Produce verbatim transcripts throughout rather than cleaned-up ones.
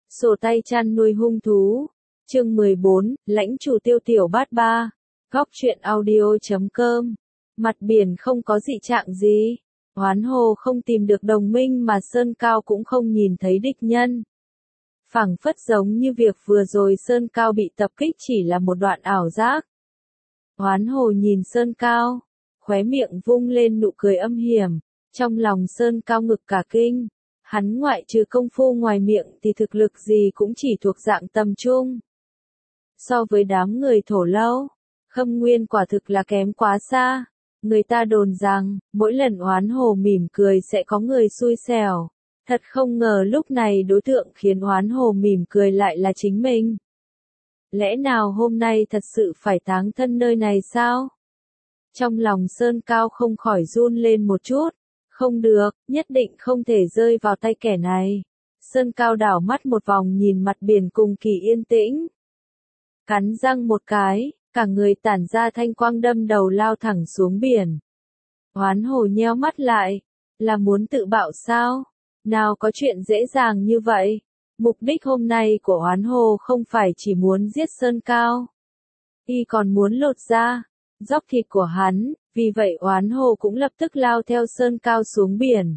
Sổ tay chăn nuôi hung thú. Chương mười bốn, lãnh chủ Tiêu Tiểu Bát ba. Góc truyện audio chấm com. Mặt biển không có dị trạng gì. Hoán Hồ không tìm được đồng minh mà Sơn Cao cũng không nhìn thấy địch nhân. Phảng phất giống như việc vừa rồi Sơn Cao bị tập kích chỉ là một đoạn ảo giác. Hoán Hồ nhìn Sơn Cao, khóe miệng vung lên nụ cười âm hiểm, trong lòng Sơn Cao ngực cả kinh. Hắn ngoại trừ công phu ngoài miệng thì thực lực gì cũng chỉ thuộc dạng tầm trung. So với đám người Thổ Lâu, Khâm Nguyên quả thực là kém quá xa. Người ta đồn rằng, mỗi lần Hoán Hồ mỉm cười sẽ có người xui xẻo. Thật không ngờ lúc này đối tượng khiến Hoán Hồ mỉm cười lại là chính mình. Lẽ nào hôm nay thật sự phải táng thân nơi này sao? Trong lòng Sơn Cao không khỏi run lên một chút. Không được, nhất định không thể rơi vào tay kẻ này. Sơn Cao đảo mắt một vòng nhìn mặt biển cùng kỳ yên tĩnh. Cắn răng một cái, cả người tản ra thanh quang đâm đầu lao thẳng xuống biển. Hoán Hồ nheo mắt lại, là muốn tự bạo sao? Nào có chuyện dễ dàng như vậy. Mục đích hôm nay của Hoán Hồ không phải chỉ muốn giết Sơn Cao. Y còn muốn lột da, dóc thịt của hắn, vì vậy Hoán Hồ cũng lập tức lao theo Sơn Cao xuống biển.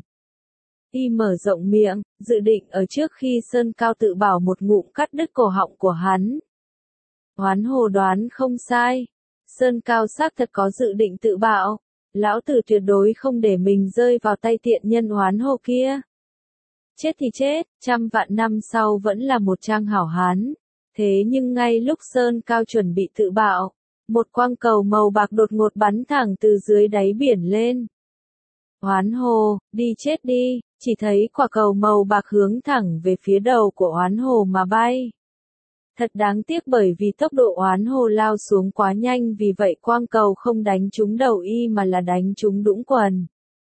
Y mở rộng miệng, dự định ở trước khi Sơn Cao tự bảo một ngụm cắt đứt cổ họng của hắn. Hoán Hồ đoán không sai. Sơn Cao xác thật có dự định tự bạo. Lão tử tuyệt đối không để mình rơi vào tay tiện nhân Hoán Hồ kia. Chết thì chết, trăm vạn năm sau vẫn là một trang hảo hán. Thế nhưng ngay lúc Sơn Cao chuẩn bị tự bạo, một quang cầu màu bạc đột ngột bắn thẳng từ dưới đáy biển lên. Hoán Hồ, đi chết đi, chỉ thấy quả cầu màu bạc hướng thẳng về phía đầu của Hoán Hồ mà bay. Thật đáng tiếc bởi vì tốc độ Hoán Hồ lao xuống quá nhanh, vì vậy quang cầu không đánh trúng đầu y mà là đánh trúng đũng quần.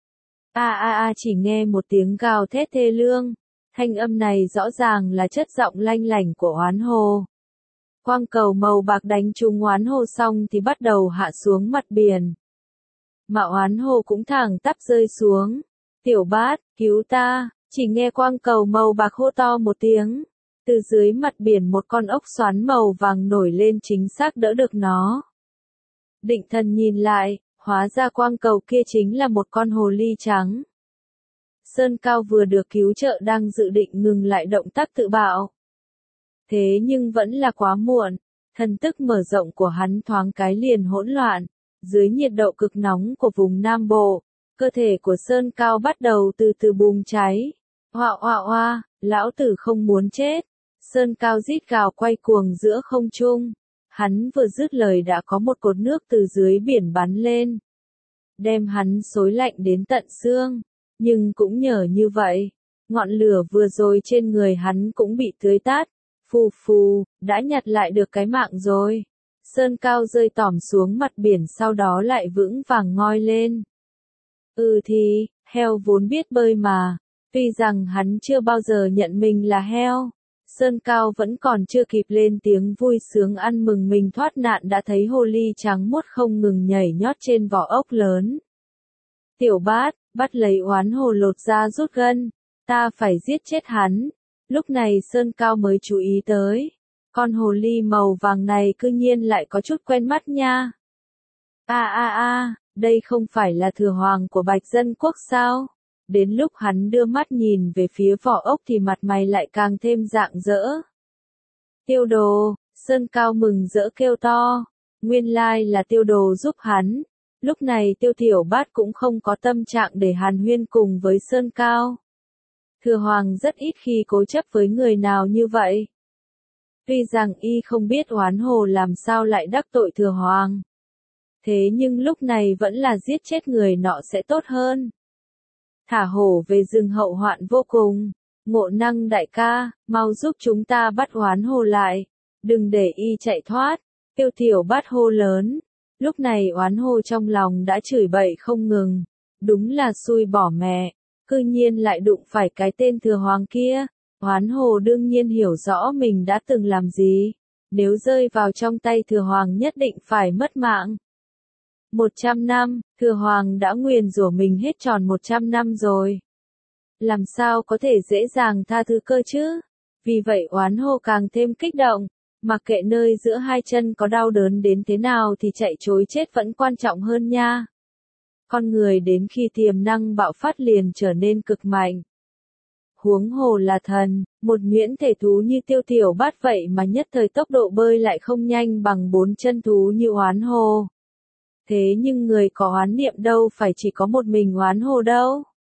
A a a chỉ nghe một tiếng gào thét thê lương, thanh âm này rõ ràng là chất giọng lanh lảnh của Hoán Hồ. Quang cầu màu bạc đánh trúng Hoán Hồ xong thì bắt đầu hạ xuống mặt biển. Mà Hoán Hồ cũng thẳng tắp rơi xuống. Tiểu Bát, cứu ta, chỉ nghe quang cầu màu bạc hô to một tiếng. Từ dưới mặt biển một con ốc xoắn màu vàng nổi lên chính xác đỡ được nó. Định thần nhìn lại, hóa ra quang cầu kia chính là một con hồ ly trắng. Sơn Cao vừa được cứu trợ đang dự định ngừng lại động tác tự bạo. Thế nhưng vẫn là quá muộn, thần tức mở rộng của hắn thoáng cái liền hỗn loạn. Dưới nhiệt độ cực nóng của vùng Nam Bộ, cơ thể của Sơn Cao bắt đầu từ từ bùng cháy. Oa oa oa, lão tử không muốn chết. Sơn Cao rít gào quay cuồng giữa không trung. Hắn vừa dứt lời đã có một cột nước từ dưới biển bắn lên, đem hắn xối lạnh đến tận xương. Nhưng cũng nhờ như vậy, ngọn lửa vừa rồi trên người hắn cũng bị tưới tát. Phù phù, đã nhặt lại được cái mạng rồi. Sơn Cao rơi tỏm xuống mặt biển, sau đó lại vững vàng ngoi lên. Ừ thì, heo vốn biết bơi mà. Tuy rằng hắn chưa bao giờ nhận mình là heo. Sơn Cao vẫn còn chưa kịp lên tiếng vui sướng ăn mừng mình thoát nạn đã thấy hồ ly trắng muốt không ngừng nhảy nhót trên vỏ ốc lớn. Tiểu Bát, bắt lấy Hoán Hồ lột da rút gân. Ta phải giết chết hắn. Lúc này Sơn Cao mới chú ý tới. Con hồ ly màu vàng này cư nhiên lại có chút quen mắt nha. A a a, đây không phải là thừa hoàng của Bạch Dân Quốc sao? Đến lúc hắn đưa mắt nhìn về phía vỏ ốc thì mặt mày lại càng thêm rạng rỡ. Tiêu Đồ, Sơn Cao mừng rỡ kêu to. Nguyên lai là Tiêu Đồ giúp hắn. Lúc này Tiêu Tiểu Bát cũng không có tâm trạng để hàn huyên cùng với Sơn Cao. Thừa hoàng rất ít khi cố chấp với người nào như vậy. Tuy rằng y không biết Hoán Hồ làm sao lại đắc tội thừa hoàng. Thế nhưng lúc này vẫn là giết chết người nọ sẽ tốt hơn. Thả hổ về rừng hậu hoạn vô cùng. Ngộ Năng đại ca, mau giúp chúng ta bắt Hoán Hồ lại. Đừng để y chạy thoát. Tiêu Tiểu Bát hô lớn. Lúc này Hoán Hồ trong lòng đã chửi bậy không ngừng. Đúng là xui bỏ mẹ. Cư nhiên lại đụng phải cái tên thừa hoàng kia. Hoán Hồ đương nhiên hiểu rõ mình đã từng làm gì. Nếu rơi vào trong tay thừa hoàng nhất định phải mất mạng. Một trăm năm, thừa hoàng đã nguyền rủa mình hết tròn một trăm năm rồi. Làm sao có thể dễ dàng tha thứ cơ chứ? Vì vậy oán hô càng thêm kích động, mặc kệ nơi giữa hai chân có đau đớn đến thế nào thì chạy trối chết vẫn quan trọng hơn nha. Con người đến khi tiềm năng bạo phát liền trở nên cực mạnh. Huống hồ là thần, một nhuyễn thể thú như Tiêu Tiểu Bát vậy mà nhất thời tốc độ bơi lại không nhanh bằng bốn chân thú như oán hô. Thế nhưng người có oán niệm đâu phải chỉ có một mình oán hô đâu.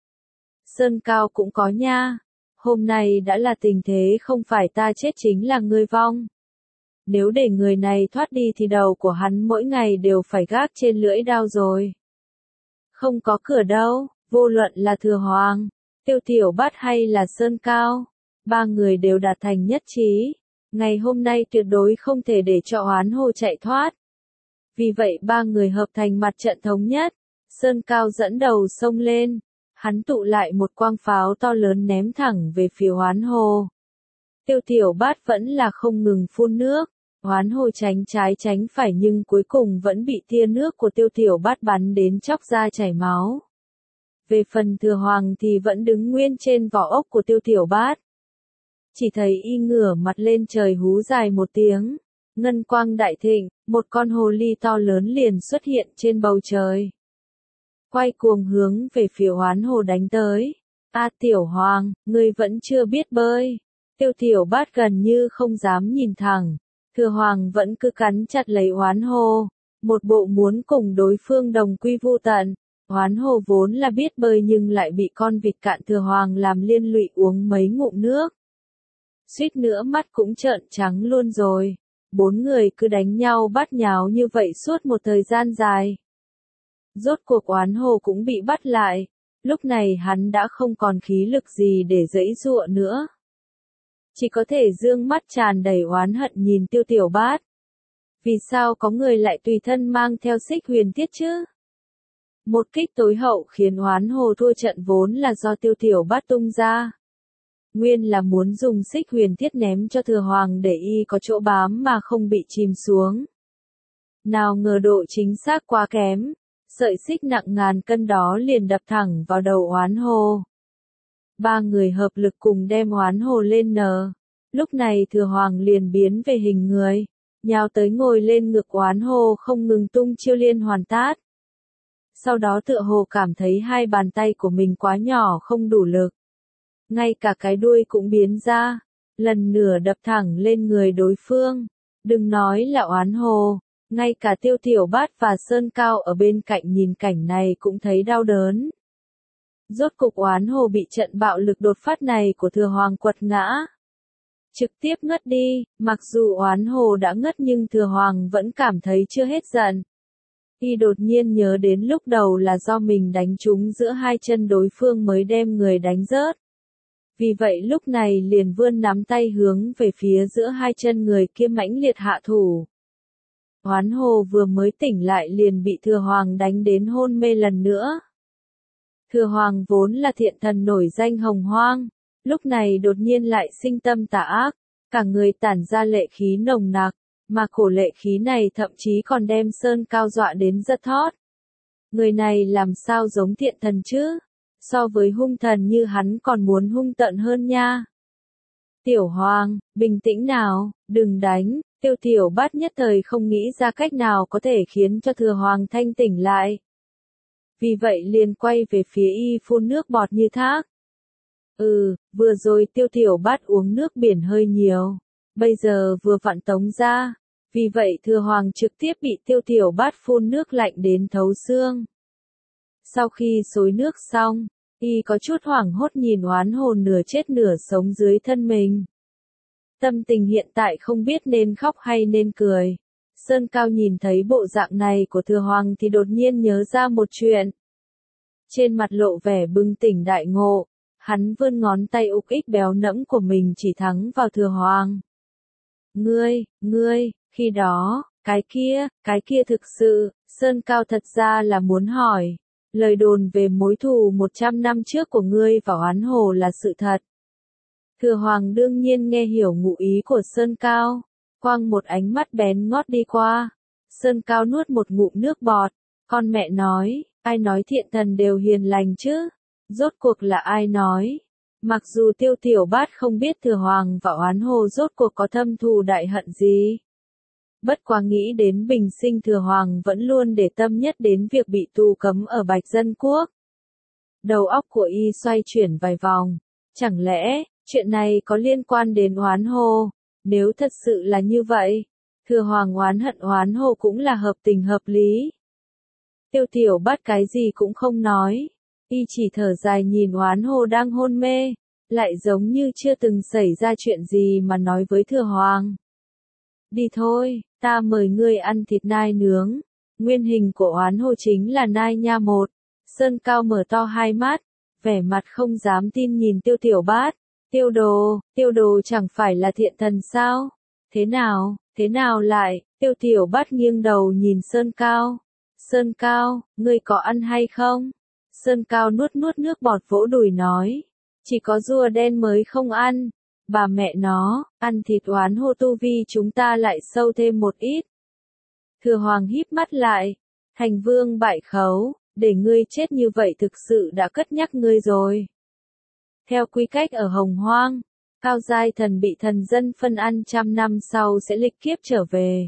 Sơn Cao cũng có nha. Hôm nay đã là tình thế không phải ta chết chính là ngươi vong. Nếu để người này thoát đi thì đầu của hắn mỗi ngày đều phải gác trên lưỡi đao rồi. Không có cửa đâu, vô luận là Thừa Hoàng, Tiêu Tiểu Bát hay là Sơn Cao. Ba người đều đạt thành nhất trí. Ngày hôm nay tuyệt đối không thể để cho oán hô chạy thoát. Vì vậy ba người hợp thành mặt trận thống nhất. Sơn Cao dẫn đầu xông lên. Hắn tụ lại một quang pháo to lớn ném thẳng về phía oán hô. Tiêu Tiểu Bát vẫn là không ngừng phun nước. Oán hô tránh trái tránh phải nhưng cuối cùng vẫn bị tia nước của Tiêu Tiểu Bát bắn đến chóc ra chảy máu. Về phần Thừa Hoàng thì vẫn đứng nguyên trên vỏ ốc của Tiêu Tiểu Bát. Chỉ thấy y ngửa mặt lên trời hú dài một tiếng. Ngân quang đại thịnh, một con hồ ly to lớn liền xuất hiện trên bầu trời. Quay cuồng hướng về phía oán hồ đánh tới. A Tiểu Hoàng, ngươi vẫn chưa biết bơi. Tiêu Tiểu Bát gần như không dám nhìn thẳng. Thừa Hoàng vẫn cứ cắn chặt lấy oán hồ. Một bộ muốn cùng đối phương đồng quy vu tận. Oán hồ vốn là biết bơi nhưng lại bị con vịt cạn Thừa Hoàng làm liên lụy uống mấy ngụm nước. Suýt nữa mắt cũng trợn trắng luôn rồi. Bốn người cứ đánh nhau bắt nháo như vậy suốt một thời gian dài. Rốt cuộc oán hồ cũng bị bắt lại. Lúc này hắn đã không còn khí lực gì để giãy giụa nữa. Chỉ có thể dương mắt tràn đầy oán hận nhìn Tiêu Tiểu Bát. Vì sao có người lại tùy thân mang theo xích huyền thiết chứ? Một kích tối hậu khiến oán hồ thua trận vốn là do Tiêu Tiểu Bát tung ra. Nguyên là muốn dùng xích huyền thiết ném cho Thừa Hoàng để y có chỗ bám mà không bị chìm xuống. Nào ngờ độ chính xác quá kém, sợi xích nặng ngàn cân đó liền đập thẳng vào đầu oán hồ. Ba người hợp lực cùng đem oán hồ lên nờ. Lúc này Thừa Hoàng liền biến về hình người, nhào tới ngồi lên ngực oán hồ không ngừng tung chiêu liên hoàn tát. Sau đó tựa hồ cảm thấy hai bàn tay của mình quá nhỏ không đủ lực. Ngay cả cái đuôi cũng biến ra, lần nửa đập thẳng lên người đối phương. Đừng nói là oán hồ, ngay cả Tiêu Tiểu Bát và Sơn Cao ở bên cạnh nhìn cảnh này cũng thấy đau đớn. Rốt cục oán hồ bị trận bạo lực đột phát này của Thừa Hoàng quật ngã. Trực tiếp ngất đi, mặc dù oán hồ đã ngất nhưng Thừa Hoàng vẫn cảm thấy chưa hết giận. Y đột nhiên nhớ đến lúc đầu là do mình đánh trúng giữa hai chân đối phương mới đem người đánh rớt. Vì vậy lúc này liền vươn nắm tay hướng về phía giữa hai chân người kia mãnh liệt hạ thủ. Oán hồ vừa mới tỉnh lại liền bị Thừa Hoàng đánh đến hôn mê lần nữa. Thừa Hoàng vốn là thiện thần nổi danh hồng hoang, lúc này đột nhiên lại sinh tâm tà ác, cả người tản ra lệ khí nồng nặc, mà cổ lệ khí này thậm chí còn đem Sơn Cao dọa đến giật thót. Người này làm sao giống thiện thần chứ? So với hung thần như hắn còn muốn hung tợn hơn nha. Tiểu Hoàng, bình tĩnh nào, đừng đánh. Tiêu Tiểu Bát nhất thời không nghĩ ra cách nào có thể khiến cho Thừa Hoàng thanh tỉnh lại. Vì vậy liền quay về phía y phun nước bọt như thác. Ừ, vừa rồi Tiêu Tiểu Bát uống nước biển hơi nhiều, bây giờ vừa vặn tống ra. Vì vậy Thừa Hoàng trực tiếp bị Tiêu Tiểu Bát phun nước lạnh đến thấu xương. Sau khi xối nước xong, y có chút hoảng hốt nhìn oán hồn nửa chết nửa sống dưới thân mình. Tâm tình hiện tại không biết nên khóc hay nên cười. Sơn Cao nhìn thấy bộ dạng này của Thừa Hoàng thì đột nhiên nhớ ra một chuyện. Trên mặt lộ vẻ bừng tỉnh đại ngộ, hắn vươn ngón tay ục ích béo nẫm của mình chỉ thẳng vào Thừa Hoàng. Ngươi, ngươi, khi đó, cái kia, cái kia thực sự, Sơn Cao thật ra là muốn hỏi. Lời đồn về mối thù một trăm năm trước của ngươi và oán hồ là sự thật. Thừa Hoàng đương nhiên nghe hiểu ngụ ý của Sơn Cao, quăng một ánh mắt bén ngót đi qua. Sơn Cao nuốt một ngụm nước bọt, con mẹ nói, ai nói thiện thần đều hiền lành chứ? Rốt cuộc là ai nói? Mặc dù Tiêu Tiểu Bát không biết Thừa Hoàng và Oán Hồ rốt cuộc có thâm thù đại hận gì. Bất quá nghĩ đến bình sinh Thừa Hoàng vẫn luôn để tâm nhất đến việc bị tù cấm ở Bạch Dân Quốc. Đầu óc của y xoay chuyển vài vòng. Chẳng lẽ, chuyện này có liên quan đến Oán Hồ? Nếu thật sự là như vậy, Thừa Hoàng oán hận Oán Hồ cũng là hợp tình hợp lý. Tiêu Tiểu Bát cái gì cũng không nói. Y chỉ thở dài nhìn Oán Hồ đang hôn mê, lại giống như chưa từng xảy ra chuyện gì mà nói với Thừa Hoàng. Đi thôi, ta mời ngươi ăn thịt nai nướng. Nguyên hình của Oán Hồ chính là nai nha một. Sơn Cao mở to hai mắt, vẻ mặt không dám tin nhìn Tiêu Tiểu Bát. Tiêu đồ, tiêu đồ chẳng phải là thiện thần sao? Thế nào, thế nào lại? Tiêu Tiểu Bát nghiêng đầu nhìn Sơn Cao. Sơn Cao, ngươi có ăn hay không? Sơn Cao nuốt nuốt nước bọt vỗ đùi nói. Chỉ có rùa đen mới không ăn. Bà mẹ nó, ăn thịt Oán Hồ tu vi chúng ta lại sâu thêm một ít. Thừa Hoàng híp mắt lại. Thành vương bại khấu, để ngươi chết như vậy thực sự đã cất nhắc ngươi rồi. Theo quy cách ở Hồng Hoang, cao giai thần bị thần dân phân ăn trăm năm sau sẽ lịch kiếp trở về.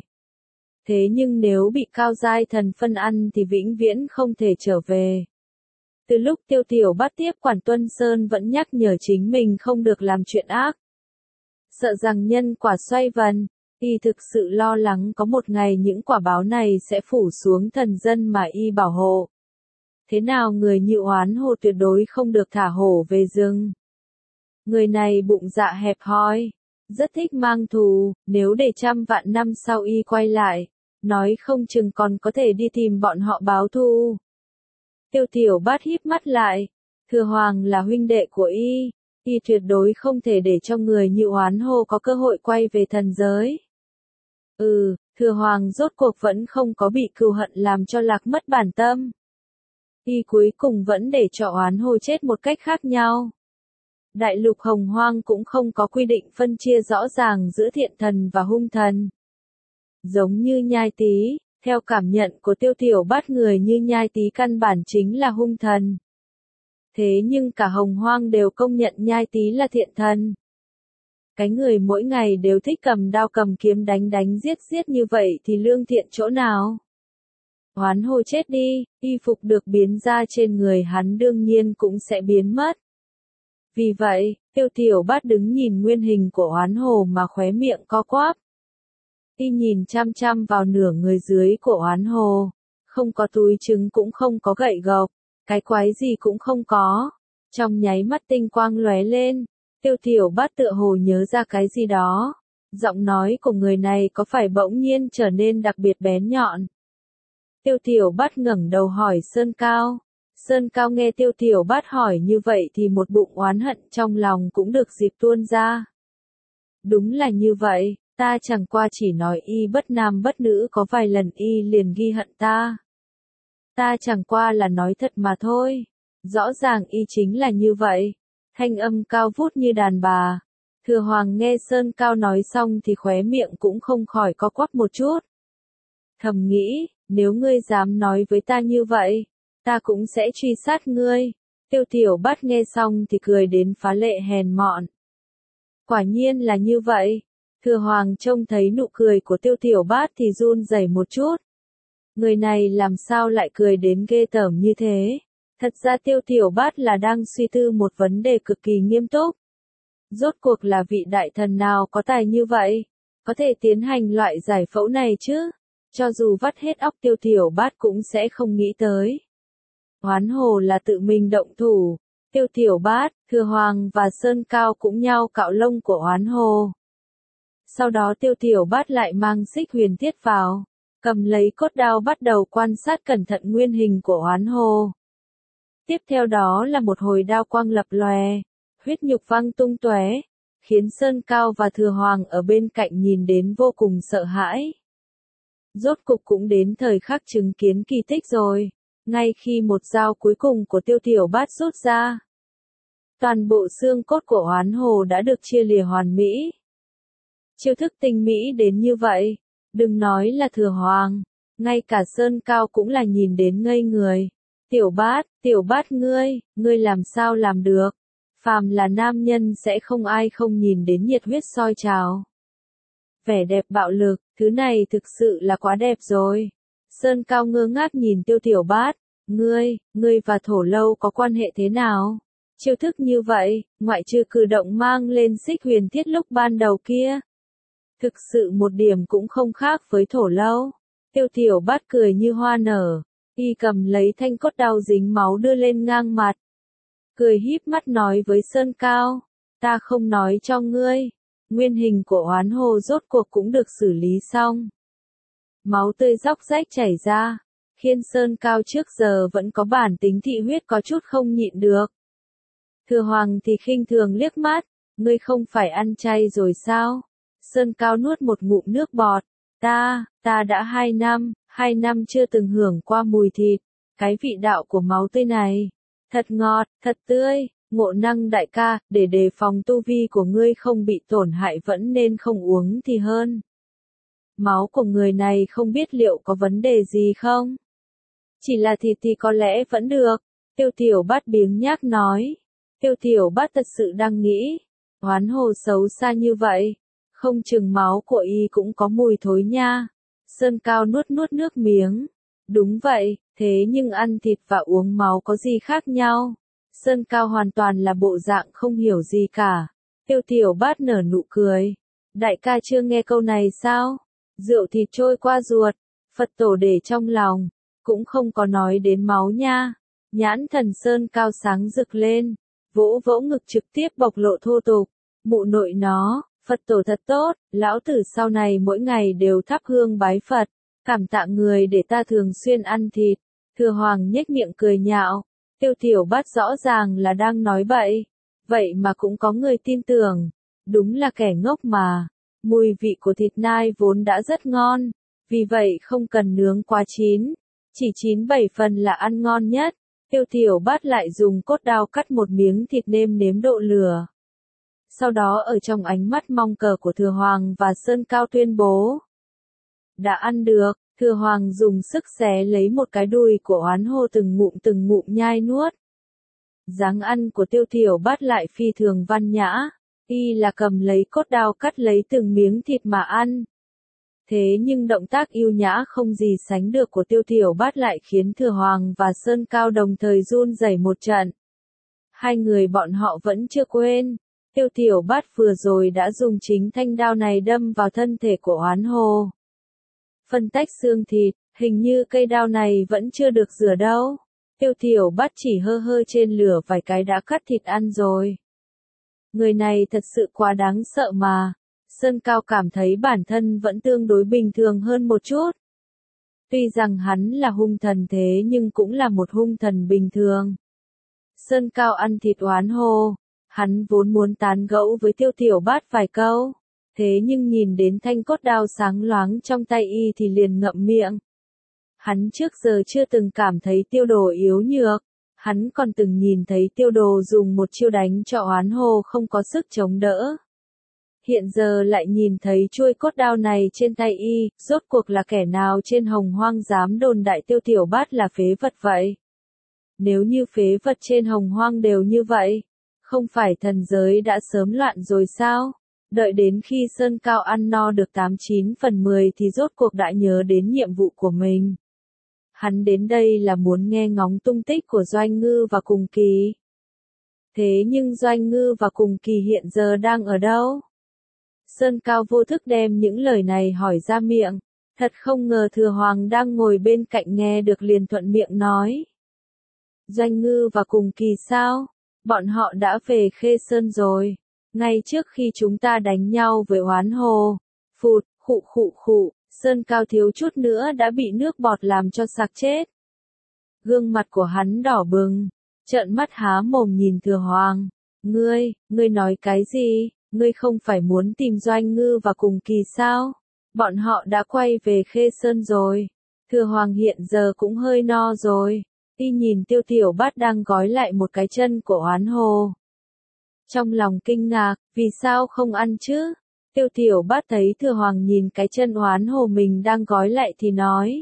Thế nhưng nếu bị cao giai thần phân ăn thì vĩnh viễn không thể trở về. Từ lúc Tiêu Tiểu Bát tiếp quản Tuân Sơn vẫn nhắc nhở chính mình không được làm chuyện ác. Sợ rằng nhân quả xoay vần, y thực sự lo lắng có một ngày những quả báo này sẽ phủ xuống thần dân mà y bảo hộ. Thế nào người như Oán Hồ tuyệt đối không được thả hổ về rừng. Người này bụng dạ hẹp hòi, rất thích mang thù, nếu để trăm vạn năm sau y quay lại, nói không chừng còn có thể đi tìm bọn họ báo thù. Tiêu Tiểu Bát híp mắt lại, Thừa Hoàng là huynh đệ của y, y tuyệt đối không thể để cho người như Oán Hồ có cơ hội quay về thần giới. Ừ, Thừa Hoàng rốt cuộc vẫn không có bị cừu hận làm cho lạc mất bản tâm. Y cuối cùng vẫn để cho Oán Hồ chết một cách khác nhau. Đại lục Hồng Hoang cũng không có quy định phân chia rõ ràng giữa thiện thần và hung thần. Giống như Nhai Tý, theo cảm nhận của Tiêu Tiểu Bát người như Nhai Tý căn bản chính là hung thần. Thế nhưng cả Hồng Hoang đều công nhận Nhai Tý là thiện thần. Cái người mỗi ngày đều thích cầm đao cầm kiếm đánh đánh giết giết như vậy thì lương thiện chỗ nào? Oán Hồ chết đi, y phục được biến ra trên người hắn đương nhiên cũng sẽ biến mất. Vì vậy, Tiêu Tiểu Bát đứng nhìn nguyên hình của Oán Hồ mà khóe miệng co quắp. Y nhìn chăm chăm vào nửa người dưới của Oán Hồ, không có túi trứng cũng không có gậy gộc, cái quái gì cũng không có. Trong nháy mắt tinh quang lóe lên, Tiêu Tiểu Bát tựa hồ nhớ ra cái gì đó. Giọng nói của người này có phải bỗng nhiên trở nên đặc biệt bén nhọn. Tiêu Tiểu Bát ngẩng đầu hỏi Sơn Cao. Sơn Cao nghe Tiêu Tiểu Bát hỏi như vậy thì một bụng oán hận trong lòng cũng được dịp tuôn ra. Đúng là như vậy, ta chẳng qua chỉ nói y bất nam bất nữ có vài lần y liền ghi hận ta. Ta chẳng qua là nói thật mà thôi. Rõ ràng y chính là như vậy. Thanh âm cao vút như đàn bà. Thừa Hoàng nghe Sơn Cao nói xong thì khóe miệng cũng không khỏi co quắp một chút. Thầm nghĩ, nếu ngươi dám nói với ta như vậy, ta cũng sẽ truy sát ngươi. Tiêu Tiểu Bát nghe xong thì cười đến phá lệ hèn mọn. Quả nhiên là như vậy. Thừa Hoàng trông thấy nụ cười của Tiêu Tiểu Bát thì run rẩy một chút. Người này làm sao lại cười đến ghê tởm như thế? Thật ra Tiêu Tiểu Bát là đang suy tư một vấn đề cực kỳ nghiêm túc. Rốt cuộc là vị đại thần nào có tài như vậy? Có thể tiến hành loại giải phẫu này chứ? Cho dù vắt hết óc Tiêu Tiểu Bát cũng sẽ không nghĩ tới. Oán Hồ là tự mình động thủ. Tiêu Tiểu Bát, Thừa Hoàng và Sơn Cao cũng nhau cạo lông của Oán Hồ. Sau đó Tiêu Tiểu Bát lại mang xích huyền thiết vào, cầm lấy cốt đao bắt đầu quan sát cẩn thận nguyên hình của Oán Hồ. Tiếp theo đó là một hồi đao quang lập lòe, huyết nhục văng tung tóe, khiến Sơn Cao và Thừa Hoàng ở bên cạnh nhìn đến vô cùng sợ hãi. Rốt cục cũng đến thời khắc chứng kiến kỳ tích rồi, ngay khi một dao cuối cùng của Tiêu Tiểu Bát rút ra. Toàn bộ xương cốt của Oán Hồ đã được chia lìa hoàn mỹ. Chiêu thức tinh mỹ đến như vậy, đừng nói là Thừa Hoàng, ngay cả Sơn Cao cũng là nhìn đến ngây người. Tiểu Bát, Tiểu Bát ngươi, ngươi làm sao làm được? Phàm là nam nhân sẽ không ai không nhìn đến nhiệt huyết sôi trào. Vẻ đẹp bạo lực, thứ này thực sự là quá đẹp rồi. Sơn Cao ngơ ngác nhìn Tiêu Tiểu Bát, ngươi, ngươi và Thổ Lâu có quan hệ thế nào? Chiêu thức như vậy, ngoại trừ cử động mang lên xích huyền thiết lúc ban đầu kia. Thực sự một điểm cũng không khác với Thổ Lâu. Tiêu Tiểu Bát cười như hoa nở, y cầm lấy thanh cốt đao dính máu đưa lên ngang mặt. Cười híp mắt nói với Sơn Cao, ta không nói cho ngươi, nguyên hình của oán hồ rốt cuộc cũng được xử lý xong. Máu tươi róc rách chảy ra, khiến Sơn Cao trước giờ vẫn có bản tính thị huyết có chút không nhịn được. Thừa Hoàng thì khinh thường liếc mắt, ngươi không phải ăn chay rồi sao? Sơn Cao nuốt một ngụm nước bọt, ta, ta đã hai năm, hai năm chưa từng hưởng qua mùi thịt, cái vị đạo của máu tươi này. Thật ngọt, thật tươi, Ngộ Năng đại ca, để đề phòng tu vi của ngươi không bị tổn hại vẫn nên không uống thì hơn. Máu của người này không biết liệu có vấn đề gì không? Chỉ là thịt thì có lẽ vẫn được, Tiêu Tiểu Bát biếng nhác nói. Tiêu Tiểu Bát thật sự đang nghĩ, oán hồ xấu xa như vậy, không chừng máu của y cũng có mùi thối nha. Sơn Cao nuốt nuốt nước miếng. Đúng vậy, thế nhưng ăn thịt và uống máu có gì khác nhau? Sơn Cao hoàn toàn là bộ dạng không hiểu gì cả. Tiêu Tiểu Bát nở nụ cười. Đại ca chưa nghe câu này sao? Rượu thịt trôi qua ruột, Phật tổ để trong lòng, cũng không có nói đến máu nha. Nhãn thần Sơn Cao sáng rực lên, vỗ vỗ ngực trực tiếp bộc lộ thô tục. Mụ nội nó, Phật tổ thật tốt, lão tử sau này mỗi ngày đều thắp hương bái Phật. Cảm tạ người để ta thường xuyên ăn thịt. Thừa Hoàng nhếch miệng cười nhạo. Tiêu Tiểu Bát rõ ràng là đang nói bậy. Vậy mà cũng có người tin tưởng. Đúng là kẻ ngốc mà. Mùi vị của thịt nai vốn đã rất ngon. Vì vậy không cần nướng quá chín. Chỉ chín bảy phần là ăn ngon nhất. Tiêu Tiểu Bát lại dùng cốt đao cắt một miếng thịt nêm nếm độ lửa. Sau đó ở trong ánh mắt mong cờ của Thừa Hoàng và Sơn Cao tuyên bố. Đã ăn được, Thừa Hoàng dùng sức xé lấy một cái đùi của oán hồ từng ngụm từng ngụm nhai nuốt. Dáng ăn của Tiêu Tiểu Bát lại phi thường văn nhã, y là cầm lấy cốt đao cắt lấy từng miếng thịt mà ăn. Thế nhưng động tác yêu nhã không gì sánh được của Tiêu Tiểu Bát lại khiến Thừa Hoàng và Sơn Cao đồng thời run rẩy một trận. Hai người bọn họ vẫn chưa quên, Tiêu Tiểu Bát vừa rồi đã dùng chính thanh đao này đâm vào thân thể của oán hồ. Phân tách xương thịt, hình như cây đao này vẫn chưa được rửa đâu. Tiêu Tiểu Bát chỉ hơ hơ trên lửa vài cái đã cắt thịt ăn rồi. Người này thật sự quá đáng sợ mà. Sơn Cao cảm thấy bản thân vẫn tương đối bình thường hơn một chút. Tuy rằng hắn là hung thần thế nhưng cũng là một hung thần bình thường. Sơn Cao ăn thịt oán hồ. Hắn vốn muốn tán gẫu với Tiêu Tiểu Bát vài câu. Thế nhưng nhìn đến thanh cốt đao sáng loáng trong tay y thì liền ngậm miệng. Hắn trước giờ chưa từng cảm thấy Tiêu Đồ yếu nhược. Hắn còn từng nhìn thấy Tiêu Đồ dùng một chiêu đánh cho oán hồ không có sức chống đỡ. Hiện giờ lại nhìn thấy chuôi cốt đao này trên tay y, rốt cuộc là kẻ nào trên hồng hoang dám đồn đại Tiêu Tiểu Bát là phế vật vậy? Nếu như phế vật trên hồng hoang đều như vậy, không phải thần giới đã sớm loạn rồi sao? Đợi đến khi Sơn Cao ăn no được tám chín phần mười thì rốt cuộc đã nhớ đến nhiệm vụ của mình. Hắn đến đây là muốn nghe ngóng tung tích của Doanh Ngư và Cùng Kỳ. Thế nhưng Doanh Ngư và Cùng Kỳ hiện giờ đang ở đâu? Sơn Cao vô thức đem những lời này hỏi ra miệng. Thật không ngờ Thừa Hoàng đang ngồi bên cạnh nghe được liền thuận miệng nói. Doanh Ngư và Cùng Kỳ sao? Bọn họ đã về Khê Sơn rồi. Ngay trước khi chúng ta đánh nhau với oán hồ. Phụt, khụ khụ khụ, Sơn Cao thiếu chút nữa đã bị nước bọt làm cho sặc chết. Gương mặt của hắn đỏ bừng, trợn mắt há mồm nhìn Thừa Hoàng. Ngươi, ngươi nói cái gì? Ngươi không phải muốn tìm Doanh Ngư và Cùng Kỳ sao? Bọn họ đã quay về Khê Sơn rồi. Thừa Hoàng hiện giờ cũng hơi no rồi. Y nhìn Tiêu Tiểu Bát đang gói lại một cái chân của oán hồ. Trong lòng kinh ngạc, vì sao không ăn chứ? Tiêu Tiểu Bát thấy Thừa Hoàng nhìn cái chân oán hồ mình đang gói lại thì nói.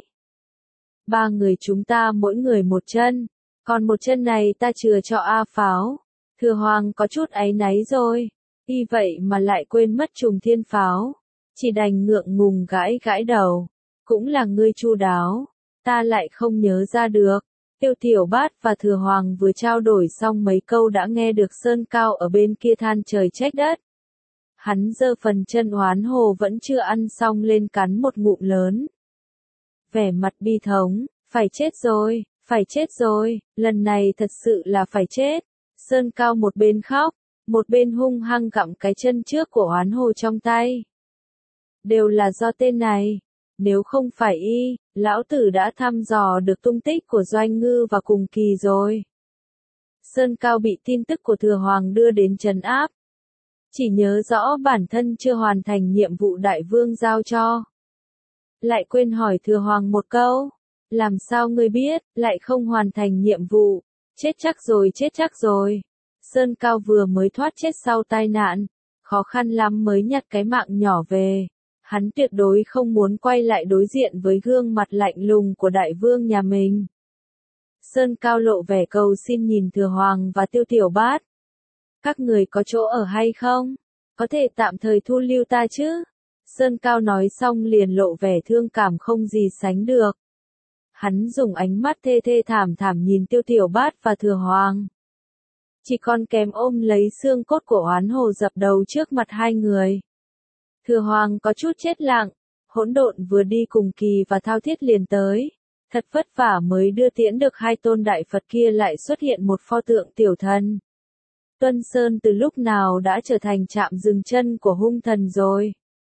Ba người chúng ta mỗi người một chân, còn một chân này ta chừa cho A Pháo. Thừa Hoàng có chút áy náy rồi, y vậy mà lại quên mất trùng thiên pháo, chỉ đành ngượng ngùng gãi gãi đầu, cũng là ngươi chu đáo, ta lại không nhớ ra được. Tiêu Tiểu Bát và Thừa Hoàng vừa trao đổi xong mấy câu đã nghe được Sơn Cao ở bên kia than trời trách đất. Hắn giơ phần chân oán hồ vẫn chưa ăn xong lên cắn một ngụm lớn. Vẻ mặt bi thống, phải chết rồi, phải chết rồi, lần này thật sự là phải chết. Sơn Cao một bên khóc, một bên hung hăng gặm cái chân trước của oán hồ trong tay. Đều là do tên này. Nếu không phải y, lão tử đã thăm dò được tung tích của Doanh Ngư và Cùng Kỳ rồi. Sơn Cao bị tin tức của Thừa Hoàng đưa đến trấn áp. Chỉ nhớ rõ bản thân chưa hoàn thành nhiệm vụ đại vương giao cho. Lại quên hỏi Thừa Hoàng một câu. Làm sao ngươi biết, lại không hoàn thành nhiệm vụ. Chết chắc rồi, chết chắc rồi. Sơn Cao vừa mới thoát chết sau tai nạn. Khó khăn lắm mới nhặt cái mạng nhỏ về. Hắn tuyệt đối không muốn quay lại đối diện với gương mặt lạnh lùng của đại vương nhà mình. Sơn Cao lộ vẻ cầu xin nhìn Thừa Hoàng và Tiêu Tiểu Bát. Các người có chỗ ở hay không? Có thể tạm thời thu lưu ta chứ? Sơn Cao nói xong liền lộ vẻ thương cảm không gì sánh được. Hắn dùng ánh mắt thê thê thảm thảm nhìn Tiêu Tiểu Bát và Thừa Hoàng. Chỉ còn kém ôm lấy xương cốt của oán hồ dập đầu trước mặt hai người. Thừa Hoàng có chút chết lặng, hỗn độn vừa đi Cùng Kỳ và Thao Thiết liền tới. Thật vất vả mới đưa tiễn được hai tôn đại Phật kia lại xuất hiện một pho tượng tiểu thần. Tuân Sơn từ lúc nào đã trở thành trạm dừng chân của hung thần rồi.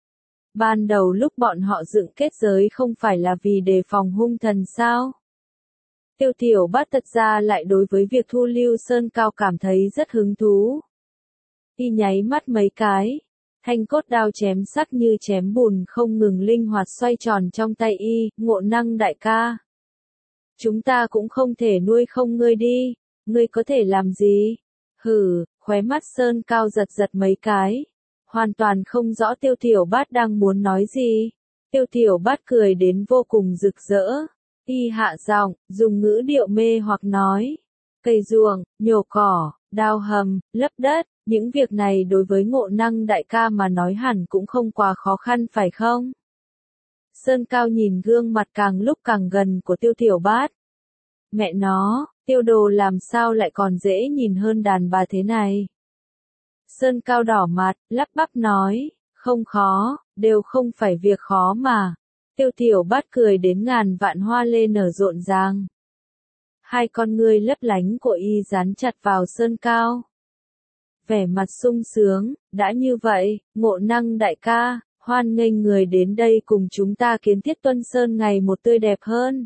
Ban đầu lúc bọn họ dựng kết giới không phải là vì đề phòng hung thần sao? Tiêu Tiểu Bát thật ra lại đối với việc thu lưu Sơn Cao cảm thấy rất hứng thú. Y nháy mắt mấy cái. Thanh cốt đao chém sắc như chém bùn không ngừng linh hoạt xoay tròn trong tay y, Ngộ Năng đại ca. Chúng ta cũng không thể nuôi không ngươi đi, ngươi có thể làm gì? Hừ, khóe mắt Sơn Cao giật giật mấy cái. Hoàn toàn không rõ Tiêu Tiểu Bát đang muốn nói gì. Tiêu Tiểu Bát cười đến vô cùng rực rỡ. Y hạ giọng, dùng ngữ điệu mê hoặc nói. Cây ruộng, nhổ cỏ, đào hầm, lấp đất. Những việc này đối với Ngộ Năng đại ca mà nói hẳn cũng không quá khó khăn phải không? Sơn Cao nhìn gương mặt càng lúc càng gần của Tiêu Tiểu Bát. Mẹ nó, Tiêu đồ làm sao lại còn dễ nhìn hơn đàn bà thế này? Sơn Cao đỏ mặt, lắp bắp nói, không khó, đều không phải việc khó mà. Tiêu Tiểu Bát cười đến ngàn vạn hoa lê nở rộn ràng. Hai con ngươi lấp lánh của y dán chặt vào Sơn Cao. Vẻ mặt sung sướng, đã như vậy, Ngộ Năng đại ca, hoan nghênh người đến đây cùng chúng ta kiến thiết Tuân Sơn ngày một tươi đẹp hơn.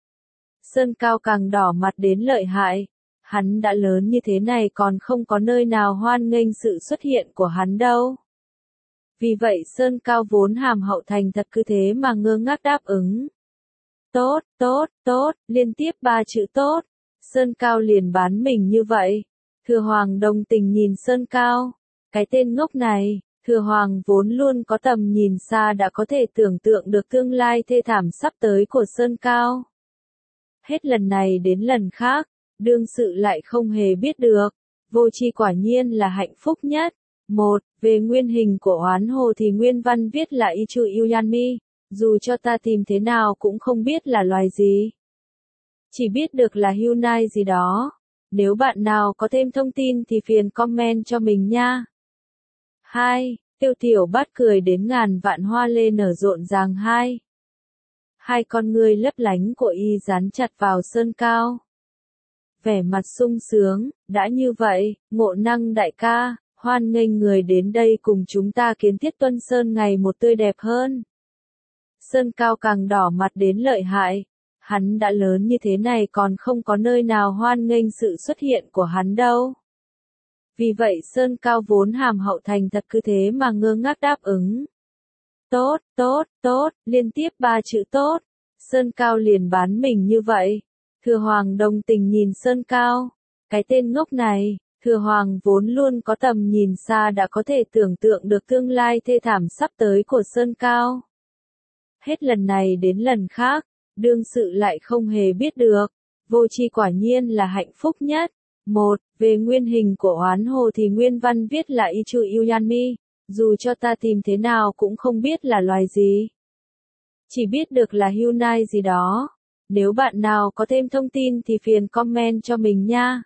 Sơn Cao càng đỏ mặt đến lợi hại, hắn đã lớn như thế này còn không có nơi nào hoan nghênh sự xuất hiện của hắn đâu. Vì vậy Sơn Cao vốn hàm hậu thành thật cứ thế mà ngơ ngác đáp ứng. Tốt, tốt, tốt, liên tiếp ba chữ tốt, Sơn Cao liền bán mình như vậy. Thừa Hoàng đồng tình nhìn Sơn Cao. Cái tên ngốc này, Thừa Hoàng vốn luôn có tầm nhìn xa đã có thể tưởng tượng được tương lai thê thảm sắp tới của Sơn Cao. Hết lần này đến lần khác, đương sự lại không hề biết được. Vô tri quả nhiên là hạnh phúc nhất. Một, về nguyên hình của oán hồ thì nguyên văn viết là Ichu Yuyanmi, dù cho ta tìm thế nào cũng không biết là loài gì. Chỉ biết được là Hyunai gì đó. Nếu bạn nào có thêm thông tin thì phiền comment cho mình nha. Hai, Tiêu Tiểu Bát cười đến ngàn vạn hoa lê nở rộn ràng hai. Hai con ngươi lấp lánh của y dán chặt vào Sơn Cao. Vẻ mặt sung sướng, đã như vậy, Ngộ Năng đại ca, hoan nghênh người đến đây cùng chúng ta kiến thiết Tuân Sơn ngày một tươi đẹp hơn. Sơn Cao càng đỏ mặt đến lợi hại. Hắn đã lớn như thế này còn không có nơi nào hoan nghênh sự xuất hiện của hắn đâu. Vì vậy Sơn Cao vốn hàm hậu thành thật cứ thế mà ngơ ngác đáp ứng. Tốt, tốt, tốt, liên tiếp ba chữ tốt. Sơn Cao liền bán mình như vậy. Thừa Hoàng đồng tình nhìn Sơn Cao. Cái tên ngốc này, Thừa Hoàng vốn luôn có tầm nhìn xa đã có thể tưởng tượng được tương lai thê thảm sắp tới của Sơn Cao. Hết lần này đến lần khác. Đương sự lại không hề biết được. Vô tri quả nhiên là hạnh phúc nhất. Một, về nguyên hình của oán hồ thì nguyên văn viết là Ichu Yuyanmi, dù cho ta tìm thế nào cũng không biết là loài gì. Chỉ biết được là Hyunai gì đó. Nếu bạn nào có thêm thông tin thì phiền comment cho mình nha.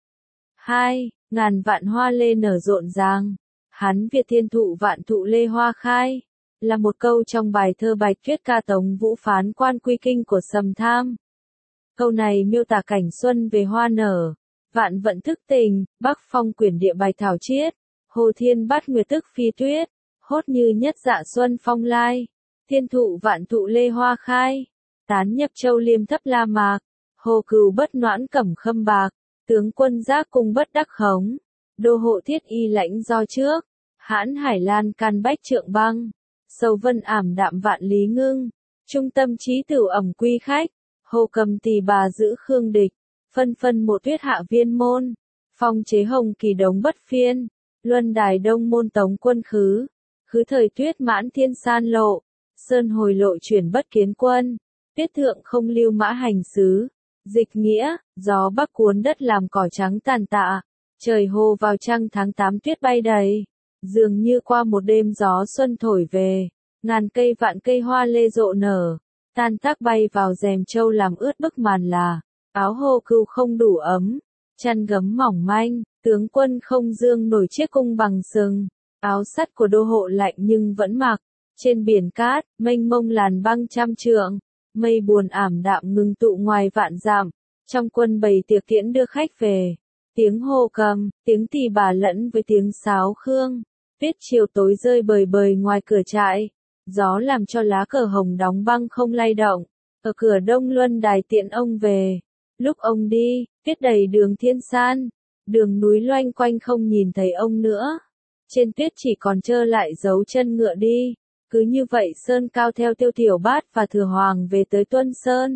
Hai, ngàn vạn hoa lê nở rộn ràng. Hắn Việt thiên thụ vạn thụ lê hoa khai, là một câu trong bài thơ Bạch Tuyết ca Tống Vũ Phán Quan Quy Kinh của Sầm Tham. Câu này miêu tả cảnh xuân về hoa nở, vạn vận thức tình, bắc phong quyển địa bạch thảo chiết, hồ thiên bát nguyệt tức phi tuyết, hốt như nhất dạ xuân phong lai, thiên thụ vạn thụ lê hoa khai, tán nhập châu liêm thấp la mạc, hồ cừu bất noãn cẩm khâm bạc, tướng quân giác cung bất đắc khống, đô hộ thiết y lãnh do trước, hãn hải lan can bách trượng băng, sầu vân ảm đạm vạn lý ngưng, trung tâm trí tửu ẩm quy khách, hồ cầm tỳ bà giữ khương địch, phân phân một tuyết hạ viên môn, phong chế hồng kỳ đống bất phiên, luân đài đông môn tống quân khứ, khứ thời tuyết mãn thiên san lộ, sơn hồi lộ chuyển bất kiến quân, tuyết thượng không lưu mã hành xứ, dịch nghĩa, gió bắc cuốn đất làm cỏ trắng tàn tạ, trời hồ vào trăng tháng tám tuyết bay đầy, dường như qua một đêm gió xuân thổi về, ngàn cây vạn cây hoa lê rộ nở, tan tác bay vào rèm châu làm ướt bức màn là, áo hồ cừu không đủ ấm, chăn gấm mỏng manh, tướng quân không dương nổi chiếc cung bằng sừng, áo sắt của đô hộ lạnh nhưng vẫn mặc, trên biển cát, mênh mông làn băng trăm trượng, mây buồn ảm đạm ngừng tụ ngoài vạn dặm, trong quân bày tiệc tiễn đưa khách về, tiếng hô cầm, tiếng tỳ bà lẫn với tiếng sáo khương, tuyết chiều tối rơi bời bời ngoài cửa trại, gió làm cho lá cờ hồng đóng băng không lay động, ở cửa đông luân đài tiễn ông về, lúc ông đi, tuyết đầy đường thiên san, đường núi loanh quanh không nhìn thấy ông nữa, trên tuyết chỉ còn trơ lại dấu chân ngựa đi. Cứ như vậy Sơn Cao theo Tiêu Tiểu Bát và Thừa Hoàng về tới Tuân Sơn.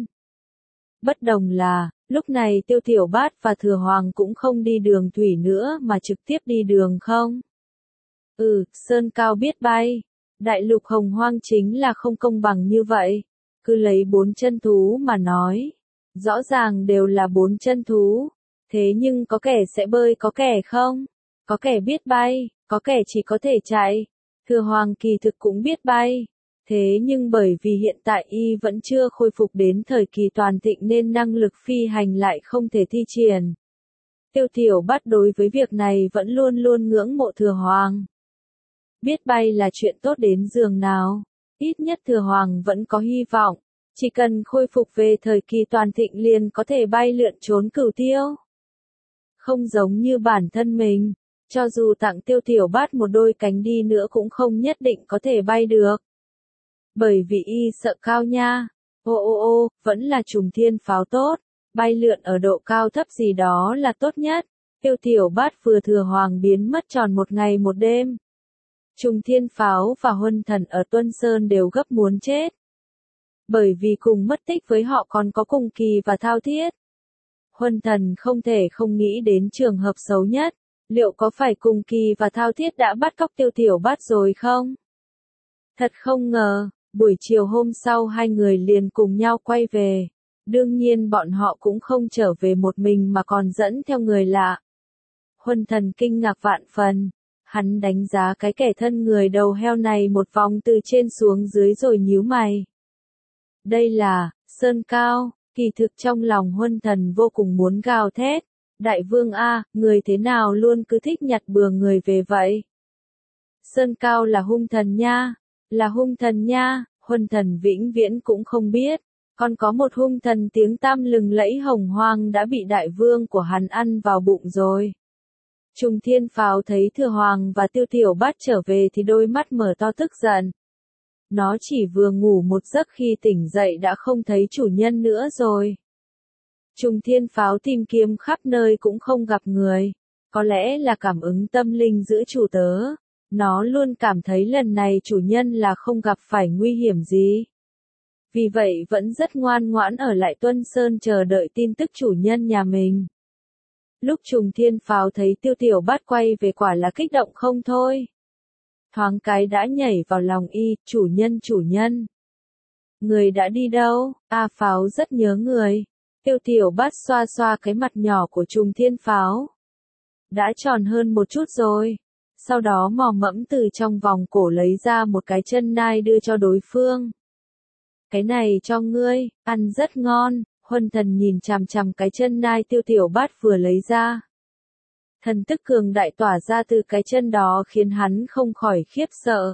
Bất đồng là, lúc này Tiêu Tiểu Bát và Thừa Hoàng cũng không đi đường thủy nữa mà trực tiếp đi đường không. Ừ, Sơn Cao biết bay. Đại lục hồng hoang chính là không công bằng như vậy. Cứ lấy bốn chân thú mà nói. Rõ ràng đều là bốn chân thú. Thế nhưng có kẻ sẽ bơi có kẻ không? Có kẻ biết bay, có kẻ chỉ có thể chạy. Thừa Hoàng kỳ thực cũng biết bay. Thế nhưng bởi vì hiện tại y vẫn chưa khôi phục đến thời kỳ toàn thịnh nên năng lực phi hành lại không thể thi triển. Tiêu Tiểu Bát đối với việc này vẫn luôn luôn ngưỡng mộ Thừa Hoàng. Biết bay là chuyện tốt đến giường nào. Ít nhất Thừa Hoàng vẫn có hy vọng. Chỉ cần khôi phục về thời kỳ toàn thịnh liền có thể bay lượn trốn cửu tiêu. Không giống như bản thân mình. Cho dù tặng Tiêu Tiểu Bát một đôi cánh đi nữa cũng không nhất định có thể bay được. Bởi vì y sợ cao nha. Ô ô ô, vẫn là trùng thiên pháo tốt. Bay lượn ở độ cao thấp gì đó là tốt nhất. Tiêu Tiểu Bát vừa Thừa Hoàng biến mất tròn một ngày một đêm. Trùng thiên pháo và huân thần ở Tuân Sơn đều gấp muốn chết. Bởi vì cùng mất tích với họ còn có Cùng Kỳ và Thao Thiết. Huân thần không thể không nghĩ đến trường hợp xấu nhất. Liệu có phải Cùng Kỳ và Thao Thiết đã bắt cóc Tiêu Tiểu Bát rồi không? Thật không ngờ, buổi chiều hôm sau hai người liền cùng nhau quay về. Đương nhiên bọn họ cũng không trở về một mình mà còn dẫn theo người lạ. Huân thần kinh ngạc vạn phần. Hắn đánh giá cái kẻ thân người đầu heo này một vòng từ trên xuống dưới rồi nhíu mày. Đây là, Sơn Cao, kỳ thực trong lòng Huân thần vô cùng muốn gào thét. Đại vương A, người thế nào luôn cứ thích nhặt bừa người về vậy? Sơn Cao là hung thần nha, là hung thần nha, Huân thần vĩnh viễn cũng không biết. Còn có một hung thần tiếng tăm lừng lẫy hồng hoang đã bị đại vương của hắn ăn vào bụng rồi. Trùng thiên pháo thấy Thừa Hoàng và Tiêu Tiểu Bát trở về thì đôi mắt mở to tức giận. Nó chỉ vừa ngủ một giấc khi tỉnh dậy đã không thấy chủ nhân nữa rồi. Trùng thiên pháo tìm kiếm khắp nơi cũng không gặp người. Có lẽ là cảm ứng tâm linh giữa chủ tớ. Nó luôn cảm thấy lần này chủ nhân là không gặp phải nguy hiểm gì. Vì vậy vẫn rất ngoan ngoãn ở lại Tuân Sơn chờ đợi tin tức chủ nhân nhà mình. Lúc trùng thiên pháo thấy Tiêu Tiểu Bát quay về quả là kích động không thôi. Thoáng cái đã nhảy vào lòng y, chủ nhân chủ nhân. Người đã đi đâu? A Pháo rất nhớ người. Tiêu Tiểu Bát xoa xoa cái mặt nhỏ của Trùng Thiên Pháo. Đã tròn hơn một chút rồi. Sau đó mò mẫm từ trong vòng cổ lấy ra một cái chân nai đưa cho đối phương. Cái này cho ngươi, ăn rất ngon. Huân Thần nhìn chằm chằm cái chân nai Tiêu Tiểu Bát vừa lấy ra. Thần tức cường đại tỏa ra từ cái chân đó khiến hắn không khỏi khiếp sợ.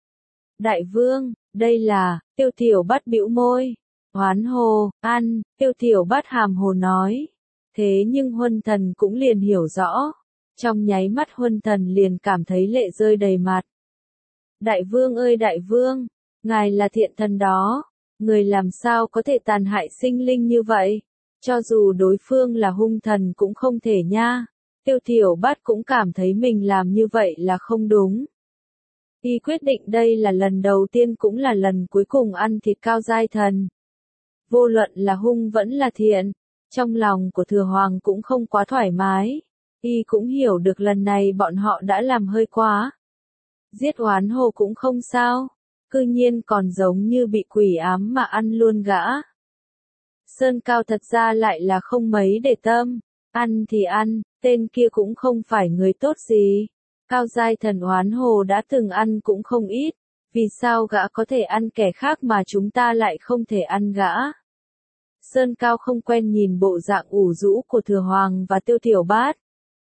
Đại vương, đây là, Tiêu Tiểu Bát bĩu môi. Hoán hồ, ăn, Tiêu Tiểu Bát hàm hồ nói. Thế nhưng Huân Thần cũng liền hiểu rõ. Trong nháy mắt Huân Thần liền cảm thấy lệ rơi đầy mặt. Đại vương ơi đại vương, ngài là thiện thần đó. Người làm sao có thể tàn hại sinh linh như vậy? Cho dù đối phương là hung thần cũng không thể nha. Tiêu Tiểu Bát cũng cảm thấy mình làm như vậy là không đúng. Y quyết định đây là lần đầu tiên cũng là lần cuối cùng ăn thịt cao giai thần. Vô luận là hung vẫn là thiện, trong lòng của Thừa Hoàng cũng không quá thoải mái. Y cũng hiểu được lần này bọn họ đã làm hơi quá. Giết Oán Hồ cũng không sao, cư nhiên còn giống như bị quỷ ám mà ăn luôn gã. Sơn Cao thật ra lại là không mấy để tâm, ăn thì ăn, tên kia cũng không phải người tốt gì. Cao giai thần Oán Hồ đã từng ăn cũng không ít, vì sao gã có thể ăn kẻ khác mà chúng ta lại không thể ăn gã? Sơn Cao không quen nhìn bộ dạng ủ rũ của Thừa Hoàng và Tiêu Tiểu Bát.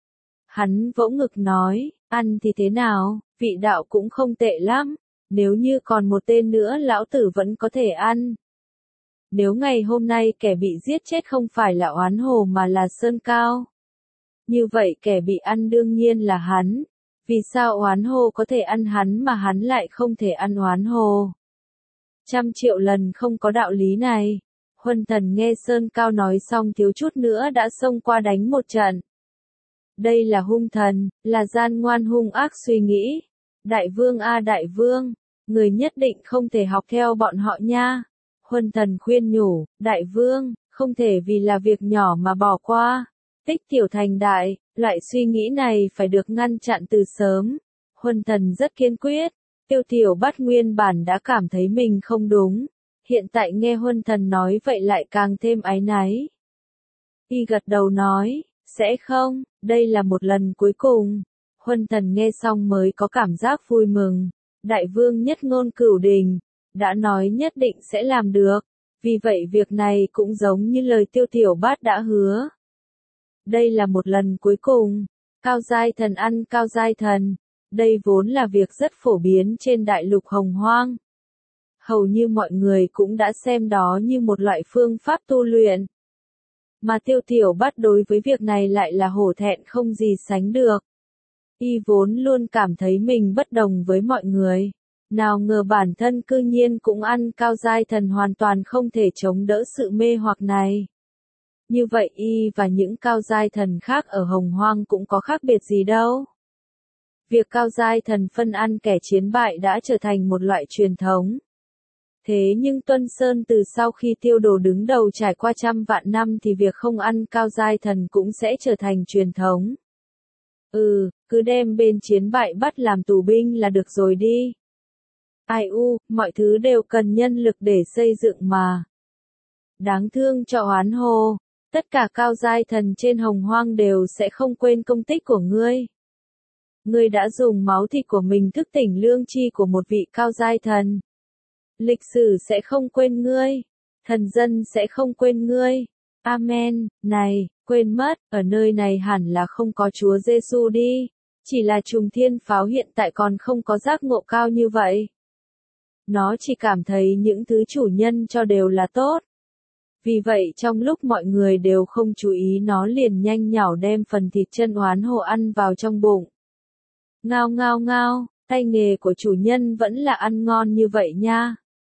Hắn vỗ ngực nói, ăn thì thế nào, vị đạo cũng không tệ lắm, nếu như còn một tên nữa lão tử vẫn có thể ăn. Nếu ngày hôm nay kẻ bị giết chết không phải là Oán Hồ mà là Sơn Cao. Như vậy kẻ bị ăn đương nhiên là hắn. Vì sao Oán Hồ có thể ăn hắn mà hắn lại không thể ăn Oán Hồ? Trăm triệu lần không có đạo lý này. Huân Thần nghe Sơn Cao nói xong thiếu chút nữa đã xông qua đánh một trận. Đây là hung thần, là gian ngoan hung ác suy nghĩ. Đại vương a đại vương, người nhất định không thể học theo bọn họ nha. Huân Thần khuyên nhủ, đại vương, không thể vì là việc nhỏ mà bỏ qua. Tích tiểu thành đại, loại suy nghĩ này phải được ngăn chặn từ sớm. Huân Thần rất kiên quyết. Tiêu Tiểu Bát nguyên bản đã cảm thấy mình không đúng. Hiện tại nghe Huân Thần nói vậy lại càng thêm áy náy. Y gật đầu nói, sẽ không, đây là một lần cuối cùng. Huân Thần nghe xong mới có cảm giác vui mừng. Đại vương nhất ngôn cửu đình, đã nói nhất định sẽ làm được. Vì vậy việc này cũng giống như lời Tiêu Tiểu Bát đã hứa. Đây là một lần cuối cùng. Cao giai thần ăn cao giai thần. Đây vốn là việc rất phổ biến trên đại lục Hồng Hoang. Hầu như mọi người cũng đã xem đó như một loại phương pháp tu luyện. Mà Tiêu Tiểu Bát đối với việc này lại là hổ thẹn không gì sánh được. Y vốn luôn cảm thấy mình bất đồng với mọi người. Nào ngờ bản thân cư nhiên cũng ăn cao giai thần hoàn toàn không thể chống đỡ sự mê hoặc này. Như vậy Y và những cao giai thần khác ở Hồng Hoang cũng có khác biệt gì đâu. Việc cao giai thần phân ăn kẻ chiến bại đã trở thành một loại truyền thống. Thế nhưng Tuân Sơn từ sau khi Tiêu Đồ đứng đầu trải qua trăm vạn năm thì việc không ăn cao giai thần cũng sẽ trở thành truyền thống. Ừ, cứ đem bên chiến bại bắt làm tù binh là được rồi đi. Ai u, mọi thứ đều cần nhân lực để xây dựng mà. Đáng thương cho Oán Hồ, tất cả cao giai thần trên Hồng Hoang đều sẽ không quên công tích của ngươi. Ngươi đã dùng máu thịt của mình thức tỉnh lương tri của một vị cao giai thần. Lịch sử sẽ không quên ngươi. Thần dân sẽ không quên ngươi. Amen. Này, quên mất, ở nơi này hẳn là không có Chúa Giêsu đi. Chỉ là Trùng Thiên Pháo hiện tại còn không có giác ngộ cao như vậy. Nó chỉ cảm thấy những thứ chủ nhân cho đều là tốt. Vì vậy trong lúc mọi người đều không chú ý nó liền nhanh nhảu đem phần thịt chân Oán Hồ ăn vào trong bụng. Ngao ngao ngao, tay nghề của chủ nhân vẫn là ăn ngon như vậy nha.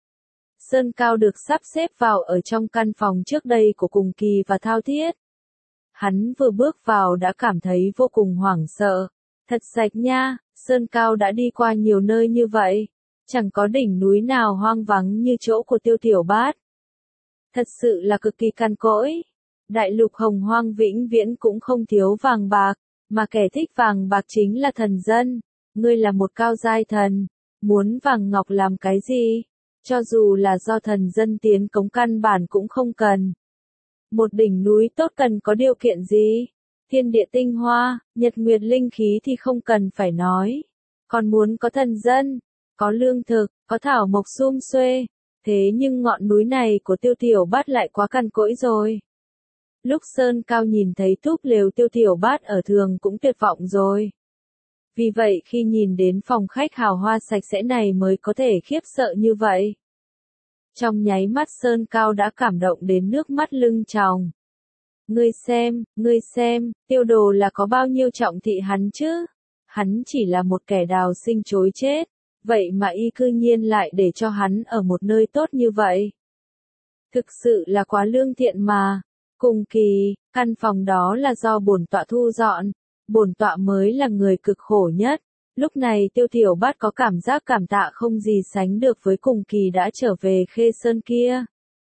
Sơn Cao được sắp xếp vào ở trong căn phòng trước đây của Cùng Kỳ và Thao Thiết. Hắn vừa bước vào đã cảm thấy vô cùng hoảng sợ. Thật sạch nha, Sơn Cao đã đi qua nhiều nơi như vậy. Chẳng có đỉnh núi nào hoang vắng như chỗ của Tiêu Tiểu Bát. Thật sự là cực kỳ cằn cỗi. Đại lục Hồng Hoang vĩnh viễn cũng không thiếu vàng bạc, mà kẻ thích vàng bạc chính là thần dân. Ngươi là một cao giai thần, muốn vàng ngọc làm cái gì? Cho dù là do thần dân tiến cống căn bản cũng không cần. Một đỉnh núi tốt cần có điều kiện gì? Thiên địa tinh hoa, nhật nguyệt linh khí thì không cần phải nói. Còn muốn có thần dân, có lương thực, có thảo mộc sum xuê. Thế nhưng ngọn núi này của Tiêu Tiểu Bát lại quá cằn cỗi rồi. Lúc Sơn Cao nhìn thấy túp lều Tiêu Tiểu Bát ở thường cũng tuyệt vọng rồi. Vì vậy khi nhìn đến phòng khách hào hoa sạch sẽ này mới có thể khiếp sợ như vậy. Trong nháy mắt Sơn Cao đã cảm động đến nước mắt lưng tròng. Ngươi xem, ngươi xem, Tiêu Đồ là có bao nhiêu trọng thị hắn chứ? Hắn chỉ là một kẻ đào sinh chối chết, vậy mà y cư nhiên lại để cho hắn ở một nơi tốt như vậy. Thực sự là quá lương thiện mà. Cùng kỳ, căn phòng đó là do bổn tọa thu dọn, bổn tọa mới là người cực khổ nhất. Lúc này Tiêu Tiểu Bát có cảm giác cảm tạ không gì sánh được với cùng kỳ đã trở về Khê Sơn kia.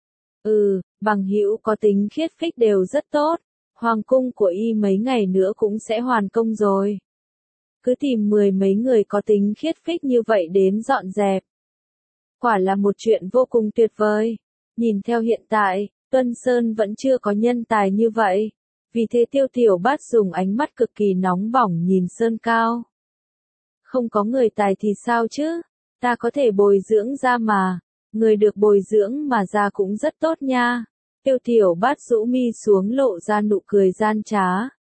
Ừ, bằng hữu có tính khiết phích đều rất tốt, hoàng cung của y mấy ngày nữa cũng sẽ hoàn công rồi. Cứ tìm mười mấy người có tính khiết phích như vậy đến dọn dẹp. Quả là một chuyện vô cùng tuyệt vời. Nhìn theo hiện tại, Tuân Sơn vẫn chưa có nhân tài như vậy. Vì thế Tiêu Tiểu Bát dùng ánh mắt cực kỳ nóng bỏng nhìn Sơn Cao. Không có người tài thì sao chứ? Ta có thể bồi dưỡng ra mà. Người được bồi dưỡng mà ra cũng rất tốt nha. Tiêu Tiểu Bát rũ mi xuống lộ ra nụ cười gian trá.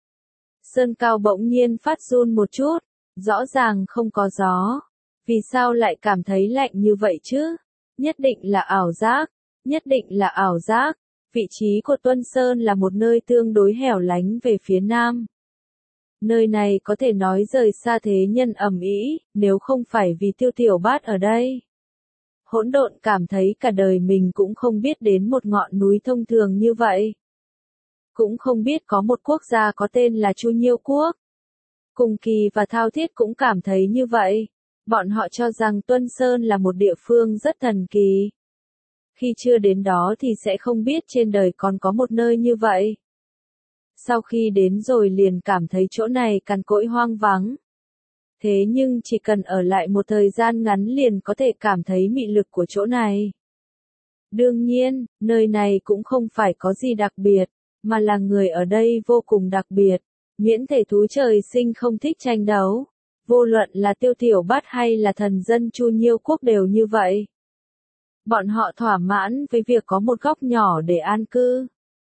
Sơn Cao bỗng nhiên phát run một chút. Rõ ràng không có gió. Vì sao lại cảm thấy lạnh như vậy chứ? Nhất định là ảo giác. Nhất định là ảo giác. Vị trí của Tuân Sơn là một nơi tương đối hẻo lánh về phía nam. Nơi này có thể nói rời xa thế nhân ầm ĩ, nếu không phải vì Tiêu Tiểu Bát ở đây. Hỗn độn cảm thấy cả đời mình cũng không biết đến một ngọn núi thông thường như vậy. Cũng không biết có một quốc gia có tên là Chu Nhiêu Quốc. Cùng Kỳ và Thao Thiết cũng cảm thấy như vậy. Bọn họ cho rằng Tuân Sơn là một địa phương rất thần kỳ. Khi chưa đến đó thì sẽ không biết trên đời còn có một nơi như vậy. Sau khi đến rồi liền cảm thấy chỗ này cằn cỗi hoang vắng. Thế nhưng chỉ cần ở lại một thời gian ngắn liền có thể cảm thấy mị lực của chỗ này. Đương nhiên, nơi này cũng không phải có gì đặc biệt, mà là người ở đây vô cùng đặc biệt. Miễn thể thú trời sinh không thích tranh đấu. Vô luận là Tiêu Tiểu Bát hay là thần dân Chu Nhiêu Quốc đều như vậy. Bọn họ thỏa mãn với việc có một góc nhỏ để an cư.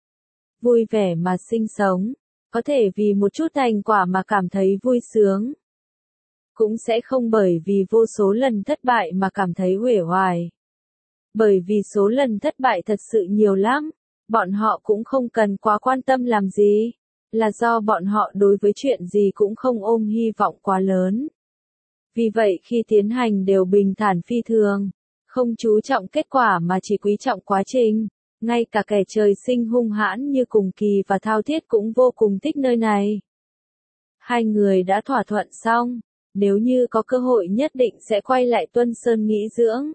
Vui vẻ mà sinh sống, có thể vì một chút thành quả mà cảm thấy vui sướng. Cũng sẽ không bởi vì vô số lần thất bại mà cảm thấy uể oải. Bởi vì số lần thất bại thật sự nhiều lắm, bọn họ cũng không cần quá quan tâm làm gì, là do bọn họ đối với chuyện gì cũng không ôm hy vọng quá lớn. Vì vậy khi tiến hành đều bình thản phi thường, không chú trọng kết quả mà chỉ quý trọng quá trình. Ngay cả kẻ trời sinh hung hãn như Cùng Kỳ và Thao Thiết cũng vô cùng thích nơi này. Hai người đã thỏa thuận xong, nếu như có cơ hội nhất định sẽ quay lại Tuân Sơn nghỉ dưỡng.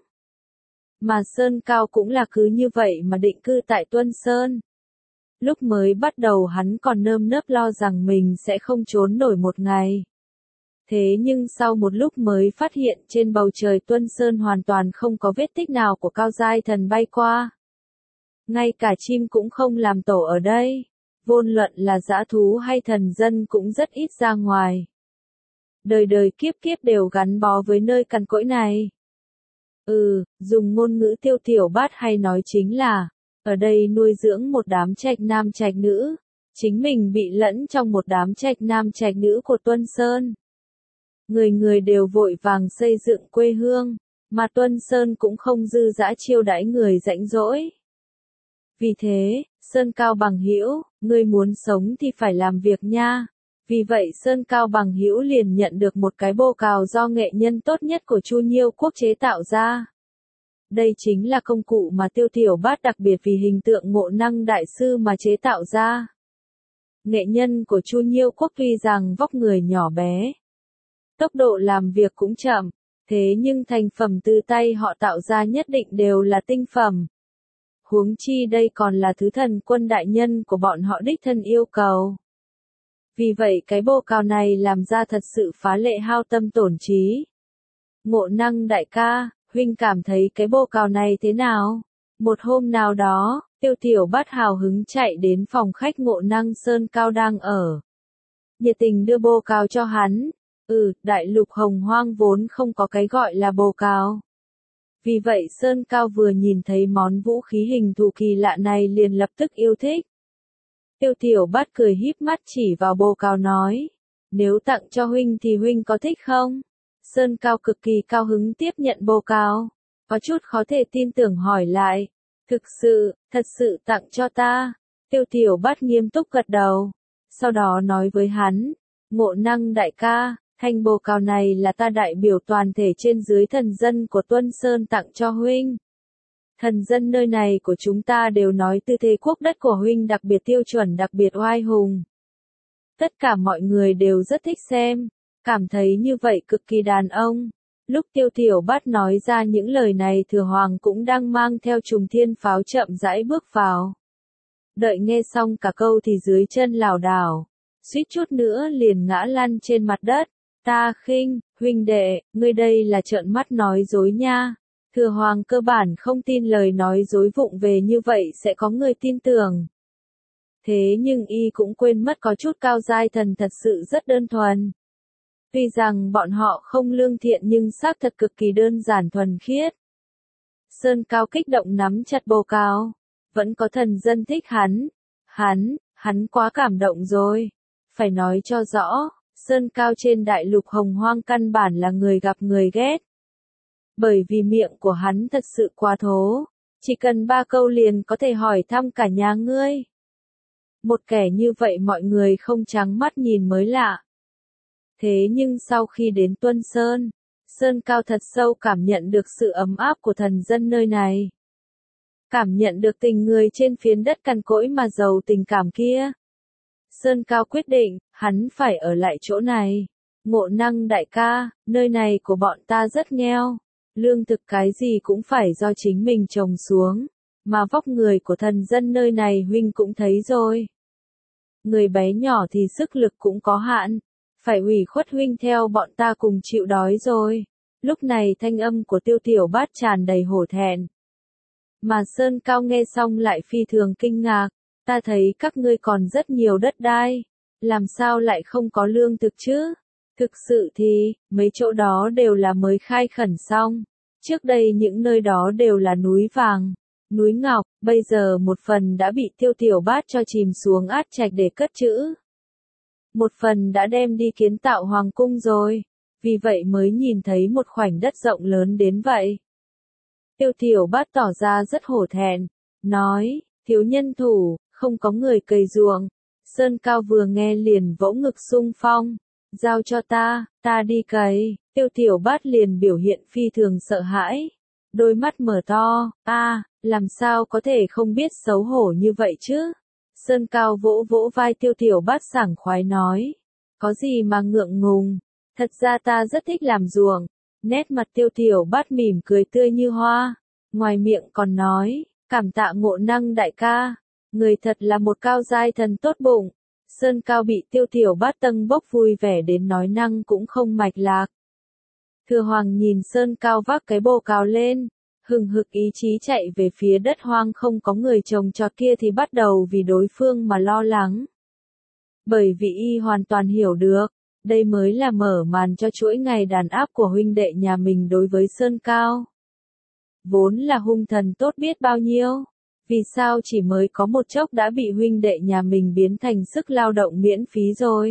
Mà Sơn Cao cũng là cứ như vậy mà định cư tại Tuân Sơn. Lúc mới bắt đầu hắn còn nơm nớp lo rằng mình sẽ không trốn nổi một ngày. Thế nhưng sau một lúc mới phát hiện trên bầu trời Tuân Sơn hoàn toàn không có vết tích nào của cao giai thần bay qua. Ngay cả chim cũng không làm tổ ở đây. Vô luận là dã thú hay thần dân cũng rất ít ra ngoài. Đời đời kiếp kiếp đều gắn bó với nơi cằn cỗi này. Ừ, dùng ngôn ngữ Tiêu Tiểu Bát hay nói chính là, ở đây nuôi dưỡng một đám trạch nam trạch nữ, chính mình bị lẫn trong một đám trạch nam trạch nữ của Tuân Sơn. Người người đều vội vàng xây dựng quê hương, mà Tuân Sơn cũng không dư dã chiêu đãi người rãnh rỗi. Vì thế, Sơn Cao bằng hữu, ngươi muốn sống thì phải làm việc nha. Vì vậy Sơn Cao bằng hữu liền nhận được một cái bô cào do nghệ nhân tốt nhất của Chu Nhiêu Quốc chế tạo ra. Đây chính là công cụ mà Tiêu Tiểu Bát đặc biệt vì hình tượng ngộ năng đại sư mà chế tạo ra. Nghệ nhân của Chu Nhiêu Quốc tuy rằng vóc người nhỏ bé, tốc độ làm việc cũng chậm, thế nhưng thành phẩm từ tay họ tạo ra nhất định đều là tinh phẩm. Huống chi đây còn là thứ thần quân đại nhân của bọn họ đích thân yêu cầu. Vì vậy cái bô cào này làm ra thật sự phá lệ hao tâm tổn trí. Ngộ năng đại ca, huynh cảm thấy cái bô cào này thế nào? Một hôm nào đó, Tiêu Tiểu Bát hào hứng chạy đến phòng khách Ngộ Năng Sơn Cao đang ở. Nhiệt tình đưa bồ cào cho hắn. Ừ, đại lục hồng hoang vốn không có cái gọi là bồ cào. Vì vậy Sơn Cao vừa nhìn thấy món vũ khí hình thù kỳ lạ này liền lập tức yêu thích. Tiêu Tiểu Bát cười híp mắt chỉ vào bồ cào nói. Nếu tặng cho huynh thì huynh có thích không? Sơn Cao cực kỳ cao hứng tiếp nhận bồ cào. Có chút khó thể tin tưởng hỏi lại. Thực sự, thật sự tặng cho ta. Tiêu Tiểu Bát nghiêm túc gật đầu. Sau đó nói với hắn. Ngộ Năng đại ca, thanh bồ cào này là ta đại biểu toàn thể trên dưới thần dân của Tuân Sơn tặng cho huynh. Thần dân nơi này của chúng ta đều nói tư thế quốc đất của huynh đặc biệt tiêu chuẩn đặc biệt oai hùng. Tất cả mọi người đều rất thích xem, cảm thấy như vậy cực kỳ đàn ông. Lúc Tiêu Tiểu Bát nói ra những lời này Thừa Hoàng cũng đang mang theo trùng thiên pháo chậm rãi bước vào. Đợi nghe xong cả câu thì dưới chân lảo đảo, suýt chút nữa liền ngã lăn trên mặt đất. Ta khinh, huynh đệ, ngươi đây là trợn mắt nói dối nha. Thừa Hoàng cơ bản không tin lời nói dối vụng về như vậy sẽ có người tin tưởng. Thế nhưng y cũng quên mất có chút cao giai thần thật sự rất đơn thuần. Tuy rằng bọn họ không lương thiện nhưng xác thật cực kỳ đơn giản thuần khiết. Sơn Cao kích động nắm chặt bồ cào. Vẫn có thần dân thích hắn. Hắn, hắn quá cảm động rồi. Phải nói cho rõ, Sơn Cao trên đại lục hồng hoang căn bản là người gặp người ghét. Bởi vì miệng của hắn thật sự quá thố. Chỉ cần ba câu liền có thể hỏi thăm cả nhà ngươi. Một kẻ như vậy mọi người không trắng mắt nhìn mới lạ. Thế nhưng sau khi đến Tuân Sơn, Sơn Cao thật sâu cảm nhận được sự ấm áp của thần dân nơi này. Cảm nhận được tình người trên phiến đất cằn cỗi mà giàu tình cảm kia. Sơn Cao quyết định, hắn phải ở lại chỗ này. Ngộ Năng đại ca, nơi này của bọn ta rất nghèo. Lương thực cái gì cũng phải do chính mình trồng xuống. Mà vóc người của thần dân nơi này huynh cũng thấy rồi. Người bé nhỏ thì sức lực cũng có hạn. Phải ủy khuất huynh theo bọn ta cùng chịu đói rồi. Lúc này thanh âm của Tiêu Tiểu Bát tràn đầy hổ thẹn. Mà Sơn Cao nghe xong lại phi thường kinh ngạc. Ta thấy các ngươi còn rất nhiều đất đai. Làm sao lại không có lương thực chứ? Thực sự thì, mấy chỗ đó đều là mới khai khẩn xong. Trước đây những nơi đó đều là núi vàng, núi ngọc, bây giờ một phần đã bị Tiêu Tiểu Bát cho chìm xuống át trạch để cất trữ. Một phần đã đem đi kiến tạo hoàng cung rồi, vì vậy mới nhìn thấy một khoảnh đất rộng lớn đến vậy. Tiêu Tiểu Bát tỏ ra rất hổ thẹn, nói, thiếu nhân thủ, không có người cày ruộng. Sơn Cao vừa nghe liền vỗ ngực sung phong, giao cho ta, ta đi cày. Tiêu Tiểu Bát liền biểu hiện phi thường sợ hãi, đôi mắt mở to, a, à, làm sao có thể không biết xấu hổ như vậy chứ? Sơn Cao vỗ vỗ vai Tiêu Tiểu Bát sảng khoái nói, có gì mà ngượng ngùng, thật ra ta rất thích làm ruộng. Nét mặt Tiêu Tiểu Bát mỉm cười tươi như hoa, ngoài miệng còn nói, cảm tạ Ngộ Năng đại ca, người thật là một cao giai thần tốt bụng. Sơn Cao bị Tiêu Tiểu Bát tâng bốc vui vẻ đến nói năng cũng không mạch lạc. Thừa Hoàng nhìn Sơn Cao vác cái bồ cào lên, hừng hực ý chí chạy về phía đất hoang không có người trồng trọt kia thì bắt đầu vì đối phương mà lo lắng. Bởi vì y hoàn toàn hiểu được, đây mới là mở màn cho chuỗi ngày đàn áp của huynh đệ nhà mình đối với Sơn Cao. Vốn là hung thần tốt biết bao nhiêu, vì sao chỉ mới có một chốc đã bị huynh đệ nhà mình biến thành sức lao động miễn phí rồi.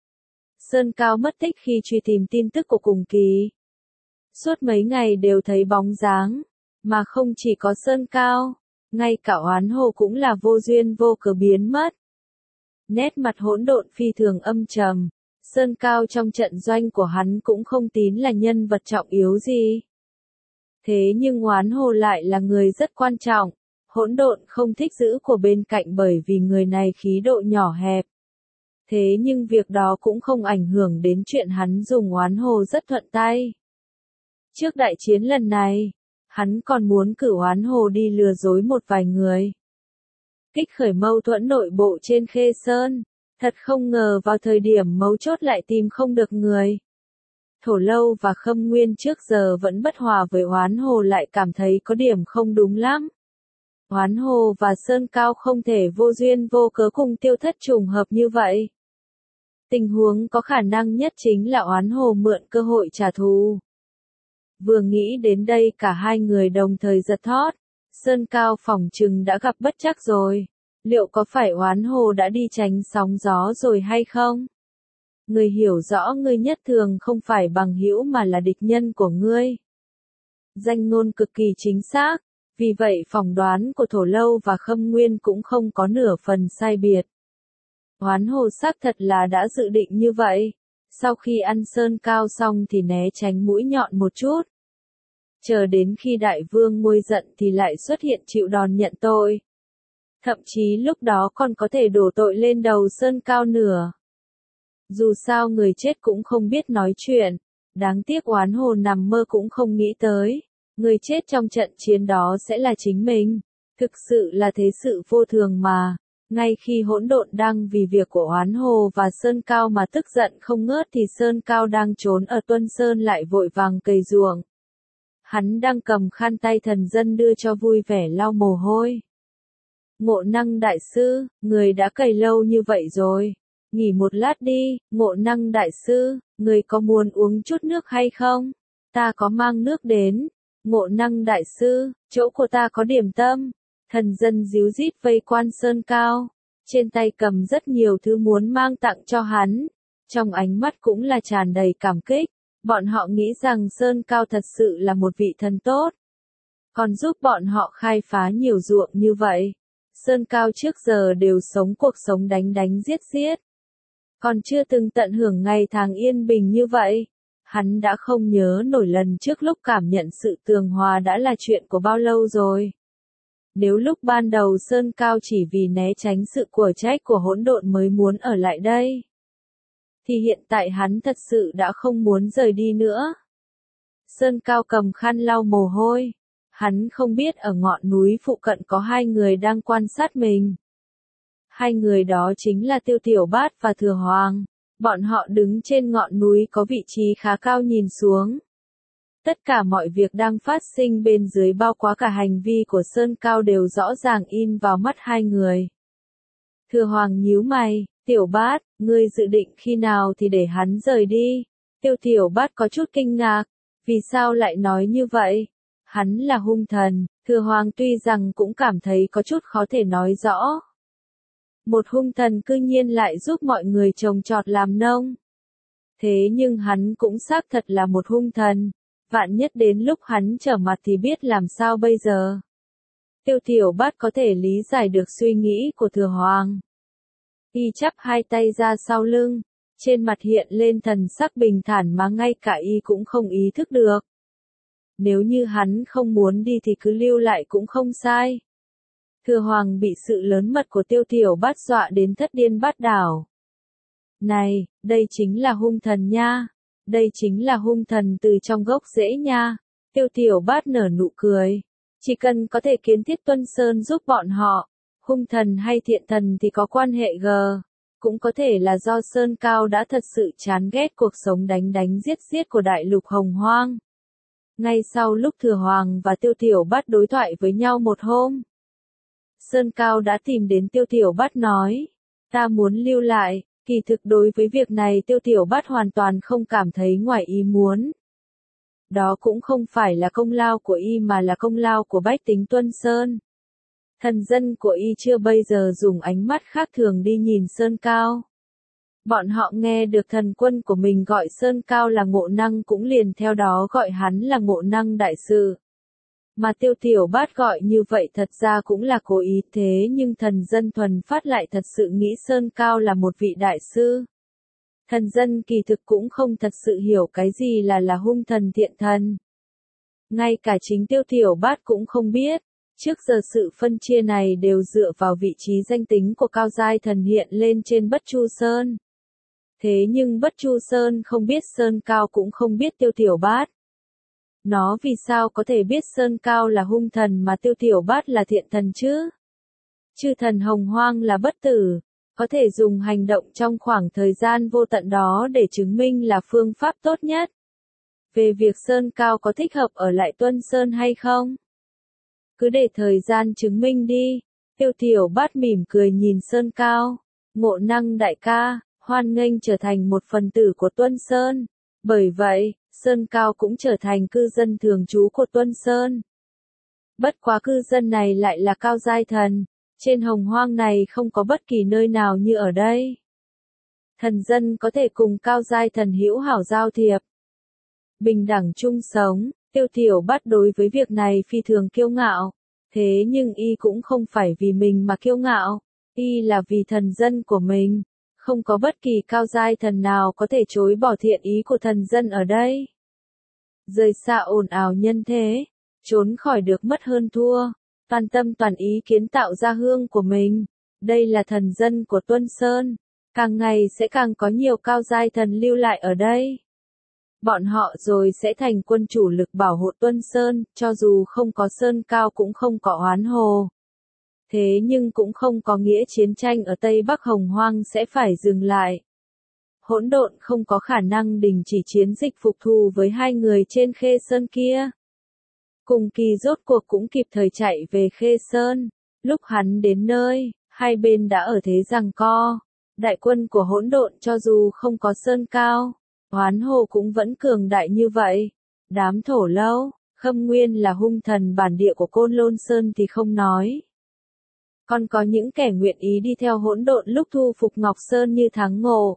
Sơn Cao mất tích khi truy tìm tin tức của cùng kỳ. Suốt mấy ngày đều thấy bóng dáng, mà không chỉ có Sơn Cao, ngay cả Oán Hồ cũng là vô duyên vô cớ biến mất. Nét mặt hỗn độn phi thường âm trầm, Sơn Cao trong trận doanh của hắn cũng không tín là nhân vật trọng yếu gì. Thế nhưng Oán Hồ lại là người rất quan trọng, hỗn độn không thích giữ của bên cạnh bởi vì người này khí độ nhỏ hẹp. Thế nhưng việc đó cũng không ảnh hưởng đến chuyện hắn dùng Oán Hồ rất thuận tay. Trước đại chiến lần này, hắn còn muốn cử Oán Hồ đi lừa dối một vài người. Kích khởi mâu thuẫn nội bộ trên Khê Sơn, thật không ngờ vào thời điểm mấu chốt lại tìm không được người. Thổ Lâu và Khâm Nguyên trước giờ vẫn bất hòa với Oán Hồ lại cảm thấy có điểm không đúng lắm. Oán Hồ và Sơn Cao không thể vô duyên vô cớ cùng Tiêu Thất trùng hợp như vậy. Tình huống có khả năng nhất chính là Oán Hồ mượn cơ hội trả thù. Vừa nghĩ đến đây cả hai người đồng thời giật thót. Sơn Cao phỏng chừng đã gặp bất trắc rồi. Liệu có phải Oán Hồ đã đi tránh sóng gió rồi hay không? Người hiểu rõ ngươi nhất thường không phải bằng hữu mà là địch nhân của ngươi. Danh ngôn cực kỳ chính xác, vì vậy phỏng đoán của Thổ Lâu và Khâm Nguyên cũng không có nửa phần sai biệt. Oán Hồ xác thật là đã dự định như vậy. Sau khi ăn Sơn Cao xong thì né tránh mũi nhọn một chút. Chờ đến khi đại vương nguôi giận thì lại xuất hiện chịu đòn nhận tội. Thậm chí lúc đó còn có thể đổ tội lên đầu Sơn Cao nửa. Dù sao người chết cũng không biết nói chuyện. Đáng tiếc Oán Hồ nằm mơ cũng không nghĩ tới. Người chết trong trận chiến đó sẽ là chính mình. Thực sự là thế sự vô thường mà. Ngay khi hỗn độn đang vì việc của Oán Hồ và Sơn Cao mà tức giận không ngớt thì Sơn Cao đang trốn ở Tuân Sơn lại vội vàng cày ruộng. Hắn đang cầm khăn tay thần dân đưa cho vui vẻ lau mồ hôi. Ngộ Năng đại sư, người đã cày lâu như vậy rồi. Nghỉ một lát đi, Ngộ Năng đại sư, người có muốn uống chút nước hay không? Ta có mang nước đến. Ngộ Năng đại sư, chỗ của ta có điểm tâm. Thần dân díu dít vây quan Sơn Cao. Trên tay cầm rất nhiều thứ muốn mang tặng cho hắn. Trong ánh mắt cũng là tràn đầy cảm kích. Bọn họ nghĩ rằng Sơn Cao thật sự là một vị thần tốt. Còn giúp bọn họ khai phá nhiều ruộng như vậy. Sơn Cao trước giờ đều sống cuộc sống đánh đánh giết giết. Còn chưa từng tận hưởng ngày tháng yên bình như vậy. Hắn đã không nhớ nổi lần trước lúc cảm nhận sự tường hòa đã là chuyện của bao lâu rồi. Nếu lúc ban đầu Sơn Cao chỉ vì né tránh sự của trách của hỗn độn mới muốn ở lại đây, thì hiện tại hắn thật sự đã không muốn rời đi nữa. Sơn Cao cầm khăn lau mồ hôi. Hắn không biết ở ngọn núi phụ cận có hai người đang quan sát mình. Hai người đó chính là Tiêu Tiểu Bát và Thừa Hoàng. Bọn họ đứng trên ngọn núi có vị trí khá cao nhìn xuống. Tất cả mọi việc đang phát sinh bên dưới bao quá cả hành vi của Sơn Cao đều rõ ràng in vào mắt hai người. Thừa Hoàng nhíu mày, Tiểu Bát, ngươi dự định khi nào thì để hắn rời đi. Tiêu Tiểu Bát có chút kinh ngạc, vì sao lại nói như vậy? Hắn là hung thần, Thừa Hoàng tuy rằng cũng cảm thấy có chút khó thể nói rõ. Một hung thần cư nhiên lại giúp mọi người trồng trọt làm nông. Thế nhưng hắn cũng xác thật là một hung thần. Vạn nhất đến lúc hắn trở mặt thì biết làm sao bây giờ. Tiêu Tiểu Bát có thể lý giải được suy nghĩ của Thừa Hoàng. Y chắp hai tay ra sau lưng, trên mặt hiện lên thần sắc bình thản mà ngay cả y cũng không ý thức được. Nếu như hắn không muốn đi thì cứ lưu lại cũng không sai. Thừa Hoàng bị sự lớn mật của Tiêu Tiểu Bát dọa đến thất điên bát đảo. Này, đây chính là hung thần nha. Đây chính là hung thần từ trong gốc rễ nha. Tiêu Tiểu Bát nở nụ cười. Chỉ cần có thể kiến thiết Tuân Sơn giúp bọn họ, hung thần hay thiện thần thì có quan hệ g. Cũng có thể là do Sơn Cao đã thật sự chán ghét cuộc sống đánh đánh giết giết của đại lục Hồng Hoang. Ngay sau lúc Thừa Hoàng và Tiêu Tiểu Bát đối thoại với nhau một hôm, Sơn Cao đã tìm đến Tiêu Tiểu Bát nói, ta muốn lưu lại. Kỳ thực đối với việc này Tiêu Tiểu Bát hoàn toàn không cảm thấy ngoài ý muốn. Đó cũng không phải là công lao của y mà là công lao của bách tính Tuân Sơn. Thần dân của y chưa bây giờ dùng ánh mắt khác thường đi nhìn Sơn Cao. Bọn họ nghe được thần quân của mình gọi Sơn Cao là Ngộ Năng cũng liền theo đó gọi hắn là Ngộ Năng đại sư. Mà Tiêu Tiểu Bát gọi như vậy thật ra cũng là cố ý, thế nhưng thần dân thuần phát lại thật sự nghĩ Sơn Cao là một vị đại sư. Thần dân kỳ thực cũng không thật sự hiểu cái gì là là hung thần thiện thần. Ngay cả chính Tiêu Tiểu Bát cũng không biết. Trước giờ sự phân chia này đều dựa vào vị trí danh tính của cao giai thần hiện lên trên Bất Chu Sơn. Thế nhưng Bất Chu Sơn không biết Sơn Cao cũng không biết Tiêu Tiểu Bát. Nó vì sao có thể biết Sơn Cao là hung thần mà Tiêu Tiểu Bát là thiện thần chứ? Chư thần Hồng Hoang là bất tử, có thể dùng hành động trong khoảng thời gian vô tận đó để chứng minh là phương pháp tốt nhất. Về việc Sơn Cao có thích hợp ở lại Tuân Sơn hay không? Cứ để thời gian chứng minh đi. Tiêu Tiểu Bát mỉm cười nhìn Sơn Cao. Ngộ Năng đại ca, hoan nghênh trở thành một phần tử của Tuân Sơn. Bởi vậy, Sơn Cao cũng trở thành cư dân thường trú của Tuân Sơn. Bất quá cư dân này lại là cao giai thần. Trên hồng hoang này không có bất kỳ nơi nào như ở đây. Thần dân có thể cùng cao giai thần hữu hảo giao thiệp. Bình đẳng chung sống, Tiêu Tiểu Bát đối với việc này phi thường kiêu ngạo. Thế nhưng y cũng không phải vì mình mà kiêu ngạo, y là vì thần dân của mình. Không có bất kỳ cao giai thần nào có thể chối bỏ thiện ý của thần dân ở đây. Rời xa ồn ào nhân thế, trốn khỏi được mất hơn thua, toàn tâm toàn ý kiến tạo ra hương của mình. Đây là thần dân của Tuân Sơn, càng ngày sẽ càng có nhiều cao giai thần lưu lại ở đây. Bọn họ rồi sẽ thành quân chủ lực bảo hộ Tuân Sơn, cho dù không có Sơn Cao cũng không có oán hồ. Thế nhưng cũng không có nghĩa chiến tranh ở Tây Bắc Hồng Hoang sẽ phải dừng lại. Hỗn độn không có khả năng đình chỉ chiến dịch phục thù với hai người trên Khê Sơn kia. Cùng Kỳ rốt cuộc cũng kịp thời chạy về Khê Sơn. Lúc hắn đến nơi, hai bên đã ở thế giằng co. Đại quân của hỗn độn cho dù không có Sơn Cao, oán hồ cũng vẫn cường đại như vậy. Đám Thổ Lâu, Khâm Nguyên là hung thần bản địa của Côn Lôn Sơn thì không nói. Còn có những kẻ nguyện ý đi theo hỗn độn lúc thu phục Ngọc Sơn như Thắng Ngộ.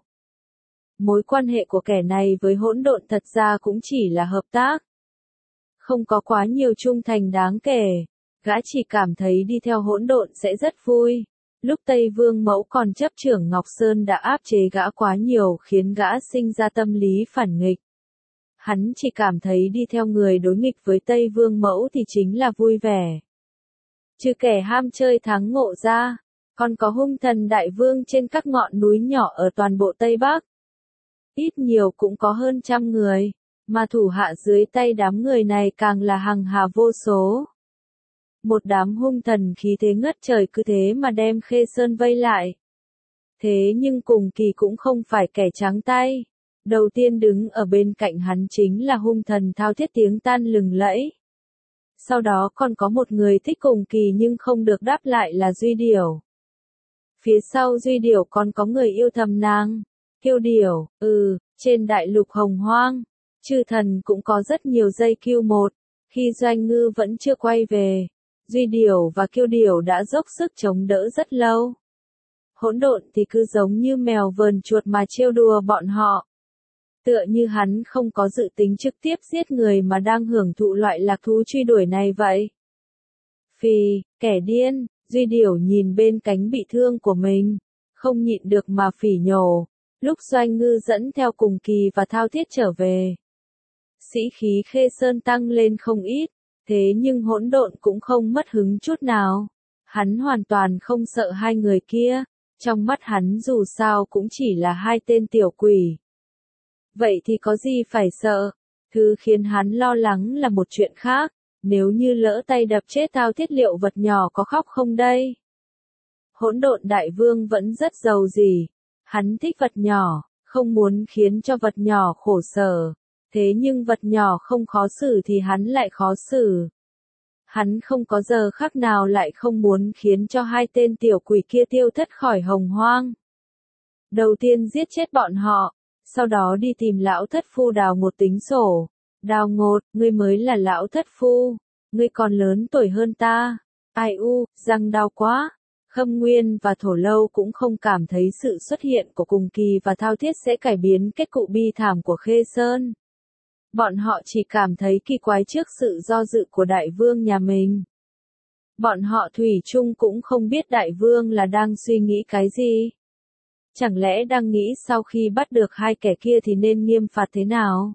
Mối quan hệ của kẻ này với hỗn độn thật ra cũng chỉ là hợp tác. Không có quá nhiều trung thành đáng kể. Gã chỉ cảm thấy đi theo hỗn độn sẽ rất vui. Lúc Tây Vương Mẫu còn chấp trưởng Ngọc Sơn đã áp chế gã quá nhiều khiến gã sinh ra tâm lý phản nghịch. Hắn chỉ cảm thấy đi theo người đối nghịch với Tây Vương Mẫu thì chính là vui vẻ. Trừ kẻ ham chơi Thắng Ngộ ra, còn có hung thần đại vương trên các ngọn núi nhỏ ở toàn bộ Tây Bắc. Ít nhiều cũng có hơn trăm người, mà thủ hạ dưới tay đám người này càng là hằng hà vô số. Một đám hung thần khí thế ngất trời cứ thế mà đem Khê Sơn vây lại. Thế nhưng cùng Kỳ cũng không phải kẻ trắng tay. Đầu tiên đứng ở bên cạnh hắn chính là hung thần thao thiết tiếng tan lừng lẫy. Sau đó còn có một người thích cùng Kỳ nhưng không được đáp lại là Duy Điểu. Phía sau Duy Điểu còn có người yêu thầm nàng. Kiêu Điểu, ừ, trên đại lục Hồng Hoang, chư thần cũng có rất nhiều dây kiêu một. Khi Doanh Ngư vẫn chưa quay về, Duy Điểu và Kiêu Điểu đã dốc sức chống đỡ rất lâu. Hỗn độn thì cứ giống như mèo vờn chuột mà trêu đùa bọn họ. Tựa như hắn không có dự tính trực tiếp giết người mà đang hưởng thụ loại lạc thú truy đuổi này vậy. Phì, kẻ điên, Duy Điểu nhìn bên cánh bị thương của mình, không nhịn được mà phỉ nhổ. Lúc Doanh Ngư dẫn theo cùng Kỳ và Thao Thiết trở về, sĩ khí Khê Sơn tăng lên không ít, thế nhưng hỗn độn cũng không mất hứng chút nào. Hắn hoàn toàn không sợ hai người kia, trong mắt hắn dù sao cũng chỉ là hai tên tiểu quỷ. Vậy thì có gì phải sợ? Thứ khiến hắn lo lắng là một chuyện khác, nếu như lỡ tay đập chết Thao Thiết liệu vật nhỏ có khóc không đây? Hỗn độn đại vương vẫn rất giàu gì. Hắn thích vật nhỏ, không muốn khiến cho vật nhỏ khổ sở. Thế nhưng vật nhỏ không khó xử thì hắn lại khó xử. Hắn không có giờ khác nào lại không muốn khiến cho hai tên tiểu quỷ kia tiêu thất khỏi Hồng Hoang. Đầu tiên giết chết bọn họ, sau đó đi tìm lão thất phu đào một tính sổ. Đào Ngột, ngươi mới là lão thất phu, ngươi còn lớn tuổi hơn ta. Ai u, răng đau quá. Khâm Nguyên và Thổ Lâu cũng không cảm thấy sự xuất hiện của cùng Kỳ và Thao Thiết sẽ cải biến kết cục bi thảm của Khê Sơn. Bọn họ chỉ cảm thấy kỳ quái trước sự do dự của đại vương nhà mình. Bọn họ thủy chung cũng không biết đại vương là đang suy nghĩ cái gì. Chẳng lẽ đang nghĩ sau khi bắt được hai kẻ kia thì nên nghiêm phạt thế nào?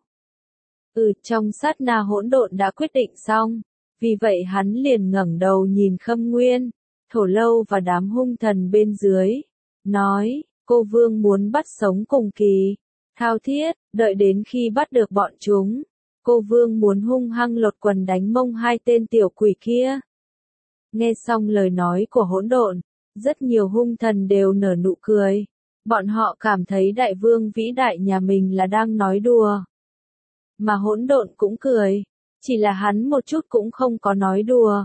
Ừ, trong sát na hỗn độn đã quyết định xong, vì vậy hắn liền ngẩng đầu nhìn Khâm Nguyên, Thổ Lâu và đám hung thần bên dưới, nói, cô vương muốn bắt sống cùng Kỳ, Thao Thiết, đợi đến khi bắt được bọn chúng, cô vương muốn hung hăng lột quần đánh mông hai tên tiểu quỷ kia. Nghe xong lời nói của hỗn độn, rất nhiều hung thần đều nở nụ cười, bọn họ cảm thấy đại vương vĩ đại nhà mình là đang nói đùa. Mà hỗn độn cũng cười, chỉ là hắn một chút cũng không có nói đùa.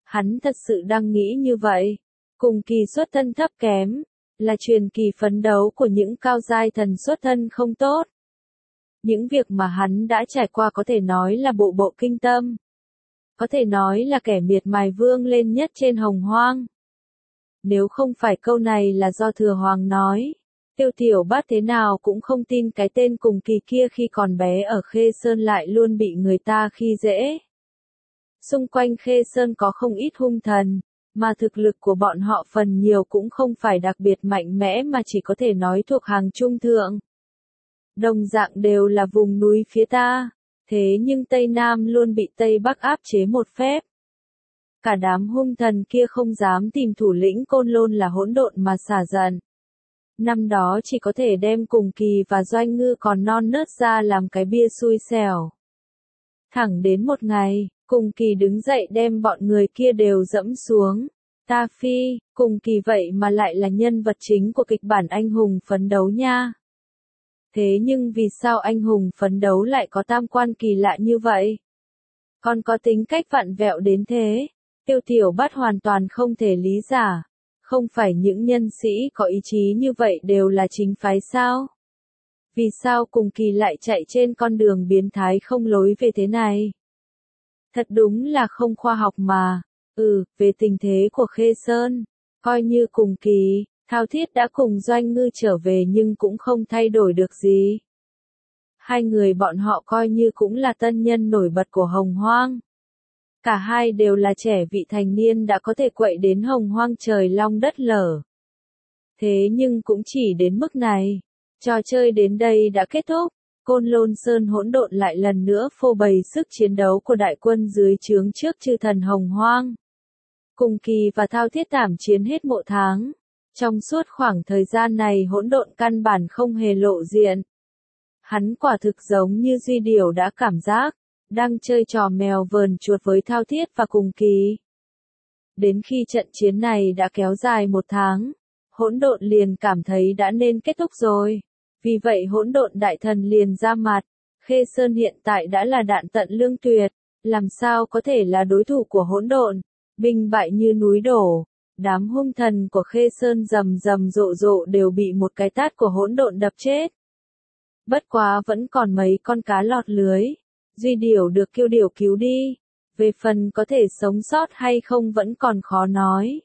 Hắn thật sự đang nghĩ như vậy. Cùng kỳ xuất thân thấp kém, là truyền kỳ phấn đấu của những cao giai thần xuất thân không tốt. Những việc mà hắn đã trải qua có thể nói là bộ bộ kinh tâm. Có thể nói là kẻ miệt mài vương lên nhất trên hồng hoang. Nếu không phải câu này là do Thừa Hoàng nói, Tiêu Tiểu Bát thế nào cũng không tin cái tên cùng kỳ kia khi còn bé ở Khê Sơn lại luôn bị người ta khi dễ. Xung quanh Khê Sơn có không ít hung thần, mà thực lực của bọn họ phần nhiều cũng không phải đặc biệt mạnh mẽ mà chỉ có thể nói thuộc hàng trung thượng. Đồng dạng đều là vùng núi phía ta, thế nhưng Tây Nam luôn bị Tây Bắc áp chế một phép. Cả đám hung thần kia không dám tìm thủ lĩnh Côn Lôn là hỗn độn mà xả giận. Năm đó chỉ có thể đem cùng kỳ và doanh ngư còn non nớt ra làm cái bia xui xẻo. Thẳng đến một ngày, cùng kỳ đứng dậy đem bọn người kia đều dẫm xuống. Ta phi, cùng kỳ vậy mà lại là nhân vật chính của kịch bản anh hùng phấn đấu nha. Thế nhưng vì sao anh hùng phấn đấu lại có tam quan kỳ lạ như vậy? Còn có tính cách vặn vẹo đến thế? Tiêu Tiểu Bát hoàn toàn không thể lý giải. Không phải những nhân sĩ có ý chí như vậy đều là chính phái sao? Vì sao cùng kỳ lại chạy trên con đường biến thái không lối về thế này? Thật đúng là không khoa học mà. Ừ, về tình thế của Khê Sơn, coi như cùng kỳ, Thao Thiết đã cùng Doanh Ngư trở về nhưng cũng không thay đổi được gì. Hai người bọn họ coi như cũng là tân nhân nổi bật của Hồng Hoang. Cả hai đều là trẻ vị thành niên đã có thể quậy đến Hồng Hoang trời long đất lở. Thế nhưng cũng chỉ đến mức này. Trò chơi đến đây đã kết thúc. Côn Lôn Sơn hỗn độn lại lần nữa phô bày sức chiến đấu của đại quân dưới trướng trước chư thần Hồng Hoang. Cùng kỳ và Thao Thiết tảm chiến hết một tháng. Trong suốt khoảng thời gian này hỗn độn căn bản không hề lộ diện. Hắn quả thực giống như Duy Điểu đã cảm giác, đang chơi trò mèo vờn chuột với Thao Thiết và cùng kỳ. Đến khi trận chiến này đã kéo dài một tháng, hỗn độn liền cảm thấy đã nên kết thúc rồi. Vì vậy hỗn độn đại thần liền ra mặt, Khê Sơn hiện tại đã là đạn tận lương tuyệt, làm sao có thể là đối thủ của hỗn độn, binh bại như núi đổ. Đám hung thần của Khê Sơn rầm rầm rộ rộ đều bị một cái tát của hỗn độn đập chết. Bất quá vẫn còn mấy con cá lọt lưới, Duy Điểu được Kiêu Điểu cứu đi, về phần có thể sống sót hay không vẫn còn khó nói.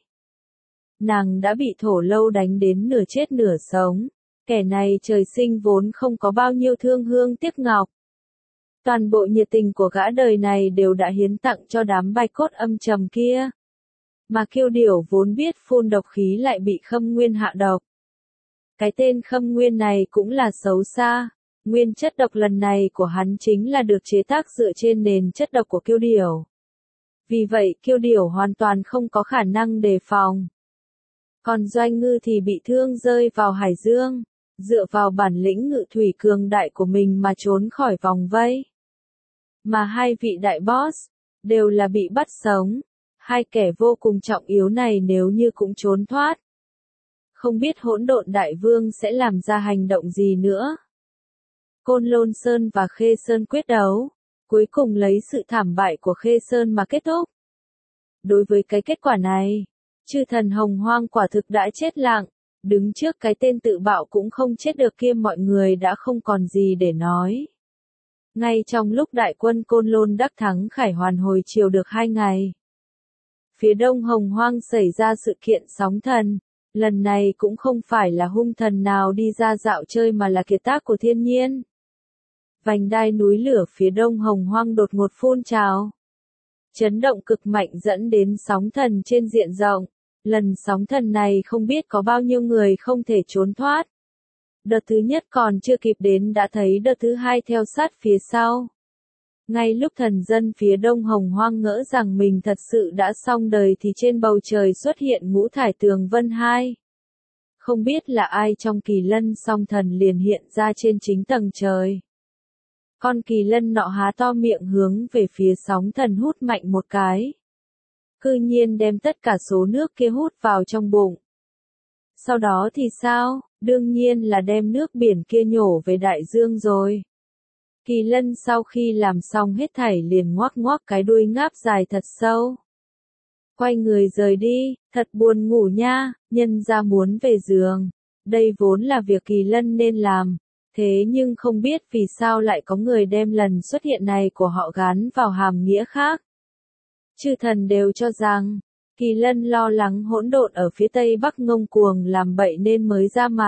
Nàng đã bị Thổ Lâu đánh đến nửa chết nửa sống, kẻ này trời sinh vốn không có bao nhiêu thương hương tiếc ngọc. Toàn bộ nhiệt tình của gã đời này đều đã hiến tặng cho đám bạch cốt âm trầm kia. Mà Kiêu Điểu vốn biết phun độc khí lại bị Khâm Nguyên hạ độc. Cái tên Khâm Nguyên này cũng là xấu xa, nguyên chất độc lần này của hắn chính là được chế tác dựa trên nền chất độc của Kiêu Điểu. Vì vậy Kiêu Điểu hoàn toàn không có khả năng đề phòng. Còn Doanh Ngư thì bị thương rơi vào hải dương, dựa vào bản lĩnh ngự thủy cường đại của mình mà trốn khỏi vòng vây. Mà hai vị đại boss, đều là bị bắt sống. Hai kẻ vô cùng trọng yếu này nếu như cũng trốn thoát. Không biết hỗn độn đại vương sẽ làm ra hành động gì nữa. Côn Lôn Sơn và Khê Sơn quyết đấu, cuối cùng lấy sự thảm bại của Khê Sơn mà kết thúc. Đối với cái kết quả này, chư thần Hồng Hoang quả thực đã chết lặng, đứng trước cái tên tự bạo cũng không chết được kia mọi người đã không còn gì để nói. Ngay trong lúc đại quân Côn Lôn đắc thắng khải hoàn hồi chiều được hai ngày. Phía đông Hồng Hoang xảy ra sự kiện sóng thần, lần này cũng không phải là hung thần nào đi ra dạo chơi mà là kiệt tác của thiên nhiên. Vành đai núi lửa phía đông Hồng Hoang đột ngột phun trào. Chấn động cực mạnh dẫn đến sóng thần trên diện rộng, lần sóng thần này không biết có bao nhiêu người không thể trốn thoát. Đợt thứ nhất còn chưa kịp đến đã thấy đợt thứ hai theo sát phía sau. Ngay lúc thần dân phía đông Hồng Hoang ngỡ rằng mình thật sự đã xong đời thì trên bầu trời xuất hiện ngũ thải tường vân hai. Không biết là ai trong kỳ lân song thần liền hiện ra trên chính tầng trời. Con kỳ lân nọ há to miệng hướng về phía sóng thần hút mạnh một cái. Cư nhiên đem tất cả số nước kia hút vào trong bụng. Sau đó thì sao? Đương nhiên là đem nước biển kia nhổ về đại dương rồi. Kỳ lân sau khi làm xong hết thảy liền ngoác ngoác cái đuôi ngáp dài thật sâu. Quay người rời đi, thật buồn ngủ nha, nhân ra muốn về giường. Đây vốn là việc Kỳ Lân nên làm. Thế nhưng không biết vì sao lại có người đem lần xuất hiện này của họ gán vào hàm nghĩa khác. Chư thần đều cho rằng, Kỳ Lân lo lắng hỗn độn ở phía tây bắc ngông cuồng làm bậy nên mới ra mặt.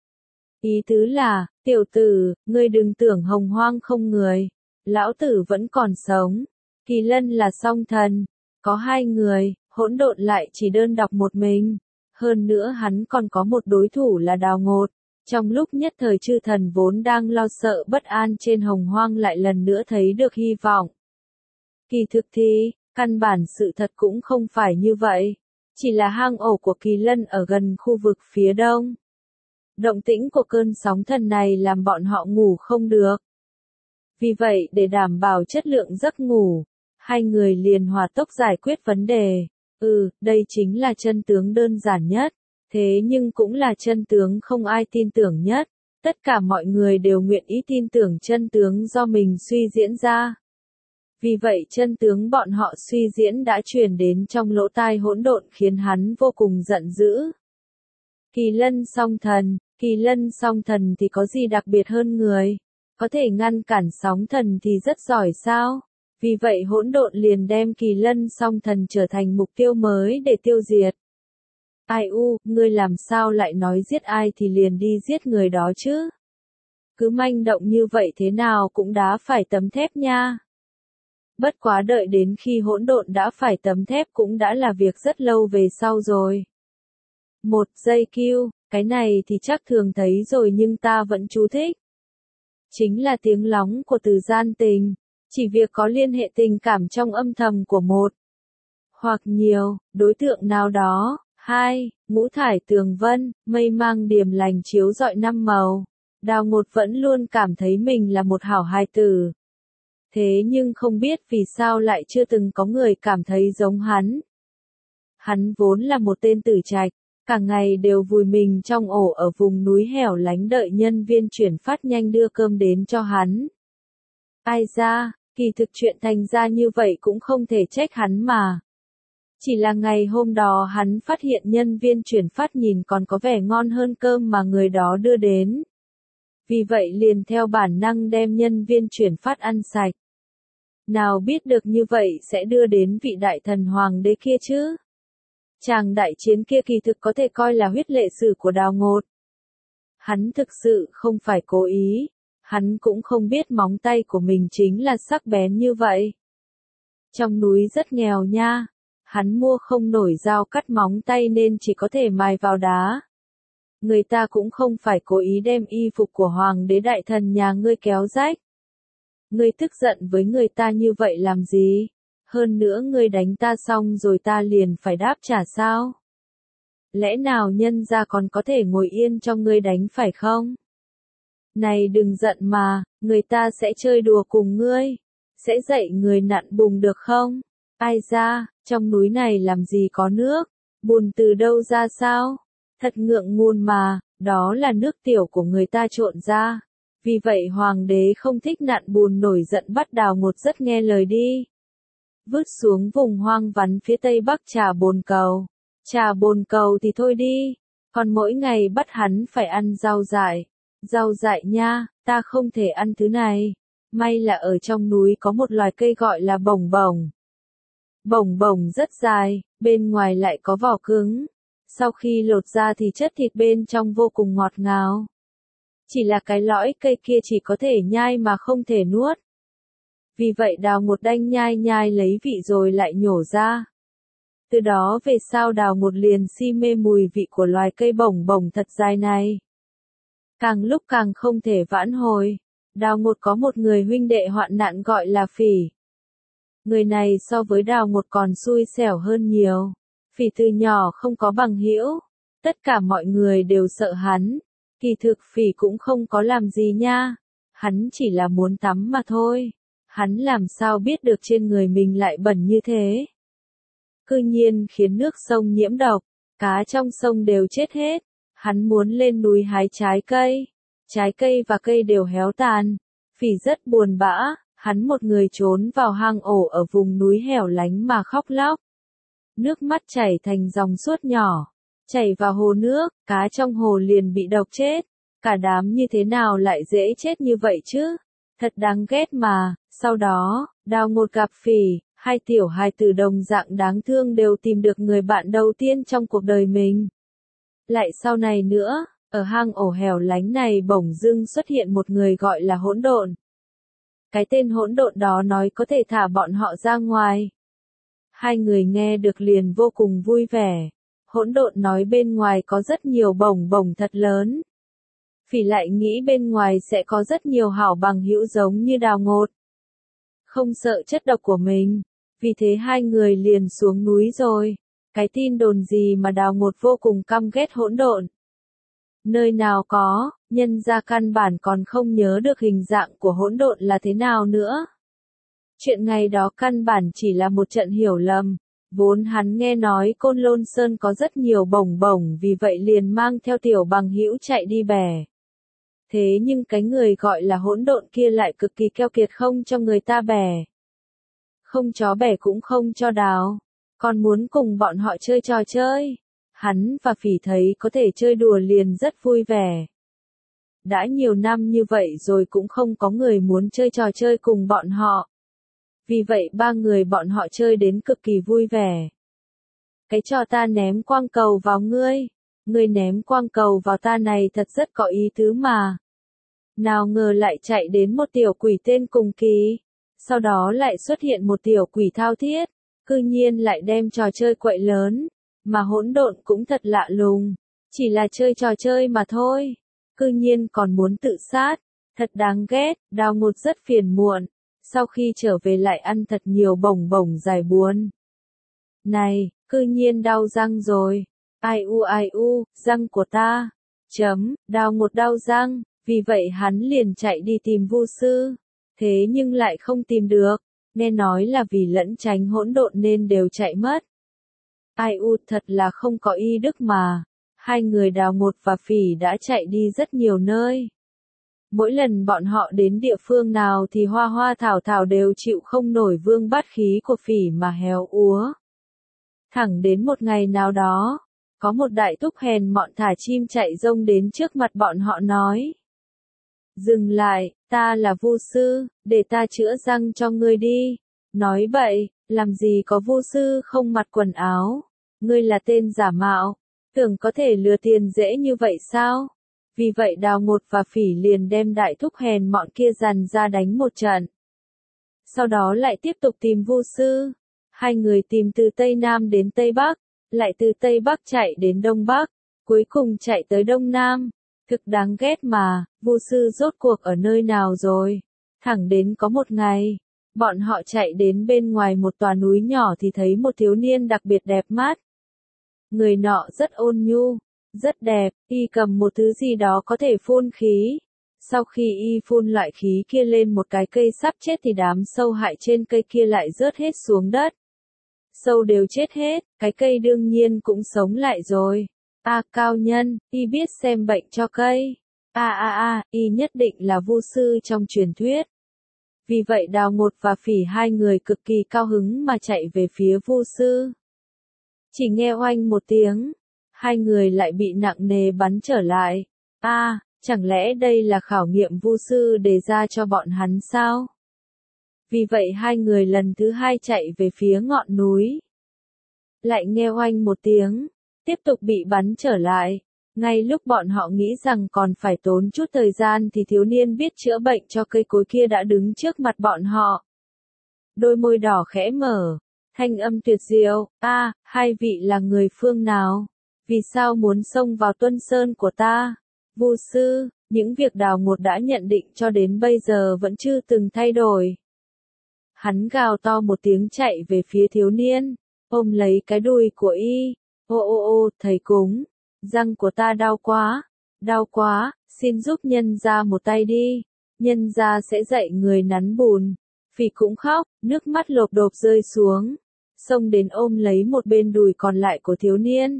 Ý tứ là, tiểu tử, ngươi đừng tưởng hồng hoang không người. Lão tử vẫn còn sống. Kỳ Lân là song thần. Có hai người, hỗn độn lại chỉ đơn độc một mình. Hơn nữa hắn còn có một đối thủ là Đào Ngột. Trong lúc nhất thời chư thần vốn đang lo sợ bất an trên hồng hoang lại lần nữa thấy được hy vọng. Kỳ thực thì, căn bản sự thật cũng không phải như vậy. Chỉ là hang ổ của Kỳ Lân ở gần khu vực phía đông. Động tĩnh của cơn sóng thần này làm bọn họ ngủ không được. Vì vậy để đảm bảo chất lượng giấc ngủ, hai người liền hòa tốc giải quyết vấn đề. Ừ, đây chính là chân tướng đơn giản nhất. Thế nhưng cũng là chân tướng không ai tin tưởng nhất. Tất cả mọi người đều nguyện ý tin tưởng chân tướng do mình suy diễn ra. Vì vậy chân tướng bọn họ suy diễn đã truyền đến trong lỗ tai hỗn độn khiến hắn vô cùng giận dữ. Kỳ Lân song thần, Kỳ Lân song thần thì có gì đặc biệt hơn người? Có thể ngăn cản sóng thần thì rất giỏi sao? Vì vậy hỗn độn liền đem Kỳ Lân song thần trở thành mục tiêu mới để tiêu diệt. Ai u, ngươi làm sao lại nói giết ai thì liền đi giết người đó chứ? Cứ manh động như vậy thế nào cũng đá phải tấm thép nha. Bất quá đợi đến khi hỗn độn đã phải tấm thép cũng đã là việc rất lâu về sau rồi. Một giây kêu, cái này thì chắc thường thấy rồi nhưng ta vẫn chú thích. Chính là tiếng lóng của từ gian tình, chỉ việc có liên hệ tình cảm trong âm thầm của một hoặc nhiều đối tượng nào đó. Hai, ngũ thải tường vân, mây mang điềm lành chiếu rọi năm màu. Đào Ngột vẫn luôn cảm thấy mình là một hảo hài tử. Thế nhưng không biết vì sao lại chưa từng có người cảm thấy giống hắn. Hắn vốn là một tên tử trạch, cả ngày đều vùi mình trong ổ ở vùng núi hẻo lánh đợi nhân viên chuyển phát nhanh đưa cơm đến cho hắn. Ai ra, kỳ thực chuyện thành ra như vậy cũng không thể trách hắn mà. Chỉ là ngày hôm đó hắn phát hiện nhân viên chuyển phát nhìn còn có vẻ ngon hơn cơm mà người đó đưa đến. Vì vậy liền theo bản năng đem nhân viên chuyển phát ăn sạch. Nào biết được như vậy sẽ đưa đến vị đại thần hoàng đế kia chứ. Chàng đại chiến kia kỳ thực có thể coi là huyết lệ sử của Đào Ngột. Hắn thực sự không phải cố ý. Hắn cũng không biết móng tay của mình chính là sắc bén như vậy. Trong núi rất nghèo nha. Hắn mua không nổi dao cắt móng tay nên chỉ có thể mài vào đá. Người ta cũng không phải cố ý đem y phục của hoàng đế đại thần nhà ngươi kéo rách. Ngươi tức giận với người ta như vậy làm gì? Hơn nữa ngươi đánh ta xong rồi ta liền phải đáp trả sao? Lẽ nào nhân gia còn có thể ngồi yên cho ngươi đánh phải không? Này đừng giận mà, người ta sẽ chơi đùa cùng ngươi. Sẽ dạy người nặn bùn được không? Ai ra, trong núi này làm gì có nước? Bùn từ đâu ra sao? Thật ngượng ngùng mà, đó là nước tiểu của người ta trộn ra. Vì vậy hoàng đế không thích nặn bùn nổi giận bắt Đào Ngột rất nghe lời đi. Vứt xuống vùng hoang vắng phía tây bắc Trà Bồn Cầu. Trà Bồn Cầu thì thôi đi, còn mỗi ngày bắt hắn phải ăn rau dại. Rau dại nha, ta không thể ăn thứ này. May là ở trong núi có một loài cây gọi là bổng bổng. Bổng bổng rất dài, bên ngoài lại có vỏ cứng. Sau khi lột ra thì chất thịt bên trong vô cùng ngọt ngào. Chỉ là cái lõi cây kia chỉ có thể nhai mà không thể nuốt. Vì vậy Đào Ngột đanh nhai nhai lấy vị rồi lại nhổ ra. Từ đó về sau Đào Ngột liền si mê mùi vị của loài cây bổng bổng thật dài này. Càng lúc càng không thể vãn hồi. Đào Ngột có một người huynh đệ hoạn nạn gọi là Phỉ. Người này so với Đào Ngột còn xui xẻo hơn nhiều. Phỉ từ nhỏ không có bằng hữu. Tất cả mọi người đều sợ hắn. Kỳ thực Phỉ cũng không có làm gì nha. Hắn chỉ là muốn tắm mà thôi. Hắn làm sao biết được trên người mình lại bẩn như thế. Cư nhiên khiến nước sông nhiễm độc. Cá trong sông đều chết hết. Hắn muốn lên núi hái trái cây. Trái cây và cây đều héo tàn. Phỉ rất buồn bã. Hắn một người trốn vào hang ổ ở vùng núi hẻo lánh mà khóc lóc. nước mắt chảy thành dòng suốt nhỏ, chảy vào hồ nước, cá trong hồ liền bị độc chết. Cả đám như thế nào lại dễ chết như vậy chứ? Thật đáng ghét mà. Sau đó, Đào Ngột gặp Phỉ, hai tiểu hài tử đồng dạng đáng thương đều tìm được người bạn đầu tiên trong cuộc đời mình. Lại sau này nữa, ở hang ổ hẻo lánh này bỗng dưng xuất hiện một người gọi là Hỗn Độn. Cái tên Hỗn Độn đó nói có thể thả bọn họ ra ngoài. Hai người nghe được liền vô cùng vui vẻ. Hỗn Độn nói bên ngoài có rất nhiều bổng bổng thật lớn. Phỉ lại nghĩ bên ngoài sẽ có rất nhiều hảo bằng hữu giống như Đào Ngột. Không sợ chất độc của mình, vì thế hai người liền xuống núi rồi. Cái tin đồn gì mà Đào Ngột vô cùng căm ghét Hỗn Độn. Nơi nào có, nhân ra căn bản còn không nhớ được hình dạng của Hỗn Độn là thế nào nữa. Chuyện ngày đó căn bản chỉ là một trận hiểu lầm. Vốn hắn nghe nói Côn Lôn Sơn có rất nhiều bổng bổng vì vậy liền mang theo tiểu bằng hữu chạy đi bè. Thế nhưng cái người gọi là Hỗn Độn kia lại cực kỳ keo kiệt không cho người ta bè. Không chó bè cũng không cho đào, còn muốn cùng bọn họ chơi trò chơi. Hắn và Phỉ thấy có thể chơi đùa liền rất vui vẻ. Đã nhiều năm như vậy rồi cũng không có người muốn chơi trò chơi cùng bọn họ. Vì vậy ba người bọn họ chơi đến cực kỳ vui vẻ. Cái trò ta ném quang cầu vào ngươi, ngươi ném quang cầu vào ta này thật rất có ý tứ mà. Nào ngờ lại chạy đến một tiểu quỷ tên Cùng Kỳ. Sau đó lại xuất hiện một tiểu quỷ thao thiết, cư nhiên lại đem trò chơi quậy lớn. Mà Hỗn Độn cũng thật lạ lùng, chỉ là chơi trò chơi mà thôi, cư nhiên còn muốn tự sát, thật đáng ghét. Đào Ngột rất phiền muộn, sau khi trở về lại ăn thật nhiều bổng bổng giải buồn. Này, cư nhiên đau răng rồi, ai u ai u, răng của ta, chấm, Đào Ngột đau răng, vì vậy hắn liền chạy đi tìm Vu sư, thế nhưng lại không tìm được, nghe nói là vì lẫn tránh Hỗn Độn nên đều chạy mất. Ai u thật là không có y đức mà. Hai người Đào Ngột và Phỉ đã chạy đi rất nhiều nơi. Mỗi lần bọn họ đến địa phương nào thì hoa hoa thảo thảo đều chịu không nổi vương bát khí của Phỉ mà héo úa. Thẳng đến một ngày nào đó, có một đại thúc hèn mọn thả chim chạy rông đến trước mặt bọn họ nói. Dừng lại, ta là Vu sư, để ta chữa răng cho ngươi đi. Nói bậy, làm gì có Vu sư không mặc quần áo, ngươi là tên giả mạo, tưởng có thể lừa tiền dễ như vậy sao? Vì vậy Đào Ngột và Phỉ liền đem đại thúc hèn mọn kia dằn ra đánh một trận. Sau đó lại tiếp tục tìm Vu sư, hai người tìm từ Tây Nam đến Tây Bắc, lại từ Tây Bắc chạy đến Đông Bắc, cuối cùng chạy tới Đông Nam. Thực đáng ghét mà, Vu sư rốt cuộc ở nơi nào rồi? Thẳng đến có một ngày, bọn họ chạy đến bên ngoài một tòa núi nhỏ thì thấy một thiếu niên đặc biệt đẹp mắt. Người nọ rất ôn nhu, rất đẹp, y cầm một thứ gì đó có thể phun khí. Sau khi y phun loại khí kia lên một cái cây sắp chết thì đám sâu hại trên cây kia lại rớt hết xuống đất. Sâu đều chết hết, cái cây đương nhiên cũng sống lại rồi. A à, cao nhân, y biết xem bệnh cho cây. A a a, y nhất định là Vu sư trong truyền thuyết. Vì vậy Đào Ngột và Phỉ hai người cực kỳ cao hứng mà chạy về phía Vu sư. Chỉ nghe oanh một tiếng, hai người lại bị nặng nề bắn trở lại. A, à, chẳng lẽ đây là khảo nghiệm Vu sư đề ra cho bọn hắn sao? Vì vậy hai người lần thứ hai chạy về phía ngọn núi. Lại nghe oanh một tiếng, tiếp tục bị bắn trở lại. Ngay lúc bọn họ nghĩ rằng còn phải tốn chút thời gian thì thiếu niên biết chữa bệnh cho cây cối kia đã đứng trước mặt bọn họ. Đôi môi đỏ khẽ mở, thanh âm tuyệt diệu, a, à, hai vị là người phương nào? Vì sao muốn xông vào Tuân Sơn của ta? Vu sư, những việc Đào Ngột đã nhận định cho đến bây giờ vẫn chưa từng thay đổi. Hắn gào to một tiếng chạy về phía thiếu niên, ôm lấy cái đùi của y. Ô ô ô, thầy cúng, răng của ta đau quá, đau quá, xin giúp nhân ra một tay đi, nhân ra sẽ dạy người nắn bùn. Phỉ cũng khóc, nước mắt lộp đột rơi xuống, xông đến ôm lấy một bên đùi còn lại của thiếu niên.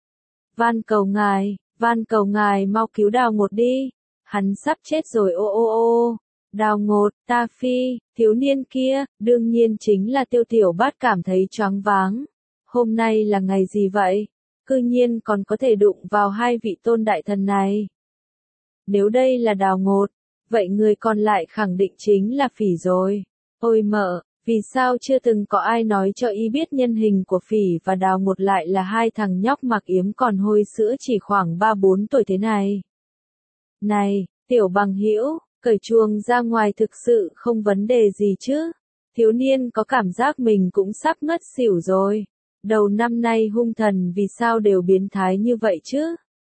Van cầu ngài, van cầu ngài mau cứu Đào Ngột đi, hắn sắp chết rồi ô ô ô. Đào Ngột, ta phi, thiếu niên kia, đương nhiên chính là Tiêu Tiểu Bát cảm thấy choáng váng. hôm nay là ngày gì vậy? Cư nhiên còn có thể đụng vào hai vị tôn đại thần này. Nếu đây là Đào Ngột, vậy người còn lại khẳng định chính là Phỉ rồi. Ôi mợ, vì sao chưa từng có ai nói cho y biết nhân hình của Phỉ và Đào Ngột lại là hai thằng nhóc mặc yếm còn hôi sữa chỉ khoảng ba bốn tuổi thế này? Này, tiểu bằng hữu, cởi chuồng ra ngoài thực sự không vấn đề gì chứ? Thiếu niên có cảm giác mình cũng sắp ngất xỉu rồi. Đầu năm nay hung thần vì sao đều biến thái như vậy chứ?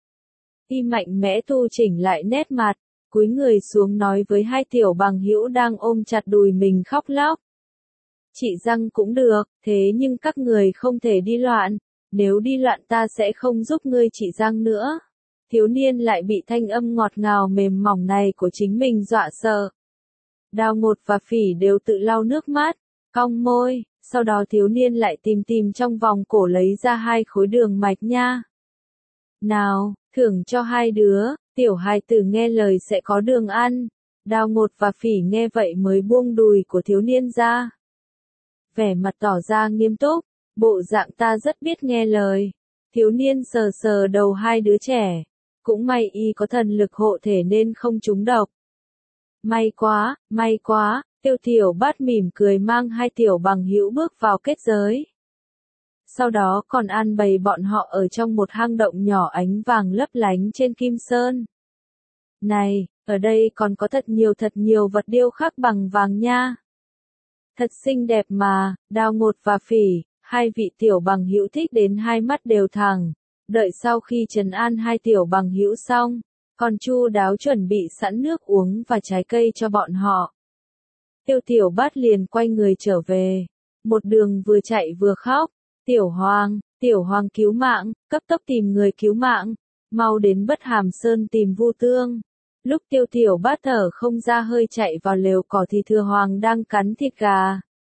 Y mạnh mẽ thu chỉnh lại nét mặt, cúi người xuống nói với hai tiểu bằng hữu đang ôm chặt đùi mình khóc lóc. Chị răng cũng được, thế nhưng các người không thể đi loạn, nếu đi loạn ta sẽ không giúp ngươi chị răng nữa. Thiếu niên lại bị thanh âm ngọt ngào mềm mỏng này của chính mình dọa sợ. Đào Ngột và Phỉ đều tự lau nước mắt, cong môi, sau đó thiếu niên lại tìm tìm trong vòng cổ lấy ra hai khối đường mạch nha. Nào, thưởng cho hai đứa, tiểu hài tử nghe lời sẽ có đường ăn. Đào Ngột và Phỉ nghe vậy mới buông đùi của thiếu niên ra. Vẻ mặt tỏ ra nghiêm túc, bộ dạng ta rất biết nghe lời. Thiếu niên sờ sờ đầu hai đứa trẻ, cũng may y có thần lực hộ thể nên không trúng độc. May quá, may quá, Tiêu Tiểu Bát mỉm cười mang hai tiểu bằng hữu bước vào kết giới. Sau đó còn an bày bọn họ ở trong một hang động nhỏ ánh vàng lấp lánh trên kim sơn. Này, ở đây còn có thật nhiều thật nhiều vật điêu khắc bằng vàng nha. Thật xinh đẹp mà, Đào Ngột và Phỉ, hai vị tiểu bằng hữu thích đến hai mắt đều thẳng. Đợi sau khi trấn an hai tiểu bằng hữu xong, còn chu đáo chuẩn bị sẵn nước uống và trái cây cho bọn họ. Tiêu Tiểu Bát liền quay người trở về, một đường vừa chạy vừa khóc. Tiểu Hoàng, Tiểu Hoàng cứu mạng, cấp tốc tìm người cứu mạng, mau đến Bất Hàm Sơn tìm Vu Tương. Lúc Tiêu Tiểu Bát thở không ra hơi chạy vào lều cỏ thì Thừa Hoàng đang cắn thịt gà.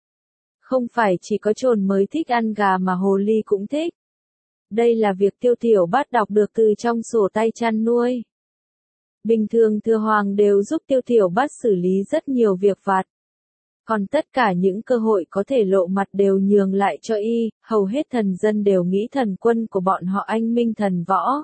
Không phải chỉ có trồn mới thích ăn gà mà hồ ly cũng thích. Đây là việc Tiêu Tiểu Bát đọc được từ trong sổ tay chăn nuôi. Bình thường Thừa Hoàng đều giúp Tiêu Tiểu Bát xử lý rất nhiều việc vặt. Còn tất cả những cơ hội có thể lộ mặt đều nhường lại cho y, hầu hết thần dân đều nghĩ thần quân của bọn họ anh minh thần võ.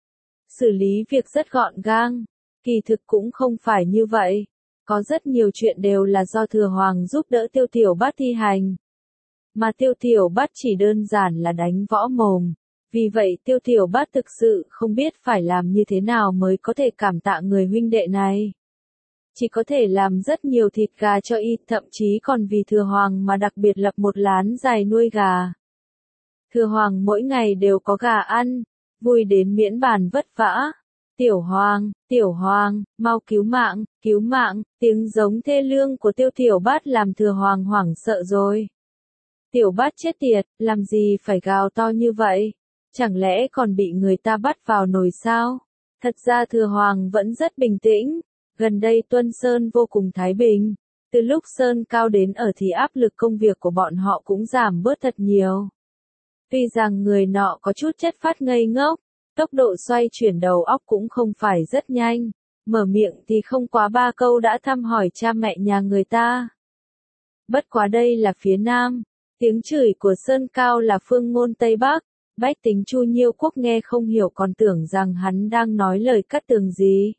Xử lý việc rất gọn gàng, kỳ thực cũng không phải như vậy. Có rất nhiều chuyện đều là do Thừa Hoàng giúp đỡ Tiêu Tiểu Bát thi hành. Mà Tiêu Tiểu Bát chỉ đơn giản là đánh võ mồm. Vì vậy Tiêu Tiểu Bát thực sự không biết phải làm như thế nào mới có thể cảm tạ người huynh đệ này. Chỉ có thể làm rất nhiều thịt gà cho y, thậm chí còn vì Thừa Hoàng mà đặc biệt lập một lán dài nuôi gà. Thừa Hoàng mỗi ngày đều có gà ăn, vui đến miễn bàn vất vả. Tiểu Hoàng, Tiểu Hoàng, mau cứu mạng, cứu mạng, tiếng giống thê lương của Tiêu Tiểu Bát làm Thừa Hoàng hoảng sợ rồi. Tiểu Bát chết tiệt, làm gì phải gào to như vậy? Chẳng lẽ còn bị người ta bắt vào nồi sao? Thật ra Thừa Hoàng vẫn rất bình tĩnh. Gần đây Tuân Sơn vô cùng thái bình. Từ lúc Sơn Cao đến ở thì áp lực công việc của bọn họ cũng giảm bớt thật nhiều. Tuy rằng người nọ có chút chất phát ngây ngốc, tốc độ xoay chuyển đầu óc cũng không phải rất nhanh. Mở miệng thì không quá ba câu đã thăm hỏi cha mẹ nhà người ta. Bất quá đây là phía Nam. Tiếng chửi của Sơn Cao là phương ngôn Tây Bắc. Bách tính Chu Nhiêu Quốc nghe không hiểu còn tưởng rằng hắn đang nói lời cắt tường gì.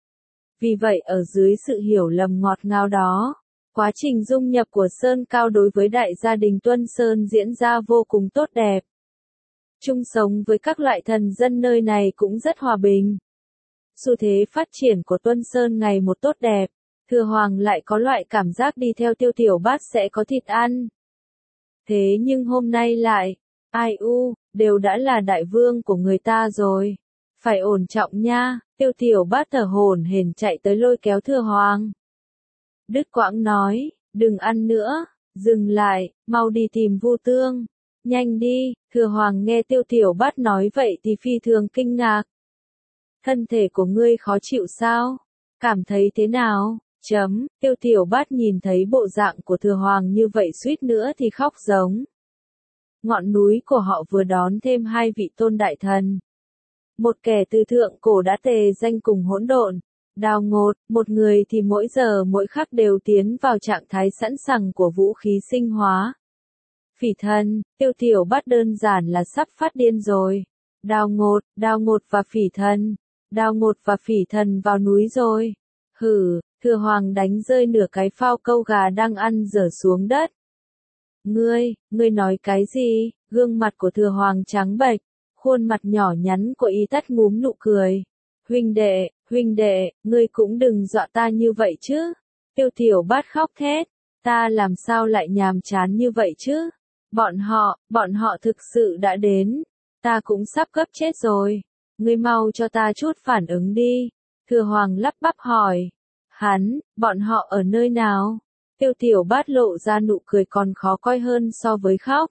Vì vậy ở dưới sự hiểu lầm ngọt ngào đó, quá trình dung nhập của Sơn Cao đối với đại gia đình Tuân Sơn diễn ra vô cùng tốt đẹp. Chung sống với các loại thần dân nơi này cũng rất hòa bình. Xu thế phát triển của Tuân Sơn ngày một tốt đẹp, Thừa Hoàng lại có loại cảm giác đi theo Tiêu Tiểu Bát sẽ có thịt ăn. Thế nhưng hôm nay lại, ai u, đều đã là đại vương của người ta rồi. Phải ổn trọng nha, Tiêu Tiểu Bát thở hổn hển chạy tới lôi kéo Thừa Hoàng. Đứt quãng nói, đừng ăn nữa, dừng lại, mau đi tìm Vu Tương. Nhanh đi, Thừa Hoàng nghe Tiêu Tiểu Bát nói vậy thì phi thường kinh ngạc. Thân thể của ngươi khó chịu sao? Cảm thấy thế nào? Chấm, Tiêu Tiểu Bát nhìn thấy bộ dạng của Thừa Hoàng như vậy suýt nữa thì khóc giống. Ngọn núi của họ vừa đón thêm hai vị tôn đại thần. Một kẻ từ thượng cổ đã tề danh cùng hỗn độn, Đào Ngột, một người thì mỗi giờ mỗi khắc đều tiến vào trạng thái sẵn sàng của vũ khí sinh hóa. Phỉ Thần, Tiêu Tiểu Bát đơn giản là sắp phát điên rồi. Đào Ngột, Đào Ngột và Phỉ Thần, Đào Ngột và Phỉ Thần vào núi rồi. Hử, Thừa Hoàng đánh rơi nửa cái phao câu gà đang ăn dở xuống đất. Ngươi, ngươi nói cái gì? Gương mặt của Thừa Hoàng trắng bệch, khuôn mặt nhỏ nhắn của Y Tắt ngúm nụ cười. Huynh đệ, huynh đệ, ngươi cũng đừng dọa ta như vậy chứ. Tiêu Tiểu Bát khóc thét, ta làm sao lại nhàm chán như vậy chứ? Bọn họ, bọn họ thực sự đã đến. Ta cũng sắp gấp chết rồi. Ngươi mau cho ta chút phản ứng đi. Thừa Hoàng lắp bắp hỏi. Hắn, bọn họ ở nơi nào? Tiêu Tiểu Bát lộ ra nụ cười còn khó coi hơn so với khóc.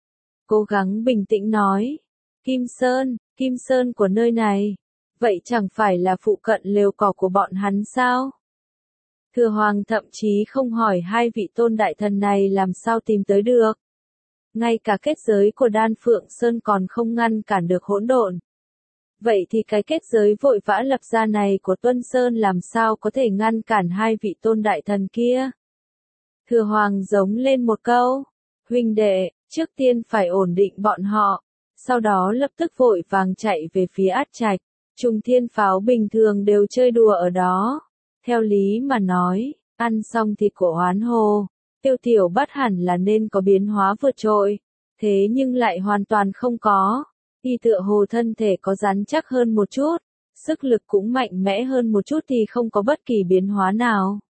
Cố gắng bình tĩnh nói. Kim Sơn, Kim Sơn của nơi này. Vậy chẳng phải là phụ cận lều cỏ của bọn hắn sao? Thừa Hoàng thậm chí không hỏi hai vị tôn đại thần này làm sao tìm tới được. Ngay cả kết giới của Đan Phượng Sơn còn không ngăn cản được hỗn độn. Vậy thì cái kết giới vội vã lập ra này của Tuân Sơn làm sao có thể ngăn cản hai vị tôn đại thần kia? Thừa Hoàng giống lên một câu. Huynh đệ, trước tiên phải ổn định bọn họ. Sau đó lập tức vội vàng chạy về phía Át Trạch. Trùng thiên pháo bình thường đều chơi đùa ở đó. Theo lý mà nói, ăn xong thịt của Oán Hồ, Tiêu Tiểu Bát hẳn là nên có biến hóa vượt trội. Thế nhưng lại hoàn toàn không có. Y tựa hồ thân thể có rắn chắc hơn một chút, sức lực cũng mạnh mẽ hơn một chút thì không có bất kỳ biến hóa nào.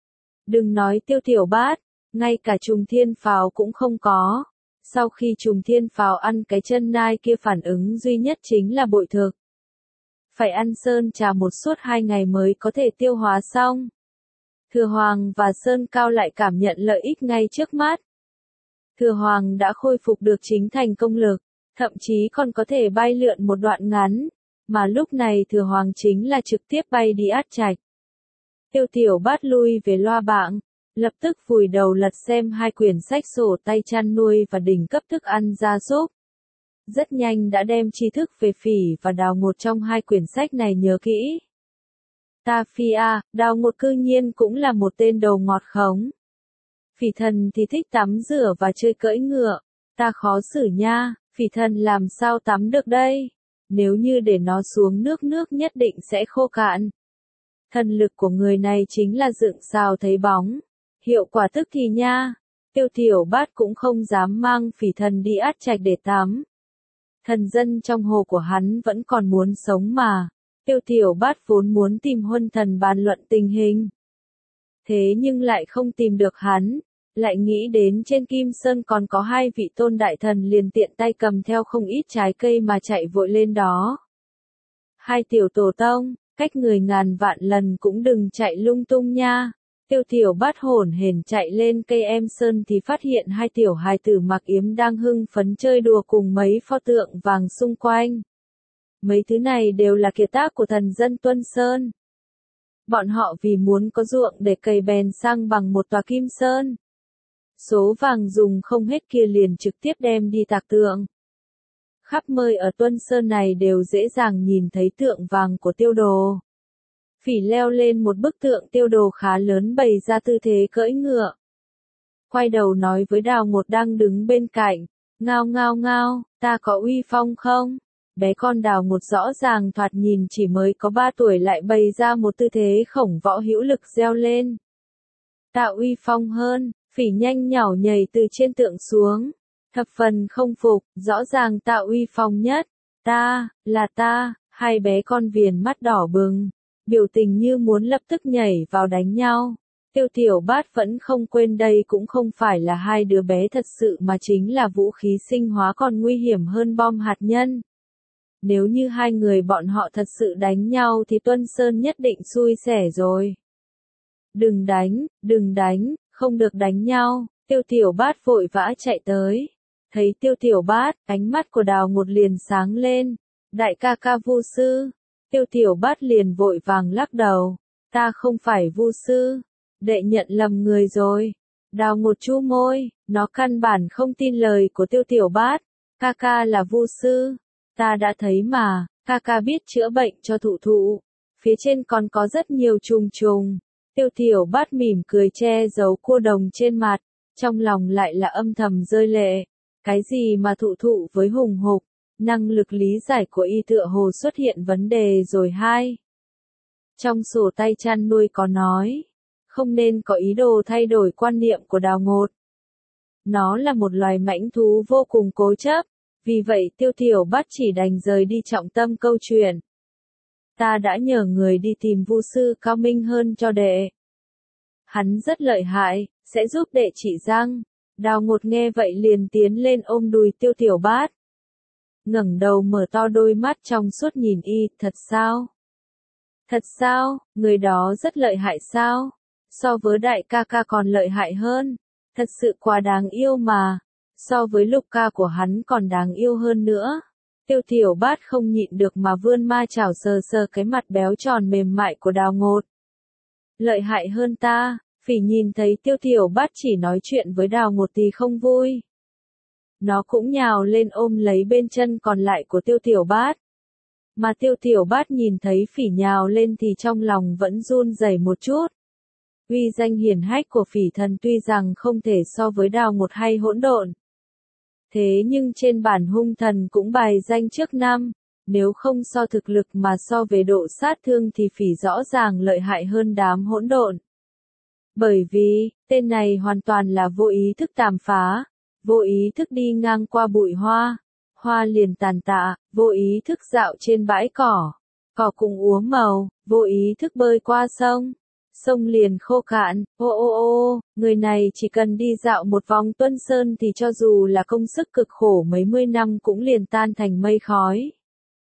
Đừng nói Tiêu Tiểu Bát, ngay cả trùng thiên pháo cũng không có. Sau khi trùng thiên pháo ăn cái chân nai kia phản ứng duy nhất chính là bội thực. Phải ăn sơn trà một suốt hai ngày mới có thể tiêu hóa xong. Thừa Hoàng và Sơn Cao lại cảm nhận lợi ích ngay trước mắt. Thừa Hoàng đã khôi phục được chính thành công lực, thậm chí còn có thể bay lượn một đoạn ngắn, mà lúc này Thừa Hoàng chính là trực tiếp bay đi Át Trạch. Tiêu Tiểu Bát lui về loa bảng, lập tức vùi đầu lật xem hai quyển sách sổ tay chăn nuôi và đỉnh cấp thức ăn gia súc. Rất nhanh đã đem tri thức về Phỉ và Đào Ngột trong hai quyển sách này nhớ kỹ. Ta phi a, Đào Ngột cư nhiên cũng là một tên đầu ngọt khống. Phỉ Thần thì thích tắm rửa và chơi cưỡi ngựa, ta khó xử nha, Phỉ Thần làm sao tắm được đây? Nếu như để nó xuống nước nước nhất định sẽ khô cạn. Thần lực của người này chính là dựng sao thấy bóng, hiệu quả tức thì nha. Tiêu Tiểu Bát cũng không dám mang Phỉ Thần đi Át Trạch để tắm. Thần dân trong hồ của hắn vẫn còn muốn sống mà. Tiêu Tiểu Bát vốn muốn tìm Huân Thần bàn luận tình hình. Thế nhưng lại không tìm được hắn, lại nghĩ đến trên Kim Sơn còn có hai vị tôn đại thần liền tiện tay cầm theo không ít trái cây mà chạy vội lên đó. Hai tiểu tổ tông, cách người ngàn vạn lần cũng đừng chạy lung tung nha. Tiêu Tiểu Bát hổn hển chạy lên cây em sơn thì phát hiện hai tiểu hài tử mặc yếm đang hưng phấn chơi đùa cùng mấy pho tượng vàng xung quanh. Mấy thứ này đều là kiệt tác của thần dân Tuân Sơn. Bọn họ vì muốn có ruộng để cày bèn sang bằng một tòa Kim Sơn. Số vàng dùng không hết kia liền trực tiếp đem đi tạc tượng. Khắp nơi ở Tuân Sơn này đều dễ dàng nhìn thấy tượng vàng của Tiêu Đồ. Phỉ leo lên một bức tượng Tiêu Đồ khá lớn bày ra tư thế cưỡi ngựa. Quay đầu nói với Đào Ngột đang đứng bên cạnh, ngao ngao ngao, ta có uy phong không? Bé con Đào Ngột rõ ràng thoạt nhìn chỉ mới có ba tuổi lại bày ra một tư thế khổng võ hữu lực reo lên. Ta uy phong hơn, Phỉ nhanh nhảu nhảy từ trên tượng xuống. Thập phần không phục, rõ ràng ta uy phong nhất. Ta, là ta, hai bé con viền mắt đỏ bừng. Biểu tình như muốn lập tức nhảy vào đánh nhau. Tiêu Tiểu Bát vẫn không quên đây cũng không phải là hai đứa bé thật sự mà chính là vũ khí sinh hóa còn nguy hiểm hơn bom hạt nhân. Nếu như hai người bọn họ thật sự đánh nhau thì Tuân Sơn nhất định xui xẻ rồi. Đừng đánh, đừng đánh, không được đánh nhau. Tiêu Tiểu Bát vội vã chạy tới. Thấy Tiêu Tiểu Bát, ánh mắt của Đào Ngột liền sáng lên. Đại ca ca Vu sư. Tiêu Tiểu Bát liền vội vàng lắc đầu. Ta không phải Vu sư. Đệ nhận lầm người rồi. Đào Ngột chu môi, nó căn bản không tin lời của Tiêu Tiểu Bát. Ca ca là Vu sư. Ta đã thấy mà, ca ca biết chữa bệnh cho thụ thụ. Phía trên còn có rất nhiều trùng trùng. Tiêu Tiểu Bát mỉm cười che giấu cua đồng trên mặt. trong lòng lại là âm thầm rơi lệ. Cái gì mà thụ thụ với hùng hục, năng lực lý giải của y tựa hồ xuất hiện vấn đề rồi hai. Trong sổ tay chăn nuôi có nói, không nên có ý đồ thay đổi quan niệm của Đào Ngột. Nó là một loài mãnh thú vô cùng cố chấp, vì vậy Tiêu Tiểu Bát chỉ đành rời đi trọng tâm câu chuyện. Ta đã nhờ người đi tìm vu sư cao minh hơn cho đệ. Hắn rất lợi hại, sẽ giúp đệ trị răng. Đào Ngột nghe vậy liền tiến lên ôm đùi Tiêu Tiểu Bát. Ngẩng đầu mở to đôi mắt trong suốt nhìn y, thật sao? Thật sao, người đó rất lợi hại sao? So với đại ca ca còn lợi hại hơn. Thật sự quá đáng yêu mà. So với Lục ca của hắn còn đáng yêu hơn nữa. Tiêu Tiểu Bát không nhịn được mà vươn ma chảo sờ sờ cái mặt béo tròn mềm mại của Đào Ngột. Lợi hại hơn ta. Phỉ nhìn thấy Tiêu Tiểu Bát chỉ nói chuyện với Đào Ngột thì không vui. Nó cũng nhào lên ôm lấy bên chân còn lại của Tiêu Tiểu Bát. Mà Tiêu Tiểu Bát nhìn thấy Phỉ nhào lên thì trong lòng vẫn run rẩy một chút. Uy danh hiển hách của Phỉ thần tuy rằng không thể so với Đào Ngột hay Hỗn Độn. Thế nhưng trên bản hung thần cũng bài danh trước năm, nếu không so thực lực mà so về độ sát thương thì Phỉ rõ ràng lợi hại hơn đám Hỗn Độn. Bởi vì, tên này hoàn toàn là vô ý thức tàn phá, vô ý thức đi ngang qua bụi hoa, hoa liền tàn tạ, vô ý thức dạo trên bãi cỏ, cỏ cũng úa màu, vô ý thức bơi qua sông, sông liền khô cạn, ô ô ô, người này chỉ cần đi dạo một vòng Tuân Sơn thì cho dù là công sức cực khổ mấy mươi năm cũng liền tan thành mây khói.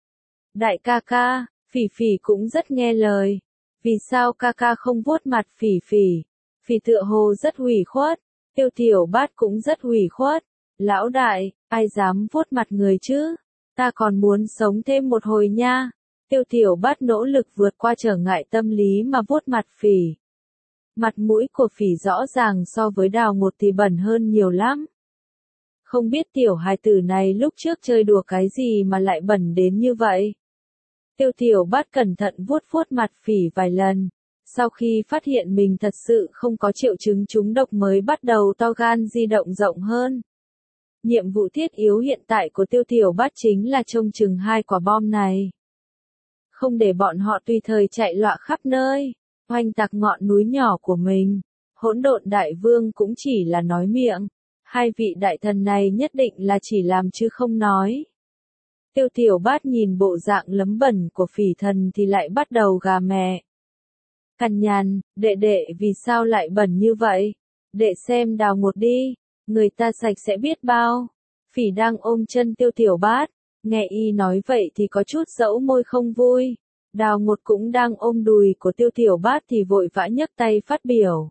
Đại ca ca, Phỉ Phỉ cũng rất nghe lời, vì sao ca ca không vuốt mặt Phỉ Phỉ? Phỉ tựa hồ rất hủy khuất, Tiêu Tiểu Bát cũng rất hủy khuất. Lão đại, ai dám vuốt mặt người chứ? Ta còn muốn sống thêm một hồi nha. Tiêu Tiểu Bát nỗ lực vượt qua trở ngại tâm lý mà vuốt mặt Phỉ. Mặt mũi của Phỉ rõ ràng so với Đào Ngột thì bẩn hơn nhiều lắm. Không biết tiểu hài tử này lúc trước chơi đùa cái gì mà lại bẩn đến như vậy. Tiêu Tiểu Bát cẩn thận vuốt vuốt mặt Phỉ vài lần. Sau khi phát hiện mình thật sự không có triệu chứng trúng độc mới bắt đầu to gan di động rộng hơn. Nhiệm vụ thiết yếu hiện tại của Tiêu Tiểu Bát chính là trông chừng hai quả bom này. Không để bọn họ tùy thời chạy loạn khắp nơi, oanh tạc ngọn núi nhỏ của mình. Hỗn Độn Đại Vương cũng chỉ là nói miệng. Hai vị đại thần này nhất định là chỉ làm chứ không nói. Tiêu Tiểu Bát nhìn bộ dạng lấm bẩn của Phỉ thần thì lại bắt đầu gà mẹ. Cằn nhằn, đệ đệ vì sao lại bẩn như vậy? Đệ xem Đào Ngột đi, người ta sạch sẽ biết bao. Phỉ đang ôm chân Tiêu Tiểu Bát, nghe y nói vậy thì có chút dẫu môi không vui. Đào Ngột cũng đang ôm đùi của Tiêu Tiểu Bát thì vội vã nhấc tay phát biểu.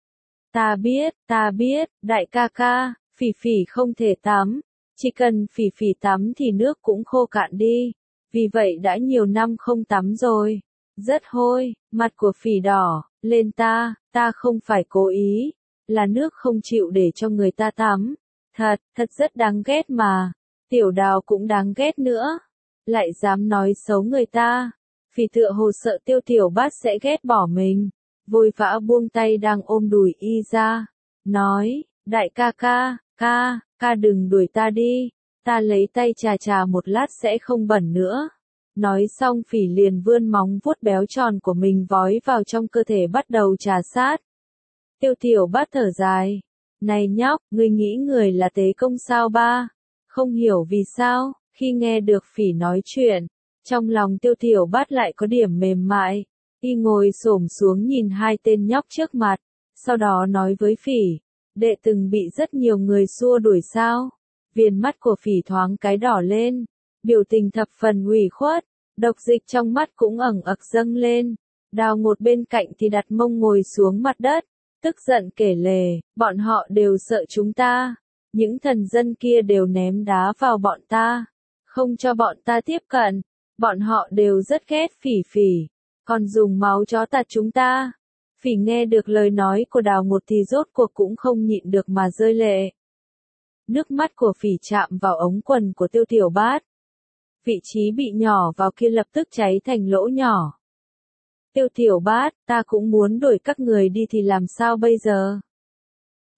Ta biết, ta biết, đại ca ca, Phỉ Phỉ không thể tắm. Chỉ cần Phỉ Phỉ tắm thì nước cũng khô cạn đi. Vì vậy đã nhiều năm không tắm rồi. Rất hôi, mặt của Phỉ đỏ, lên ta, ta không phải cố ý. Là nước không chịu để cho người ta tắm. Thật, thật rất đáng ghét mà. Tiểu Đào cũng đáng ghét nữa. Lại dám nói xấu người ta. Phỉ tựa hồ sợ Tiêu Tiểu Bát sẽ ghét bỏ mình. Vội vã buông tay đang ôm đùi y ra. Nói, đại ca ca, ca, ca đừng đuổi ta đi. Ta lấy tay chà chà một lát sẽ không bẩn nữa. Nói xong Phỉ liền vươn móng vuốt béo tròn của mình vói vào trong cơ thể bắt đầu trà sát. Tiêu Tiểu Bát thở dài. Này nhóc, ngươi nghĩ người là tế công sao ba? Không hiểu vì sao, khi nghe được Phỉ nói chuyện, trong lòng Tiêu Tiểu Bát lại có điểm mềm mại. Y ngồi xổm xuống nhìn hai tên nhóc trước mặt, sau đó nói với Phỉ, đệ từng bị rất nhiều người xua đuổi sao? Viền mắt của Phỉ thoáng cái đỏ lên, biểu tình thập phần ủy khuất, độc dịch trong mắt cũng ẩn ực dâng lên. Đào Ngột bên cạnh thì đặt mông ngồi xuống mặt đất, tức giận kể lể, bọn họ đều sợ chúng ta, những thần dân kia đều ném đá vào bọn ta, không cho bọn ta tiếp cận, bọn họ đều rất ghét Phỉ Phỉ, còn dùng máu chó tạt chúng ta. Phỉ nghe được lời nói của Đào Ngột thì rốt cuộc cũng không nhịn được mà rơi lệ. Nước mắt của Phỉ chạm vào ống quần của Tiêu Tiểu Bát. Vị trí bị nhỏ vào kia lập tức cháy thành lỗ nhỏ. Tiêu Tiểu Bát, ta cũng muốn đuổi các người đi thì làm sao bây giờ?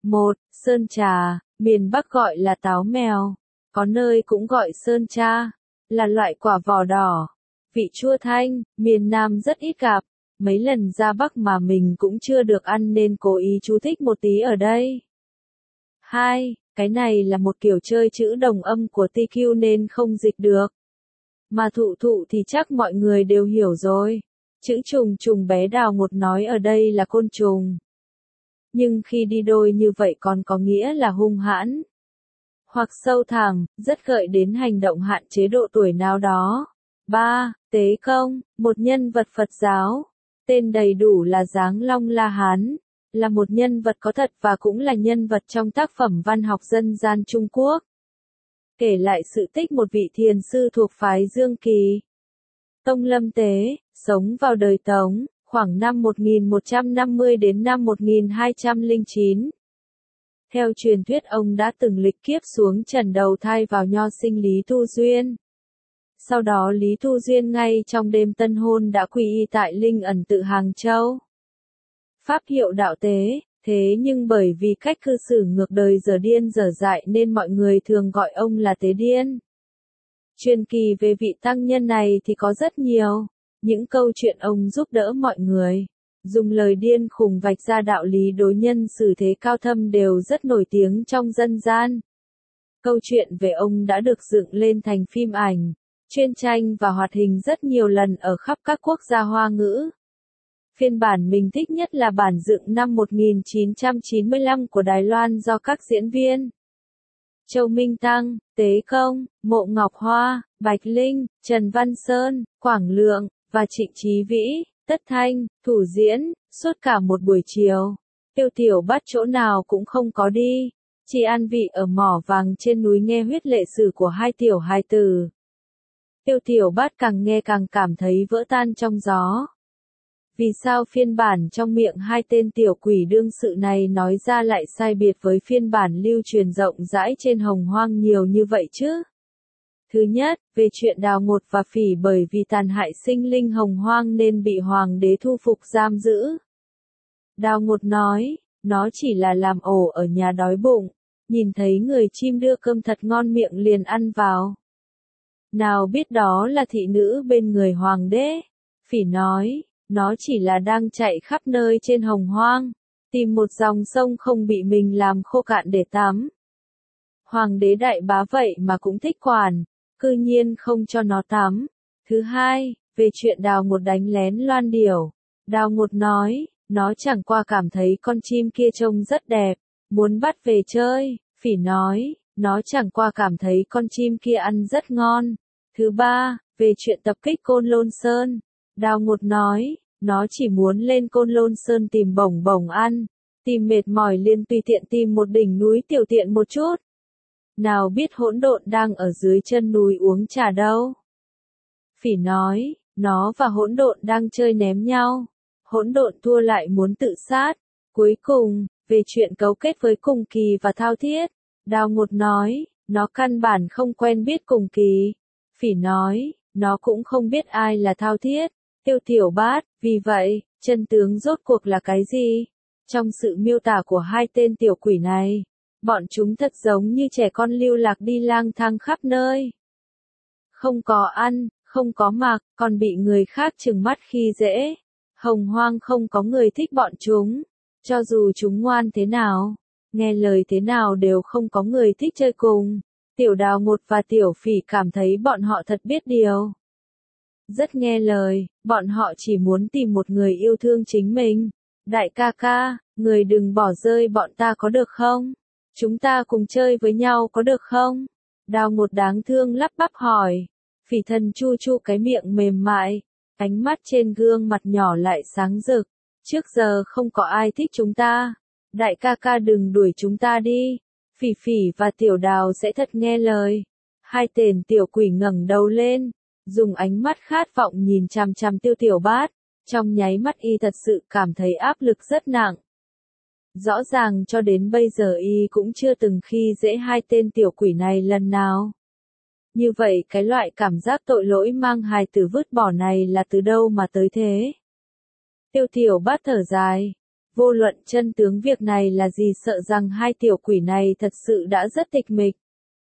một. Sơn trà, miền Bắc gọi là táo mèo, có nơi cũng gọi sơn tra, là loại quả vỏ đỏ, vị chua thanh, miền Nam rất ít gặp, mấy lần ra Bắc mà mình cũng chưa được ăn nên cố ý chú thích một tí ở đây. hai. Cái này là một kiểu chơi chữ đồng âm của tê quy nên không dịch được. Mà thụ thụ thì chắc mọi người đều hiểu rồi. Chữ trùng trùng bé Đào Ngột nói ở đây là côn trùng. Nhưng khi đi đôi như vậy còn có nghĩa là hung hãn. Hoặc sâu thẳm, rất gợi đến hành động hạn chế độ tuổi nào đó. ba. Tế Công, một nhân vật Phật giáo. Tên đầy đủ là Giáng Long La Hán. Là một nhân vật có thật và cũng là nhân vật trong tác phẩm văn học dân gian Trung Quốc. Kể lại sự tích một vị thiền sư thuộc phái Dương Kỳ. Tông Lâm Tế, sống vào đời Tống, khoảng năm một nghìn một trăm năm mươi đến năm một nghìn hai trăm lẻ chín. Theo truyền thuyết ông đã từng lịch kiếp xuống trần đầu thai vào nho sinh Lý Thu Duyên. Sau đó Lý Thu Duyên ngay trong đêm tân hôn đã quy y tại Linh Ẩn Tự Hàng Châu. Pháp hiệu đạo tế, thế nhưng bởi vì cách cư xử ngược đời dở điên dở dại nên mọi người thường gọi ông là Tế Điên. Truyền kỳ về vị tăng nhân này thì có rất nhiều, những câu chuyện ông giúp đỡ mọi người, dùng lời điên khùng vạch ra đạo lý đối nhân xử thế cao thâm đều rất nổi tiếng trong dân gian. Câu chuyện về ông đã được dựng lên thành phim ảnh, chuyên tranh và hoạt hình rất nhiều lần ở khắp các quốc gia Hoa ngữ. Phiên bản mình thích nhất là bản dựng năm một nghìn chín trăm chín mươi lăm của Đài Loan do các diễn viên Châu Minh Tăng, Tế Công, Mộ Ngọc Hoa, Bạch Linh, Trần Văn Sơn, Quảng Lượng, và Trịnh Chí Vĩ, Tất Thanh, thủ diễn, suốt cả một buổi chiều. Tiêu Tiểu Bát chỗ nào cũng không có đi, chỉ an vị ở mỏ vàng trên núi nghe huyết lệ sử của hai tiểu hài tử. Tiêu Tiểu Bát càng nghe càng cảm thấy vỡ tan trong gió. Vì sao phiên bản trong miệng hai tên tiểu quỷ đương sự này nói ra lại sai biệt với phiên bản lưu truyền rộng rãi trên Hồng Hoang nhiều như vậy chứ? Thứ nhất, về chuyện Đào Ngột và Phỉ bởi vì tàn hại sinh linh Hồng Hoang nên bị Hoàng đế thu phục giam giữ. Đào Ngột nói, nó chỉ là làm ổ ở nhà đói bụng, nhìn thấy người chim đưa cơm thật ngon miệng liền ăn vào. Nào biết đó là thị nữ bên người Hoàng đế. Phỉ nói, nó chỉ là đang chạy khắp nơi trên Hồng Hoang, tìm một dòng sông không bị mình làm khô cạn để tắm. Hoàng đế đại bá vậy mà cũng thích quản, cư nhiên không cho nó tắm. Thứ hai, về chuyện Đào Ngột đánh lén loan điểu. Đào Ngột nói, nó chẳng qua cảm thấy con chim kia trông rất đẹp, muốn bắt về chơi. Phỉ nói, nó chẳng qua cảm thấy con chim kia ăn rất ngon. Thứ ba, về chuyện tập kích Côn Lôn Sơn. Đào Ngột nói, nó chỉ muốn lên Côn Lôn Sơn tìm bổng bổng ăn, tìm mệt mỏi liền tùy tiện tìm một đỉnh núi tiểu tiện một chút. Nào biết hỗn độn đang ở dưới chân núi uống trà đâu. Phỉ nói, nó và hỗn độn đang chơi ném nhau. Hỗn độn thua lại muốn tự sát. Cuối cùng, về chuyện cấu kết với Cùng Kỳ và Thao Thiết. Đào Ngột nói, nó căn bản không quen biết Cùng Kỳ. Phỉ nói, nó cũng không biết ai là Thao Thiết. Tiêu Tiểu Bát, vì vậy, chân tướng rốt cuộc là cái gì? Trong sự miêu tả của hai tên tiểu quỷ này, bọn chúng thật giống như trẻ con lưu lạc đi lang thang khắp nơi. Không có ăn, không có mặc, còn bị người khác trừng mắt khi dễ. Hồng Hoang không có người thích bọn chúng. Cho dù chúng ngoan thế nào, nghe lời thế nào đều không có người thích chơi cùng. Tiểu Đào Ngột và Tiểu Phỉ cảm thấy bọn họ thật biết điều. Rất nghe lời, bọn họ chỉ muốn tìm một người yêu thương chính mình. Đại ca ca, người đừng bỏ rơi bọn ta có được không? Chúng ta cùng chơi với nhau có được không? Đào Ngột đáng thương lắp bắp hỏi. Phỉ Thần chu chu cái miệng mềm mại, ánh mắt trên gương mặt nhỏ lại sáng rực. Trước giờ không có ai thích chúng ta. Đại ca ca đừng đuổi chúng ta đi. Phỉ Phỉ và Tiểu Đào sẽ thật nghe lời. Hai tên tiểu quỷ ngẩng đầu lên, dùng ánh mắt khát vọng nhìn chằm chằm Tiêu Tiểu Bát. Trong nháy mắt y thật sự cảm thấy áp lực rất nặng. Rõ ràng cho đến bây giờ y cũng chưa từng khi dễ hai tên tiểu quỷ này lần nào. Như vậy cái loại cảm giác tội lỗi mang hài tử vứt bỏ này là từ đâu mà tới thế? Tiêu Tiểu Bát thở dài. Vô luận chân tướng việc này là gì, sợ rằng hai tiểu quỷ này thật sự đã rất tịch mịch.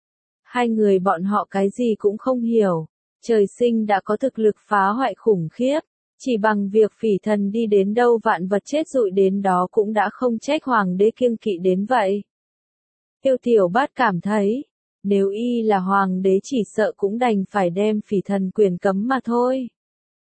Hai người bọn họ cái gì cũng không hiểu, trời sinh đã có thực lực phá hoại khủng khiếp, chỉ bằng việc phỉ thần đi đến đâu vạn vật chết rụi đến đó cũng đã không trách hoàng đế kiêng kỵ đến vậy. Tiêu Tiểu Bát cảm thấy, nếu y là hoàng đế chỉ sợ cũng đành phải đem phỉ thần quyền cấm mà thôi.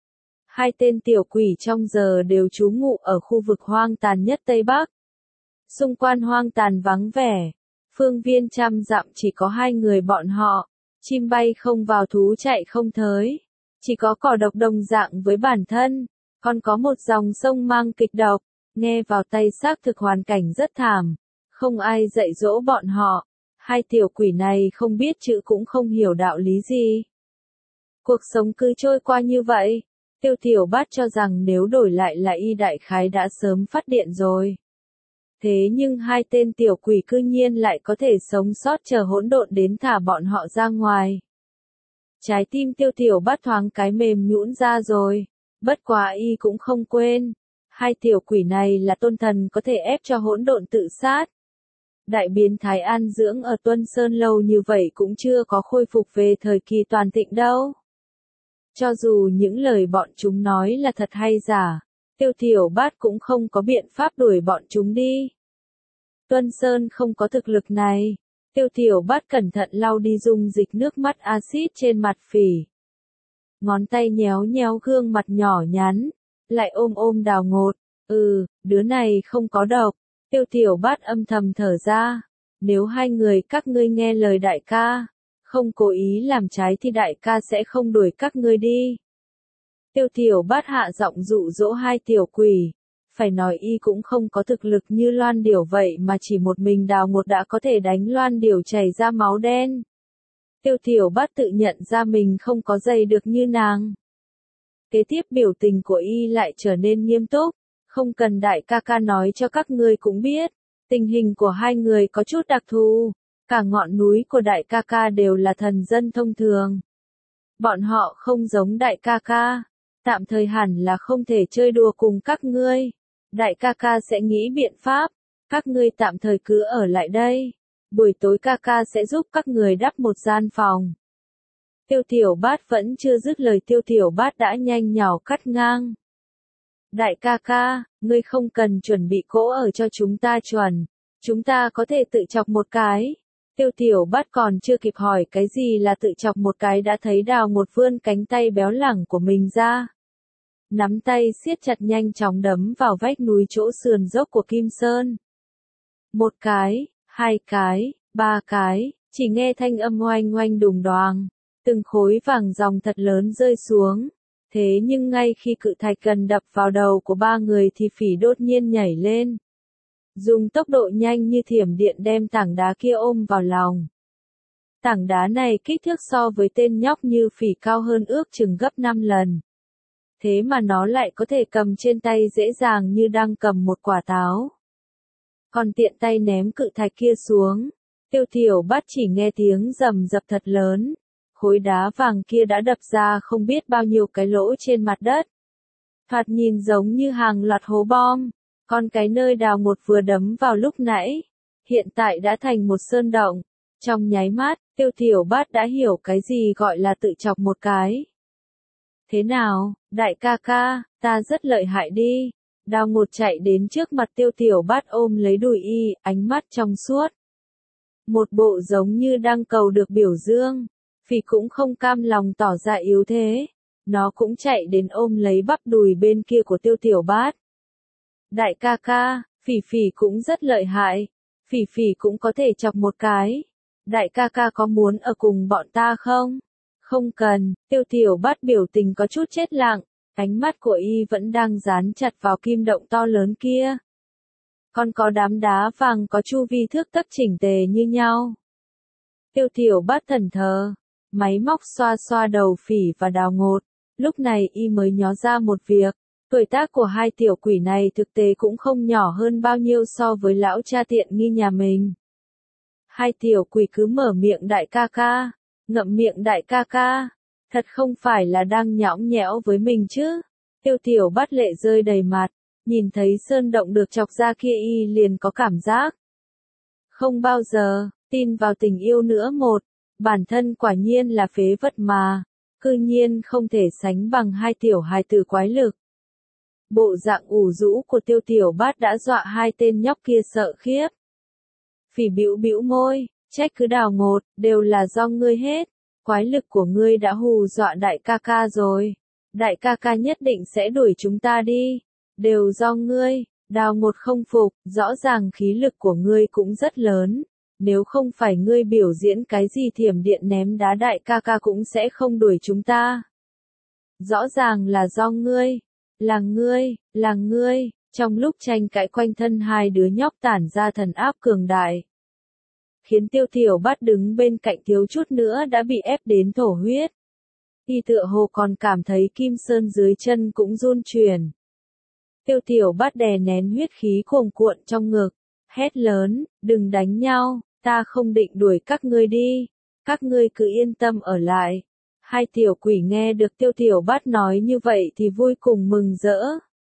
Hai tên tiểu quỷ trong giờ đều trú ngụ ở khu vực hoang tàn nhất Tây Bắc. Xung quanh hoang tàn vắng vẻ, phương viên trăm dặm chỉ có hai người bọn họ, chim bay không vào thú chạy không tới, chỉ có cỏ độc đồng dạng với bản thân, còn có một dòng sông mang kịch độc, nghe vào tay xác thực hoàn cảnh rất thảm, không ai dạy dỗ bọn họ, hai tiểu quỷ này không biết chữ cũng không hiểu đạo lý gì. Cuộc sống cứ trôi qua như vậy. Tiêu Tiểu Bát cho rằng nếu đổi lại là y đại khái đã sớm phát điện rồi. Thế nhưng hai tên tiểu quỷ cư nhiên lại có thể sống sót chờ hỗn độn đến thả bọn họ ra ngoài. Trái tim Tiêu Tiểu Bát thoáng cái mềm nhũn ra rồi, bất quá y cũng không quên. Hai tiểu quỷ này là tôn thần có thể ép cho hỗn độn tự sát. Đại biến thái an dưỡng ở Tuân Sơn lâu như vậy cũng chưa có khôi phục về thời kỳ toàn thịnh đâu. Cho dù những lời bọn chúng nói là thật hay giả, Tiêu Tiểu Bát cũng không có biện pháp đuổi bọn chúng đi. Tuân Sơn không có thực lực này. Tiêu Tiểu Bát cẩn thận lau đi dung dịch nước mắt axit trên mặt phỉ. Ngón tay nhéo nhéo gương mặt nhỏ nhắn, lại ôm ôm Đào Ngột. Ừ, đứa này không có độc. Tiêu Tiểu Bát âm thầm thở ra. Nếu hai người các ngươi nghe lời đại ca, không cố ý làm trái thì đại ca sẽ không đuổi các ngươi đi. Tiêu Tiểu Bát hạ giọng dụ dỗ hai tiểu quỷ. Phải nói y cũng không có thực lực như Loan Điểu vậy mà chỉ một mình Đào Ngột đã có thể đánh Loan Điểu chảy ra máu đen. Tiêu Tiểu Bát tự nhận ra mình không có dày được như nàng. Kế tiếp biểu tình của y lại trở nên nghiêm túc. Không cần đại ca ca nói cho các ngươi cũng biết. Tình hình của hai người có chút đặc thù. Cả ngọn núi của đại ca ca đều là thần dân thông thường. Bọn họ không giống đại ca ca. Tạm thời hẳn là không thể chơi đùa cùng các ngươi. Đại ca ca sẽ nghĩ biện pháp. Các ngươi tạm thời cứ ở lại đây. Buổi tối ca ca sẽ giúp các người đắp một gian phòng. Tiêu Tiểu Bát vẫn chưa dứt lời, Tiêu Tiểu Bát đã nhanh nhảu cắt ngang. Đại ca ca, ngươi không cần chuẩn bị cỗ ở cho chúng ta chuẩn. Chúng ta có thể tự chọc một cái. Tiêu Tiểu Bát còn chưa kịp hỏi cái gì là tự chọc một cái đã thấy Đào Ngột vươn cánh tay béo lẳng của mình ra. Nắm tay siết chặt nhanh chóng đấm vào vách núi chỗ sườn dốc của Kim Sơn. Một cái, hai cái, ba cái, chỉ nghe thanh âm oanh oanh đùng đoàng. Từng khối vàng ròng thật lớn rơi xuống. Thế nhưng ngay khi cự thạch gần đập vào đầu của ba người thì phỉ đột nhiên nhảy lên. Dùng tốc độ nhanh như thiểm điện đem tảng đá kia ôm vào lòng. Tảng đá này kích thước so với tên nhóc như phỉ cao hơn ước chừng gấp năm lần. Thế mà nó lại có thể cầm trên tay dễ dàng như đang cầm một quả táo. Còn tiện tay ném cự thạch kia xuống. Tiêu Tiểu Bát chỉ nghe tiếng rầm rập thật lớn. Khối đá vàng kia đã đập ra không biết bao nhiêu cái lỗ trên mặt đất. Thoạt nhìn giống như hàng loạt hố bom. Còn cái nơi Đào Ngột vừa đấm vào lúc nãy, hiện tại đã thành một sơn động. Trong nháy mắt, Tiêu Tiểu Bát đã hiểu cái gì gọi là tự chọc một cái. Thế nào, đại ca ca, ta rất lợi hại đi. Đào Ngột chạy đến trước mặt Tiêu Tiểu Bát ôm lấy đùi y, ánh mắt trong suốt. Một bộ giống như đang cầu được biểu dương. Phỉ cũng không cam lòng tỏ ra yếu thế. Nó cũng chạy đến ôm lấy bắp đùi bên kia của Tiêu Tiểu Bát. Đại ca ca, Phỉ Phỉ cũng rất lợi hại. Phỉ Phỉ cũng có thể chọc một cái. Đại ca ca có muốn ở cùng bọn ta không? Không cần. Tiêu Tiểu Bát biểu tình có chút chết lặng. Ánh mắt của y vẫn đang dán chặt vào kim động to lớn kia. Còn có đám đá vàng có chu vi thước tấc chỉnh tề như nhau. Tiêu Tiểu Bát thần thờ. Máy móc xoa xoa đầu Phỉ và Đào Ngột. Lúc này y mới nhớ ra một việc. Tuổi tác của hai tiểu quỷ này thực tế cũng không nhỏ hơn bao nhiêu so với lão cha tiện nghi nhà mình. Hai tiểu quỷ cứ mở miệng đại ca ca, ngậm miệng đại ca ca. Thật không phải là đang nhõng nhẽo với mình chứ. Tiêu Tiểu Bát lệ rơi đầy mặt. Nhìn thấy sơn động được chọc ra kia y liền có cảm giác. Không bao giờ, tin vào tình yêu nữa một, bản thân quả nhiên là phế vật mà, cư nhiên không thể sánh bằng hai tiểu hài tử quái lực. Bộ dạng ủ rũ của Tiêu Tiểu Bát đã dọa hai tên nhóc kia sợ khiếp. Phỉ bĩu bĩu môi, trách cứ Đào Ngột, đều là do ngươi hết, quái lực của ngươi đã hù dọa đại ca ca rồi, đại ca ca nhất định sẽ đuổi chúng ta đi, đều do ngươi. Đào Ngột không phục, rõ ràng khí lực của ngươi cũng rất lớn, nếu không phải ngươi biểu diễn cái gì thiểm điện ném đá đại ca ca cũng sẽ không đuổi chúng ta. Rõ ràng là do ngươi, là ngươi, là ngươi, trong lúc tranh cãi quanh thân hai đứa nhóc tản ra thần áp cường đại. Khiến Tiêu Tiểu Bát đứng bên cạnh thiếu chút nữa đã bị ép đến thổ huyết. Y tựa hồ còn cảm thấy kim sơn dưới chân cũng run chuyển. Tiêu Tiểu Bát đè nén huyết khí cuồn cuộn trong ngực, hét lớn, đừng đánh nhau, ta không định đuổi các ngươi đi, các ngươi cứ yên tâm ở lại. Hai tiểu quỷ nghe được Tiêu Tiểu Bát nói như vậy thì vui cùng mừng rỡ.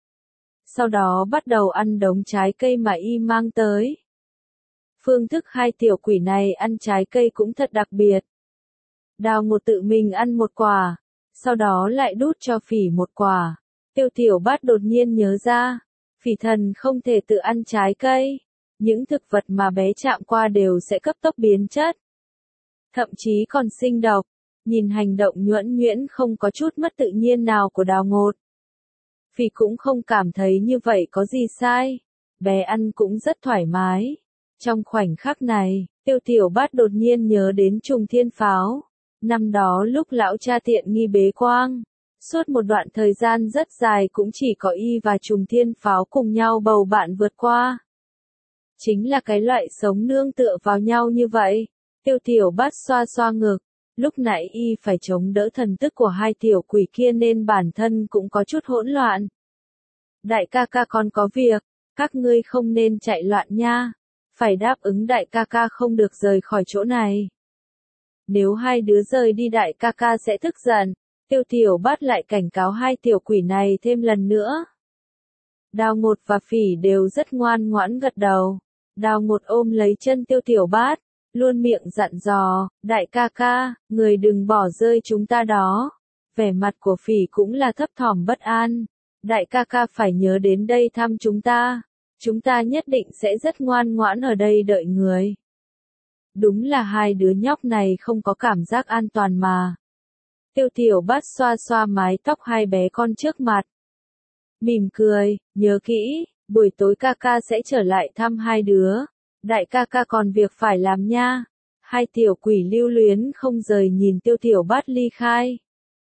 Sau đó bắt đầu ăn đống trái cây mà y mang tới. Phương thức hai tiểu quỷ này ăn trái cây cũng thật đặc biệt. Đào Ngột tự mình ăn một quả, sau đó lại đút cho Phỉ một quả. Tiêu Tiểu Bát đột nhiên nhớ ra, Phỉ thần không thể tự ăn trái cây, những thực vật mà bé chạm qua đều sẽ cấp tốc biến chất. Thậm chí còn sinh độc, nhìn hành động nhuẫn nhuyễn không có chút mất tự nhiên nào của Đào Ngột. Phỉ cũng không cảm thấy như vậy có gì sai, bé ăn cũng rất thoải mái. Trong khoảnh khắc này, Tiêu Tiểu Bát đột nhiên nhớ đến Trùng Thiên Pháo. Năm đó lúc lão cha tiện nghi bế quang, suốt một đoạn thời gian rất dài cũng chỉ có y và Trùng Thiên Pháo cùng nhau bầu bạn vượt qua. Chính là cái loại sống nương tựa vào nhau như vậy. Tiêu Tiểu Bát xoa xoa ngực, lúc nãy y phải chống đỡ thần tức của hai tiểu quỷ kia nên bản thân cũng có chút hỗn loạn. Đại ca ca còn có việc, các ngươi không nên chạy loạn nha, phải đáp ứng đại ca ca không được rời khỏi chỗ này. Nếu hai đứa rời đi đại ca ca sẽ tức giận. Tiêu Tiểu Bát lại cảnh cáo hai tiểu quỷ này thêm lần nữa. Đào Ngột và Phỉ đều rất ngoan ngoãn gật đầu. Đào Ngột ôm lấy chân Tiêu Tiểu Bát, luôn miệng dặn dò, đại ca ca, người đừng bỏ rơi chúng ta đó. Vẻ mặt của Phỉ cũng là thấp thỏm bất an. Đại ca ca phải nhớ đến đây thăm chúng ta. Chúng ta nhất định sẽ rất ngoan ngoãn ở đây đợi người. Đúng là hai đứa nhóc này không có cảm giác an toàn mà. Tiêu Tiểu Bát xoa xoa mái tóc hai bé con trước mặt. Mỉm cười, nhớ kỹ, buổi tối ca ca sẽ trở lại thăm hai đứa. Đại ca ca còn việc phải làm nha. Hai tiểu quỷ lưu luyến không rời nhìn Tiêu Tiểu Bát ly khai.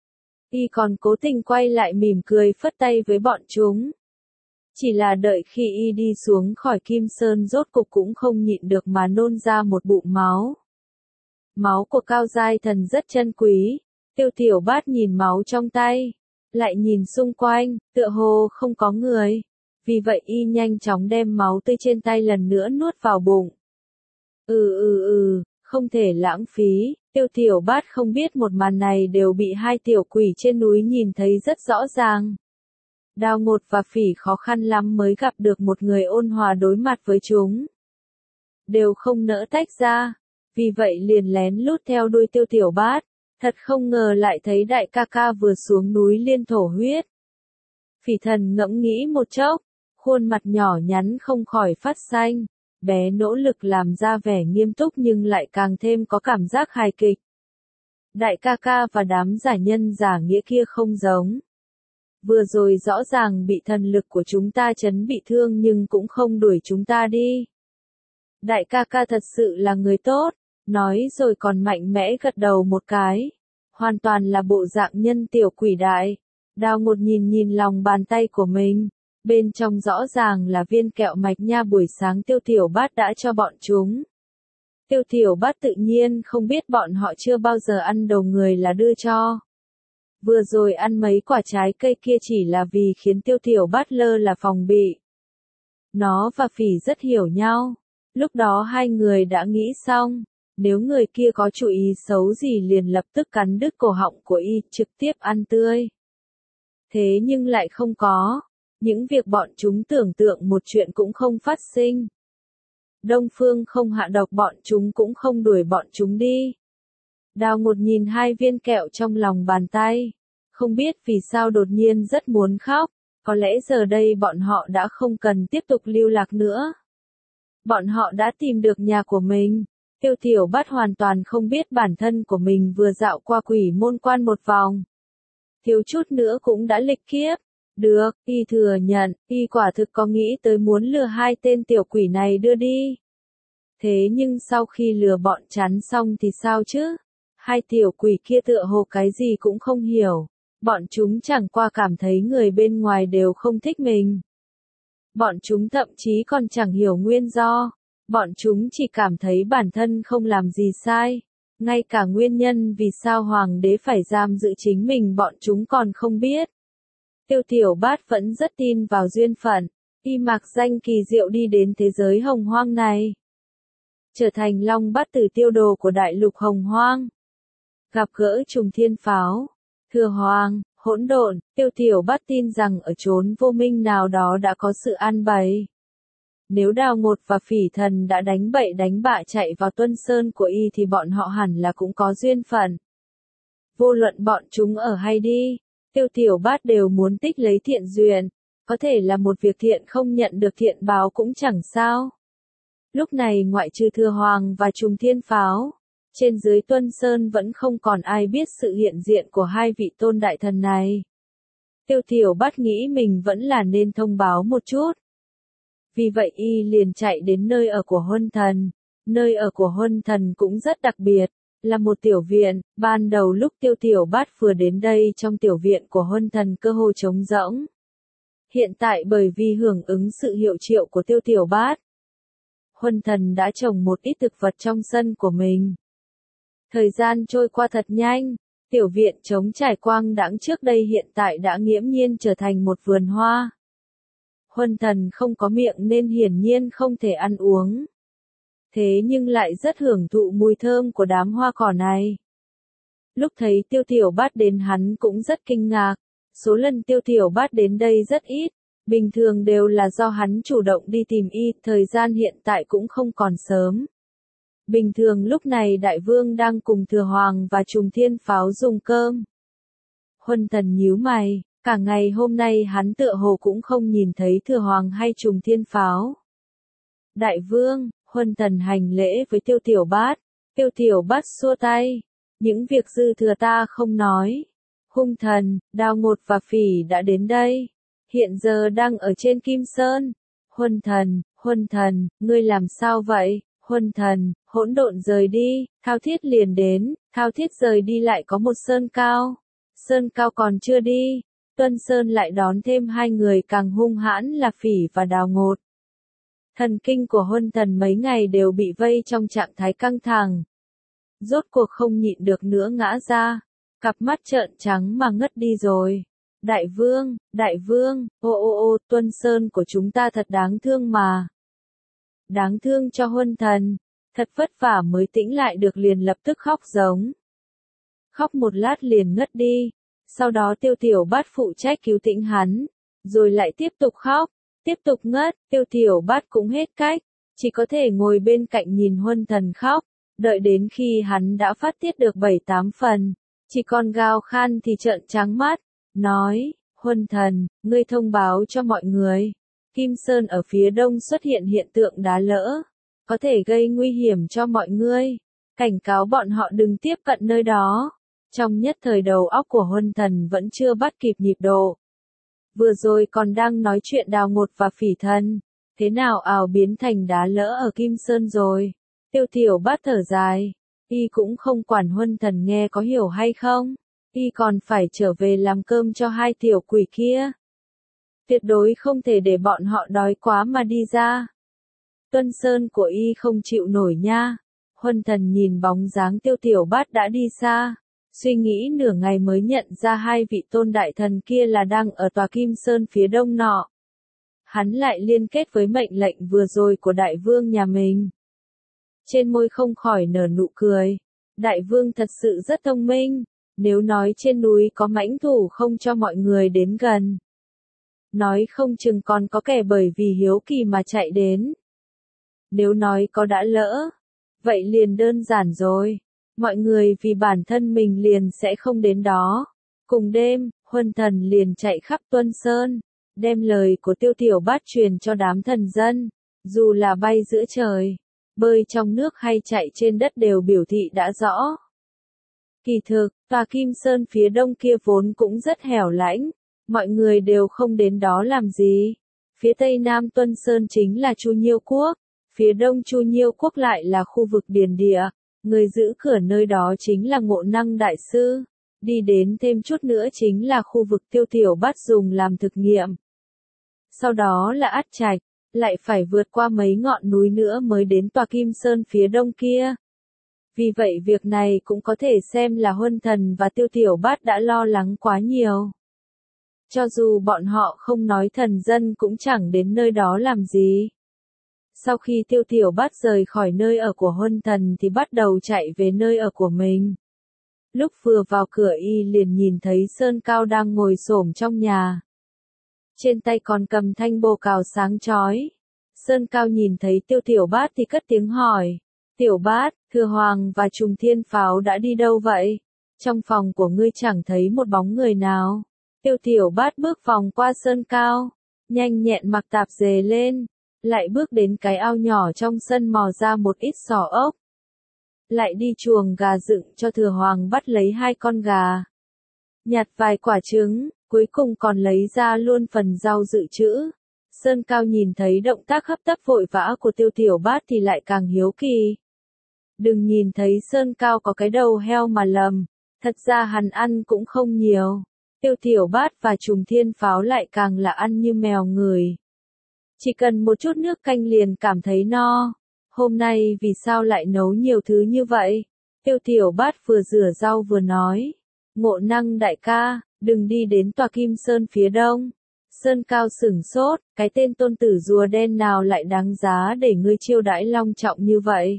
Y còn cố tình quay lại mỉm cười phất tay với bọn chúng. Chỉ là đợi khi y đi xuống khỏi Kim Sơn rốt cục cũng không nhịn được mà nôn ra một bụng máu. Máu của cao giai thần rất chân quý. Tiêu Tiểu Bát nhìn máu trong tay, lại nhìn xung quanh, tựa hồ không có người. Vì vậy y nhanh chóng đem máu tươi trên tay lần nữa nuốt vào bụng. Ừ ừ ừ, không thể lãng phí. Tiêu Tiểu Bát không biết một màn này đều bị hai tiểu quỷ trên núi nhìn thấy rất rõ ràng. Đào Ngột và Phỉ khó khăn lắm mới gặp được một người ôn hòa đối mặt với chúng. Đều không nỡ tách ra, vì vậy liền lén lút theo đuôi Tiêu Tiểu Bát. Thật không ngờ lại thấy đại ca ca vừa xuống núi liên thổ huyết. Phỉ thần ngẫm nghĩ một chốc, khuôn mặt nhỏ nhắn không khỏi phát xanh. Bé nỗ lực làm ra vẻ nghiêm túc nhưng lại càng thêm có cảm giác hài kịch. Đại ca ca và đám giả nhân giả nghĩa kia không giống. Vừa rồi rõ ràng bị thần lực của chúng ta chấn bị thương nhưng cũng không đuổi chúng ta đi. Đại ca ca thật sự là người tốt, nói rồi còn mạnh mẽ gật đầu một cái. Hoàn toàn là bộ dạng nhân tiểu quỷ đại. Đào Ngột nhìn nhìn lòng bàn tay của mình. Bên trong rõ ràng là viên kẹo mạch nha buổi sáng Tiêu Tiểu Bát đã cho bọn chúng. Tiêu Tiểu Bát tự nhiên không biết bọn họ chưa bao giờ ăn đầu người là đưa cho. Vừa rồi ăn mấy quả trái cây kia chỉ là vì khiến Tiêu Tiểu Bát lơ là phòng bị. Nó và Phỉ rất hiểu nhau. Lúc đó hai người đã nghĩ xong, nếu người kia có chủ ý xấu gì liền lập tức cắn đứt cổ họng của y, trực tiếp ăn tươi. Thế nhưng lại không có. Những việc bọn chúng tưởng tượng một chuyện cũng không phát sinh. Đông Phương không hạ độc bọn chúng cũng không đuổi bọn chúng đi. Đào Ngột nhìn hai viên kẹo trong lòng bàn tay. Không biết vì sao đột nhiên rất muốn khóc. Có lẽ giờ đây bọn họ đã không cần tiếp tục lưu lạc nữa. Bọn họ đã tìm được nhà của mình. Tiêu Tiểu Bát hoàn toàn không biết bản thân của mình vừa dạo qua quỷ môn quan một vòng. Thiếu chút nữa cũng đã lịch kiếp. Được, y thừa nhận, y quả thực có nghĩ tới muốn lừa hai tên tiểu quỷ này đưa đi. Thế nhưng sau khi lừa bọn chắn xong thì sao chứ? Hai tiểu quỷ kia tựa hồ cái gì cũng không hiểu. Bọn chúng chẳng qua cảm thấy người bên ngoài đều không thích mình. Bọn chúng thậm chí còn chẳng hiểu nguyên do. Bọn chúng chỉ cảm thấy bản thân không làm gì sai. Ngay cả nguyên nhân vì sao hoàng đế phải giam giữ chính mình bọn chúng còn không biết. Tiêu Tiểu Bát vẫn rất tin vào duyên phận. Y mặc danh kỳ diệu đi đến thế giới hồng hoang này. Trở thành long bát tử tiêu đồ của đại lục hồng hoang. Gặp gỡ Trùng Thiên Pháo, Thừa Hoàng, Hỗn Độn, Tiêu Tiểu Bát tin rằng ở chốn vô minh nào đó đã có sự an bày. Nếu Đào Ngột và Phỉ Thần đã đánh bậy đánh bạ chạy vào Tuân Sơn của y thì bọn họ hẳn là cũng có duyên phận. Vô luận bọn chúng ở hay đi, Tiêu Tiểu Bát đều muốn tích lấy thiện duyên, có thể là một việc thiện không nhận được thiện báo cũng chẳng sao. Lúc này ngoại trừ Thừa Hoàng và Trùng Thiên Pháo, trên dưới Tuân Sơn vẫn không còn ai biết sự hiện diện của hai vị tôn đại thần này. Tiêu Tiểu Bát nghĩ mình vẫn là nên thông báo một chút. Vì vậy y liền chạy đến nơi ở của Huân Thần. Nơi ở của Huân Thần cũng rất đặc biệt, là một tiểu viện. Ban đầu lúc Tiêu Tiểu Bát vừa đến đây trong tiểu viện của Huân Thần cơ hồ trống rỗng. Hiện tại bởi vì hưởng ứng sự hiệu triệu của Tiêu Tiểu Bát, Huân Thần đã trồng một ít thực vật trong sân của mình. Thời gian trôi qua thật nhanh, tiểu viện trống trải quang đãng trước đây hiện tại đã nghiễm nhiên trở thành một vườn hoa. Huân Thần không có miệng nên hiển nhiên không thể ăn uống. Thế nhưng lại rất hưởng thụ mùi thơm của đám hoa cỏ này. Lúc thấy Tiêu Tiểu Bát đến hắn cũng rất kinh ngạc. Số lần Tiêu Tiểu Bát đến đây rất ít. Bình thường đều là do hắn chủ động đi tìm y. Thời gian hiện tại cũng không còn sớm. Bình thường lúc này Đại Vương đang cùng Thừa Hoàng và Trùng Thiên Pháo dùng cơm. Huân Thần nhíu mày. Cả ngày hôm nay hắn tựa hồ cũng không nhìn thấy Thừa Hoàng hay Trùng Thiên Pháo. Đại Vương, Huân Thần hành lễ với Tiêu Tiểu Bát. Tiêu Tiểu Bát xua tay. Những việc dư thừa ta không nói. Hung Thần, Đào Ngột và Phỉ đã đến đây. Hiện giờ đang ở trên Kim Sơn. Huân Thần, Huân Thần, ngươi làm sao vậy? Huân Thần, Hỗn Độn rời đi, Thao Thiết liền đến. Thao Thiết rời đi lại có một Sơn Cao. Sơn Cao còn chưa đi. Tuân Sơn lại đón thêm hai người càng hung hãn là Phỉ và Đào Ngột. Thần kinh của Huân Thần mấy ngày đều bị vây trong trạng thái căng thẳng. Rốt cuộc không nhịn được nữa ngã ra. Cặp mắt trợn trắng mà ngất đi rồi. Đại Vương, Đại Vương, ô ô ô, Tuân Sơn của chúng ta thật đáng thương mà. Đáng thương cho Huân Thần. Thật vất vả mới tĩnh lại được liền lập tức khóc giống. Khóc một lát liền ngất đi. Sau đó Tiêu Tiểu Bát phụ trách cứu tĩnh hắn. Rồi lại tiếp tục khóc. Tiếp tục ngất. Tiêu Tiểu Bát cũng hết cách. Chỉ có thể ngồi bên cạnh nhìn Huân Thần khóc. Đợi đến khi hắn đã phát tiết được bảy tám phần. Chỉ còn gào khan thì trợn trắng mắt. Nói, Huân Thần, ngươi thông báo cho mọi người. Kim Sơn ở phía đông xuất hiện hiện tượng đá lỡ. Có thể gây nguy hiểm cho mọi người. Cảnh cáo bọn họ đừng tiếp cận nơi đó. Trong nhất thời đầu óc của Huân Thần vẫn chưa bắt kịp nhịp độ. Vừa rồi còn đang nói chuyện Đào Ngột và Phỉ Thần. Thế nào ào biến thành đá lỡ ở Kim Sơn rồi. Tiêu Tiểu Bát thở dài. Y cũng không quản Huân Thần nghe có hiểu hay không. Y còn phải trở về làm cơm cho hai tiểu quỷ kia. Tuyệt đối không thể để bọn họ đói quá mà đi ra. Tuân Sơn của Y không chịu nổi nha. Huân Thần nhìn bóng dáng Tiêu Tiểu Bát đã đi xa. Suy nghĩ nửa ngày mới nhận ra hai vị tôn đại thần kia là đang ở tòa Kim Sơn phía đông nọ. Hắn lại liên kết với mệnh lệnh vừa rồi của Đại Vương nhà mình. Trên môi không khỏi nở nụ cười. Đại Vương thật sự rất thông minh. Nếu nói trên núi có mãnh thủ không cho mọi người đến gần. Nói không chừng còn có kẻ bởi vì hiếu kỳ mà chạy đến. Nếu nói có đã lỡ, vậy liền đơn giản rồi. Mọi người vì bản thân mình liền sẽ không đến đó. Cùng đêm, Huân Thần liền chạy khắp Tuân Sơn, đem lời của Tiêu Tiểu Bát truyền cho đám thần dân. Dù là bay giữa trời, bơi trong nước hay chạy trên đất đều biểu thị đã rõ. Kỳ thực, tòa Kim Sơn phía đông kia vốn cũng rất hẻo lánh, mọi người đều không đến đó làm gì. Phía tây nam Tuân Sơn chính là Chu Nhiêu Quốc, phía đông Chu Nhiêu Quốc lại là khu vực điền địa, người giữ cửa nơi đó chính là Ngộ Năng Đại Sư. Đi đến thêm chút nữa chính là khu vực Tiêu Tiểu Bát dùng làm thực nghiệm. Sau đó là Át Trạch, lại phải vượt qua mấy ngọn núi nữa mới đến tòa Kim Sơn phía đông kia. Vì vậy việc này cũng có thể xem là Huân Thần và Tiêu Tiểu Bát đã lo lắng quá nhiều. Cho dù bọn họ không nói thần dân cũng chẳng đến nơi đó làm gì. Sau khi Tiêu Tiểu Bát rời khỏi nơi ở của Huân Thần thì bắt đầu chạy về nơi ở của mình. Lúc vừa vào cửa y liền nhìn thấy Sơn Cao đang ngồi xổm trong nhà. Trên tay còn cầm thanh bồ cào sáng chói. Sơn Cao nhìn thấy Tiêu Tiểu Bát thì cất tiếng hỏi. Tiểu Bát, Thừa Hoàng và Trùng Thiên Pháo đã đi đâu vậy? Trong phòng của ngươi chẳng thấy một bóng người nào. Tiêu Tiểu Bát bước vòng qua Sơn Cao, nhanh nhẹn mặc tạp dề lên, lại bước đến cái ao nhỏ trong sân mò ra một ít sò ốc. Lại đi chuồng gà dựng cho Thừa Hoàng bắt lấy hai con gà. Nhặt vài quả trứng, cuối cùng còn lấy ra luôn phần rau dự trữ. Sơn Cao nhìn thấy động tác hấp tấp vội vã của Tiêu Tiểu Bát thì lại càng hiếu kỳ. Đừng nhìn thấy Sơn Cao có cái đầu heo mà lầm, thật ra hắn ăn cũng không nhiều. Tiêu Tiểu Bát và Trùng Thiên Pháo lại càng là ăn như mèo người. Chỉ cần một chút nước canh liền cảm thấy no. Hôm nay vì sao lại nấu nhiều thứ như vậy? Tiêu Tiểu Bát vừa rửa rau vừa nói. Ngộ Năng đại ca, đừng đi đến tòa Kim Sơn phía đông. Sơn Cao sửng sốt, cái tên tôn tử rùa đen nào lại đáng giá để ngươi chiêu đãi long trọng như vậy?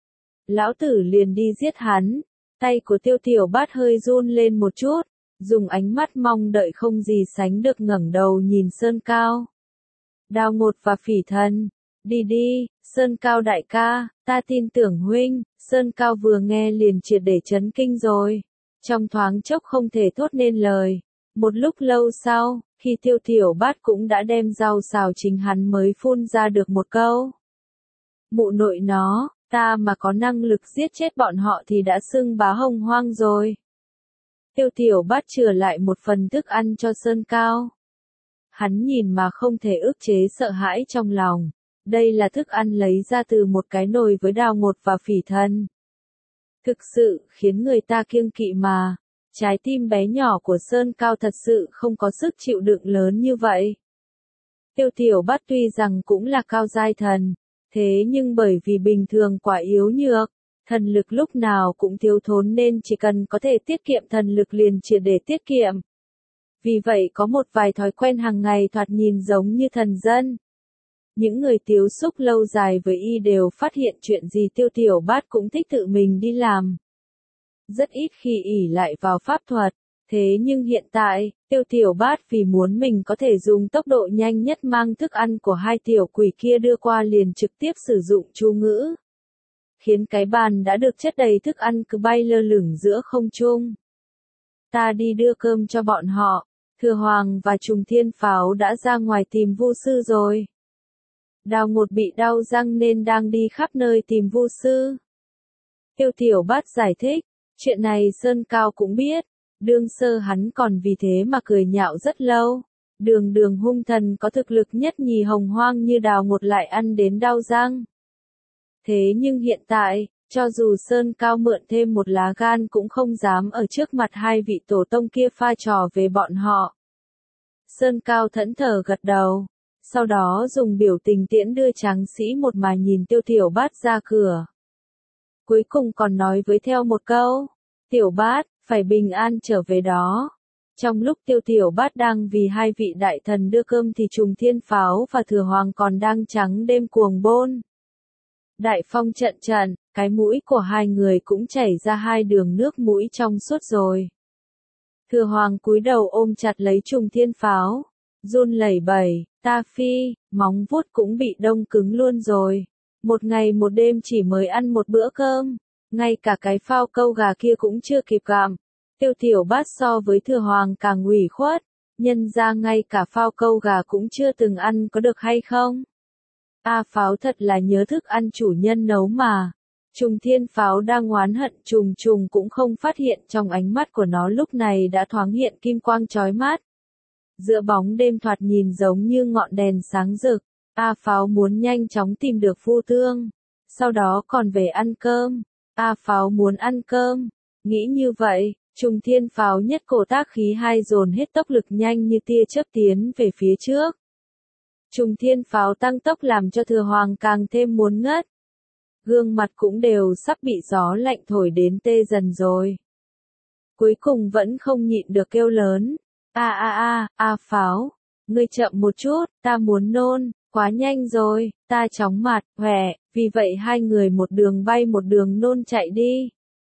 Lão tử liền đi giết hắn. Tay của Tiêu Tiểu Bát hơi run lên một chút, dùng ánh mắt mong đợi không gì sánh được ngẩng đầu nhìn Sơn Cao. Đao Ngột và Phỉ Thần, đi đi, Sơn Cao đại ca, ta tin tưởng huynh. Sơn Cao vừa nghe liền triệt để chấn kinh rồi. Trong thoáng chốc không thể thốt nên lời. Một lúc lâu sau, khi Tiêu Tiểu Bát cũng đã đem rau xào chính hắn mới phun ra được một câu. Mụ nội nó, ta mà có năng lực giết chết bọn họ thì đã xưng bá hồng hoang rồi. Tiêu Tiểu Bát chừa lại một phần thức ăn cho Sơn Cao. Hắn nhìn mà không thể ức chế sợ hãi trong lòng. Đây là thức ăn lấy ra từ một cái nồi với Đao Ngột và Phỉ Thần. Thực sự khiến người ta kiêng kỵ mà. Trái tim bé nhỏ của Sơn Cao thật sự không có sức chịu đựng lớn như vậy. Tiêu Tiểu Bát tuy rằng cũng là cao giai thần, thế nhưng bởi vì bình thường quá yếu nhược, thần lực lúc nào cũng thiếu thốn nên chỉ cần có thể tiết kiệm thần lực liền triệt để tiết kiệm. Vì vậy có một vài thói quen hàng ngày thoạt nhìn giống như thần dân. Những người tiếp xúc lâu dài với y đều phát hiện chuyện gì Tiêu Tiểu Bát cũng thích tự mình đi làm. Rất ít khi ỷ lại vào pháp thuật, thế nhưng hiện tại, Tiêu Tiểu Bát vì muốn mình có thể dùng tốc độ nhanh nhất mang thức ăn của hai tiểu quỷ kia đưa qua liền trực tiếp sử dụng chú ngữ. Khiến cái bàn đã được chất đầy thức ăn cứ bay lơ lửng giữa không trung. Ta đi đưa cơm cho bọn họ, Thừa Hoàng và Trùng Thiên Pháo đã ra ngoài tìm Vu sư rồi. Đao Ngột bị đau răng nên đang đi khắp nơi tìm Vu sư. Tiêu Tiểu Bát giải thích, chuyện này Sơn Cao cũng biết, đương sơ hắn còn vì thế mà cười nhạo rất lâu. Đường đường hung thần có thực lực nhất nhì hồng hoang như Đao Ngột lại ăn đến đau răng. Thế nhưng hiện tại, cho dù Sơn Cao mượn thêm một lá gan cũng không dám ở trước mặt hai vị tổ tông kia pha trò về bọn họ. Sơn Cao thẫn thờ gật đầu, sau đó dùng biểu tình tiễn đưa tráng sĩ một mà nhìn Tiêu Tiểu Bát ra cửa. Cuối cùng còn nói với theo một câu, Tiểu Bát, phải bình an trở về đó. Trong lúc Tiêu Tiểu Bát đang vì hai vị đại thần đưa cơm thì Trùng Thiên Pháo và Thừa Hoàng còn đang trắng đêm cuồng bôn. Đại phong trận trận, cái mũi của hai người cũng chảy ra hai đường nước mũi trong suốt rồi. Thừa Hoàng cúi đầu ôm chặt lấy Trùng Thiên Pháo, run lẩy bẩy, ta phi, móng vuốt cũng bị đông cứng luôn rồi. Một ngày một đêm chỉ mới ăn một bữa cơm, ngay cả cái phao câu gà kia cũng chưa kịp gặm. Tiêu Tiểu Bát so với Thừa Hoàng càng ủy khuất, nhân ra ngay cả phao câu gà cũng chưa từng ăn có được hay không? A Pháo thật là nhớ thức ăn chủ nhân nấu mà. Trùng Thiên Pháo đang oán hận trùng trùng cũng không phát hiện trong ánh mắt của nó lúc này đã thoáng hiện kim quang chói mắt. Giữa bóng đêm thoạt nhìn giống như ngọn đèn sáng rực, A Pháo muốn nhanh chóng tìm được Vu Thương, sau đó còn về ăn cơm. A Pháo muốn ăn cơm, nghĩ như vậy, Trùng Thiên Pháo nhất cổ tác khí hai dồn hết tốc lực nhanh như tia chớp tiến về phía trước. Trùng Thiên Pháo tăng tốc làm cho Thừa Hoàng càng thêm muốn ngất. Gương mặt cũng đều sắp bị gió lạnh thổi đến tê dần rồi. Cuối cùng vẫn không nhịn được kêu lớn. A a a, A Pháo, ngươi chậm một chút, ta muốn nôn, quá nhanh rồi, ta chóng mặt, hòe, vì vậy hai người một đường bay một đường nôn chạy đi.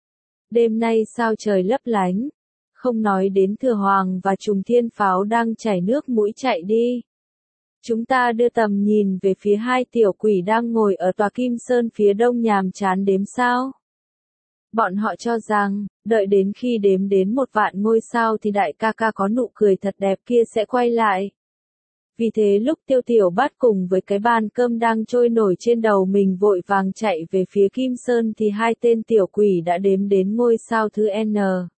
Đêm nay sao trời lấp lánh, không nói đến Thừa Hoàng và Trùng Thiên Pháo đang chảy nước mũi chạy đi. Chúng ta đưa tầm nhìn về phía hai tiểu quỷ đang ngồi ở tòa Kim Sơn phía đông nhàm chán đếm sao. Bọn họ cho rằng, đợi đến khi đếm đến một vạn ngôi sao thì đại ca ca có nụ cười thật đẹp kia sẽ quay lại. Vì thế lúc Tiêu Tiểu Bát cùng với cái bàn cơm đang trôi nổi trên đầu mình vội vàng chạy về phía Kim Sơn thì hai tên tiểu quỷ đã đếm đến ngôi sao thứ N.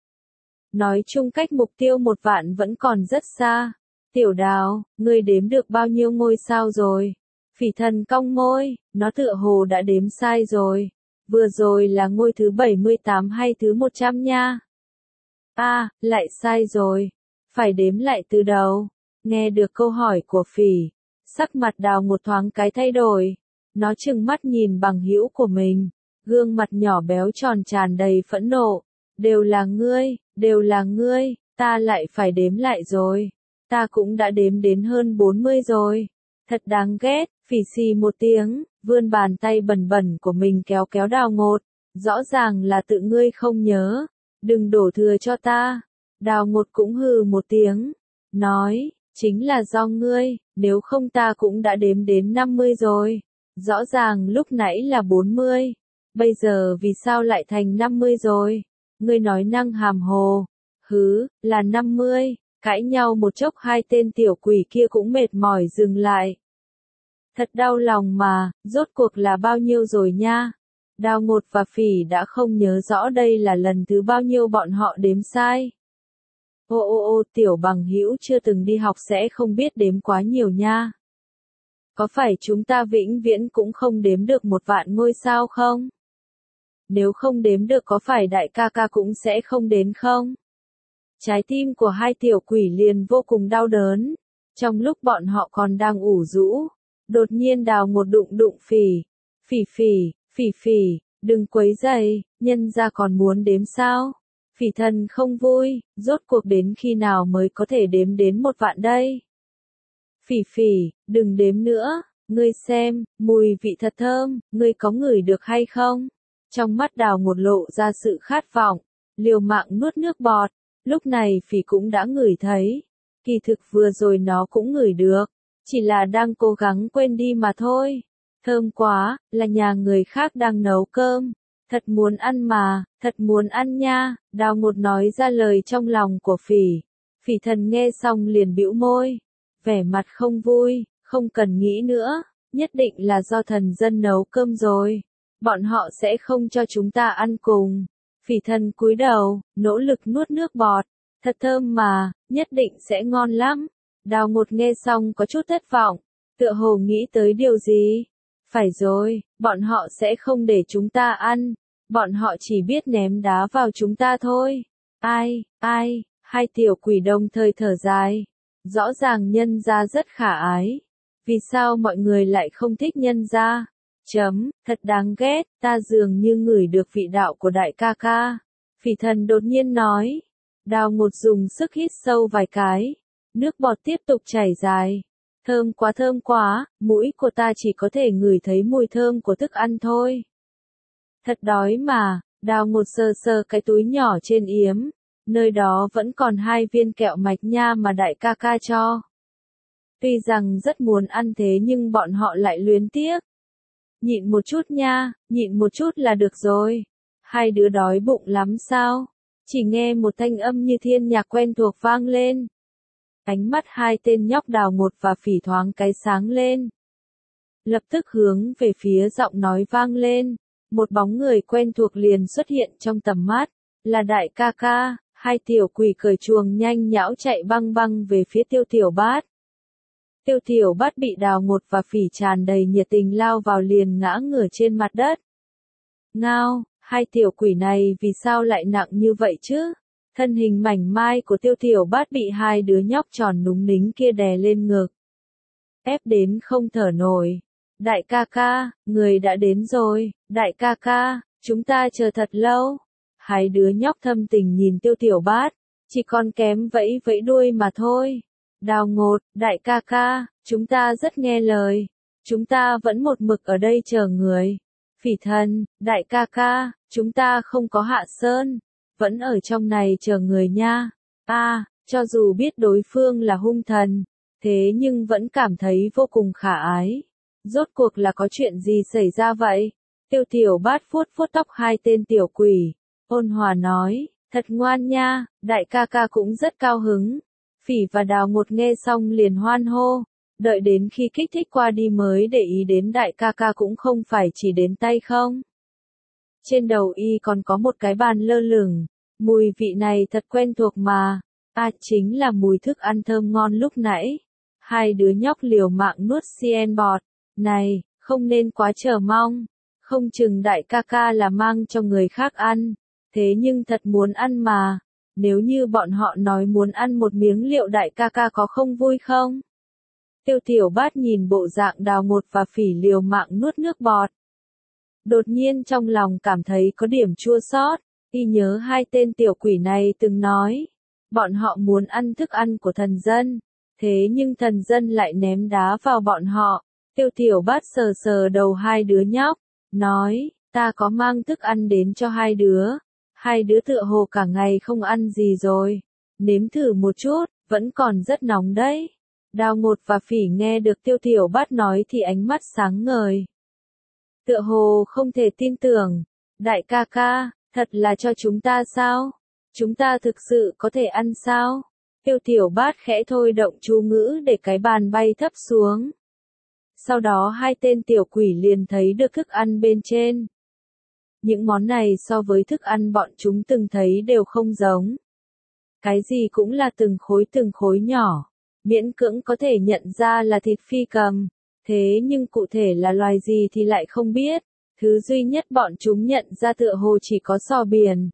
Nói chung cách mục tiêu một vạn vẫn còn rất xa. Tiểu Đào, ngươi đếm được bao nhiêu ngôi sao rồi? Phỉ Thần cong môi, nó tựa hồ đã đếm sai rồi. Vừa rồi là ngôi thứ bảy mươi tám hay thứ một trăm nha? A, à, lại sai rồi. Phải đếm lại từ đầu. Nghe được câu hỏi của Phỉ, sắc mặt Đào một thoáng cái thay đổi. Nó trừng mắt nhìn bằng hữu của mình, gương mặt nhỏ béo tròn tràn đầy phẫn nộ. Đều là ngươi, đều là ngươi, ta lại phải đếm lại rồi. Ta cũng đã đếm đến hơn bốn mươi rồi. Thật đáng ghét, Phỉ xì một tiếng, vươn bàn tay bẩn bẩn của mình kéo kéo Đào Ngột. Rõ ràng là tự ngươi không nhớ. Đừng đổ thừa cho ta. Đào Ngột cũng hừ một tiếng. Nói, chính là do ngươi, nếu không ta cũng đã đếm đến năm mươi rồi. Rõ ràng lúc nãy là bốn mươi. Bây giờ vì sao lại thành năm mươi rồi? Ngươi nói năng hàm hồ. Hứ, là năm mươi. Cãi nhau một chốc hai tên tiểu quỷ kia cũng mệt mỏi dừng lại. Thật đau lòng mà, rốt cuộc là bao nhiêu rồi nha. Đào Ngột và Phỉ đã không nhớ rõ đây là lần thứ bao nhiêu bọn họ đếm sai. Ô ô ô, tiểu bằng hữu chưa từng đi học sẽ không biết đếm quá nhiều nha. Có phải chúng ta vĩnh viễn cũng không đếm được một vạn ngôi sao không? Nếu không đếm được có phải đại ca ca cũng sẽ không đến không? Trái tim của hai tiểu quỷ liền vô cùng đau đớn. Trong lúc bọn họ còn đang ủ rũ, đột nhiên Đào Ngột đụng đụng Phỉ. Phỉ phỉ, phỉ phỉ, đừng quấy rầy, nhân ra còn muốn đếm sao? Phỉ Thần không vui, rốt cuộc đến khi nào mới có thể đếm đến một vạn đây? Phỉ phỉ, đừng đếm nữa, ngươi xem, mùi vị thật thơm, ngươi có ngửi được hay không? Trong mắt Đào Ngột lộ ra sự khát vọng, liều mạng nuốt nước bọt. Lúc này Phỉ cũng đã ngửi thấy. Kỳ thực vừa rồi nó cũng ngửi được. Chỉ là đang cố gắng quên đi mà thôi. Thơm quá, là nhà người khác đang nấu cơm. Thật muốn ăn mà, thật muốn ăn nha. Đào Ngột nói ra lời trong lòng của Phỉ. Phỉ Thần nghe xong liền bĩu môi. Vẻ mặt không vui, không cần nghĩ nữa. Nhất định là do thần dân nấu cơm rồi. Bọn họ sẽ không cho chúng ta ăn cùng. Phỉ Thần cúi đầu, nỗ lực nuốt nước bọt. Thật thơm mà, nhất định sẽ ngon lắm. Đào Ngột nghe xong có chút thất vọng. Tựa hồ nghĩ tới điều gì? Phải rồi, bọn họ sẽ không để chúng ta ăn. Bọn họ chỉ biết ném đá vào chúng ta thôi. Ai, ai, hai tiểu quỷ đồng thời thở dài. Rõ ràng nhân gia rất khả ái. Vì sao mọi người lại không thích nhân gia? Chấm, thật đáng ghét, ta dường như ngửi được vị đạo của đại ca ca. Phỉ Thần đột nhiên nói. Đào Ngột dùng sức hít sâu vài cái. Nước bọt tiếp tục chảy dài. Thơm quá thơm quá, mũi của ta chỉ có thể ngửi thấy mùi thơm của thức ăn thôi. Thật đói mà, Đào Ngột sờ sờ cái túi nhỏ trên yếm. Nơi đó vẫn còn hai viên kẹo mạch nha mà đại ca ca cho. Tuy rằng rất muốn ăn thế nhưng bọn họ lại luyến tiếc. Nhịn một chút nha, nhịn một chút là được rồi. Hai đứa đói bụng lắm sao? Chỉ nghe một thanh âm như thiên nhạc quen thuộc vang lên. Ánh mắt hai tên nhóc Đào Ngột và Phỉ thoáng cái sáng lên. Lập tức hướng về phía giọng nói vang lên, một bóng người quen thuộc liền xuất hiện trong tầm mắt, là đại ca ca. Hai tiểu quỷ cởi chuồng nhanh nhão chạy băng băng về phía Tiêu Tiểu Bát. Tiêu Tiểu Bát bị Đào Ngột và Phỉ tràn đầy nhiệt tình lao vào liền ngã ngửa trên mặt đất. Ngao, hai tiểu quỷ này vì sao lại nặng như vậy chứ? Thân hình mảnh mai của Tiêu Tiểu Bát bị hai đứa nhóc tròn núng nính kia đè lên ngực. Ép đến không thở nổi. Đại ca ca, người đã đến rồi, đại ca ca, chúng ta chờ thật lâu. Hai đứa nhóc thâm tình nhìn Tiêu Tiểu Bát, chỉ còn kém vẫy vẫy đuôi mà thôi. Đào Ngột, đại ca ca, chúng ta rất nghe lời. Chúng ta vẫn một mực ở đây chờ người. Phỉ thần, đại ca ca, chúng ta không có hạ sơn. Vẫn ở trong này chờ người nha. A, à, cho dù biết đối phương là hung thần, thế nhưng vẫn cảm thấy vô cùng khả ái. Rốt cuộc là có chuyện gì xảy ra vậy? Tiêu Tiểu Bát vuốt vuốt tóc hai tên tiểu quỷ, ôn hòa nói, thật ngoan nha, đại ca ca cũng rất cao hứng. Phỉ và Đào Ngột nghe xong liền hoan hô, đợi đến khi kích thích qua đi mới để ý đến đại ca ca cũng không phải chỉ đến tay không. Trên đầu y còn có một cái bàn lơ lửng, mùi vị này thật quen thuộc mà, à chính là mùi thức ăn thơm ngon lúc nãy. Hai đứa nhóc liều mạng nuốt xiên bọt, này, không nên quá chờ mong, không chừng đại ca ca là mang cho người khác ăn, thế nhưng thật muốn ăn mà, nếu như bọn họ nói muốn ăn một miếng liệu đại ca ca có không vui không? Tiêu Tiểu Bát nhìn bộ dạng Đào Ngột và Phỉ liều mạng nuốt nước bọt. Đột nhiên trong lòng cảm thấy có điểm chua xót, y nhớ hai tên tiểu quỷ này từng nói, bọn họ muốn ăn thức ăn của thần dân, thế nhưng thần dân lại ném đá vào bọn họ. Tiêu Tiểu Bát sờ sờ đầu hai đứa nhóc, nói, ta có mang thức ăn đến cho hai đứa. Hai đứa tựa hồ cả ngày không ăn gì rồi. Nếm thử một chút, vẫn còn rất nóng đấy. Đào Ngột và Phỉ nghe được Tiêu Tiểu Bát nói thì ánh mắt sáng ngời. Tựa hồ không thể tin tưởng. Đại ca ca, thật là cho chúng ta sao? Chúng ta thực sự có thể ăn sao? Tiêu Tiểu Bát khẽ thôi động chú ngữ để cái bàn bay thấp xuống. Sau đó hai tên tiểu quỷ liền thấy được thức ăn bên trên. Những món này so với thức ăn bọn chúng từng thấy đều không giống. Cái gì cũng là từng khối từng khối nhỏ, miễn cưỡng có thể nhận ra là thịt phi cầm, thế nhưng cụ thể là loài gì thì lại không biết, thứ duy nhất bọn chúng nhận ra tựa hồ chỉ có sò biển.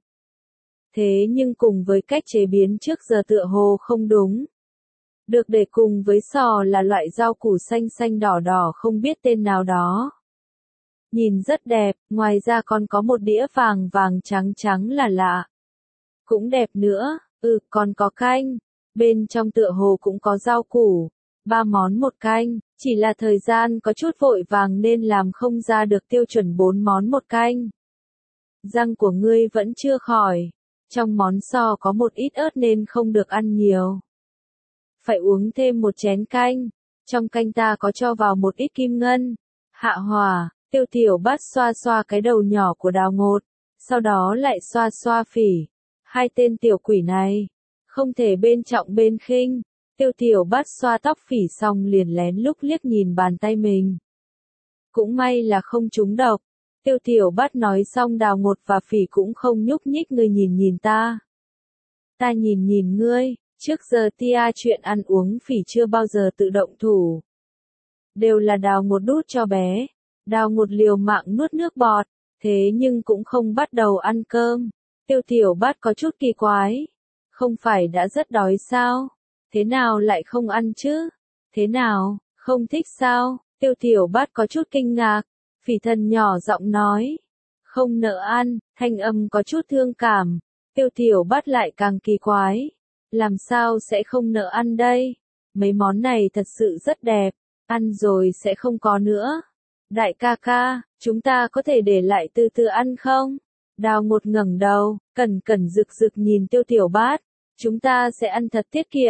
Thế nhưng cùng với cách chế biến trước giờ tựa hồ không đúng. Được để cùng với sò là loại rau củ xanh xanh đỏ đỏ không biết tên nào đó. Nhìn rất đẹp, ngoài ra còn có một đĩa vàng vàng trắng trắng là lạ. Cũng đẹp nữa, ừ, còn có canh. Bên trong tựa hồ cũng có rau củ. Ba món một canh, chỉ là thời gian có chút vội vàng nên làm không ra được tiêu chuẩn bốn món một canh. Răng của ngươi vẫn chưa khỏi. Trong món sò có một ít ớt nên không được ăn nhiều. Phải uống thêm một chén canh. Trong canh ta có cho vào một ít kim ngân. Hạ hỏa. Tiêu Tiểu Bát xoa xoa cái đầu nhỏ của Đào Ngột, sau đó lại xoa xoa Phỉ. Hai tên tiểu quỷ này, không thể bên trọng bên khinh. Tiêu Tiểu Bát xoa tóc Phỉ xong liền lén lút liếc nhìn bàn tay mình. Cũng may là không trúng độc. Tiêu Tiểu Bát nói xong Đào Ngột và Phỉ cũng không nhúc nhích, ngươi nhìn nhìn ta. Ta nhìn nhìn ngươi, trước giờ tia chuyện ăn uống Phỉ chưa bao giờ tự động thủ. Đều là Đào Ngột đút cho bé. Đào Ngột liều mạng nuốt nước bọt, thế nhưng cũng không bắt đầu ăn cơm. Tiêu Tiểu Bát có chút kỳ quái. Không phải đã rất đói sao? Thế nào lại không ăn chứ? Thế nào, không thích sao? Tiêu Tiểu Bát có chút kinh ngạc. Phỉ thần nhỏ giọng nói. Không nỡ ăn, thanh âm có chút thương cảm. Tiêu Tiểu Bát lại càng kỳ quái. Làm sao sẽ không nỡ ăn đây? Mấy món này thật sự rất đẹp. Ăn rồi sẽ không có nữa. Đại ca ca, chúng ta có thể để lại từ từ ăn không? Đào Ngột ngẩng đầu, cẩn cẩn rực rực nhìn Tiêu Tiểu Bát. Chúng ta sẽ ăn thật tiết kiệm.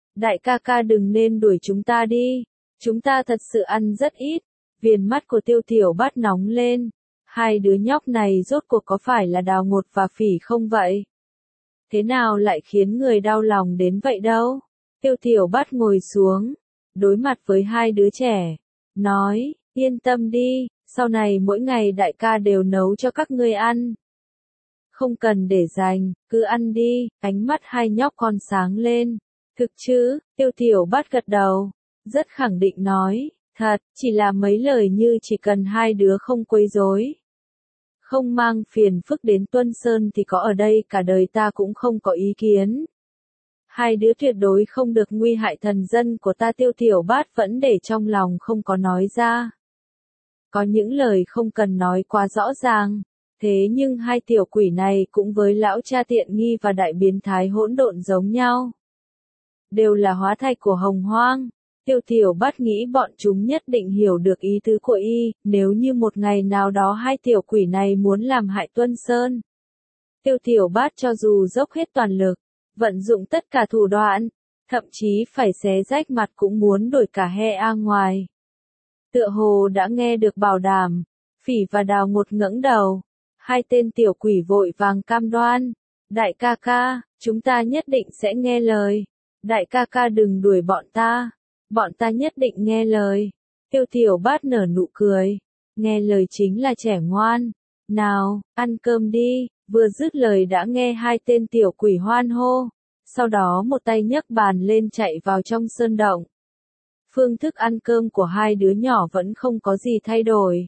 Đại ca ca đừng nên đuổi chúng ta đi. Chúng ta thật sự ăn rất ít. Viền mắt của Tiêu Tiểu Bát nóng lên. Hai đứa nhóc này rốt cuộc có phải là Đào Ngột và Phỉ không vậy? Thế nào lại khiến người đau lòng đến vậy đâu? Tiêu Tiểu Bát ngồi xuống, đối mặt với hai đứa trẻ, nói, yên tâm đi, sau này mỗi ngày đại ca đều nấu cho các ngươi ăn. Không cần để dành, cứ ăn đi, ánh mắt hai nhóc con sáng lên. Thực chứ, Tiêu Tiểu Bát gật đầu, rất khẳng định nói, thật, chỉ là mấy lời như chỉ cần hai đứa không quấy rối, không mang phiền phức đến Tuân Sơn thì có ở đây cả đời ta cũng không có ý kiến. Hai đứa tuyệt đối không được nguy hại thần dân của ta. Tiêu Tiểu Bát vẫn để trong lòng không có nói ra. Có những lời không cần nói quá rõ ràng. Thế nhưng hai tiểu quỷ này cũng với lão cha tiện nghi và đại biến thái hỗn độn giống nhau. Đều là hóa thạch của Hồng Hoang. Tiêu Tiểu Bát nghĩ bọn chúng nhất định hiểu được ý tứ của y, nếu như một ngày nào đó hai tiểu quỷ này muốn làm hại Tuân Sơn. Tiêu Tiểu Bát cho dù dốc hết toàn lực, vận dụng tất cả thủ đoạn, thậm chí phải xé rách mặt cũng muốn đổi cả he a ngoài. Tựa hồ đã nghe được bảo đảm, Phỉ và Đào Ngột ngẩng đầu, hai tên tiểu quỷ vội vàng cam đoan, đại ca ca, chúng ta nhất định sẽ nghe lời, đại ca ca đừng đuổi bọn ta, bọn ta nhất định nghe lời. Tiêu Tiểu Bát nở nụ cười, nghe lời chính là trẻ ngoan, nào, ăn cơm đi. Vừa dứt lời đã nghe hai tên tiểu quỷ hoan hô, sau đó một tay nhấc bàn lên chạy vào trong sơn động. Phương thức ăn cơm của hai đứa nhỏ vẫn không có gì thay đổi.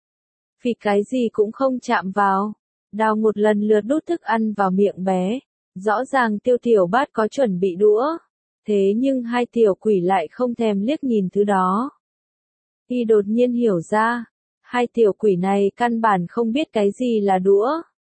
Vì cái gì cũng không chạm vào, Đào một lần lượt đút thức ăn vào miệng bé, rõ ràng Tiêu Tiểu Bát có chuẩn bị đũa, thế nhưng hai tiểu quỷ lại không thèm liếc nhìn thứ đó. Y đột nhiên hiểu ra, hai tiểu quỷ này căn bản không biết cái gì là đũa.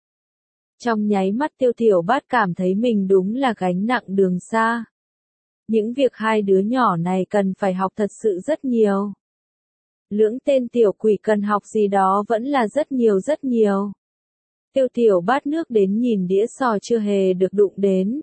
Trong nháy mắt Tiêu Tiểu Bát cảm thấy mình đúng là gánh nặng đường xa. Những việc hai đứa nhỏ này cần phải học thật sự rất nhiều. Lưỡng tên tiểu quỷ cần học gì đó vẫn là rất nhiều rất nhiều. Tiêu Tiểu Bát nước đến nhìn đĩa sò chưa hề được đụng đến.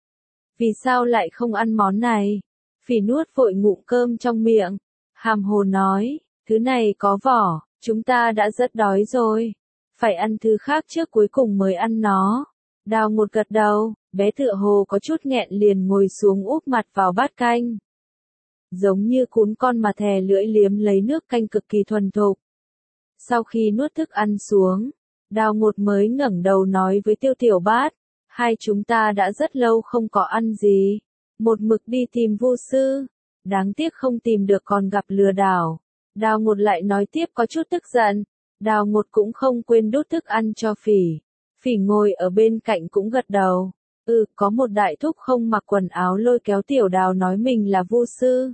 Vì sao lại không ăn món này? Phỉ nuốt vội ngụm cơm trong miệng, hàm hồ nói, thứ này có vỏ, chúng ta đã rất đói rồi. Phải ăn thứ khác trước cuối cùng mới ăn nó. Đào một gật đầu, bé tựa hồ có chút nghẹn liền ngồi xuống úp mặt vào bát canh. Giống như cún con mà thè lưỡi liếm lấy nước canh cực kỳ thuần thục. Sau khi nuốt thức ăn xuống, Đào một mới ngẩng đầu nói với Tiêu Tiểu Bát, hai chúng ta đã rất lâu không có ăn gì. Một mực đi tìm Vu sư, đáng tiếc không tìm được còn gặp lừa đảo. Đào một lại nói tiếp có chút tức giận. Đào một cũng không quên đút thức ăn cho Phỉ. Phỉ ngồi ở bên cạnh cũng gật đầu. Ừ, có một đại thúc không mặc quần áo lôi kéo Tiểu Đào nói mình là Vu sư.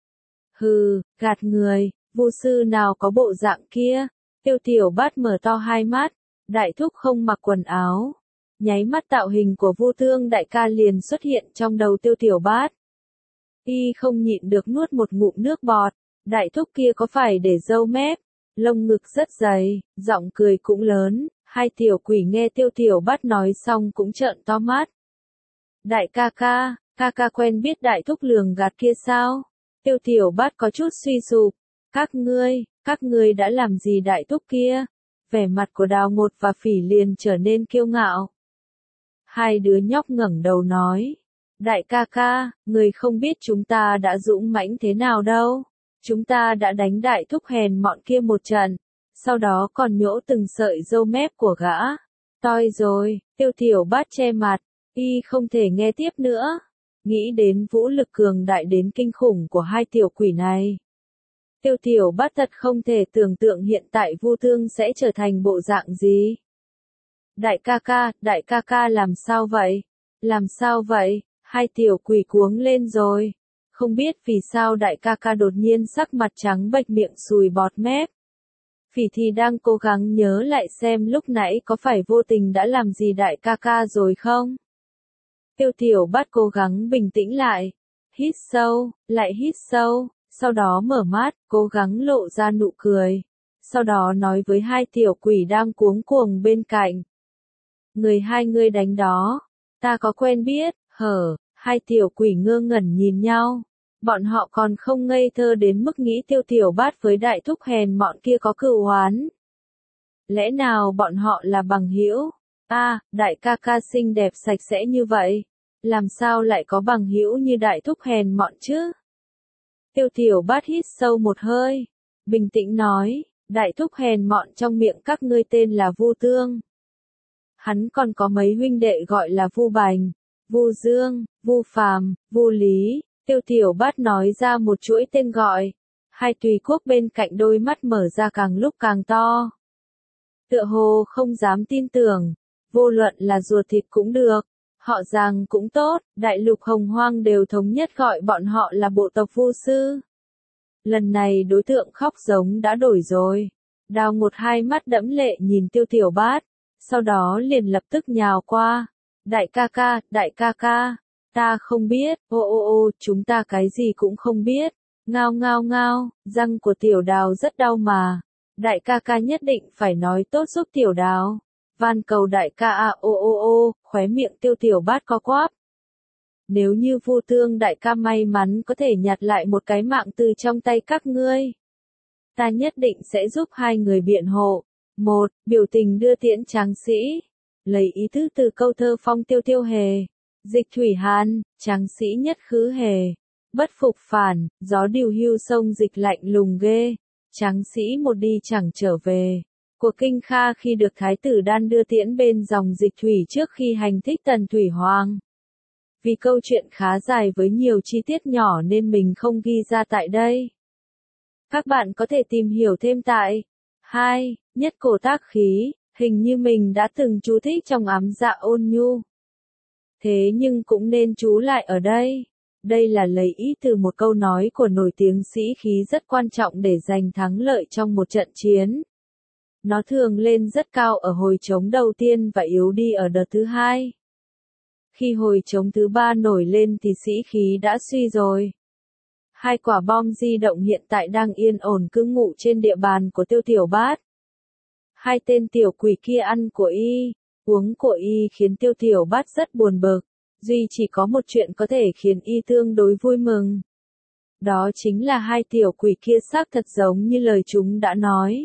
Hừ, gạt người, Vu sư nào có bộ dạng kia. Tiêu Tiểu Bát mở to hai mắt, đại thúc không mặc quần áo. Nháy mắt tạo hình của Vu Thương đại ca liền xuất hiện trong đầu Tiêu Tiểu Bát. Y không nhịn được nuốt một ngụm nước bọt, đại thúc kia có phải để râu mép, lông ngực rất dày, giọng cười cũng lớn, hai tiểu quỷ nghe Tiêu Tiểu Bát nói xong cũng trợn to mắt. Đại ca ca, ca ca quen biết đại thúc lường gạt kia sao? Tiêu Tiểu Bát có chút suy sụp, các ngươi, các ngươi đã làm gì đại thúc kia? Vẻ mặt của Đào Ngột và Phỉ liền trở nên kiêu ngạo. Hai đứa nhóc ngẩng đầu nói, đại ca ca, người không biết chúng ta đã dũng mãnh thế nào đâu. Chúng ta đã đánh đại thúc hèn mọn kia một trận, sau đó còn nhổ từng sợi râu mép của gã. Toi rồi, Tiêu Tiểu Bát che mặt, y không thể nghe tiếp nữa. Nghĩ đến vũ lực cường đại đến kinh khủng của hai tiểu quỷ này. Tiêu Tiểu Bát thật không thể tưởng tượng hiện tại Vu Thương sẽ trở thành bộ dạng gì. Đại ca ca, đại ca ca làm sao vậy? Làm sao vậy? Hai tiểu quỷ cuống lên rồi. Không biết vì sao đại ca ca đột nhiên sắc mặt trắng bệch miệng sùi bọt mép. Phỉ thì đang cố gắng nhớ lại xem lúc nãy có phải vô tình đã làm gì đại ca ca rồi không? Tiêu Tiểu Bát cố gắng bình tĩnh lại. Hít sâu, lại hít sâu, sau đó mở mắt, cố gắng lộ ra nụ cười. Sau đó nói với hai tiểu quỷ đang cuống cuồng bên cạnh. Người hai ngươi đánh đó, ta có quen biết, hở, Hai tiểu quỷ ngơ ngẩn nhìn nhau. Bọn họ còn không ngây thơ đến mức nghĩ Tiêu Tiểu Bát với đại thúc hèn mọn kia có cừu oán. Lẽ nào bọn họ là bằng hữu? A, đại ca ca xinh đẹp sạch sẽ như vậy, làm sao lại có bằng hữu như đại thúc hèn mọn chứ? Tiêu Tiểu Bát hít sâu một hơi, bình tĩnh nói, đại thúc hèn mọn trong miệng các ngươi tên là Vu Tương. Hắn còn có mấy huynh đệ gọi là Vu Bành, Vu Dương, Vu Phàm, Vu Lý. Tiêu Tiểu Bát nói ra một chuỗi tên gọi. Hai tùy quốc bên cạnh đôi mắt mở ra càng lúc càng to. Tựa hồ không dám tin tưởng, vô luận là ruột thịt cũng được, họ Giang cũng tốt, đại lục hồng hoang đều thống nhất gọi bọn họ là bộ tộc Vu sư. Lần này đối tượng khóc giống đã đổi rồi. Đào Ngột hai mắt đẫm lệ nhìn Tiêu Tiểu Bát, sau đó liền lập tức nhào qua. Đại ca ca, đại ca ca, ta không biết, ô ô ô, chúng ta cái gì cũng không biết. Ngao ngao ngao, răng của Tiểu Đào rất đau mà. Đại ca ca nhất định phải nói tốt giúp Tiểu Đào. Van cầu đại ca à, ô ô ô, khóe miệng Tiêu Tiểu Bát co quắp. Nếu như Vu Tương đại ca may mắn có thể nhặt lại một cái mạng từ trong tay các ngươi, ta nhất định sẽ giúp hai người biện hộ. Một, biểu tình đưa tiễn tráng sĩ. Lấy ý tứ từ câu thơ Phong Tiêu Tiêu Hề. Dịch thủy hàn, tráng sĩ nhất khứ hề. Bất phục phản, gió điều hưu sông dịch lạnh lùng ghê. Tráng sĩ một đi chẳng trở về. Của Kinh Kha khi được Thái tử Đan đưa tiễn bên dòng dịch thủy trước khi hành thích Tần Thủy Hoàng. Vì câu chuyện khá dài với nhiều chi tiết nhỏ nên mình không ghi ra tại đây. Các bạn có thể tìm hiểu thêm tại hai. Nhất cổ tác khí, hình như mình đã từng chú thích trong Ám Dạ Ôn Nhu. Thế nhưng cũng nên chú lại ở đây. Đây là lấy ý từ một câu nói của nổi tiếng sĩ khí rất quan trọng để giành thắng lợi trong một trận chiến. Nó thường lên rất cao ở hồi trống đầu tiên và yếu đi ở đợt thứ hai. Khi hồi trống thứ ba nổi lên thì sĩ khí đã suy rồi. Hai quả bom di động hiện tại đang yên ổn cư ngụ trên địa bàn của Tiêu Tiểu Bát. Hai tên tiểu quỷ kia ăn của y, uống của y khiến Tiêu Tiểu Bát rất buồn bực. Duy chỉ có một chuyện có thể khiến y tương đối vui mừng. Đó chính là hai tiểu quỷ kia xác thật giống như lời chúng đã nói.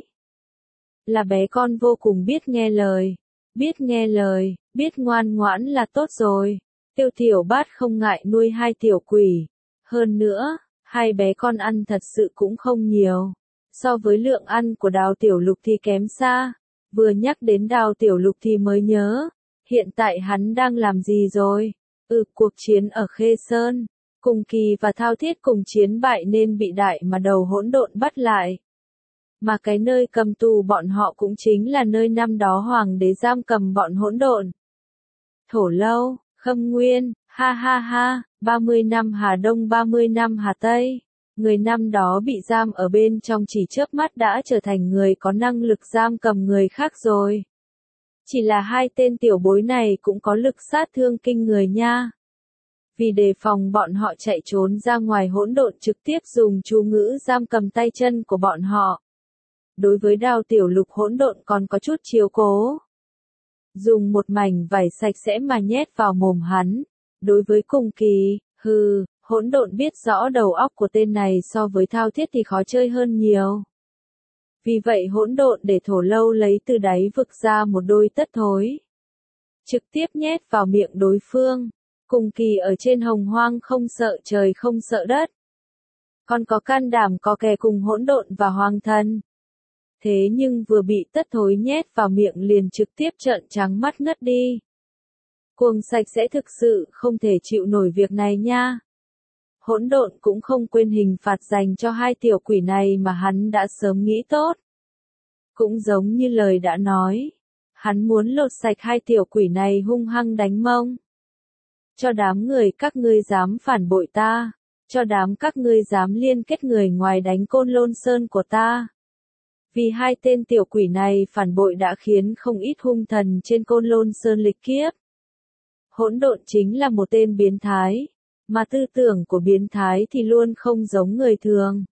Là bé con vô cùng biết nghe lời. Biết nghe lời, biết ngoan ngoãn là tốt rồi. Tiêu Tiểu Bát không ngại nuôi hai tiểu quỷ. Hơn nữa, hai bé con ăn thật sự cũng không nhiều. So với lượng ăn của Đào Tiểu Lục thì kém xa. Vừa nhắc đến Đào Tiểu Lục thì mới nhớ. Hiện tại hắn đang làm gì rồi? Ừ, cuộc chiến ở Khê Sơn. Cùng Kỳ và Thao Thiết cùng chiến bại nên bị Đại mà đầu hỗn độn bắt lại. Mà cái nơi cầm tù bọn họ cũng chính là nơi năm đó hoàng đế giam cầm bọn hỗn độn. Thổ Lâu, Khâm Nguyên, ha ha ha, ba mươi năm Hà Đông ba mươi năm Hà Tây. Người năm đó bị giam ở bên trong chỉ chớp mắt đã trở thành người có năng lực giam cầm người khác rồi. Chỉ là hai tên tiểu bối này cũng có lực sát thương kinh người nha. Vì đề phòng bọn họ chạy trốn ra ngoài hỗn độn trực tiếp dùng chú ngữ giam cầm tay chân của bọn họ. Đối với Đào Tiểu Lục hỗn độn còn có chút chiếu cố. Dùng một mảnh vải sạch sẽ mà nhét vào mồm hắn. Đối với Cùng Kỳ, hừ, hỗn độn biết rõ đầu óc của tên này so với Thao Thiết thì khó chơi hơn nhiều. Vì vậy hỗn độn để Thổ Lâu lấy từ đáy vực ra một đôi tất thối. Trực tiếp nhét vào miệng đối phương. Cùng Kỳ ở trên hồng hoang không sợ trời không sợ đất. Còn có can đảm có kè cùng hỗn độn và hoàng thần. Thế nhưng vừa bị tất thối nhét vào miệng liền trực tiếp trợn trắng mắt ngất đi. Cuồng sạch sẽ thực sự không thể chịu nổi việc này nha. Hỗn độn cũng không quên hình phạt dành cho hai tiểu quỷ này mà hắn đã sớm nghĩ tốt. Cũng giống như lời đã nói. Hắn muốn lột sạch hai tiểu quỷ này hung hăng đánh mông. Cho đám người các ngươi dám phản bội ta. Cho đám các ngươi dám liên kết người ngoài đánh Côn Lôn Sơn của ta. Vì hai tên tiểu quỷ này phản bội đã khiến không ít hung thần trên Côn Lôn Sơn lịch kiếp. Hỗn độn chính là một tên biến thái. Mà tư tưởng của biến thái thì luôn không giống người thường.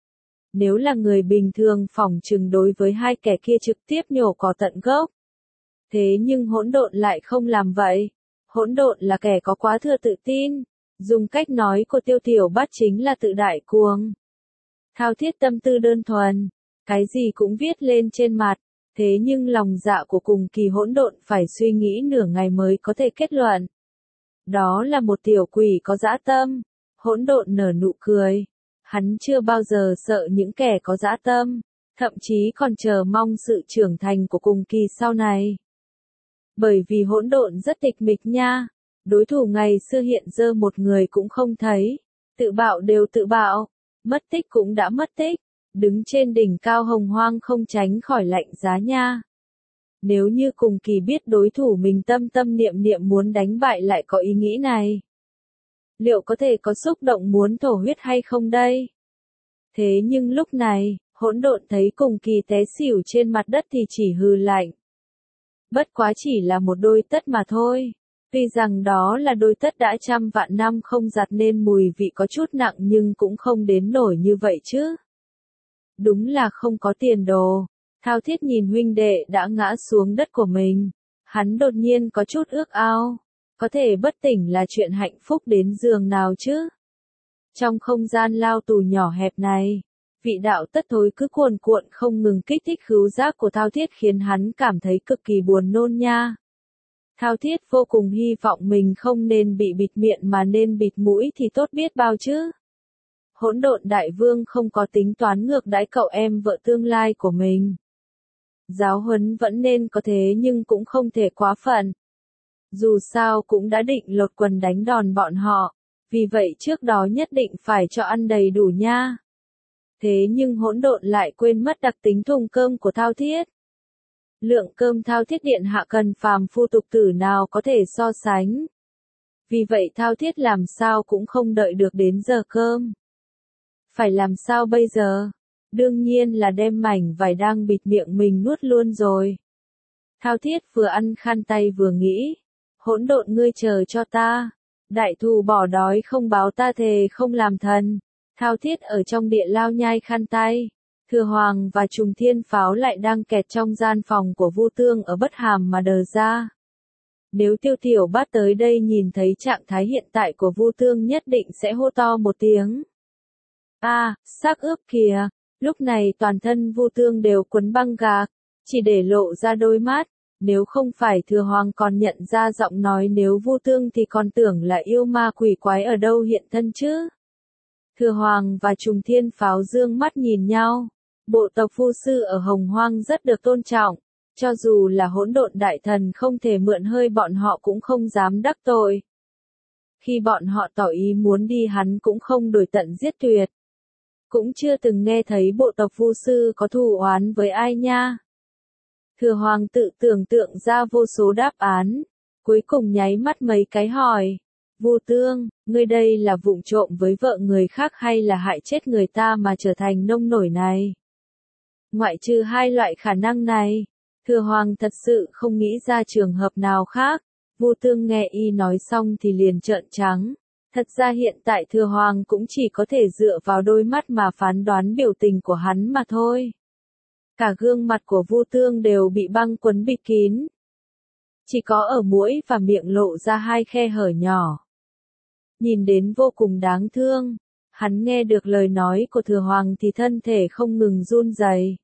Nếu là người bình thường phỏng chừng đối với hai kẻ kia trực tiếp nhổ cỏ tận gốc. Thế nhưng hỗn độn lại không làm vậy. Hỗn độn là kẻ có quá thừa tự tin. Dùng cách nói của Tiêu Tiểu Bát chính là tự đại cuồng. Thao Thiết tâm tư đơn thuần, cái gì cũng viết lên trên mặt, thế nhưng lòng dạ của cùng kỳ hỗn độn phải suy nghĩ nửa ngày mới có thể kết luận. Đó là một tiểu quỷ có dã tâm. Hỗn độn nở nụ cười. Hắn chưa bao giờ sợ những kẻ có dã tâm, thậm chí còn chờ mong sự trưởng thành của cùng kỳ sau này. Bởi vì hỗn độn rất tịch mịch nha, đối thủ ngày xưa hiện giờ một người cũng không thấy, tự bạo đều tự bạo, mất tích cũng đã mất tích, đứng trên đỉnh cao hồng hoang không tránh khỏi lạnh giá nha. Nếu như cùng kỳ biết đối thủ mình tâm tâm niệm niệm muốn đánh bại lại có ý nghĩ này, liệu có thể có xúc động muốn thổ huyết hay không đây? Thế nhưng lúc này, hỗn độn thấy cùng kỳ té xỉu trên mặt đất thì chỉ hừ lạnh. Bất quá chỉ là một đôi tất mà thôi. Tuy rằng đó là đôi tất đã trăm vạn năm không giặt nên mùi vị có chút nặng nhưng cũng không đến nổi như vậy chứ. Đúng là không có tiền đồ. Thao Thiết nhìn huynh đệ đã ngã xuống đất của mình. Hắn đột nhiên có chút ước ao. Có thể bất tỉnh là chuyện hạnh phúc đến giường nào chứ. Trong không gian lao tù nhỏ hẹp này, vị đạo tất thối cứ cuồn cuộn không ngừng kích thích khứu giác của Thao Thiết khiến hắn cảm thấy cực kỳ buồn nôn nha. Thao Thiết vô cùng hy vọng mình không nên bị bịt miệng mà nên bịt mũi thì tốt biết bao chứ. Hỗn độn đại vương không có tính toán ngược đãi cậu em vợ tương lai của mình. Giáo huấn vẫn nên có thế nhưng cũng không thể quá phận. Dù sao cũng đã định lột quần đánh đòn bọn họ, vì vậy trước đó nhất định phải cho ăn đầy đủ nha. Thế nhưng hỗn độn lại quên mất đặc tính thùng cơm của Thao Thiết. Lượng cơm Thao Thiết điện hạ cần phàm phu tục tử nào có thể so sánh. Vì vậy Thao Thiết làm sao cũng không đợi được đến giờ cơm. Phải làm sao bây giờ? Đương nhiên là đem mảnh vải đang bịt miệng mình nuốt luôn rồi. Thao Thiết vừa ăn khăn tay vừa nghĩ. Hỗn độn ngươi chờ cho ta. Đại thù bỏ đói không báo ta thề không làm thần. Thao Thiết ở trong địa lao nhai khăn tay. Thừa Hoàng và Trùng Thiên Pháo lại đang kẹt trong gian phòng của Vu Tương ở Bất Hàm mà đờ ra. Nếu Tiêu Tiểu Bát tới đây nhìn thấy trạng thái hiện tại của Vu Tương nhất định sẽ hô to một tiếng. A, à, xác ướp kìa. Lúc này toàn thân Vu Tương đều quấn băng gạc, chỉ để lộ ra đôi mắt. Nếu không phải Thừa Hoàng còn nhận ra giọng nói nếu Vu Tương thì còn tưởng là yêu ma quỷ quái ở đâu hiện thân chứ. Thừa Hoàng và Trùng Thiên Pháo dương mắt nhìn nhau. Bộ tộc Vu sư ở Hồng Hoang rất được tôn trọng, cho dù là hỗn độn đại thần không thể mượn hơi bọn họ cũng không dám đắc tội. Khi bọn họ tỏ ý muốn đi hắn cũng không đổi tận giết tuyệt. Cũng chưa từng nghe thấy bộ tộc Vu sư có thù oán với ai nha. Thừa Hoàng tự tưởng tượng ra vô số đáp án, cuối cùng nháy mắt mấy cái hỏi. Vu Tương, ngươi đây là vụng trộm với vợ người khác hay là hại chết người ta mà trở thành nông nổi này? Ngoại trừ hai loại khả năng này, Thừa Hoàng thật sự không nghĩ ra trường hợp nào khác. Vu Tương nghe y nói xong thì liền trợn trắng. Thật ra hiện tại Thừa Hoàng cũng chỉ có thể dựa vào đôi mắt mà phán đoán biểu tình của hắn mà thôi. Cả gương mặt của Vu Tương đều bị băng quấn bịt kín. Chỉ có ở mũi và miệng lộ ra hai khe hở nhỏ. Nhìn đến vô cùng đáng thương. Hắn nghe được lời nói của Thừa Hoàng thì thân thể không ngừng run rẩy.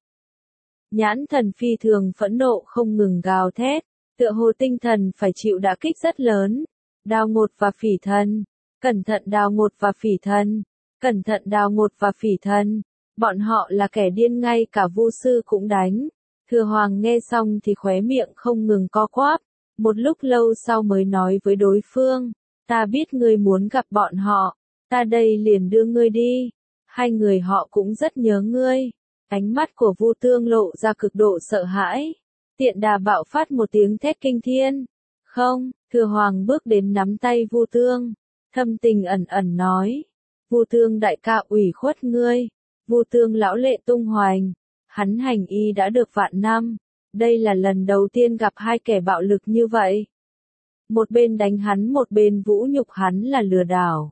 Nhãn thần phi thường phẫn nộ không ngừng gào thét, tựa hồ tinh thần phải chịu đả kích rất lớn. Đào Ngột và Phỉ Thần, cẩn thận Đào Ngột và Phỉ Thần, cẩn thận Đào Ngột và Phỉ Thần. Bọn họ là kẻ điên ngay cả Vu sư cũng đánh. Thừa Hoàng nghe xong thì khóe miệng không ngừng co quắp, một lúc lâu sau mới nói với đối phương, ta biết ngươi muốn gặp bọn họ, ta đây liền đưa ngươi đi. Hai người họ cũng rất nhớ ngươi. Ánh mắt của Vu Tương lộ ra cực độ sợ hãi. Tiện đà bạo phát một tiếng thét kinh thiên. Không, Thừa Hoàng bước đến nắm tay Vu Tương. Thâm tình ẩn ẩn nói. Vu Tương đại ca ủy khuất ngươi. Vu Tương lão lệ tung hoành. Hắn hành y đã được vạn năm. Đây là lần đầu tiên gặp hai kẻ bạo lực như vậy. Một bên đánh hắn một bên vũ nhục hắn là lừa đảo.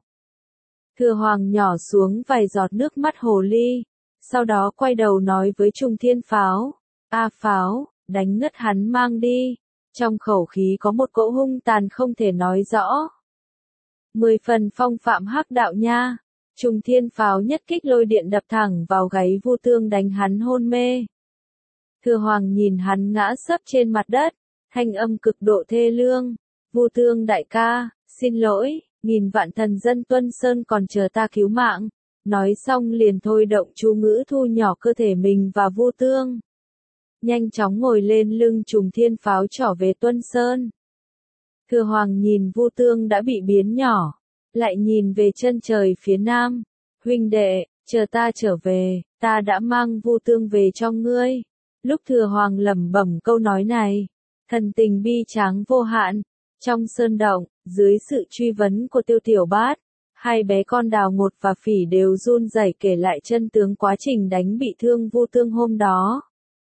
Thừa Hoàng nhỏ xuống vài giọt nước mắt hồ ly. Sau đó quay đầu nói với Trùng Thiên Pháo. A Pháo, đánh ngất hắn mang đi. Trong khẩu khí có một cỗ hung tàn không thể nói rõ. Mười phần phong phạm hắc đạo nha. Trùng thiên pháo nhất kích lôi điện đập thẳng vào gáy Vu Tương đánh hắn hôn mê. Thừa Hoàng nhìn hắn ngã sấp trên mặt đất, thanh âm cực độ thê lương. Vu Tương đại ca, xin lỗi, nghìn vạn thần dân Tuân Sơn còn chờ ta cứu mạng. Nói xong liền thôi động chú ngữ thu nhỏ cơ thể mình và Vu Tương. Nhanh chóng ngồi lên lưng trùng thiên pháo trở về Tuân Sơn. Thừa Hoàng nhìn Vu Tương đã bị biến nhỏ, lại nhìn về chân trời phía nam. Huynh đệ, chờ ta trở về, ta đã mang Vu Tương về cho ngươi. Lúc Thừa Hoàng lẩm bẩm câu nói này, thần tình bi tráng vô hạn. Trong sơn động, dưới sự truy vấn của Tiêu Tiểu Bát, hai bé con Đào Ngột và Phỉ đều run rẩy kể lại chân tướng quá trình đánh bị thương Vu Tương hôm đó.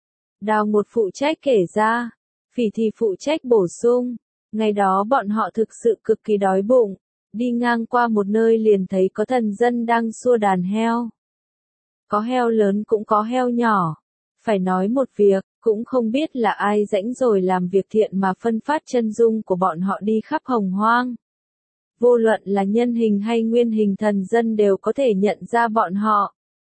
Đào Ngột phụ trách kể ra, Phỉ thì phụ trách bổ sung. Ngày đó bọn họ thực sự cực kỳ đói bụng, đi ngang qua một nơi liền thấy có thần dân đang xua đàn heo. Có heo lớn cũng có heo nhỏ. Phải nói một việc, cũng không biết là ai rãnh rồi làm việc thiện mà phân phát chân dung của bọn họ đi khắp hồng hoang. Vô luận là nhân hình hay nguyên hình thần dân đều có thể nhận ra bọn họ.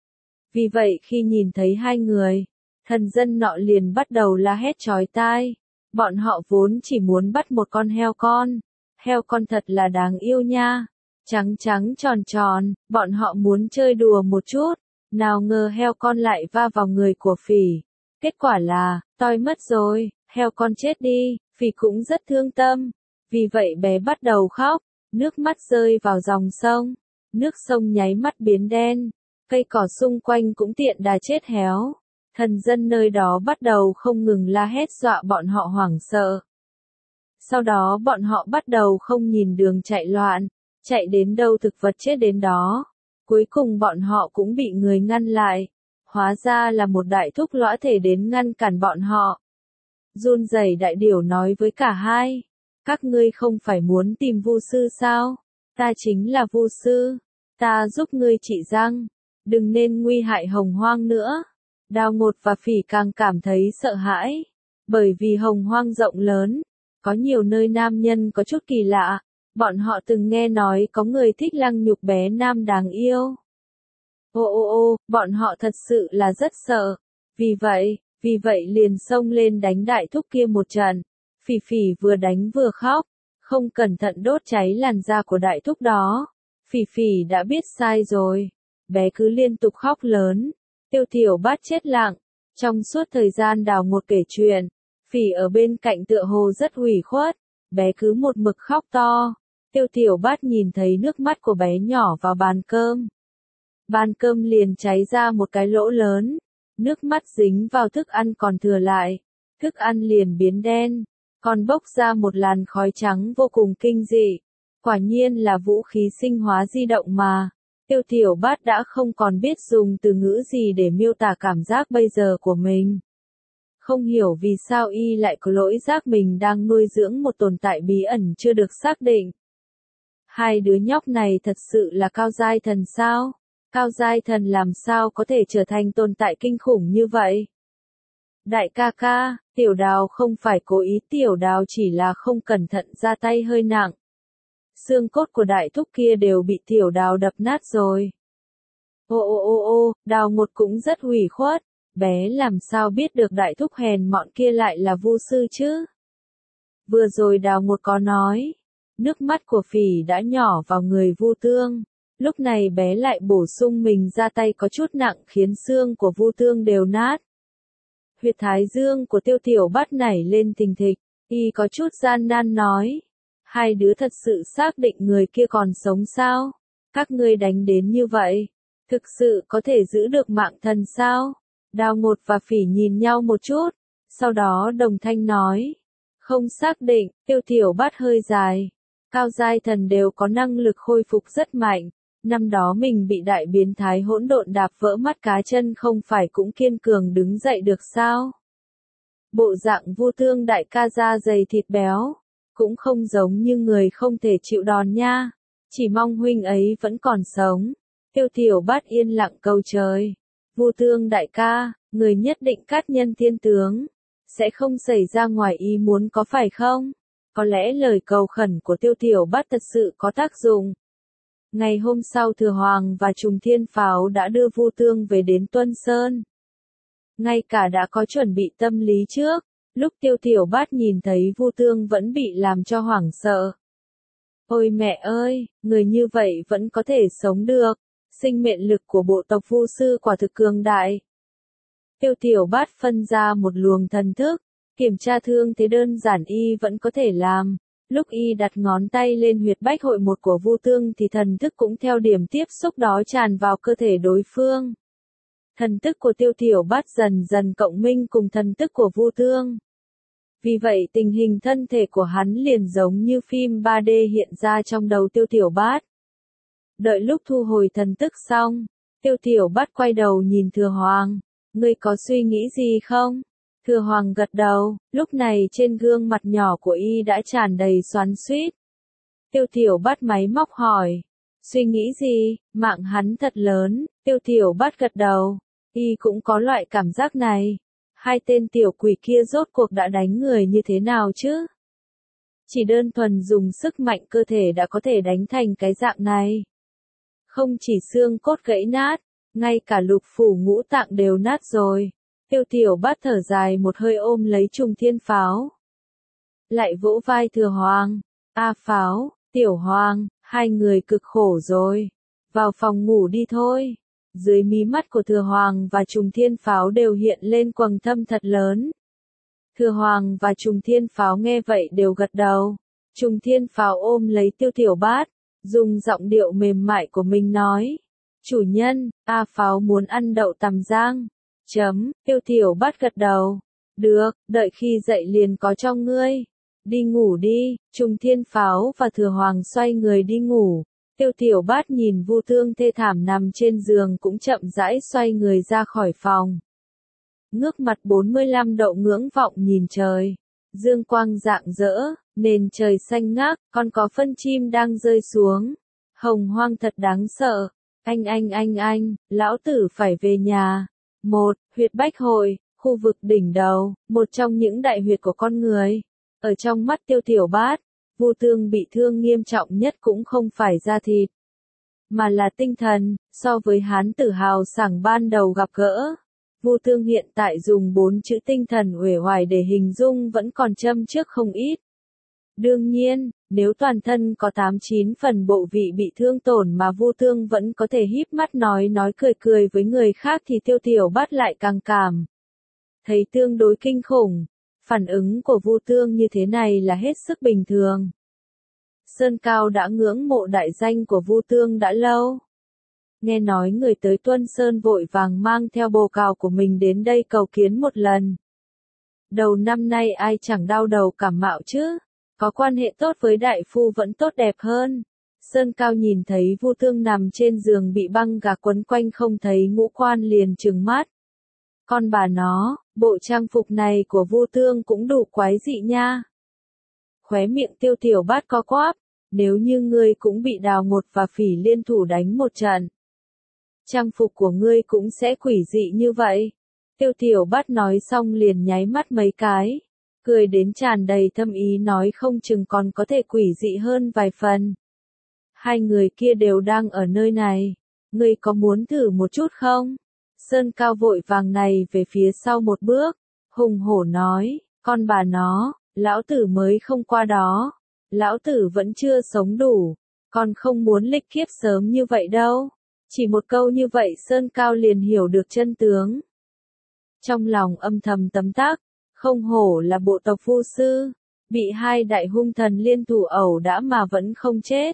Vì vậy khi nhìn thấy hai người, thần dân nọ liền bắt đầu la hét chói tai. Bọn họ vốn chỉ muốn bắt một con heo con. Heo con thật là đáng yêu nha. Trắng trắng tròn tròn, bọn họ muốn chơi đùa một chút. Nào ngờ heo con lại va vào người của Phỉ. Kết quả là, toi mất rồi, heo con chết đi, Phỉ cũng rất thương tâm. Vì vậy bé bắt đầu khóc, nước mắt rơi vào dòng sông. Nước sông nháy mắt biến đen, cây cỏ xung quanh cũng tiện đà chết héo. Thần dân nơi đó bắt đầu không ngừng la hét dọa bọn họ hoảng sợ. Sau đó bọn họ bắt đầu không nhìn đường chạy loạn, chạy đến đâu thực vật chết đến đó. Cuối cùng bọn họ cũng bị người ngăn lại. Hóa ra là một đại thúc lõa thể đến ngăn cản bọn họ. Run rẩy đại điểu nói với cả hai. Các ngươi không phải muốn tìm Vu sư sao? Ta chính là Vu sư. Ta giúp ngươi trị răng. Đừng nên nguy hại hồng hoang nữa. Đào Ngột và Phỉ càng cảm thấy sợ hãi. Bởi vì hồng hoang rộng lớn. Có nhiều nơi nam nhân có chút kỳ lạ. Bọn họ từng nghe nói có người thích lăng nhục bé nam đáng yêu. Ô ô ô, bọn họ thật sự là rất sợ. Vì vậy, vì vậy liền xông lên đánh đại thúc kia một trận. Phỉ Phỉ vừa đánh vừa khóc, không cẩn thận đốt cháy làn da của đại thúc đó. Phỉ Phỉ đã biết sai rồi. Bé cứ liên tục khóc lớn. Tiêu Tiểu Bát chết lặng. Trong suốt thời gian Đào Ngột kể chuyện, Phỉ ở bên cạnh tựa hồ rất ủy khuất. Bé cứ một mực khóc to. Tiêu Tiểu Bát nhìn thấy nước mắt của bé nhỏ vào bàn cơm. Bàn cơm liền cháy ra một cái lỗ lớn. Nước mắt dính vào thức ăn còn thừa lại. Thức ăn liền biến đen. Còn bốc ra một làn khói trắng vô cùng kinh dị. Quả nhiên là vũ khí sinh hóa di động mà. Tiêu Tiểu Bát đã không còn biết dùng từ ngữ gì để miêu tả cảm giác bây giờ của mình. Không hiểu vì sao y lại có lỗi giác mình đang nuôi dưỡng một tồn tại bí ẩn chưa được xác định. Hai đứa nhóc này thật sự là cao giai thần sao? Cao giai thần làm sao có thể trở thành tồn tại kinh khủng như vậy? Đại ca ca, Tiểu Đào không phải cố ý, Tiểu Đào chỉ là không cẩn thận ra tay hơi nặng. Xương cốt của đại thúc kia đều bị Tiểu Đào đập nát rồi. Ô ô ô ô, Đào Ngột cũng rất hủy khuất. Bé làm sao biết được đại thúc hèn mọn kia lại là Vu sư chứ? Vừa rồi Đào Ngột có nói, nước mắt của Phỉ đã nhỏ vào người Vu Tương. Lúc này bé lại bổ sung mình ra tay có chút nặng khiến xương của Vu Tương đều nát. Huyệt thái dương của Tiêu Tiểu Bát nảy lên thình thịch, y có chút gian nan nói. Hai đứa thật sự xác định người kia còn sống sao? Các ngươi đánh đến như vậy, thực sự có thể giữ được mạng thần sao? Đào Ngột và Phỉ nhìn nhau một chút, sau đó đồng thanh nói. Không xác định, Tiêu Tiểu Bát hơi dài. Cao giai thần đều có năng lực khôi phục rất mạnh. Năm đó mình bị đại biến thái hỗn độn đạp vỡ mắt cá chân không phải cũng kiên cường đứng dậy được sao? Bộ dạng Vu Tương đại ca da dày thịt béo, cũng không giống như người không thể chịu đòn nha. Chỉ mong huynh ấy vẫn còn sống. Tiêu Tiểu Bát yên lặng cầu trời. Vu Tương đại ca, người nhất định cát nhân thiên tướng. Sẽ không xảy ra ngoài ý muốn có phải không? Có Có lẽ lời cầu khẩn của Tiêu Tiểu Bát thật sự có tác dụng. Ngày hôm sau Thừa Hoàng và Trùng Thiên Pháo đã đưa Vu Tương về đến Tuân Sơn. Ngay cả đã có chuẩn bị tâm lý trước, lúc Tiêu Tiểu Bát nhìn thấy Vu Tương vẫn bị làm cho hoảng sợ. Ôi mẹ ơi, người như vậy vẫn có thể sống được, sinh mệnh lực của bộ tộc Vu sư quả thực cường đại. Tiêu Tiểu Bát phân ra một luồng thần thức, kiểm tra thương thế đơn giản y vẫn có thể làm. Lúc y đặt ngón tay lên huyệt bách hội một của Vu Tương thì thần thức cũng theo điểm tiếp xúc đó tràn vào cơ thể đối phương. Thần thức của Tiêu Tiểu Bát dần dần cộng minh cùng thần thức của Vu Tương. Vì vậy tình hình thân thể của hắn liền giống như phim ba D hiện ra trong đầu Tiêu Tiểu Bát. Đợi lúc thu hồi thần thức xong, Tiêu Tiểu Bát quay đầu nhìn Thừa Hoàng. Ngươi có suy nghĩ gì không? Thừa Hoàng gật đầu, lúc này trên gương mặt nhỏ của y đã tràn đầy xoắn xuýt. Tiêu Tiểu Bát máy móc hỏi. Suy nghĩ gì? Mạng hắn thật lớn. Tiêu Tiểu Bát gật đầu. Y cũng có loại cảm giác này. Hai tên tiểu quỷ kia rốt cuộc đã đánh người như thế nào chứ? Chỉ đơn thuần dùng sức mạnh cơ thể đã có thể đánh thành cái dạng này. Không chỉ xương cốt gãy nát, ngay cả lục phủ ngũ tạng đều nát rồi. Tiêu Tiểu Bát thở dài một hơi ôm lấy Trùng Thiên Pháo. Lại vỗ vai Thừa Hoàng. A Pháo, Tiểu Hoàng, hai người cực khổ rồi. Vào phòng ngủ đi thôi. Dưới mí mắt của Thừa Hoàng và Trùng Thiên Pháo đều hiện lên quầng thâm thật lớn. Thừa Hoàng và Trùng Thiên Pháo nghe vậy đều gật đầu. Trùng Thiên Pháo ôm lấy Tiêu Tiểu Bát, dùng giọng điệu mềm mại của mình nói. Chủ nhân, A Pháo muốn ăn đậu tằm rang. Chấm, Tiêu Tiểu Bát gật đầu. Được, đợi khi dậy liền có cho ngươi. Đi ngủ đi. Trùng Thiên Pháo và Thừa Hoàng xoay người đi ngủ. Tiêu Tiểu Bát nhìn Vu Tương thê thảm nằm trên giường cũng chậm rãi xoay người ra khỏi phòng. Ngước mặt bốn mươi lăm độ ngưỡng vọng nhìn trời. Dương quang rạng rỡ, nền trời xanh ngát, còn có phân chim đang rơi xuống. Hồng hoang thật đáng sợ. Anh anh anh anh, lão tử phải về nhà. Một, huyệt bách hội, khu vực đỉnh đầu, một trong những đại huyệt của con người. Ở trong mắt Tiêu Tiểu Bát, Vu Tương bị thương nghiêm trọng nhất cũng không phải da thịt, mà là tinh thần. So với Hán Tử hào sảng ban đầu gặp gỡ, Vu Tương hiện tại dùng bốn chữ tinh thần uể oải để hình dung vẫn còn châm chước không ít. Đương nhiên, nếu toàn thân có tám chín phần bộ vị bị thương tổn mà Vu Tương vẫn có thể híp mắt nói nói cười cười với người khác thì Tiêu Tiểu Bát lại càng cảm thấy tương đối kinh khủng. Phản ứng của Vu Tương như thế này là hết sức bình thường. Sơn Cao đã ngưỡng mộ đại danh của Vu Tương đã lâu. Nghe nói người tới Tuân Sơn vội vàng mang theo bồ cào của mình đến đây cầu kiến một lần. Đầu năm nay ai chẳng đau đầu cảm mạo chứ, có quan hệ tốt với đại phu vẫn tốt đẹp hơn. Sơn Cao nhìn thấy Vu Tương nằm trên giường bị băng gạc quấn quanh không thấy ngũ quan liền trừng mắt. Con bà nó, bộ trang phục này của Vu Tương cũng đủ quái dị nha. Khóe miệng Tiêu Tiểu Bát co quắp, nếu như ngươi cũng bị Đào Ngột và Phỉ liên thủ đánh một trận, trang phục của ngươi cũng sẽ quỷ dị như vậy. Tiêu Tiểu Bát nói xong liền nháy mắt mấy cái, cười đến tràn đầy thâm ý nói không chừng còn có thể quỷ dị hơn vài phần. Hai người kia đều đang ở nơi này, ngươi có muốn thử một chút không? Sơn Cao vội vàng này về phía sau một bước, hùng hổ nói, con bà nó, lão tử mới không qua đó, lão tử vẫn chưa sống đủ, còn không muốn lịch kiếp sớm như vậy đâu. Chỉ một câu như vậy Sơn Cao liền hiểu được chân tướng. Trong lòng âm thầm tấm tắc, không hổ là bộ tộc Vu sư, bị hai đại hung thần liên thủ ẩu đả mà vẫn không chết.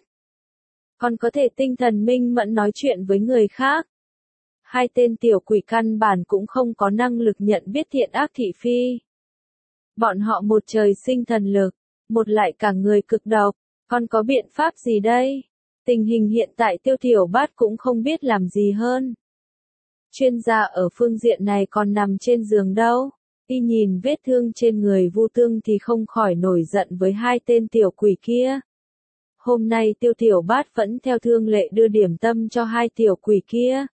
Còn có thể tinh thần minh mẫn nói chuyện với người khác. Hai tên tiểu quỷ căn bản cũng không có năng lực nhận biết thiện ác thị phi. Bọn họ một trời sinh thần lực, một lại cả người cực độc, còn có biện pháp gì đây? Tình hình hiện tại Tiêu Tiểu Bát cũng không biết làm gì hơn. Chuyên gia ở phương diện này còn nằm trên giường đâu. Y nhìn vết thương trên người Vu Tương thì không khỏi nổi giận với hai tên tiểu quỷ kia. Hôm nay Tiêu Tiểu Bát vẫn theo thương lệ đưa điểm tâm cho hai tiểu quỷ kia.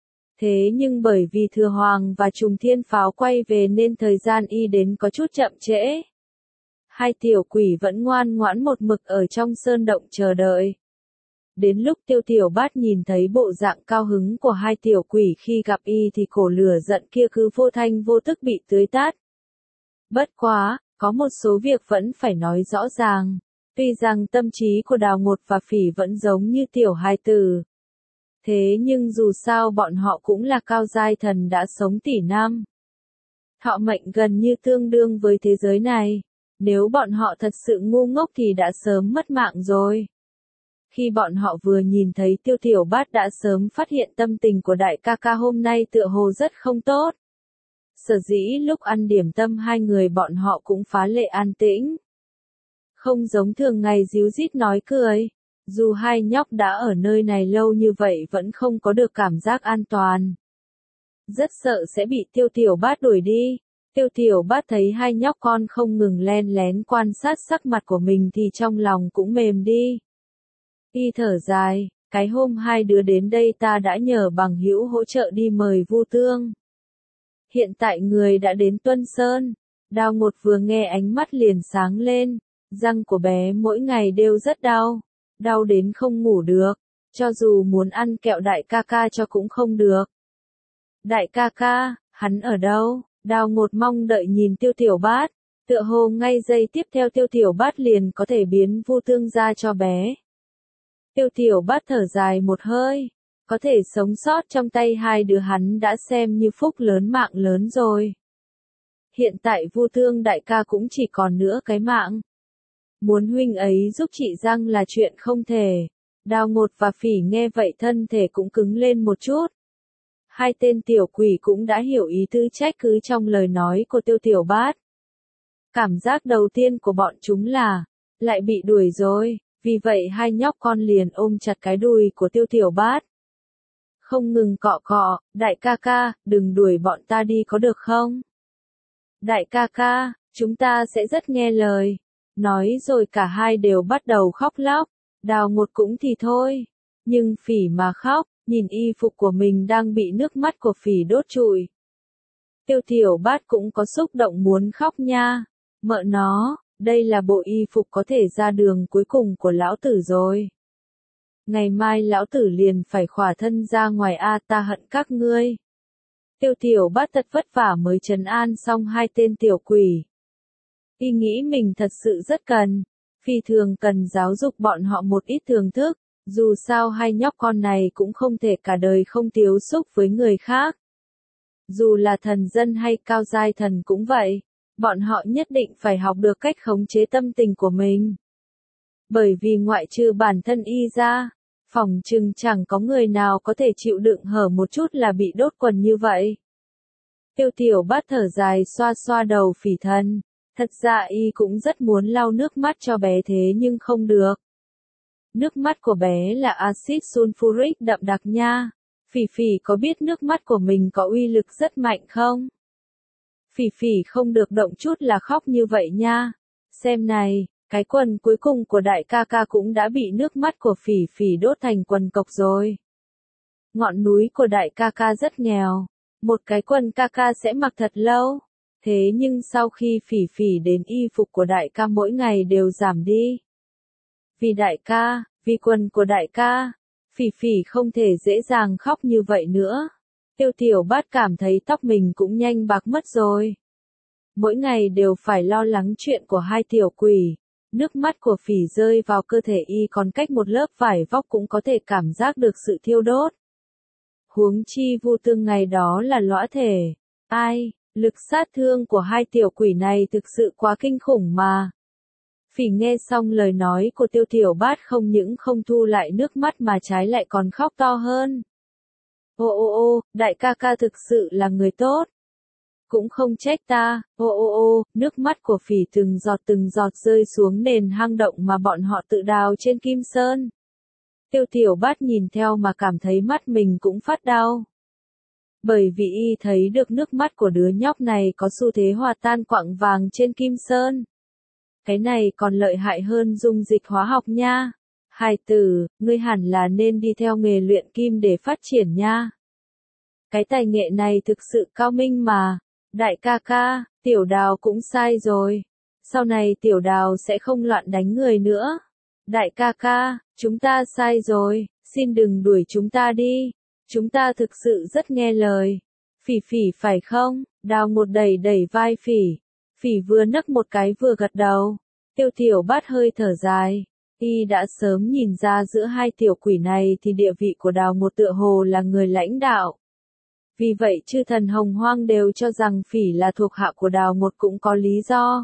Thế nhưng bởi vì Thừa Hoàng và Trùng Thiên Pháo quay về nên thời gian y đến có chút chậm trễ. Hai tiểu quỷ vẫn ngoan ngoãn một mực ở trong sơn động chờ đợi. Đến lúc Tiêu Tiểu Bát nhìn thấy bộ dạng cao hứng của hai tiểu quỷ khi gặp y thì cổ lửa giận kia cứ vô thanh vô tức bị tưới tát. Bất quá, có một số việc vẫn phải nói rõ ràng. Tuy rằng tâm trí của Đào Ngột và Phỉ vẫn giống như tiểu hài tử. Thế nhưng dù sao bọn họ cũng là cao giai thần đã sống tỷ năm. Thọ mệnh gần như tương đương với thế giới này. Nếu bọn họ thật sự ngu ngốc thì đã sớm mất mạng rồi. Khi bọn họ vừa nhìn thấy Tiêu Tiểu Bát đã sớm phát hiện tâm tình của đại ca ca hôm nay tựa hồ rất không tốt. Sở dĩ lúc ăn điểm tâm hai người bọn họ cũng phá lệ an tĩnh. Không giống thường ngày díu dít nói cười. Dù hai nhóc đã ở nơi này lâu như vậy vẫn không có được cảm giác an toàn. Rất sợ sẽ bị Tiêu Tiểu Bát đuổi đi. Tiêu Tiểu Bát thấy hai nhóc con không ngừng len lén quan sát sắc mặt của mình thì trong lòng cũng mềm đi. Y thở dài, cái hôm hai đứa đến đây ta đã nhờ bằng hữu hỗ trợ đi mời Vu Tương. Hiện tại người đã đến Tuân Sơn. Đào Ngột vừa nghe ánh mắt liền sáng lên. Răng của bé mỗi ngày đều rất đau. Đau đến không ngủ được. Cho dù muốn ăn kẹo đại ca ca cho cũng không được. Đại ca ca, hắn ở đâu? Đào Ngột mong đợi nhìn Tiêu Tiểu Bát. Tựa hồ ngay giây tiếp theo Tiêu Tiểu Bát liền có thể biến Vu Tương ra cho bé. Tiêu Tiểu Bát thở dài một hơi. Có thể sống sót trong tay hai đứa hắn đã xem như phúc lớn mạng lớn rồi. Hiện tại Vu Tương đại ca cũng chỉ còn nữa cái mạng. Muốn huynh ấy giúp chị Giang là chuyện không thể. Đào Ngột và Phỉ nghe vậy thân thể cũng cứng lên một chút. Hai tên tiểu quỷ cũng đã hiểu ý tứ trách cứ trong lời nói của Tiêu Tiểu Bát. Cảm giác đầu tiên của bọn chúng là, lại bị đuổi rồi, vì vậy hai nhóc con liền ôm chặt cái đùi của Tiêu Tiểu Bát. Không ngừng cọ cọ, đại ca ca, đừng đuổi bọn ta đi có được không? Đại ca ca, chúng ta sẽ rất nghe lời. Nói rồi cả hai đều bắt đầu khóc lóc, Đào Ngột cũng thì thôi. Nhưng Phỉ mà khóc, nhìn y phục của mình đang bị nước mắt của Phỉ đốt trụi. Tiêu Tiểu Bát cũng có xúc động muốn khóc nha. Mợ nó, đây là bộ y phục có thể ra đường cuối cùng của lão tử rồi. Ngày mai lão tử liền phải khỏa thân ra ngoài a ta hận các ngươi. Tiêu Tiểu Bát thật vất vả mới trấn an xong hai tên tiểu quỷ. Y nghĩ mình thật sự rất cần, phi thường cần giáo dục bọn họ một ít thưởng thức, dù sao hai nhóc con này cũng không thể cả đời không tiếu xúc với người khác. Dù là thần dân hay cao giai thần cũng vậy, bọn họ nhất định phải học được cách khống chế tâm tình của mình. Bởi vì ngoại trừ bản thân y ra, phỏng chừng chẳng có người nào có thể chịu đựng hở một chút là bị đốt quần như vậy. Tiêu Tiểu Bát thở dài xoa xoa đầu Phỉ thân. Thật ra y cũng rất muốn lau nước mắt cho bé thế nhưng không được. Nước mắt của bé là axit sulfuric đậm đặc nha. Phỉ Phỉ có biết nước mắt của mình có uy lực rất mạnh không? Phỉ Phỉ không được động chút là khóc như vậy nha. Xem này, cái quần cuối cùng của đại ca ca cũng đã bị nước mắt của Phỉ Phỉ đốt thành quần cộc rồi. Ngọn núi của đại ca ca rất nghèo. Một cái quần ca ca sẽ mặc thật lâu. Thế nhưng sau khi Phỉ Phỉ đến y phục của đại ca mỗi ngày đều giảm đi. Vì đại ca, vì quần của đại ca, Phỉ Phỉ không thể dễ dàng khóc như vậy nữa. Tiêu Tiểu Bát cảm thấy tóc mình cũng nhanh bạc mất rồi. Mỗi ngày đều phải lo lắng chuyện của hai tiểu quỷ. Nước mắt của Phỉ rơi vào cơ thể y còn cách một lớp vải vóc cũng có thể cảm giác được sự thiêu đốt. Huống chi Vu Tương ngày đó là lõa thể. Ai? Lực sát thương của hai tiểu quỷ này thực sự quá kinh khủng mà. Phỉ nghe xong lời nói của Tiêu Tiểu Bát không những không thu lại nước mắt mà trái lại còn khóc to hơn. Ô ô ô, đại ca ca thực sự là người tốt. Cũng không trách ta, ô ô ô, nước mắt của Phỉ từng giọt từng giọt rơi xuống nền hang động mà bọn họ tự đào trên Kim Sơn. Tiêu Tiểu Bát nhìn theo mà cảm thấy mắt mình cũng phát đau. Bởi vì y thấy được nước mắt của đứa nhóc này có xu thế hòa tan quặng vàng trên Kim Sơn. Cái này còn lợi hại hơn dung dịch hóa học nha. Hài tử, ngươi hẳn là nên đi theo nghề luyện kim để phát triển nha. Cái tài nghệ này thực sự cao minh mà. Đại ca ca, tiểu Đào cũng sai rồi. Sau này tiểu đào sẽ không loạn đánh người nữa. Đại ca ca, chúng ta sai rồi, xin đừng đuổi chúng ta đi. Chúng ta thực sự rất nghe lời. Phỉ phỉ phải không? Đào một đẩy đẩy vai phỉ. Phỉ vừa nấc một cái vừa gật đầu. Tiêu tiểu bát hơi thở dài. Y đã sớm nhìn ra giữa hai tiểu quỷ này thì địa vị của đào một tựa hồ là người lãnh đạo. Vì vậy chư thần hồng hoang đều cho rằng phỉ là thuộc hạ của đào một cũng có lý do.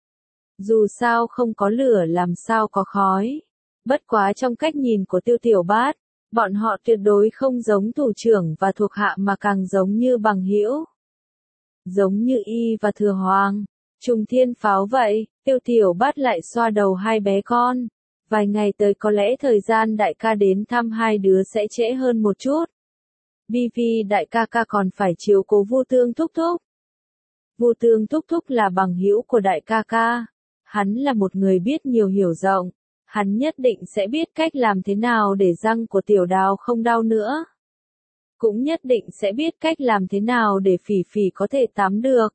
Dù sao không có lửa làm sao có khói. Bất quá trong cách nhìn của tiêu tiểu bát, bọn họ tuyệt đối không giống thủ trưởng và thuộc hạ mà càng giống như bằng hữu. Giống như Y và Thừa Hoàng, Trùng Thiên Pháo vậy, tiêu tiểu bát lại xoa đầu hai bé con. Vài ngày tới có lẽ thời gian đại ca đến thăm hai đứa sẽ trễ hơn một chút. Vì vì đại ca ca còn phải chiếu cố Vu Tương thúc thúc. Vu Tương thúc thúc là bằng hữu của đại ca ca. Hắn là một người biết nhiều hiểu rộng. Hắn nhất định sẽ biết cách làm thế nào để răng của tiểu đào không đau nữa. Cũng nhất định sẽ biết cách làm thế nào để phỉ phỉ có thể tắm được.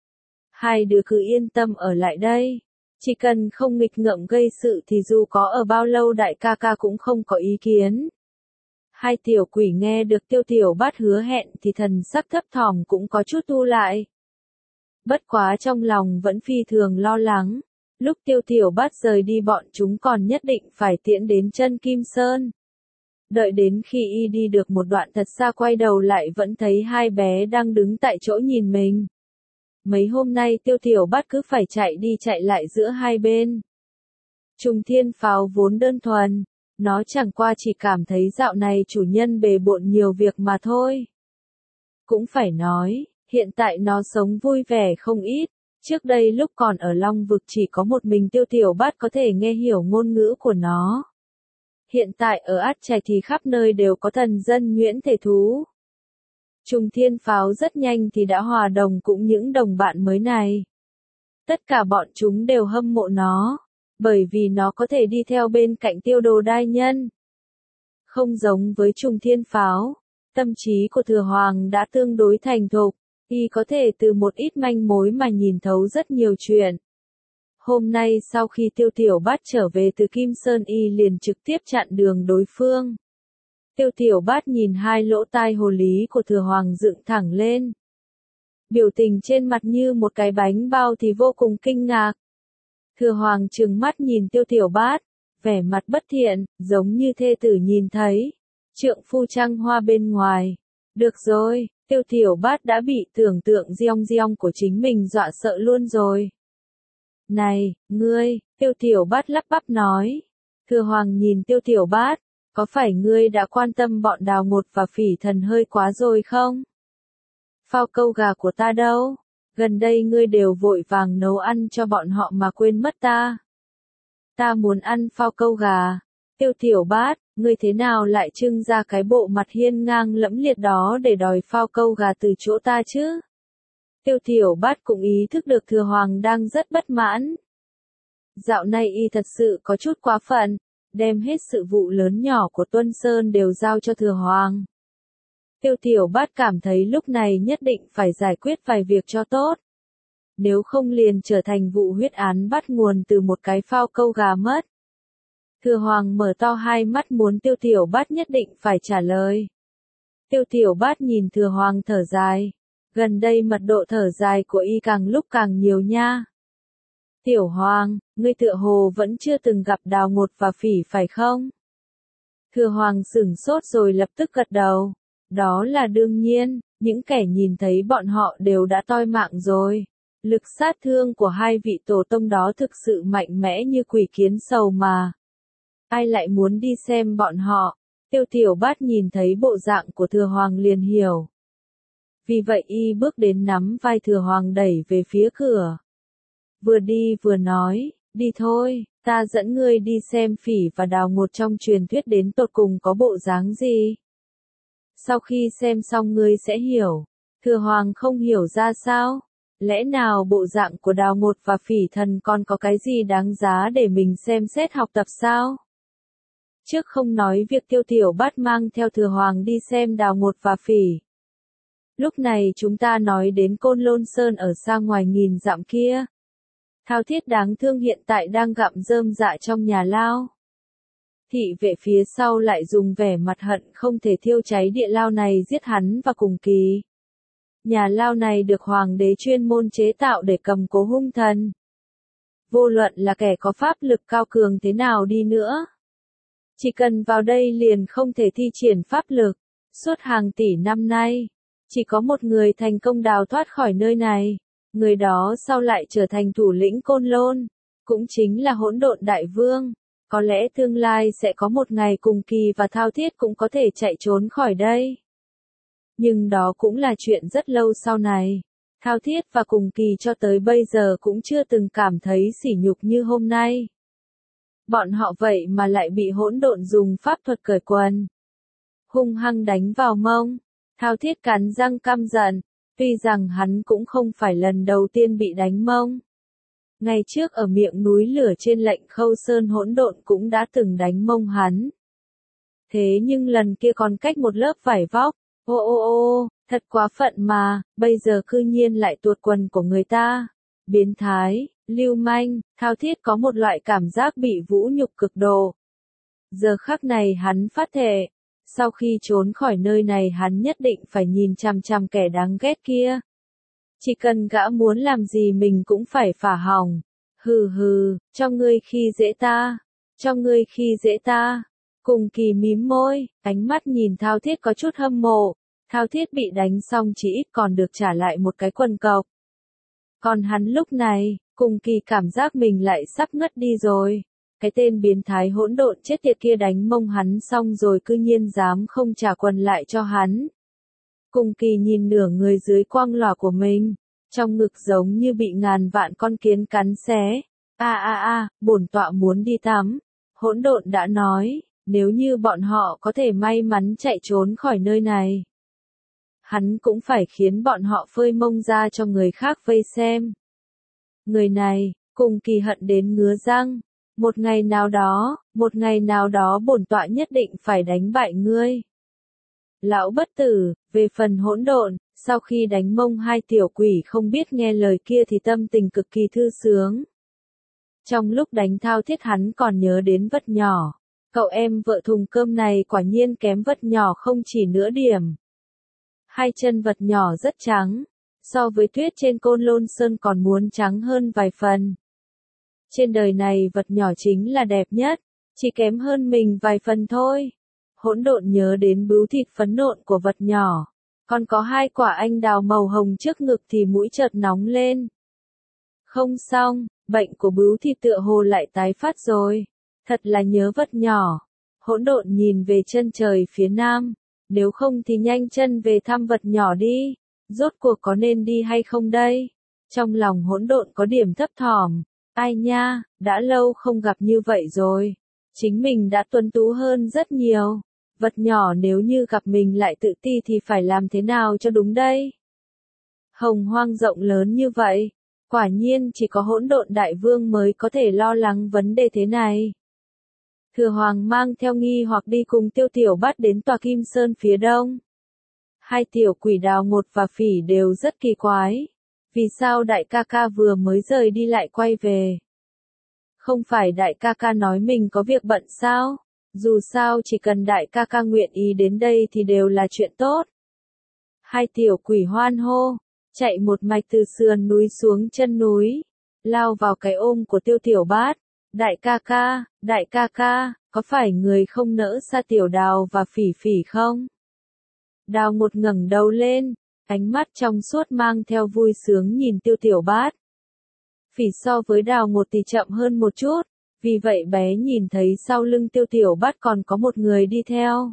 Hai đứa cứ yên tâm ở lại đây. Chỉ cần không nghịch ngợm gây sự thì dù có ở bao lâu đại ca ca cũng không có ý kiến. Hai tiểu quỷ nghe được tiêu tiểu bát hứa hẹn thì thần sắc thấp thỏm cũng có chút thu lại. Bất quá trong lòng vẫn phi thường lo lắng. Lúc tiêu tiểu bát rời đi bọn chúng còn nhất định phải tiễn đến chân Kim Sơn. Đợi đến khi Y đi được một đoạn thật xa quay đầu lại vẫn thấy hai bé đang đứng tại chỗ nhìn mình. Mấy hôm nay tiêu tiểu bát cứ phải chạy đi chạy lại giữa hai bên. Trùng Thiên Pháo vốn đơn thuần, nó chẳng qua chỉ cảm thấy dạo này chủ nhân bề bộn nhiều việc mà thôi. Cũng phải nói, hiện tại nó sống vui vẻ không ít. Trước đây lúc còn ở Long Vực chỉ có một mình tiêu tiểu bát có thể nghe hiểu ngôn ngữ của nó. Hiện tại ở Át Trạch thì khắp nơi đều có thần dân nhuyễn thể thú. Trùng Thiên Pháo rất nhanh thì đã hòa đồng cũng những đồng bạn mới này. Tất cả bọn chúng đều hâm mộ nó, bởi vì nó có thể đi theo bên cạnh Tiêu Đồ Đai Nhân. Không giống với Trùng Thiên Pháo, tâm trí của Thừa Hoàng đã tương đối thành thục. Y có thể từ một ít manh mối mà nhìn thấu rất nhiều chuyện. Hôm nay sau khi tiêu tiểu bát trở về từ Kim Sơn Y liền trực tiếp chặn đường đối phương. Tiêu tiểu bát nhìn hai lỗ tai hồ lý của Thừa Hoàng dựng thẳng lên. Biểu tình trên mặt như một cái bánh bao thì vô cùng kinh ngạc. Thừa Hoàng trừng mắt nhìn tiêu tiểu bát, vẻ mặt bất thiện, giống như thê tử nhìn thấy trượng phu trăng hoa bên ngoài. Được rồi. Tiêu tiểu bát đã bị tưởng tượng giong giong của chính mình dọa sợ luôn rồi. Này, ngươi, tiêu tiểu bát lắp bắp nói. Thừa Hoàng nhìn tiêu tiểu bát, có phải ngươi đã quan tâm bọn đào ngột và phỉ thần hơi quá rồi không? Phao câu gà của ta đâu? Gần đây ngươi đều vội vàng nấu ăn cho bọn họ mà quên mất ta. Ta muốn ăn phao câu gà. Tiêu tiểu bát, ngươi thế nào lại trưng ra cái bộ mặt hiên ngang lẫm liệt đó để đòi phao câu gà từ chỗ ta chứ? Tiêu tiểu bát cũng ý thức được Thừa Hoàng đang rất bất mãn. Dạo này Y thật sự có chút quá phận, đem hết sự vụ lớn nhỏ của Tuân Sơn đều giao cho Thừa Hoàng. Tiêu tiểu bát cảm thấy lúc này nhất định phải giải quyết vài việc cho tốt. Nếu không liền trở thành vụ huyết án bắt nguồn từ một cái phao câu gà mất. Thừa Hoàng mở to hai mắt muốn tiêu tiểu bát nhất định phải trả lời. Tiêu tiểu bát nhìn Thừa Hoàng thở dài. Gần đây mật độ thở dài của Y càng lúc càng nhiều nha. Tiểu Hoàng, ngươi tựa hồ vẫn chưa từng gặp đào ngột và phỉ phải không? Thừa Hoàng sửng sốt rồi lập tức gật đầu. Đó là đương nhiên, những kẻ nhìn thấy bọn họ đều đã toi mạng rồi. Lực sát thương của hai vị tổ tông đó thực sự mạnh mẽ như quỷ kiến sầu mà. Ai lại muốn đi xem bọn họ? Tiêu tiểu bát nhìn thấy bộ dạng của Thừa Hoàng liền hiểu. Vì vậy Y bước đến nắm vai Thừa Hoàng đẩy về phía cửa. Vừa đi vừa nói, đi thôi, ta dẫn ngươi đi xem phỉ và đào ngột trong truyền thuyết đến tột cùng có bộ dáng gì. Sau khi xem xong ngươi sẽ hiểu. Thừa Hoàng không hiểu ra sao? Lẽ nào bộ dạng của đào ngột và phỉ thần còn có cái gì đáng giá để mình xem xét học tập sao? Trước không nói việc tiêu tiểu bát mang theo Thừa Hoàng đi xem đào ngột và phỉ. Lúc này chúng ta nói đến Côn Lôn Sơn ở xa ngoài nghìn dặm kia. Thao Thiết đáng thương hiện tại đang gặm rơm dạ trong nhà lao. Thị vệ phía sau lại dùng vẻ mặt hận không thể thiêu cháy địa lao này giết hắn và Cùng Kỳ. Nhà lao này được hoàng đế chuyên môn chế tạo để cầm cố hung thần. Vô luận là kẻ có pháp lực cao cường thế nào đi nữa, chỉ cần vào đây liền không thể thi triển pháp lực. Suốt hàng tỷ năm nay, chỉ có một người thành công đào thoát khỏi nơi này. Người đó sau lại trở thành thủ lĩnh Côn Lôn, cũng chính là Hỗn Độn Đại Vương. Có lẽ tương lai sẽ có một ngày Cùng Kỳ và Thao Thiết cũng có thể chạy trốn khỏi đây. Nhưng đó cũng là chuyện rất lâu sau này. Thao Thiết và Cùng Kỳ cho tới bây giờ cũng chưa từng cảm thấy sỉ nhục như hôm nay. Bọn họ vậy mà lại bị hỗn độn dùng pháp thuật cởi quần, hung hăng đánh vào mông. Thao Thiết cắn răng căm giận, tuy rằng hắn cũng không phải lần đầu tiên bị đánh mông. Ngày trước ở miệng núi lửa trên Lệnh Khâu Sơn hỗn độn cũng đã từng đánh mông hắn. Thế nhưng lần kia còn cách một lớp vải vóc. Ô ô ô, thật quá phận mà, bây giờ cư nhiên lại tuột quần của người ta. Biến thái, lưu manh. Thao Thiết có một loại cảm giác bị vũ nhục cực độ. Giờ khắc này hắn phát thệ, sau khi trốn khỏi nơi này hắn nhất định phải nhìn chằm chằm kẻ đáng ghét kia. Chỉ cần gã muốn làm gì mình cũng phải phả hỏng. Hừ hừ, cho ngươi khi dễ ta, cho ngươi khi dễ ta. Cùng Kỳ mím môi, ánh mắt nhìn Thao Thiết có chút hâm mộ. Thao Thiết bị đánh xong chỉ ít còn được trả lại một cái quần cộc. Còn hắn lúc này, Cùng Kỳ cảm giác mình lại sắp ngất đi rồi. Cái tên biến thái hỗn độn chết tiệt kia đánh mông hắn xong rồi cư nhiên dám không trả quần lại cho hắn. Cùng Kỳ nhìn nửa người dưới quang lòa của mình, trong ngực giống như bị ngàn vạn con kiến cắn xé. A a a, bổn tọa muốn đi tắm. Hỗn độn đã nói, nếu như bọn họ có thể may mắn chạy trốn khỏi nơi này, hắn cũng phải khiến bọn họ phơi mông ra cho người khác vây xem. Người này, Cùng Kỳ hận đến ngứa răng. Một ngày nào đó, một ngày nào đó bổn tọa nhất định phải đánh bại ngươi. Lão bất tử, về phần hỗn độn, sau khi đánh mông hai tiểu quỷ không biết nghe lời kia thì tâm tình cực kỳ thư sướng. Trong lúc đánh Thao Thiết hắn còn nhớ đến Vật Nhỏ. Cậu em vợ thùng cơm này quả nhiên kém Vật Nhỏ không chỉ nửa điểm. Hai chân Vật Nhỏ rất trắng, so với tuyết trên Côn Lôn Sơn còn muốn trắng hơn vài phần. Trên đời này Vật Nhỏ chính là đẹp nhất, chỉ kém hơn mình vài phần thôi. Hỗn độn nhớ đến bướu thịt phấn nộn của Vật Nhỏ, còn có hai quả anh đào màu hồng trước ngực thì mũi chợt nóng lên. Không xong, bệnh của bướu thịt tựa hồ lại tái phát rồi. Thật là nhớ Vật Nhỏ. Hỗn độn nhìn về chân trời phía nam, nếu không thì nhanh chân về thăm Vật Nhỏ đi. Rốt cuộc có nên đi hay không đây? Trong lòng hỗn độn có điểm thấp thỏm. Ai nha, đã lâu không gặp như vậy rồi. Chính mình đã tuấn tú hơn rất nhiều. Vật Nhỏ nếu như gặp mình lại tự ti thì phải làm thế nào cho đúng đây? Hồng hoang rộng lớn như vậy, quả nhiên chỉ có Hỗn Độn Đại Vương mới có thể lo lắng vấn đề thế này. Thừa Hoàng mang theo nghi hoặc đi cùng Tiêu Tiểu Bát đến tòa Kim Sơn phía đông. Hai tiểu quỷ Đào Ngột và Phỉ đều rất kỳ quái. Vì sao đại ca ca vừa mới rời đi lại quay về? Không phải đại ca ca nói mình có việc bận sao? Dù sao chỉ cần đại ca ca nguyện ý đến đây thì đều là chuyện tốt. Hai tiểu quỷ hoan hô, chạy một mạch từ sườn núi xuống chân núi, lao vào cái ôm của Tiêu Tiểu Bát. Đại ca ca, đại ca ca, có phải người không nỡ xa Tiểu Đào và Phỉ Phỉ không? Đào Ngột ngẩng đầu lên, ánh mắt trong suốt mang theo vui sướng nhìn Tiêu Tiểu Bát. Phỉ so với Đào Ngột thì chậm hơn một chút, vì vậy bé nhìn thấy sau lưng Tiêu Tiểu Bát còn có một người đi theo.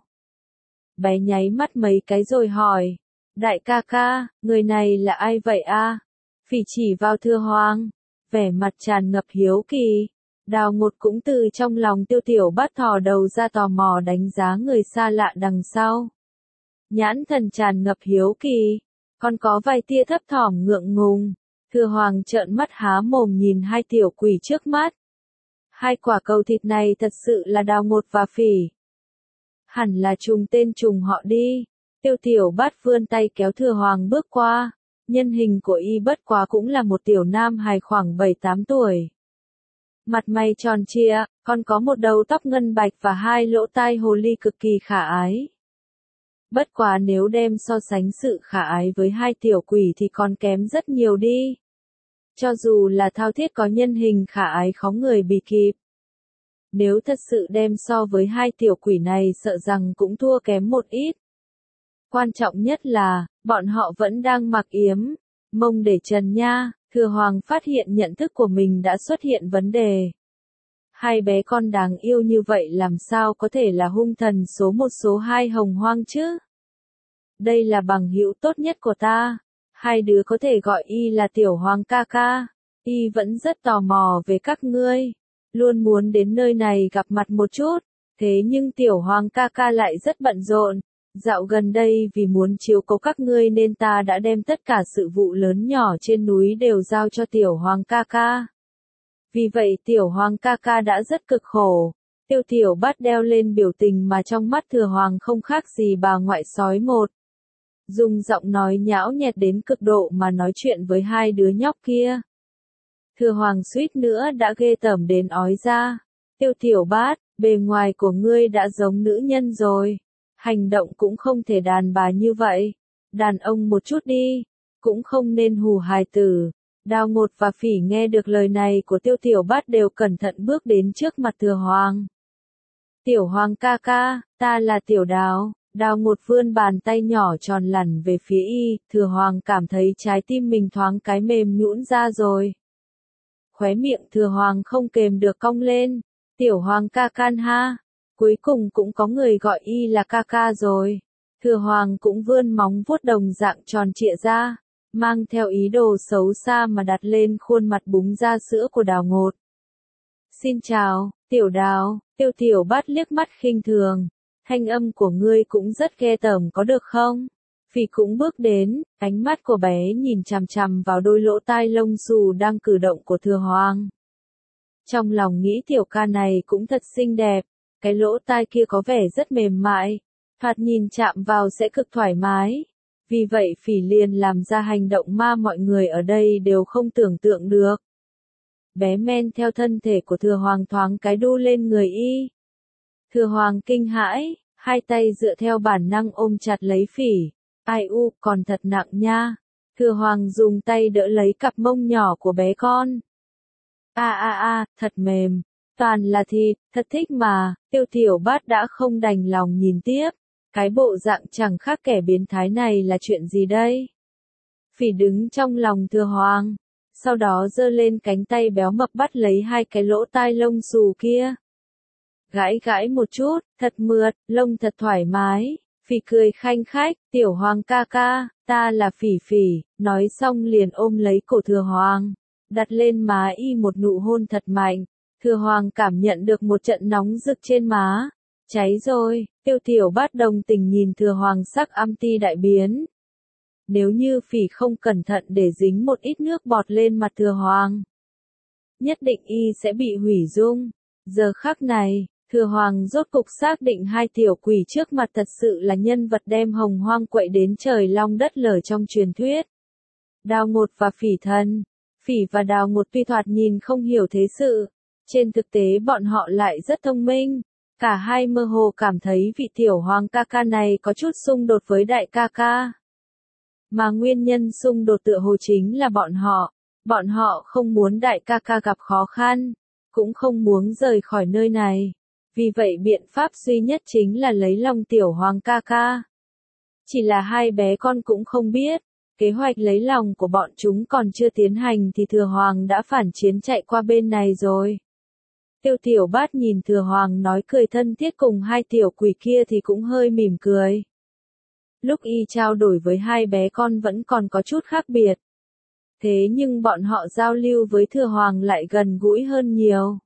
Bé nháy mắt mấy cái rồi hỏi, đại ca ca, người này là ai vậy a? Phỉ chỉ vào Thừa Hoàng, vẻ mặt tràn ngập hiếu kỳ. Đào Ngột cũng từ trong lòng Tiêu Tiểu Bát thò đầu ra tò mò đánh giá người xa lạ đằng sau. Nhãn thần tràn ngập hiếu kỳ, còn có vài tia thấp thỏm ngượng ngùng. Thừa Hoàng trợn mắt há mồm nhìn hai tiểu quỷ trước mắt. Hai quả cầu thịt này thật sự là Đào Ngột và Phỉ. Hẳn là trùng tên trùng họ đi. Tiêu Tiểu Bát vươn tay kéo Thừa Hoàng bước qua. Nhân hình của y bất quá cũng là một tiểu nam hài khoảng bảy tám tuổi. Mặt mày tròn trịa, còn có một đầu tóc ngân bạch và hai lỗ tai hồ ly cực kỳ khả ái. Bất quá nếu đem so sánh sự khả ái với hai tiểu quỷ thì còn kém rất nhiều đi. Cho dù là thao thiết có nhân hình khả ái khó người bì kịp. Nếu thật sự đem so với hai tiểu quỷ này sợ rằng cũng thua kém một ít. Quan trọng nhất là, bọn họ vẫn đang mặc yếm, mông để trần nha, Thừa Hoàng phát hiện nhận thức của mình đã xuất hiện vấn đề. Hai bé con đáng yêu như vậy làm sao có thể là hung thần số một số hai hồng hoang chứ? Đây là bằng hữu tốt nhất của ta. Hai đứa có thể gọi y là Tiểu Hoàng ca ca. Y vẫn rất tò mò về các ngươi. Luôn muốn đến nơi này gặp mặt một chút. Thế nhưng Tiểu Hoàng ca ca lại rất bận rộn. Dạo gần đây vì muốn chiếu cố các ngươi nên ta đã đem tất cả sự vụ lớn nhỏ trên núi đều giao cho Tiểu Hoàng ca ca. Vì vậy Tiểu Hoàng ca ca đã rất cực khổ. Tiêu Tiểu Bát đeo lên biểu tình mà trong mắt Thừa Hoàng không khác gì bà ngoại sói một. Dùng giọng nói nhão nhẹt đến cực độ mà nói chuyện với hai đứa nhóc kia. Thừa Hoàng suýt nữa đã ghê tởm đến ói ra. Tiêu Tiểu Bát, bề ngoài của ngươi đã giống nữ nhân rồi. Hành động cũng không thể đàn bà như vậy. Đàn ông một chút đi. Cũng không nên hù hài tử. Đào Ngột và Phỉ nghe được lời này của Tiêu Tiểu Bát đều cẩn thận bước đến trước mặt Thừa Hoàng. Tiểu Hoàng ca ca, ta là Tiểu Đào. Đào Ngột vươn bàn tay nhỏ tròn lẳn về phía y, Thừa Hoàng cảm thấy trái tim mình thoáng cái mềm nhũn ra rồi. Khóe miệng Thừa Hoàng không kềm được cong lên. Tiểu Hoàng ca can ha. Cuối cùng cũng có người gọi y là ca ca rồi. Thừa Hoàng cũng vươn móng vuốt đồng dạng tròn trịa ra, mang theo ý đồ xấu xa mà đặt lên khuôn mặt búng ra sữa của Đào Ngột. Xin chào, Tiểu Đào. Tiêu Tiểu Bát liếc mắt khinh thường. Thanh âm của ngươi cũng rất ghê tởm có được không? Phỉ cũng bước đến, ánh mắt của bé nhìn chằm chằm vào đôi lỗ tai lông xù đang cử động của Thừa Hoàng. Trong lòng nghĩ tiểu ca này cũng thật xinh đẹp, cái lỗ tai kia có vẻ rất mềm mại, thoạt nhìn chạm vào sẽ cực thoải mái. Vì vậy Phỉ liền làm ra hành động ma mọi người ở đây đều không tưởng tượng được. Bé men theo thân thể của Thừa Hoàng thoáng cái đu lên người y. Thừa Hoàng kinh hãi, hai tay dựa theo bản năng ôm chặt lấy Phỉ. Ai u, còn thật nặng nha. Thừa Hoàng dùng tay đỡ lấy cặp mông nhỏ của bé con. A a a, thật mềm, toàn là thịt, thật thích mà. Tiêu Tiểu Bát đã không đành lòng nhìn tiếp. Cái bộ dạng chẳng khác kẻ biến thái này là chuyện gì đây? Phỉ đứng trong lòng Thừa Hoàng, sau đó giơ lên cánh tay béo mập bắt lấy hai cái lỗ tai lông xù kia. Gãi gãi một chút, thật mượt, lông thật thoải mái. Phỉ cười khanh khách, Tiểu Hoàng ca ca, ta là Phỉ Phỉ, nói xong liền ôm lấy cổ Thừa Hoàng, đặt lên má y một nụ hôn thật mạnh. Thừa Hoàng cảm nhận được một trận nóng rực trên má. Cháy rồi, Tiêu Tiểu Bát đồng tình nhìn Thừa Hoàng sắc âm ti đại biến. Nếu như Phỉ không cẩn thận để dính một ít nước bọt lên mặt Thừa Hoàng, nhất định y sẽ bị hủy dung. Giờ khắc này, Thừa Hoàng rốt cục xác định hai tiểu quỷ trước mặt thật sự là nhân vật đem hồng hoang quậy đến trời long đất lở trong truyền thuyết. Đào Ngột và Phỉ thân. Phỉ và Đào Ngột tuy thoạt nhìn không hiểu thế sự, trên thực tế bọn họ lại rất thông minh. Cả hai mơ hồ cảm thấy vị Tiểu Hoàng ca ca này có chút xung đột với đại ca ca. Mà nguyên nhân xung đột tựa hồ chính là bọn họ. Bọn họ không muốn đại ca ca gặp khó khăn, cũng không muốn rời khỏi nơi này. Vì vậy biện pháp duy nhất chính là lấy lòng Tiểu Hoàng ca ca. Chỉ là hai bé con cũng không biết, kế hoạch lấy lòng của bọn chúng còn chưa tiến hành thì Thừa Hoàng đã phản chiến chạy qua bên này rồi. Tiêu Tiểu Bát nhìn Thừa Hoàng nói cười thân thiết cùng hai tiểu quỷ kia thì cũng hơi mỉm cười. Lúc y trao đổi với hai bé con vẫn còn có chút khác biệt. Thế nhưng bọn họ giao lưu với Thừa Hoàng lại gần gũi hơn nhiều.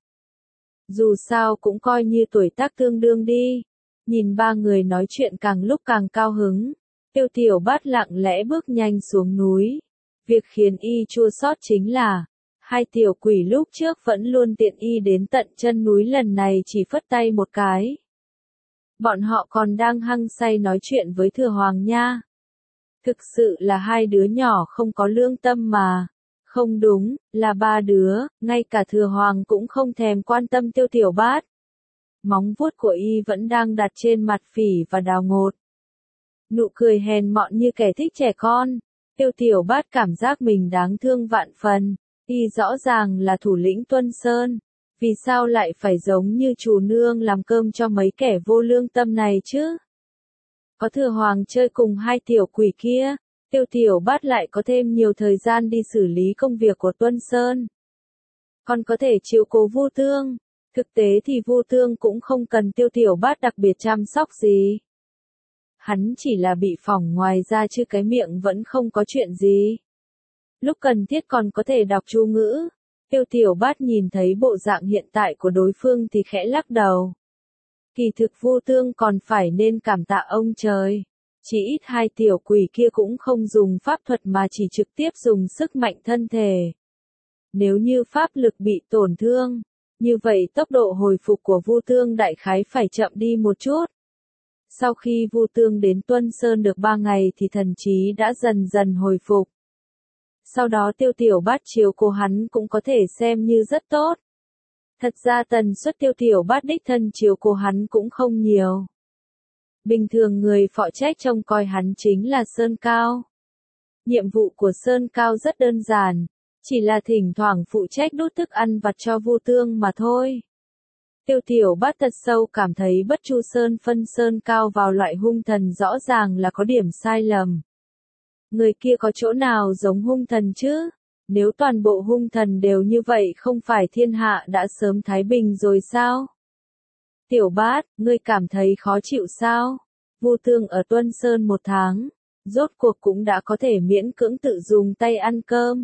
Dù sao cũng coi như tuổi tác tương đương đi. Nhìn ba người nói chuyện càng lúc càng cao hứng. Tiêu Tiểu Bát lặng lẽ bước nhanh xuống núi. Việc khiến y chua xót chính là, hai tiểu quỷ lúc trước vẫn luôn tiện y đến tận chân núi lần này chỉ phất tay một cái. Bọn họ còn đang hăng say nói chuyện với Thừa Hoàng nha. Thực sự là hai đứa nhỏ không có lương tâm mà. Không đúng, là ba đứa, ngay cả Thừa Hoàng cũng không thèm quan tâm Tiêu Tiểu Bát. Móng vuốt của y vẫn đang đặt trên mặt Phỉ và Đào Ngột. Nụ cười hèn mọn như kẻ thích trẻ con. Tiêu Tiểu Bát cảm giác mình đáng thương vạn phần. Y rõ ràng là thủ lĩnh Tuân Sơn. Vì sao lại phải giống như chủ nương làm cơm cho mấy kẻ vô lương tâm này chứ? Có Thừa Hoàng chơi cùng hai tiểu quỷ kia, Tiêu Tiểu Bát lại có thêm nhiều thời gian đi xử lý công việc của Tuân Sơn. Còn có thể chiếu cố Vu Tương. Thực tế thì Vu Tương cũng không cần Tiêu Tiểu Bát đặc biệt chăm sóc gì. Hắn chỉ là bị phỏng ngoài ra chứ cái miệng vẫn không có chuyện gì. Lúc cần thiết còn có thể đọc chú ngữ. Tiêu Tiểu Bát nhìn thấy bộ dạng hiện tại của đối phương thì khẽ lắc đầu. Kỳ thực Vu Tương còn phải nên cảm tạ ông trời. Chỉ ít hai tiểu quỷ kia cũng không dùng pháp thuật mà chỉ trực tiếp dùng sức mạnh thân thể. Nếu như pháp lực bị tổn thương, như vậy tốc độ hồi phục của Vu Tương đại khái phải chậm đi một chút. Sau khi Vu Tương đến Tuân Sơn được ba ngày thì thần trí đã dần dần hồi phục. Sau đó Tiêu Tiểu Bát chiếu cố hắn cũng có thể xem như rất tốt. Thật ra tần suất Tiêu Tiểu Bát đích thân chiếu cố hắn cũng không nhiều. Bình thường người phụ trách trông coi hắn chính là Sơn Cao. Nhiệm vụ của Sơn Cao rất đơn giản, chỉ là thỉnh thoảng phụ trách đút thức ăn vặt cho Vu Tương mà thôi. Tiêu Tiểu Bát thật sâu cảm thấy Bất Chu Sơn phân Sơn Cao vào loại hung thần rõ ràng là có điểm sai lầm. Người kia có chỗ nào giống hung thần chứ? Nếu toàn bộ hung thần đều như vậy không phải thiên hạ đã sớm thái bình rồi sao? Tiểu Bát, ngươi cảm thấy khó chịu sao? Vu Tương ở Tuân Sơn một tháng, rốt cuộc cũng đã có thể miễn cưỡng tự dùng tay ăn cơm.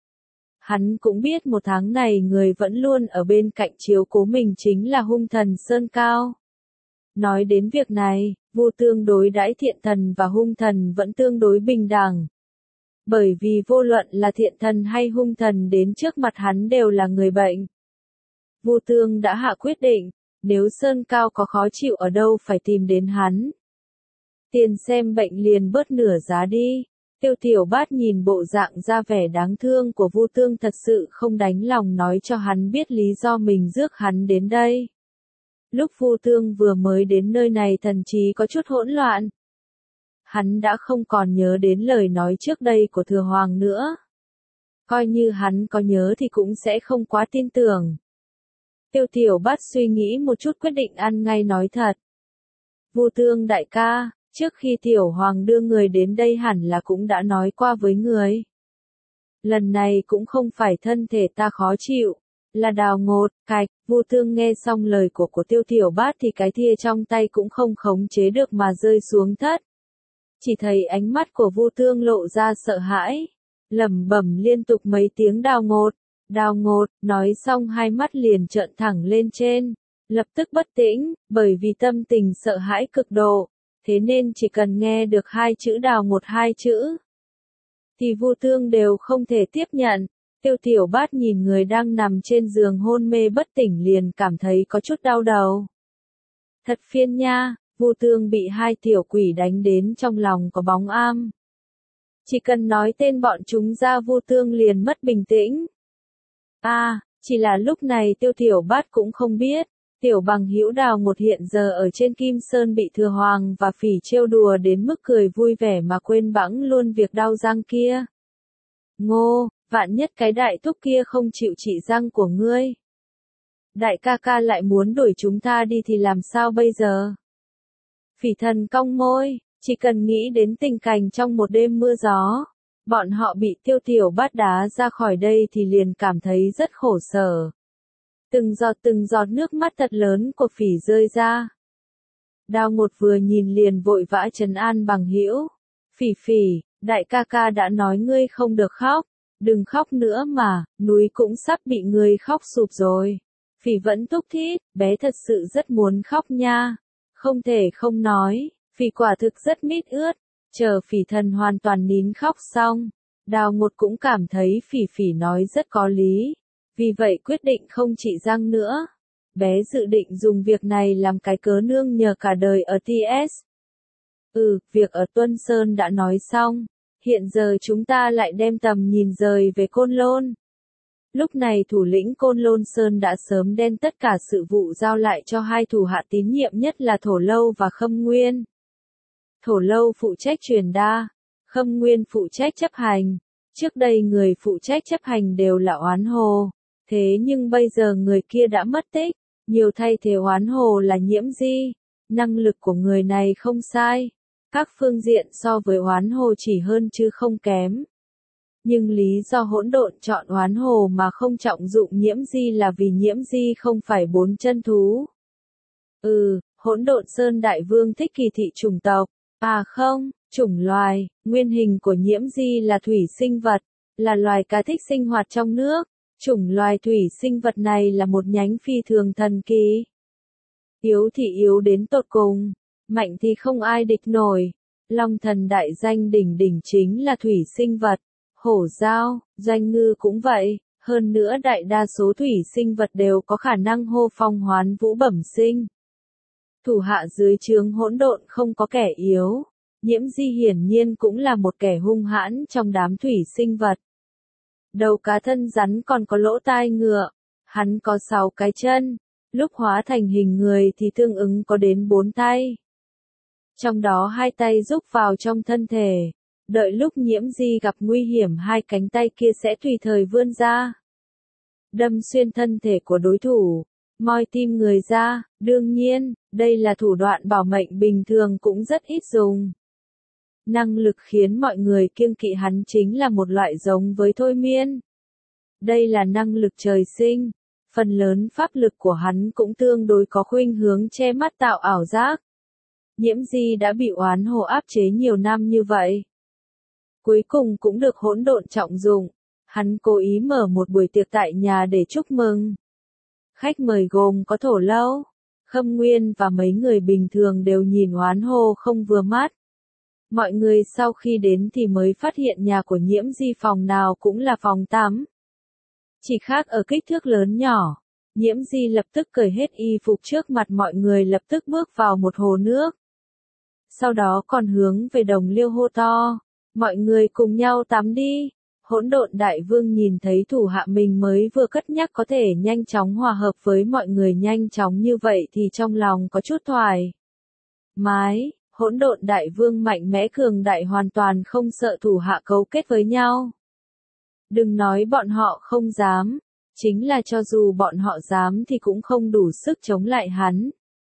Hắn cũng biết một tháng này người vẫn luôn ở bên cạnh chiếu cố mình chính là hung thần Sơn Cao. Nói đến việc này, Vu Tương đối đãi thiện thần và hung thần vẫn tương đối bình đẳng. Bởi vì vô luận là thiện thần hay hung thần đến trước mặt hắn đều là người bệnh. Vu Tương đã hạ quyết định, nếu Sơn Cao có khó chịu ở đâu phải tìm đến hắn. Tiền xem bệnh liền bớt nửa giá đi. Tiêu Tiểu Bát nhìn bộ dạng ra vẻ đáng thương của Vu Tương thật sự không đành lòng nói cho hắn biết lý do mình rước hắn đến đây. Lúc Vu Tương vừa mới đến nơi này thần trí có chút hỗn loạn. Hắn đã không còn nhớ đến lời nói trước đây của Thừa Hoàng nữa. Coi như hắn có nhớ thì cũng sẽ không quá tin tưởng. Tiêu Tiểu Bát suy nghĩ một chút quyết định ăn ngay nói thật. Vu Tương đại ca, trước khi Tiểu Hoàng đưa người đến đây hẳn là cũng đã nói qua với người. Lần này cũng không phải thân thể ta khó chịu, là Đào Ngột, cạch. Vu Tương nghe xong lời của của Tiêu Tiểu Bát thì cái thìa trong tay cũng không khống chế được mà rơi xuống thất. Chỉ thấy ánh mắt của Vu Tương lộ ra sợ hãi, lẩm bẩm liên tục mấy tiếng Đào Ngột, Đào Ngột, nói xong hai mắt liền trợn thẳng lên trên, lập tức bất tĩnh, bởi vì tâm tình sợ hãi cực độ, thế nên chỉ cần nghe được hai chữ Đào Ngột hai chữ, thì Vu Tương đều không thể tiếp nhận. Tiêu Tiểu Bát nhìn người đang nằm trên giường hôn mê bất tỉnh liền cảm thấy có chút đau đầu. Thật phiền nha, Vu Tương bị hai tiểu quỷ đánh đến trong lòng có bóng am. Chỉ cần nói tên bọn chúng ra Vu Tương liền mất bình tĩnh. À, chỉ là lúc này Tiêu Tiểu Bát cũng không biết, tiểu bằng hữu Đào Ngột hiện giờ ở trên Kim Sơn bị Thừa Hoàng và Phỉ trêu đùa đến mức cười vui vẻ mà quên bẵng luôn việc đau răng kia. Ngô, vạn nhất cái đại thúc kia không chịu trị răng của ngươi. Đại ca ca lại muốn đuổi chúng ta đi thì làm sao bây giờ? Phỉ thần cong môi, chỉ cần nghĩ đến tình cảnh trong một đêm mưa gió, bọn họ bị Tiêu Tiểu Bát đá ra khỏi đây thì liền cảm thấy rất khổ sở. Từng giọt từng giọt nước mắt thật lớn của Phỉ rơi ra. Đào Ngột vừa nhìn liền vội vã trấn an bằng hữu. Phỉ Phỉ, đại ca ca đã nói ngươi không được khóc, đừng khóc nữa mà, núi cũng sắp bị ngươi khóc sụp rồi. Phỉ vẫn thúc thít, bé thật sự rất muốn khóc nha. Không thể không nói, Phỉ quả thực rất mít ướt. Chờ Phỉ thần hoàn toàn nín khóc xong, Đào Ngột cũng cảm thấy Phỉ Phỉ nói rất có lý. Vì vậy quyết định không trị răng nữa. Bé dự định dùng việc này làm cái cớ nương nhờ cả đời ở tê ét. Ừ, việc ở Tuân Sơn đã nói xong. Hiện giờ chúng ta lại đem tầm nhìn rời về Côn Lôn. Lúc này thủ lĩnh Côn Lôn Sơn đã sớm đem tất cả sự vụ giao lại cho hai thủ hạ tín nhiệm nhất là Thổ Lâu và Khâm Nguyên. Thổ Lâu phụ trách truyền đa, Khâm Nguyên phụ trách chấp hành. Trước đây người phụ trách chấp hành đều là Oán Hồ, thế nhưng bây giờ người kia đã mất tích, nhiều thay thế Oán Hồ là Nhiễm Di. Năng lực của người này không sai, các phương diện so với Oán Hồ chỉ hơn chứ không kém. Nhưng lý do hỗn độn chọn Oán Hồ mà không trọng dụng Nhiễm Di là vì Nhiễm Di không phải bốn chân thú. Ừ, hỗn độn Sơn Đại Vương thích kỳ thị chủng tộc. À không, chủng loài, nguyên hình của Nhiễm Di là thủy sinh vật, là loài cá thích sinh hoạt trong nước. Chủng loài thủy sinh vật này là một nhánh phi thường thần kỳ. Yếu thì yếu đến tột cùng, mạnh thì không ai địch nổi. Long thần đại danh đỉnh đỉnh chính là thủy sinh vật. Hổ dao, doanh ngư cũng vậy, hơn nữa đại đa số thủy sinh vật đều có khả năng hô phong hoán vũ bẩm sinh. Thủ hạ dưới trướng hỗn độn không có kẻ yếu, Nhiễm Di hiển nhiên cũng là một kẻ hung hãn trong đám thủy sinh vật. Đầu cá thân rắn còn có lỗ tai ngựa, hắn có sáu cái chân, lúc hóa thành hình người thì tương ứng có đến bốn tay. Trong đó hai tay rúc vào trong thân thể, đợi lúc Nhiễm Di gặp nguy hiểm hai cánh tay kia sẽ tùy thời vươn ra, đâm xuyên thân thể của đối thủ, moi tim người ra. Đương nhiên, đây là thủ đoạn bảo mệnh bình thường cũng rất ít dùng. Năng lực khiến mọi người kiêng kỵ hắn chính là một loại giống với thôi miên. Đây là năng lực trời sinh, phần lớn pháp lực của hắn cũng tương đối có khuynh hướng che mắt tạo ảo giác. Nhiễm Di đã bị Oán Hồ áp chế nhiều năm như vậy, cuối cùng cũng được hỗn độn trọng dụng. Hắn cố ý mở một buổi tiệc tại nhà để chúc mừng. Khách mời gồm có Thổ Lâu, Khâm Nguyên và mấy người bình thường đều nhìn Oán Hồ không vừa mắt. Mọi người sau khi đến thì mới phát hiện nhà của Nhiễm Di phòng nào cũng là phòng tắm. Chỉ khác ở kích thước lớn nhỏ. Nhiễm Di lập tức cởi hết y phục trước mặt mọi người, lập tức bước vào một hồ nước. Sau đó còn hướng về đồng liêu hô to, mọi người cùng nhau tắm đi. Hỗn độn đại vương nhìn thấy thủ hạ mình mới vừa cất nhắc có thể nhanh chóng hòa hợp với mọi người nhanh chóng như vậy thì trong lòng có chút thoải mái. Hỗn độn đại vương mạnh mẽ cường đại hoàn toàn không sợ thủ hạ cấu kết với nhau. Đừng nói bọn họ không dám, chính là cho dù bọn họ dám thì cũng không đủ sức chống lại hắn.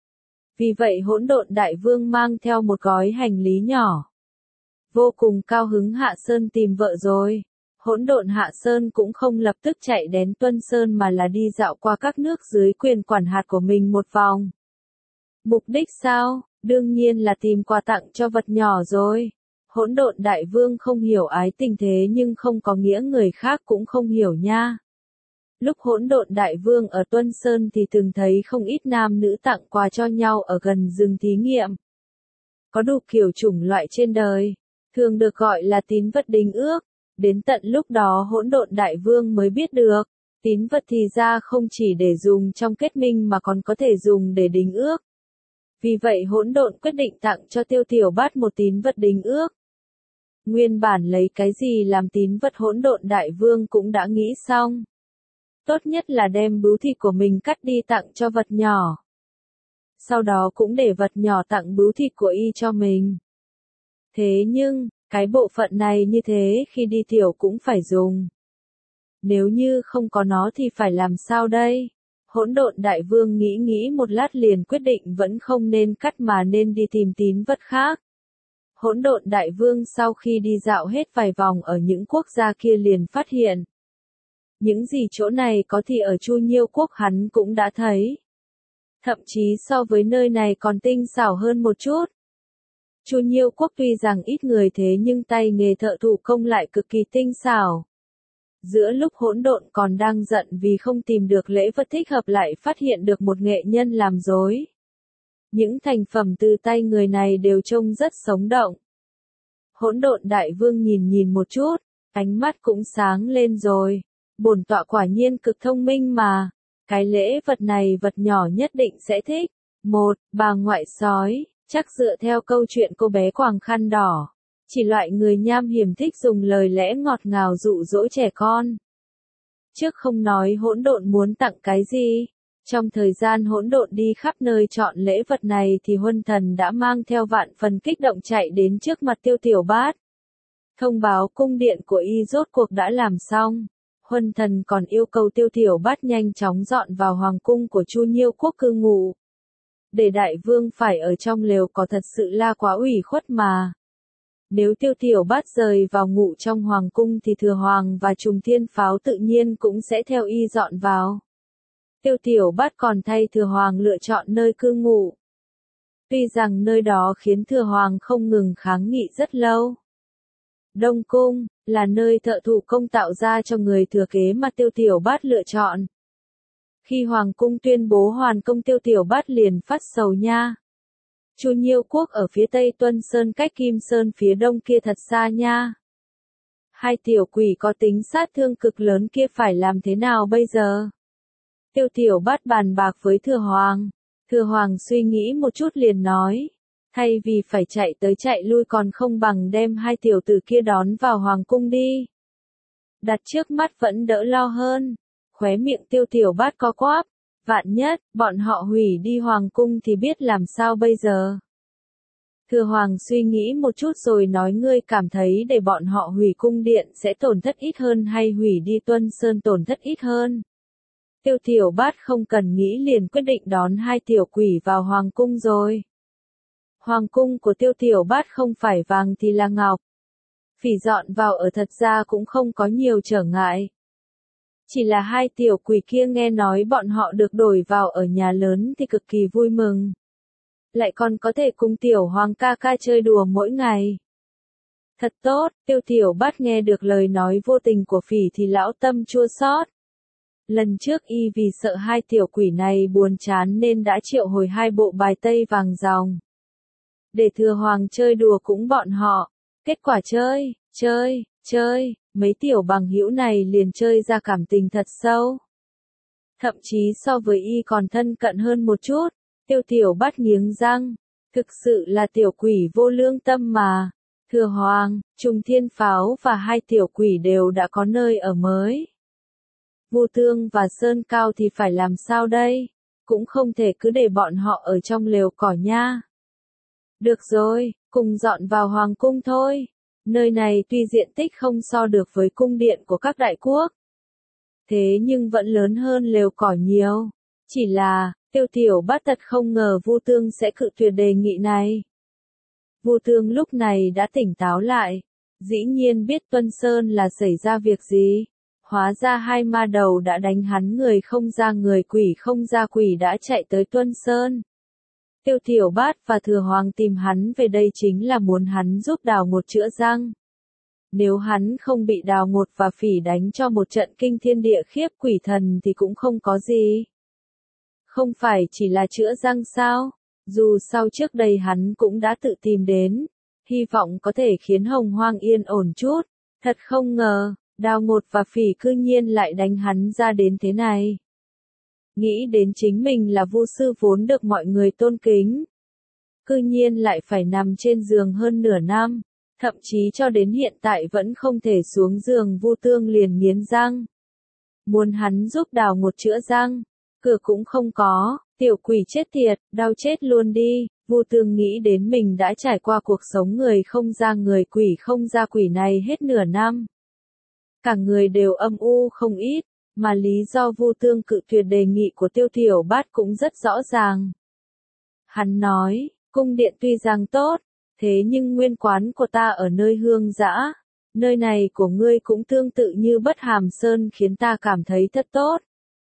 Vì vậy hỗn độn đại vương mang theo một gói hành lý nhỏ. Vô cùng cao hứng hạ sơn tìm vợ rồi. Hỗn độn hạ sơn cũng không lập tức chạy đến Tuân Sơn mà là đi dạo qua các nước dưới quyền quản hạt của mình một vòng. Mục đích sao? Đương nhiên là tìm quà tặng cho vật nhỏ rồi. Hỗn độn đại vương không hiểu ái tình thế nhưng không có nghĩa người khác cũng không hiểu nha. Lúc hỗn độn đại vương ở Tuân Sơn thì từng thấy không ít nam nữ tặng quà cho nhau ở gần rừng thí nghiệm. Có đủ kiểu chủng loại trên đời, thường được gọi là tín vật đính ước. Đến tận lúc đó hỗn độn đại vương mới biết được, tín vật thì ra không chỉ để dùng trong kết minh mà còn có thể dùng để đính ước. Vì vậy hỗn độn quyết định tặng cho Tiêu Tiểu Bát một tín vật đính ước. Nguyên bản lấy cái gì làm tín vật hỗn độn đại vương cũng đã nghĩ xong. Tốt nhất là đem bướu thịt của mình cắt đi tặng cho vật nhỏ. Sau đó cũng để vật nhỏ tặng bướu thịt của y cho mình. Thế nhưng, cái bộ phận này như thế khi đi tiểu cũng phải dùng. Nếu như không có nó thì phải làm sao đây? Hỗn độn đại vương nghĩ nghĩ một lát liền quyết định vẫn không nên cắt mà nên đi tìm tín vật khác. Hỗn độn đại vương sau khi đi dạo hết vài vòng ở những quốc gia kia liền phát hiện. Những gì chỗ này có thì ở Chu Nhiêu quốc hắn cũng đã thấy. Thậm chí so với nơi này còn tinh xảo hơn một chút. Chu Nhiêu quốc tuy rằng ít người thế nhưng tay nghề thợ thủ công lại cực kỳ tinh xảo. Giữa lúc hỗn độn còn đang giận vì không tìm được lễ vật thích hợp lại phát hiện được một nghệ nhân làm rối. Những thành phẩm từ tay người này đều trông rất sống động. Hỗn độn đại vương nhìn nhìn một chút, ánh mắt cũng sáng lên rồi. Bổn tọa quả nhiên cực thông minh mà. Cái lễ vật này vật nhỏ nhất định sẽ thích. Một, bà ngoại sói, chắc dựa theo câu chuyện cô bé quàng khăn đỏ. Chỉ loại người nham hiểm thích dùng lời lẽ ngọt ngào dụ dỗ trẻ con. Trước không nói hỗn độn muốn tặng cái gì. Trong thời gian hỗn độn đi khắp nơi chọn lễ vật này thì Huân Thần đã mang theo vạn phần kích động chạy đến trước mặt Tiêu Tiểu Bát. Thông báo cung điện của y rốt cuộc đã làm xong. Huân Thần còn yêu cầu Tiêu Tiểu Bát nhanh chóng dọn vào hoàng cung của Chu Nhiêu quốc cư ngụ. Để đại vương phải ở trong lều có thật sự là quá ủy khuất mà. Nếu Tiêu Tiểu Bát rời vào ngụ trong hoàng cung thì Thừa Hoàng và Trùng Thiên Pháo tự nhiên cũng sẽ theo y dọn vào. Tiêu Tiểu Bát còn thay Thừa Hoàng lựa chọn nơi cư ngụ. Tuy rằng nơi đó khiến Thừa Hoàng không ngừng kháng nghị rất lâu. Đông Cung, là nơi thợ thủ công tạo ra cho người thừa kế mà Tiêu Tiểu Bát lựa chọn. Khi Hoàng cung tuyên bố hoàn công Tiêu Tiểu Bát liền phát sầu nha. Chu Nhiêu quốc ở phía tây Tuân Sơn cách Kim Sơn phía đông kia thật xa nha. Hai tiểu quỷ có tính sát thương cực lớn kia phải làm thế nào bây giờ? Tiêu Tiểu Bát bàn bạc với Thừa Hoàng. Thừa Hoàng suy nghĩ một chút liền nói. Thay vì phải chạy tới chạy lui còn không bằng đem hai tiểu tử kia đón vào hoàng cung đi. Đặt trước mắt vẫn đỡ lo hơn. Khóe miệng Tiêu Tiểu Bát co quắp. Vạn nhất, bọn họ hủy đi hoàng cung thì biết làm sao bây giờ. Thừa Hoàng suy nghĩ một chút rồi nói ngươi cảm thấy để bọn họ hủy cung điện sẽ tổn thất ít hơn hay hủy đi Tuân Sơn tổn thất ít hơn. Tiêu Tiểu Bát không cần nghĩ liền quyết định đón hai tiểu quỷ vào hoàng cung rồi. Hoàng cung của Tiêu Tiểu Bát không phải vàng thì là ngọc. Phỉ dọn vào ở thật ra cũng không có nhiều trở ngại. Chỉ là hai tiểu quỷ kia nghe nói bọn họ được đổi vào ở nhà lớn thì cực kỳ vui mừng. Lại còn có thể cùng tiểu hoàng ca ca chơi đùa mỗi ngày. Thật tốt, Tiêu Tiểu Bát nghe được lời nói vô tình của phỉ thì lão tâm chua xót. Lần trước y vì sợ hai tiểu quỷ này buồn chán nên đã triệu hồi hai bộ bài tây vàng ròng. Để Thừa Hoàng chơi đùa cũng bọn họ. Kết quả chơi, chơi, chơi, mấy tiểu bằng hữu này liền chơi ra cảm tình thật sâu. Thậm chí so với y còn thân cận hơn một chút. Tiêu Tiểu Bát nghiến răng. Thực sự là tiểu quỷ vô lương tâm mà. Thừa Hoàng, Trùng Thiên Pháo và hai tiểu quỷ đều đã có nơi ở mới. Vu Tương và Sơn Cao thì phải làm sao đây? Cũng không thể cứ để bọn họ ở trong lều cỏ nha. Được rồi, cùng dọn vào hoàng cung thôi. Nơi này tuy diện tích không so được với cung điện của các đại quốc. Thế nhưng vẫn lớn hơn lều cỏ nhiều. Chỉ là, Tiêu Tiểu Bát thật không ngờ Vu Tương sẽ cự tuyệt đề nghị này. Vu Tương lúc này đã tỉnh táo lại. Dĩ nhiên biết Tuân Sơn là xảy ra việc gì. Hóa ra hai ma đầu đã đánh hắn người không ra người quỷ không ra quỷ đã chạy tới Tuân Sơn. Tiêu Tiểu Bát và Thừa Hoàng tìm hắn về đây chính là muốn hắn giúp Đào Ngột chữa răng. Nếu hắn không bị Đào Ngột và phỉ đánh cho một trận kinh thiên địa khiếp quỷ thần thì cũng không có gì. Không phải chỉ là chữa răng sao? Dù sao trước đây hắn cũng đã tự tìm đến. Hy vọng có thể khiến Hồng Hoang yên ổn chút. Thật không ngờ, Đào Ngột và phỉ cư nhiên lại đánh hắn ra đến thế này. Nghĩ đến chính mình là vu sư vốn được mọi người tôn kính. Cư nhiên lại phải nằm trên giường hơn nửa năm. Thậm chí cho đến hiện tại vẫn không thể xuống giường. Vu Tương liền nghiến răng. Muốn hắn giúp Đào Ngột chữa răng. Cửa cũng không có, tiểu quỷ chết tiệt, đau chết luôn đi. Vu Tương nghĩ đến mình đã trải qua cuộc sống người không ra người quỷ không ra quỷ này hết nửa năm. Cả người đều âm u không ít, mà lý do Vu Tương cự tuyệt đề nghị của Tiêu Tiểu Bát cũng rất rõ ràng. Hắn nói, cung điện tuy rằng tốt, thế nhưng nguyên quán của ta ở nơi hương dã, nơi này của ngươi cũng tương tự như Bất Hàm Sơn khiến ta cảm thấy thật tốt.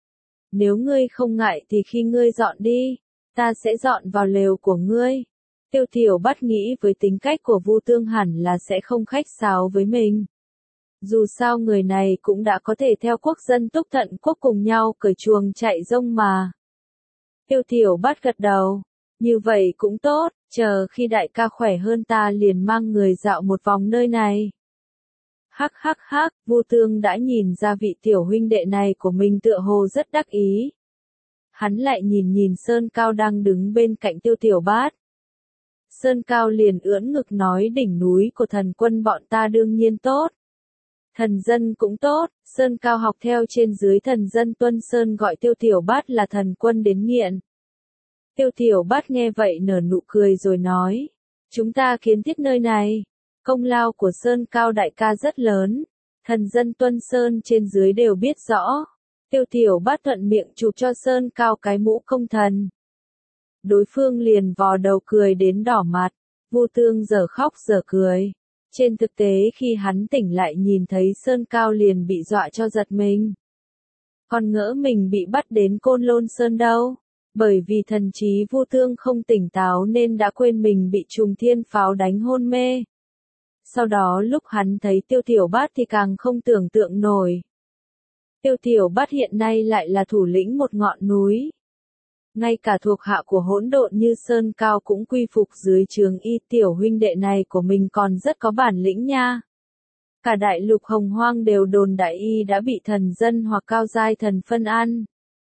Nếu ngươi không ngại thì khi ngươi dọn đi, ta sẽ dọn vào lều của ngươi. Tiêu Tiểu Bát nghĩ với tính cách của Vu Tương hẳn là sẽ không khách sáo với mình. Dù sao người này cũng đã có thể theo quốc dân Túc Thận quốc cùng nhau cởi chuồng chạy rông mà. Tiêu Tiểu Bát gật đầu. Như vậy cũng tốt, chờ khi đại ca khỏe hơn ta liền mang người dạo một vòng nơi này. Hắc hắc hắc, Vu Tương đã nhìn ra vị tiểu huynh đệ này của mình tựa hồ rất đắc ý. Hắn lại nhìn nhìn Sơn Cao đang đứng bên cạnh Tiêu Tiểu Bát. Sơn Cao liền ưỡn ngực nói đỉnh núi của thần quân bọn ta đương nhiên tốt. Thần dân cũng tốt, Sơn Cao học theo trên dưới thần dân Tuân Sơn gọi Tiêu Tiểu Bát là thần quân đến nghiện. Tiêu Tiểu Bát nghe vậy nở nụ cười rồi nói, chúng ta kiến thiết nơi này, công lao của Sơn Cao đại ca rất lớn, thần dân Tuân Sơn trên dưới đều biết rõ. Tiêu Tiểu Bát thuận miệng chụp cho Sơn Cao cái mũ công thần. Đối phương liền vò đầu cười đến đỏ mặt, Vu Tương giờ khóc giờ cười. Trên thực tế khi hắn tỉnh lại nhìn thấy Sơn Cao liền bị dọa cho giật mình. Còn ngỡ mình bị bắt đến Côn Lôn Sơn đâu, bởi vì thần trí Vu Tương không tỉnh táo nên đã quên mình bị trùng thiên pháo đánh hôn mê. Sau đó lúc hắn thấy Tiêu Tiểu Bát thì càng không tưởng tượng nổi. Tiêu Tiểu Bát hiện nay lại là thủ lĩnh một ngọn núi. Ngay cả thuộc hạ của hỗn độn như Sơn Cao cũng quy phục dưới trướng y, tiểu huynh đệ này của mình còn rất có bản lĩnh nha. Cả đại lục hồng hoang đều đồn đại y đã bị thần dân hoặc cao giai thần phân ăn.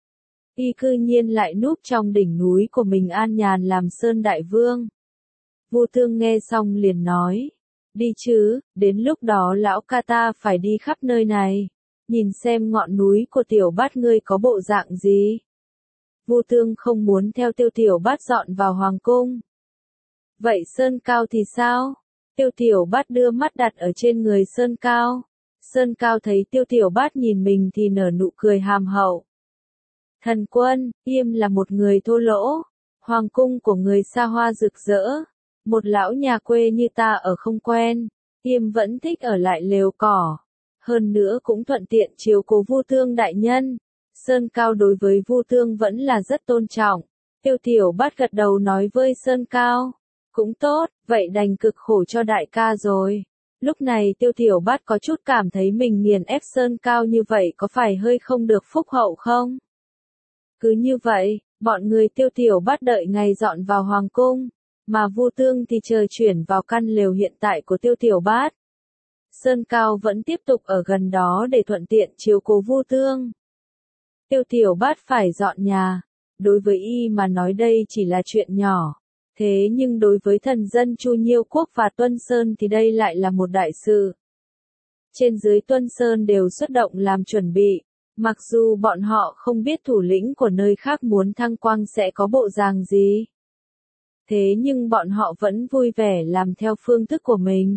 Y cư nhiên lại núp trong đỉnh núi của mình an nhàn làm Sơn Đại Vương. Vu Tương nghe xong liền nói, đi chứ, đến lúc đó lão ca ta phải đi khắp nơi này, nhìn xem ngọn núi của Tiểu Bát ngươi có bộ dạng gì. Vu Tương không muốn theo Tiêu Tiểu Bát dọn vào hoàng cung. Vậy Sơn Cao thì sao? Tiêu Tiểu Bát đưa mắt đặt ở trên người Sơn Cao. Sơn Cao thấy Tiêu Tiểu Bát nhìn mình thì nở nụ cười hàm hậu. Thần quân, Yêm là một người thô lỗ. Hoàng cung của người xa hoa rực rỡ. Một lão nhà quê như ta ở không quen. Yêm vẫn thích ở lại lều cỏ. Hơn nữa cũng thuận tiện chiếu cố Vu Tương đại nhân. Sơn Cao đối với Vu Tương vẫn là rất tôn trọng. Tiêu Tiểu Bát gật đầu nói với Sơn Cao. Cũng tốt, vậy đành cực khổ cho đại ca rồi. Lúc này Tiêu Tiểu Bát có chút cảm thấy mình nghiền ép Sơn Cao như vậy có phải hơi không được phúc hậu không? Cứ như vậy, bọn người Tiêu Tiểu Bát đợi ngày dọn vào hoàng cung, mà Vu Tương thì chờ chuyển vào căn lều hiện tại của Tiêu Tiểu Bát. Sơn Cao vẫn tiếp tục ở gần đó để thuận tiện chiếu cố Vu Tương. Tiêu Tiểu Bát phải dọn nhà, đối với y mà nói đây chỉ là chuyện nhỏ. Thế nhưng đối với thần dân Chu Nhiêu Quốc và Tuân Sơn thì đây lại là một đại sự. Trên dưới Tuân Sơn đều xuất động làm chuẩn bị, mặc dù bọn họ không biết thủ lĩnh của nơi khác muốn thăng quang sẽ có bộ dạng gì. Thế nhưng bọn họ vẫn vui vẻ làm theo phương thức của mình.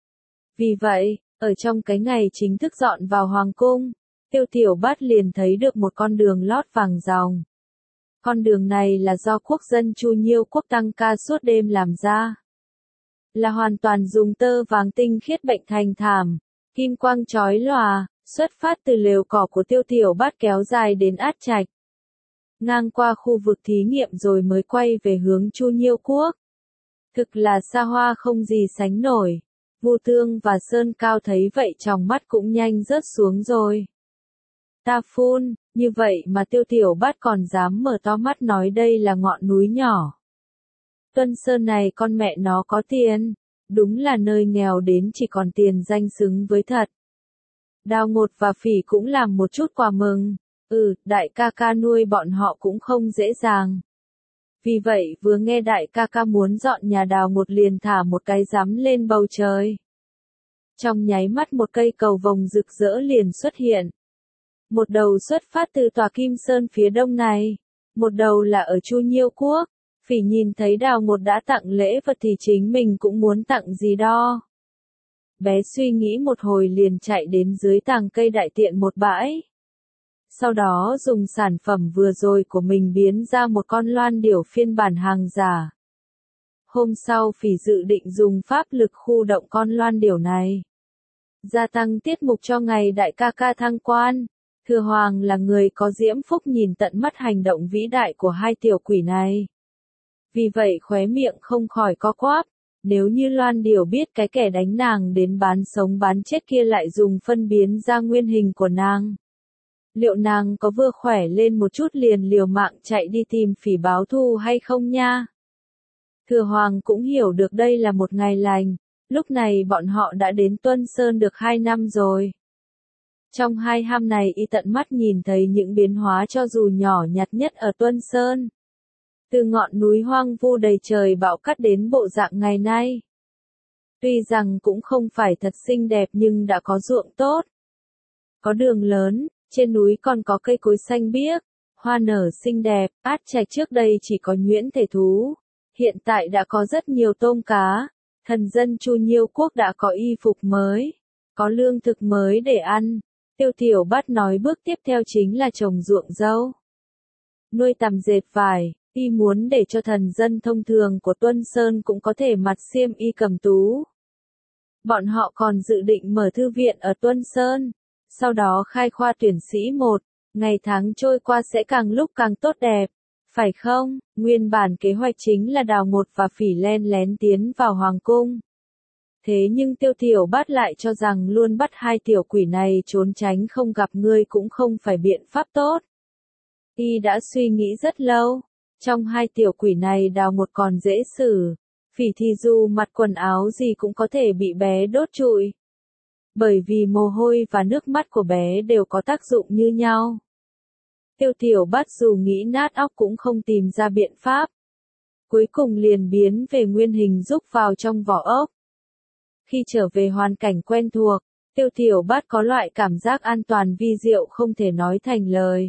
Vì vậy, ở trong cái ngày chính thức dọn vào hoàng cung, Tiêu Tiểu Bát liền thấy được một con đường lót vàng ròng. Con đường này là do quốc dân Chu Nhiêu Quốc tăng ca suốt đêm làm ra. Là hoàn toàn dùng tơ vàng tinh khiết bệnh thành thảm, kim quang chói lòa, xuất phát từ lều cỏ của Tiêu Tiểu Bát kéo dài đến Át Trạch. Ngang qua khu vực thí nghiệm rồi mới quay về hướng Chu Nhiêu Quốc. Thực là xa hoa không gì sánh nổi. Vu Tương và Sơn Cao thấy vậy tròng mắt cũng nhanh rớt xuống rồi. Ta phun, như vậy mà Tiêu Tiểu Bát còn dám mở to mắt nói đây là ngọn núi nhỏ. Tuân Sơn này con mẹ nó có tiền, đúng là nơi nghèo đến chỉ còn tiền danh xứng với thật. Đào Ngột và Phỉ cũng làm một chút quà mừng, ừ, đại ca ca nuôi bọn họ cũng không dễ dàng. Vì vậy vừa nghe đại ca ca muốn dọn nhà Đào Ngột liền thả một cái rắm lên bầu trời. Trong nháy mắt một cây cầu vồng rực rỡ liền xuất hiện. Một đầu xuất phát từ tòa Kim Sơn phía đông này, một đầu là ở Chu Nhiêu Quốc. Phỉ nhìn thấy Đào Ngột đã tặng lễ vật thì chính mình cũng muốn tặng gì đó. Bé suy nghĩ một hồi liền chạy đến dưới tàng cây đại tiện một bãi. Sau đó dùng sản phẩm vừa rồi của mình biến ra một con loan điểu phiên bản hàng giả. Hôm sau Phỉ dự định dùng pháp lực khu động con loan điểu này. Gia tăng tiết mục cho ngày đại ca ca thăng quan. Thừa Hoàng là người có diễm phúc nhìn tận mắt hành động vĩ đại của hai tiểu quỷ này. Vì vậy khóe miệng không khỏi co quắp. Nếu như Loan Điểu biết cái kẻ đánh nàng đến bán sống bán chết kia lại dùng phân biến ra nguyên hình của nàng. Liệu nàng có vừa khỏe lên một chút liền liều mạng chạy đi tìm Phỉ báo thù hay không nha? Thừa Hoàng cũng hiểu được đây là một ngày lành. Lúc này bọn họ đã đến Tuân Sơn được hai năm rồi. Trong hai năm này y tận mắt nhìn thấy những biến hóa cho dù nhỏ nhặt nhất ở Tuân Sơn. Từ ngọn núi hoang vu đầy trời bão cát đến bộ dạng ngày nay. Tuy rằng cũng không phải thật xinh đẹp nhưng đã có ruộng tốt. Có đường lớn, trên núi còn có cây cối xanh biếc, hoa nở xinh đẹp. Át Trạch trước đây chỉ có nhuyễn thể thú, hiện tại đã có rất nhiều tôm cá. Thần dân Chu Nhiêu Quốc đã có y phục mới, có lương thực mới để ăn. Tiêu Tiểu Bát nói bước tiếp theo chính là trồng ruộng dâu, nuôi tằm dệt vải. Y muốn để cho thần dân thông thường của Tuân Sơn cũng có thể mặc xiêm y cầm tú. Bọn họ còn dự định mở thư viện ở Tuân Sơn, sau đó khai khoa tuyển sĩ một, ngày tháng trôi qua sẽ càng lúc càng tốt đẹp, phải không? Nguyên bản kế hoạch chính là Đào Một và Phỉ len lén tiến vào hoàng cung. Thế nhưng Tiêu Tiểu Bát lại cho rằng luôn bắt hai tiểu quỷ này trốn tránh không gặp ngươi cũng không phải biện pháp tốt. Y đã suy nghĩ rất lâu. Trong hai tiểu quỷ này Đào Một còn dễ xử, Phỉ thì dù mặc quần áo gì cũng có thể bị bé đốt trụi. Bởi vì mồ hôi và nước mắt của bé đều có tác dụng như nhau. Tiêu Tiểu Bát dù nghĩ nát óc cũng không tìm ra biện pháp. Cuối cùng liền biến về nguyên hình rúc vào trong vỏ ốc. Khi trở về hoàn cảnh quen thuộc, Tiêu Tiểu Bát có loại cảm giác an toàn vi diệu không thể nói thành lời.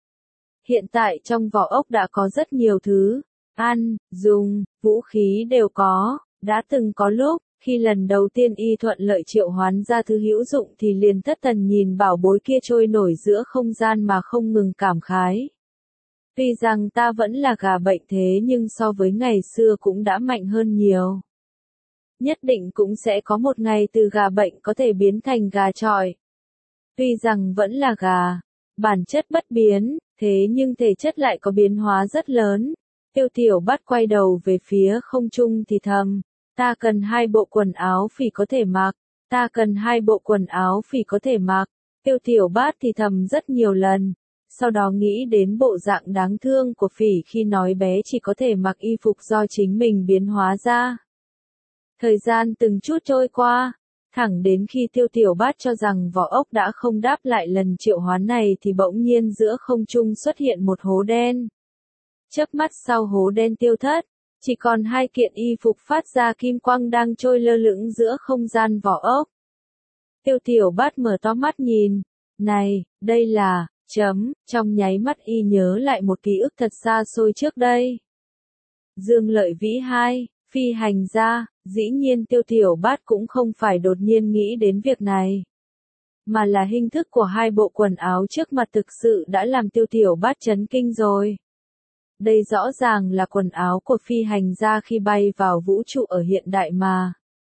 Hiện tại trong vỏ ốc đã có rất nhiều thứ, ăn, dùng, vũ khí đều có. Đã từng có lúc, khi lần đầu tiên y thuận lợi triệu hoán ra thứ hữu dụng thì liền thất thần nhìn bảo bối kia trôi nổi giữa không gian mà không ngừng cảm khái. Tuy rằng ta vẫn là gà bệnh thế nhưng so với ngày xưa cũng đã mạnh hơn nhiều. Nhất định cũng sẽ có một ngày từ gà bệnh có thể biến thành gà chọi. Tuy rằng vẫn là gà, bản chất bất biến, thế nhưng thể chất lại có biến hóa rất lớn. Tiêu Tiểu Bát quay đầu về phía không trung thì thầm, ta cần hai bộ quần áo Phỉ có thể mặc, ta cần hai bộ quần áo Phỉ có thể mặc. Tiêu Tiểu Bát thì thầm rất nhiều lần, sau đó nghĩ đến bộ dạng đáng thương của Phỉ khi nói bé chỉ có thể mặc y phục do chính mình biến hóa ra. Thời gian từng chút trôi qua, thẳng đến khi Tiêu Tiểu Bát cho rằng vỏ ốc đã không đáp lại lần triệu hoán này thì bỗng nhiên giữa không trung xuất hiện một hố đen. Chớp mắt sau hố đen tiêu thất, chỉ còn hai kiện y phục phát ra kim quang đang trôi lơ lửng giữa không gian vỏ ốc. Tiêu Tiểu Bát mở to mắt nhìn, này, đây là, chấm, trong nháy mắt y nhớ lại một ký ức thật xa xôi trước đây. Dương Lợi Vĩ hai, phi hành gia, dĩ nhiên Tiêu Tiểu Bát cũng không phải đột nhiên nghĩ đến việc này. Mà là hình thức của hai bộ quần áo trước mặt thực sự đã làm Tiêu Tiểu Bát chấn kinh rồi. Đây rõ ràng là quần áo của phi hành gia khi bay vào vũ trụ ở hiện đại mà.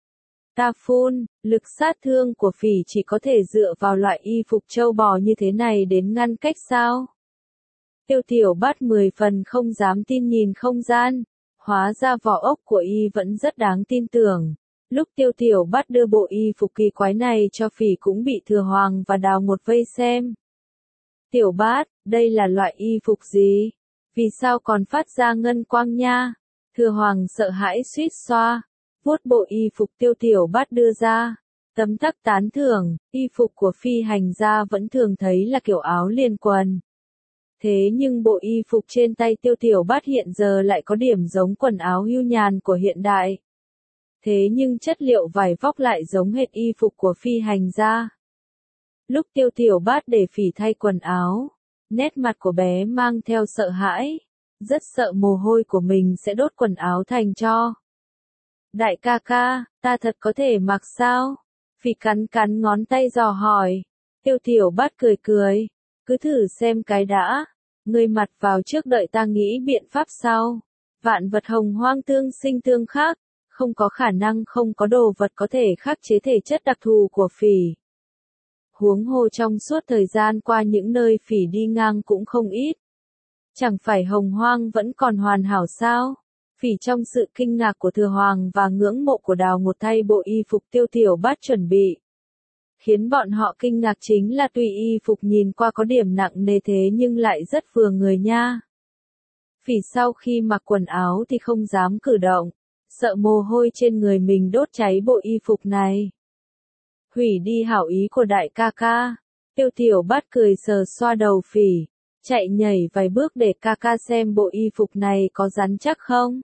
Ta phun, lực sát thương của Phỉ chỉ có thể dựa vào loại y phục trâu bò như thế này đến ngăn cách sao? Tiêu Tiểu Bát mười phần không dám tin nhìn không gian, hóa ra vỏ ốc của y vẫn rất đáng tin tưởng. Lúc Tiêu Tiểu Bát đưa bộ y phục kỳ quái này cho Phỉ cũng bị Thừa Hoàng và Đào Một vây xem. Tiểu Bát, đây là loại y phục gì? Vì sao còn phát ra ngân quang nha? Thừa Hoàng sợ hãi suýt xoa, vuốt bộ y phục Tiêu Tiểu Bát đưa ra. Tấm tắc tán thưởng, y phục của phi hành gia vẫn thường thấy là kiểu áo liền quần. Thế nhưng bộ y phục trên tay Tiêu Tiểu Bát hiện giờ lại có điểm giống quần áo hưu nhàn của hiện đại. Thế nhưng chất liệu vải vóc lại giống hệt y phục của phi hành gia. Lúc Tiêu Tiểu Bát để Phỉ thay quần áo, nét mặt của bé mang theo sợ hãi, rất sợ mồ hôi của mình sẽ đốt quần áo thành tro. Đại ca ca, ta thật có thể mặc sao? Phỉ cắn cắn ngón tay dò hỏi. Tiêu Tiểu Bát cười cười, cứ thử xem cái đã, ngươi mặt vào trước đợi ta nghĩ biện pháp sau. Vạn vật hồng hoang tương sinh tương khắc, không có khả năng không có đồ vật có thể khắc chế thể chất đặc thù của Phỉ. Huống hồ trong suốt thời gian qua những nơi Phỉ đi ngang cũng không ít. Chẳng phải hồng hoang vẫn còn hoàn hảo sao? Phỉ trong sự kinh ngạc của Thừa Hoàng và ngưỡng mộ của Đào Một thay bộ y phục Tiêu Tiểu Bát chuẩn bị. Khiến bọn họ kinh ngạc chính là tuy y phục nhìn qua có điểm nặng nề thế nhưng lại rất vừa người nha. Phỉ sau khi mặc quần áo thì không dám cử động, sợ mồ hôi trên người mình đốt cháy bộ y phục này. Hủy đi hảo ý của đại ca ca. Tiêu Tiểu Bát cười sờ xoa đầu Phỉ. chạy nhảy vài bước để ca ca xem bộ y phục này có rắn chắc không.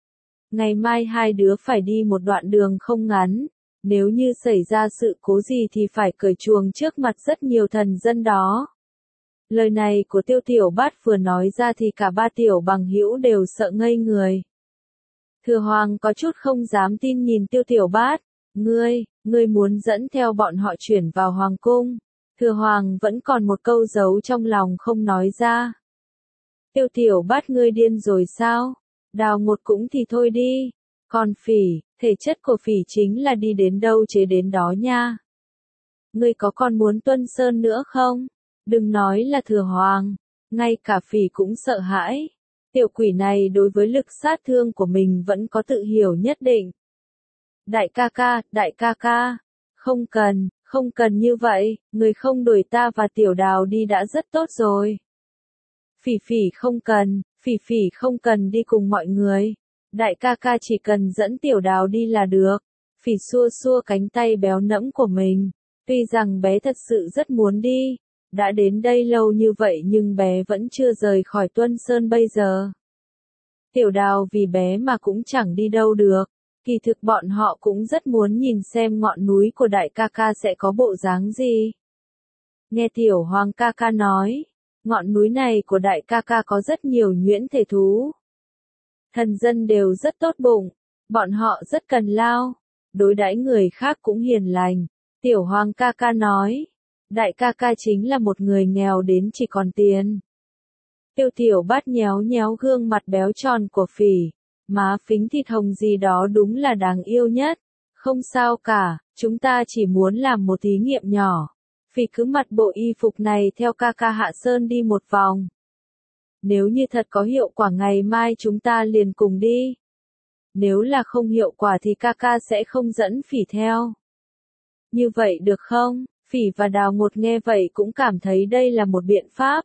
Ngày mai hai đứa phải đi một đoạn đường không ngắn, nếu như xảy ra sự cố gì thì phải cởi chuồng trước mặt rất nhiều thần dân đó. Lời này của Tiêu Tiểu Bát vừa nói ra thì cả ba tiểu bằng hữu đều sợ ngây người. Thừa Hoàng có chút không dám tin nhìn Tiêu Tiểu Bát, ngươi, ngươi muốn dẫn theo bọn họ chuyển vào Hoàng cung. Thừa Hoàng vẫn còn một câu giấu trong lòng không nói ra. Tiêu Tiểu Bát ngươi điên rồi sao? Đào ngột cũng thì thôi đi. Còn Phỉ, thể chất của Phỉ chính là đi đến đâu chế đến đó nha. Ngươi có còn muốn Tuân Sơn nữa không? Đừng nói là Thừa Hoàng, ngay cả Phỉ cũng sợ hãi. Tiểu quỷ này đối với lực sát thương của mình vẫn có tự hiểu nhất định. Đại ca ca, đại ca ca, không cần, không cần như vậy, người không đuổi ta và Tiểu Đào đi đã rất tốt rồi. Phỉ Phỉ không cần, Phỉ Phỉ không cần đi cùng mọi người. Đại ca ca chỉ cần dẫn Tiểu Đào đi là được. Phỉ xua xua cánh tay béo nẫm của mình. Tuy rằng bé thật sự rất muốn đi. Đã đến đây lâu như vậy nhưng bé vẫn chưa rời khỏi Tuân Sơn bây giờ. Tiểu Đào vì bé mà cũng chẳng đi đâu được. Kỳ thực bọn họ cũng rất muốn nhìn xem ngọn núi của đại ca ca sẽ có bộ dáng gì. Nghe Tiểu Hoàng ca ca nói, ngọn núi này của đại ca ca có rất nhiều nhuyễn thể thú. Thần dân đều rất tốt bụng, bọn họ rất cần lao, đối đãi người khác cũng hiền lành. Tiểu Hoàng ca ca nói, đại ca ca chính là một người nghèo đến chỉ còn tiền. Tiêu Tiểu Bát nhéo nhéo gương mặt béo tròn của Phỉ, má phính thịt hồng gì đó đúng là đáng yêu nhất. Không sao cả, chúng ta chỉ muốn làm một thí nghiệm nhỏ. Phỉ cứ mặc bộ y phục này theo ca ca Hạ Sơn đi một vòng. Nếu như thật có hiệu quả ngày mai chúng ta liền cùng đi. Nếu là không hiệu quả thì ca ca sẽ không dẫn Phỉ theo. Như vậy được không? Phỉ và Đào Ngột nghe vậy cũng cảm thấy đây là một biện pháp.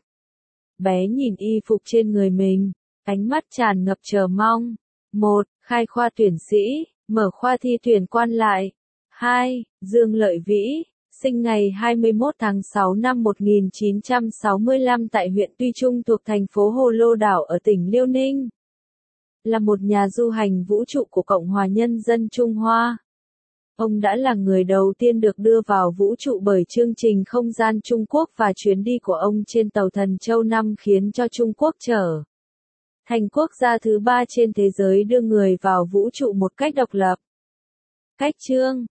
Bé nhìn y phục trên người mình, ánh mắt tràn ngập chờ mong. Một, khai khoa tuyển sĩ, mở khoa thi tuyển quan lại. Hai, Dương Lợi Vĩ, sinh ngày hai mươi mốt tháng sáu năm một nghìn chín trăm sáu mươi lăm tại huyện Tuy Trung thuộc thành phố Hồ Lô Đảo ở tỉnh Liêu Ninh. Là một nhà du hành vũ trụ của Cộng hòa Nhân dân Trung Hoa. Ông đã là người đầu tiên được đưa vào vũ trụ bởi chương trình không gian Trung Quốc và chuyến đi của ông trên tàu Thần Châu năm khiến cho Trung Quốc trở thành quốc gia thứ ba trên thế giới đưa người vào vũ trụ một cách độc lập. Cách chương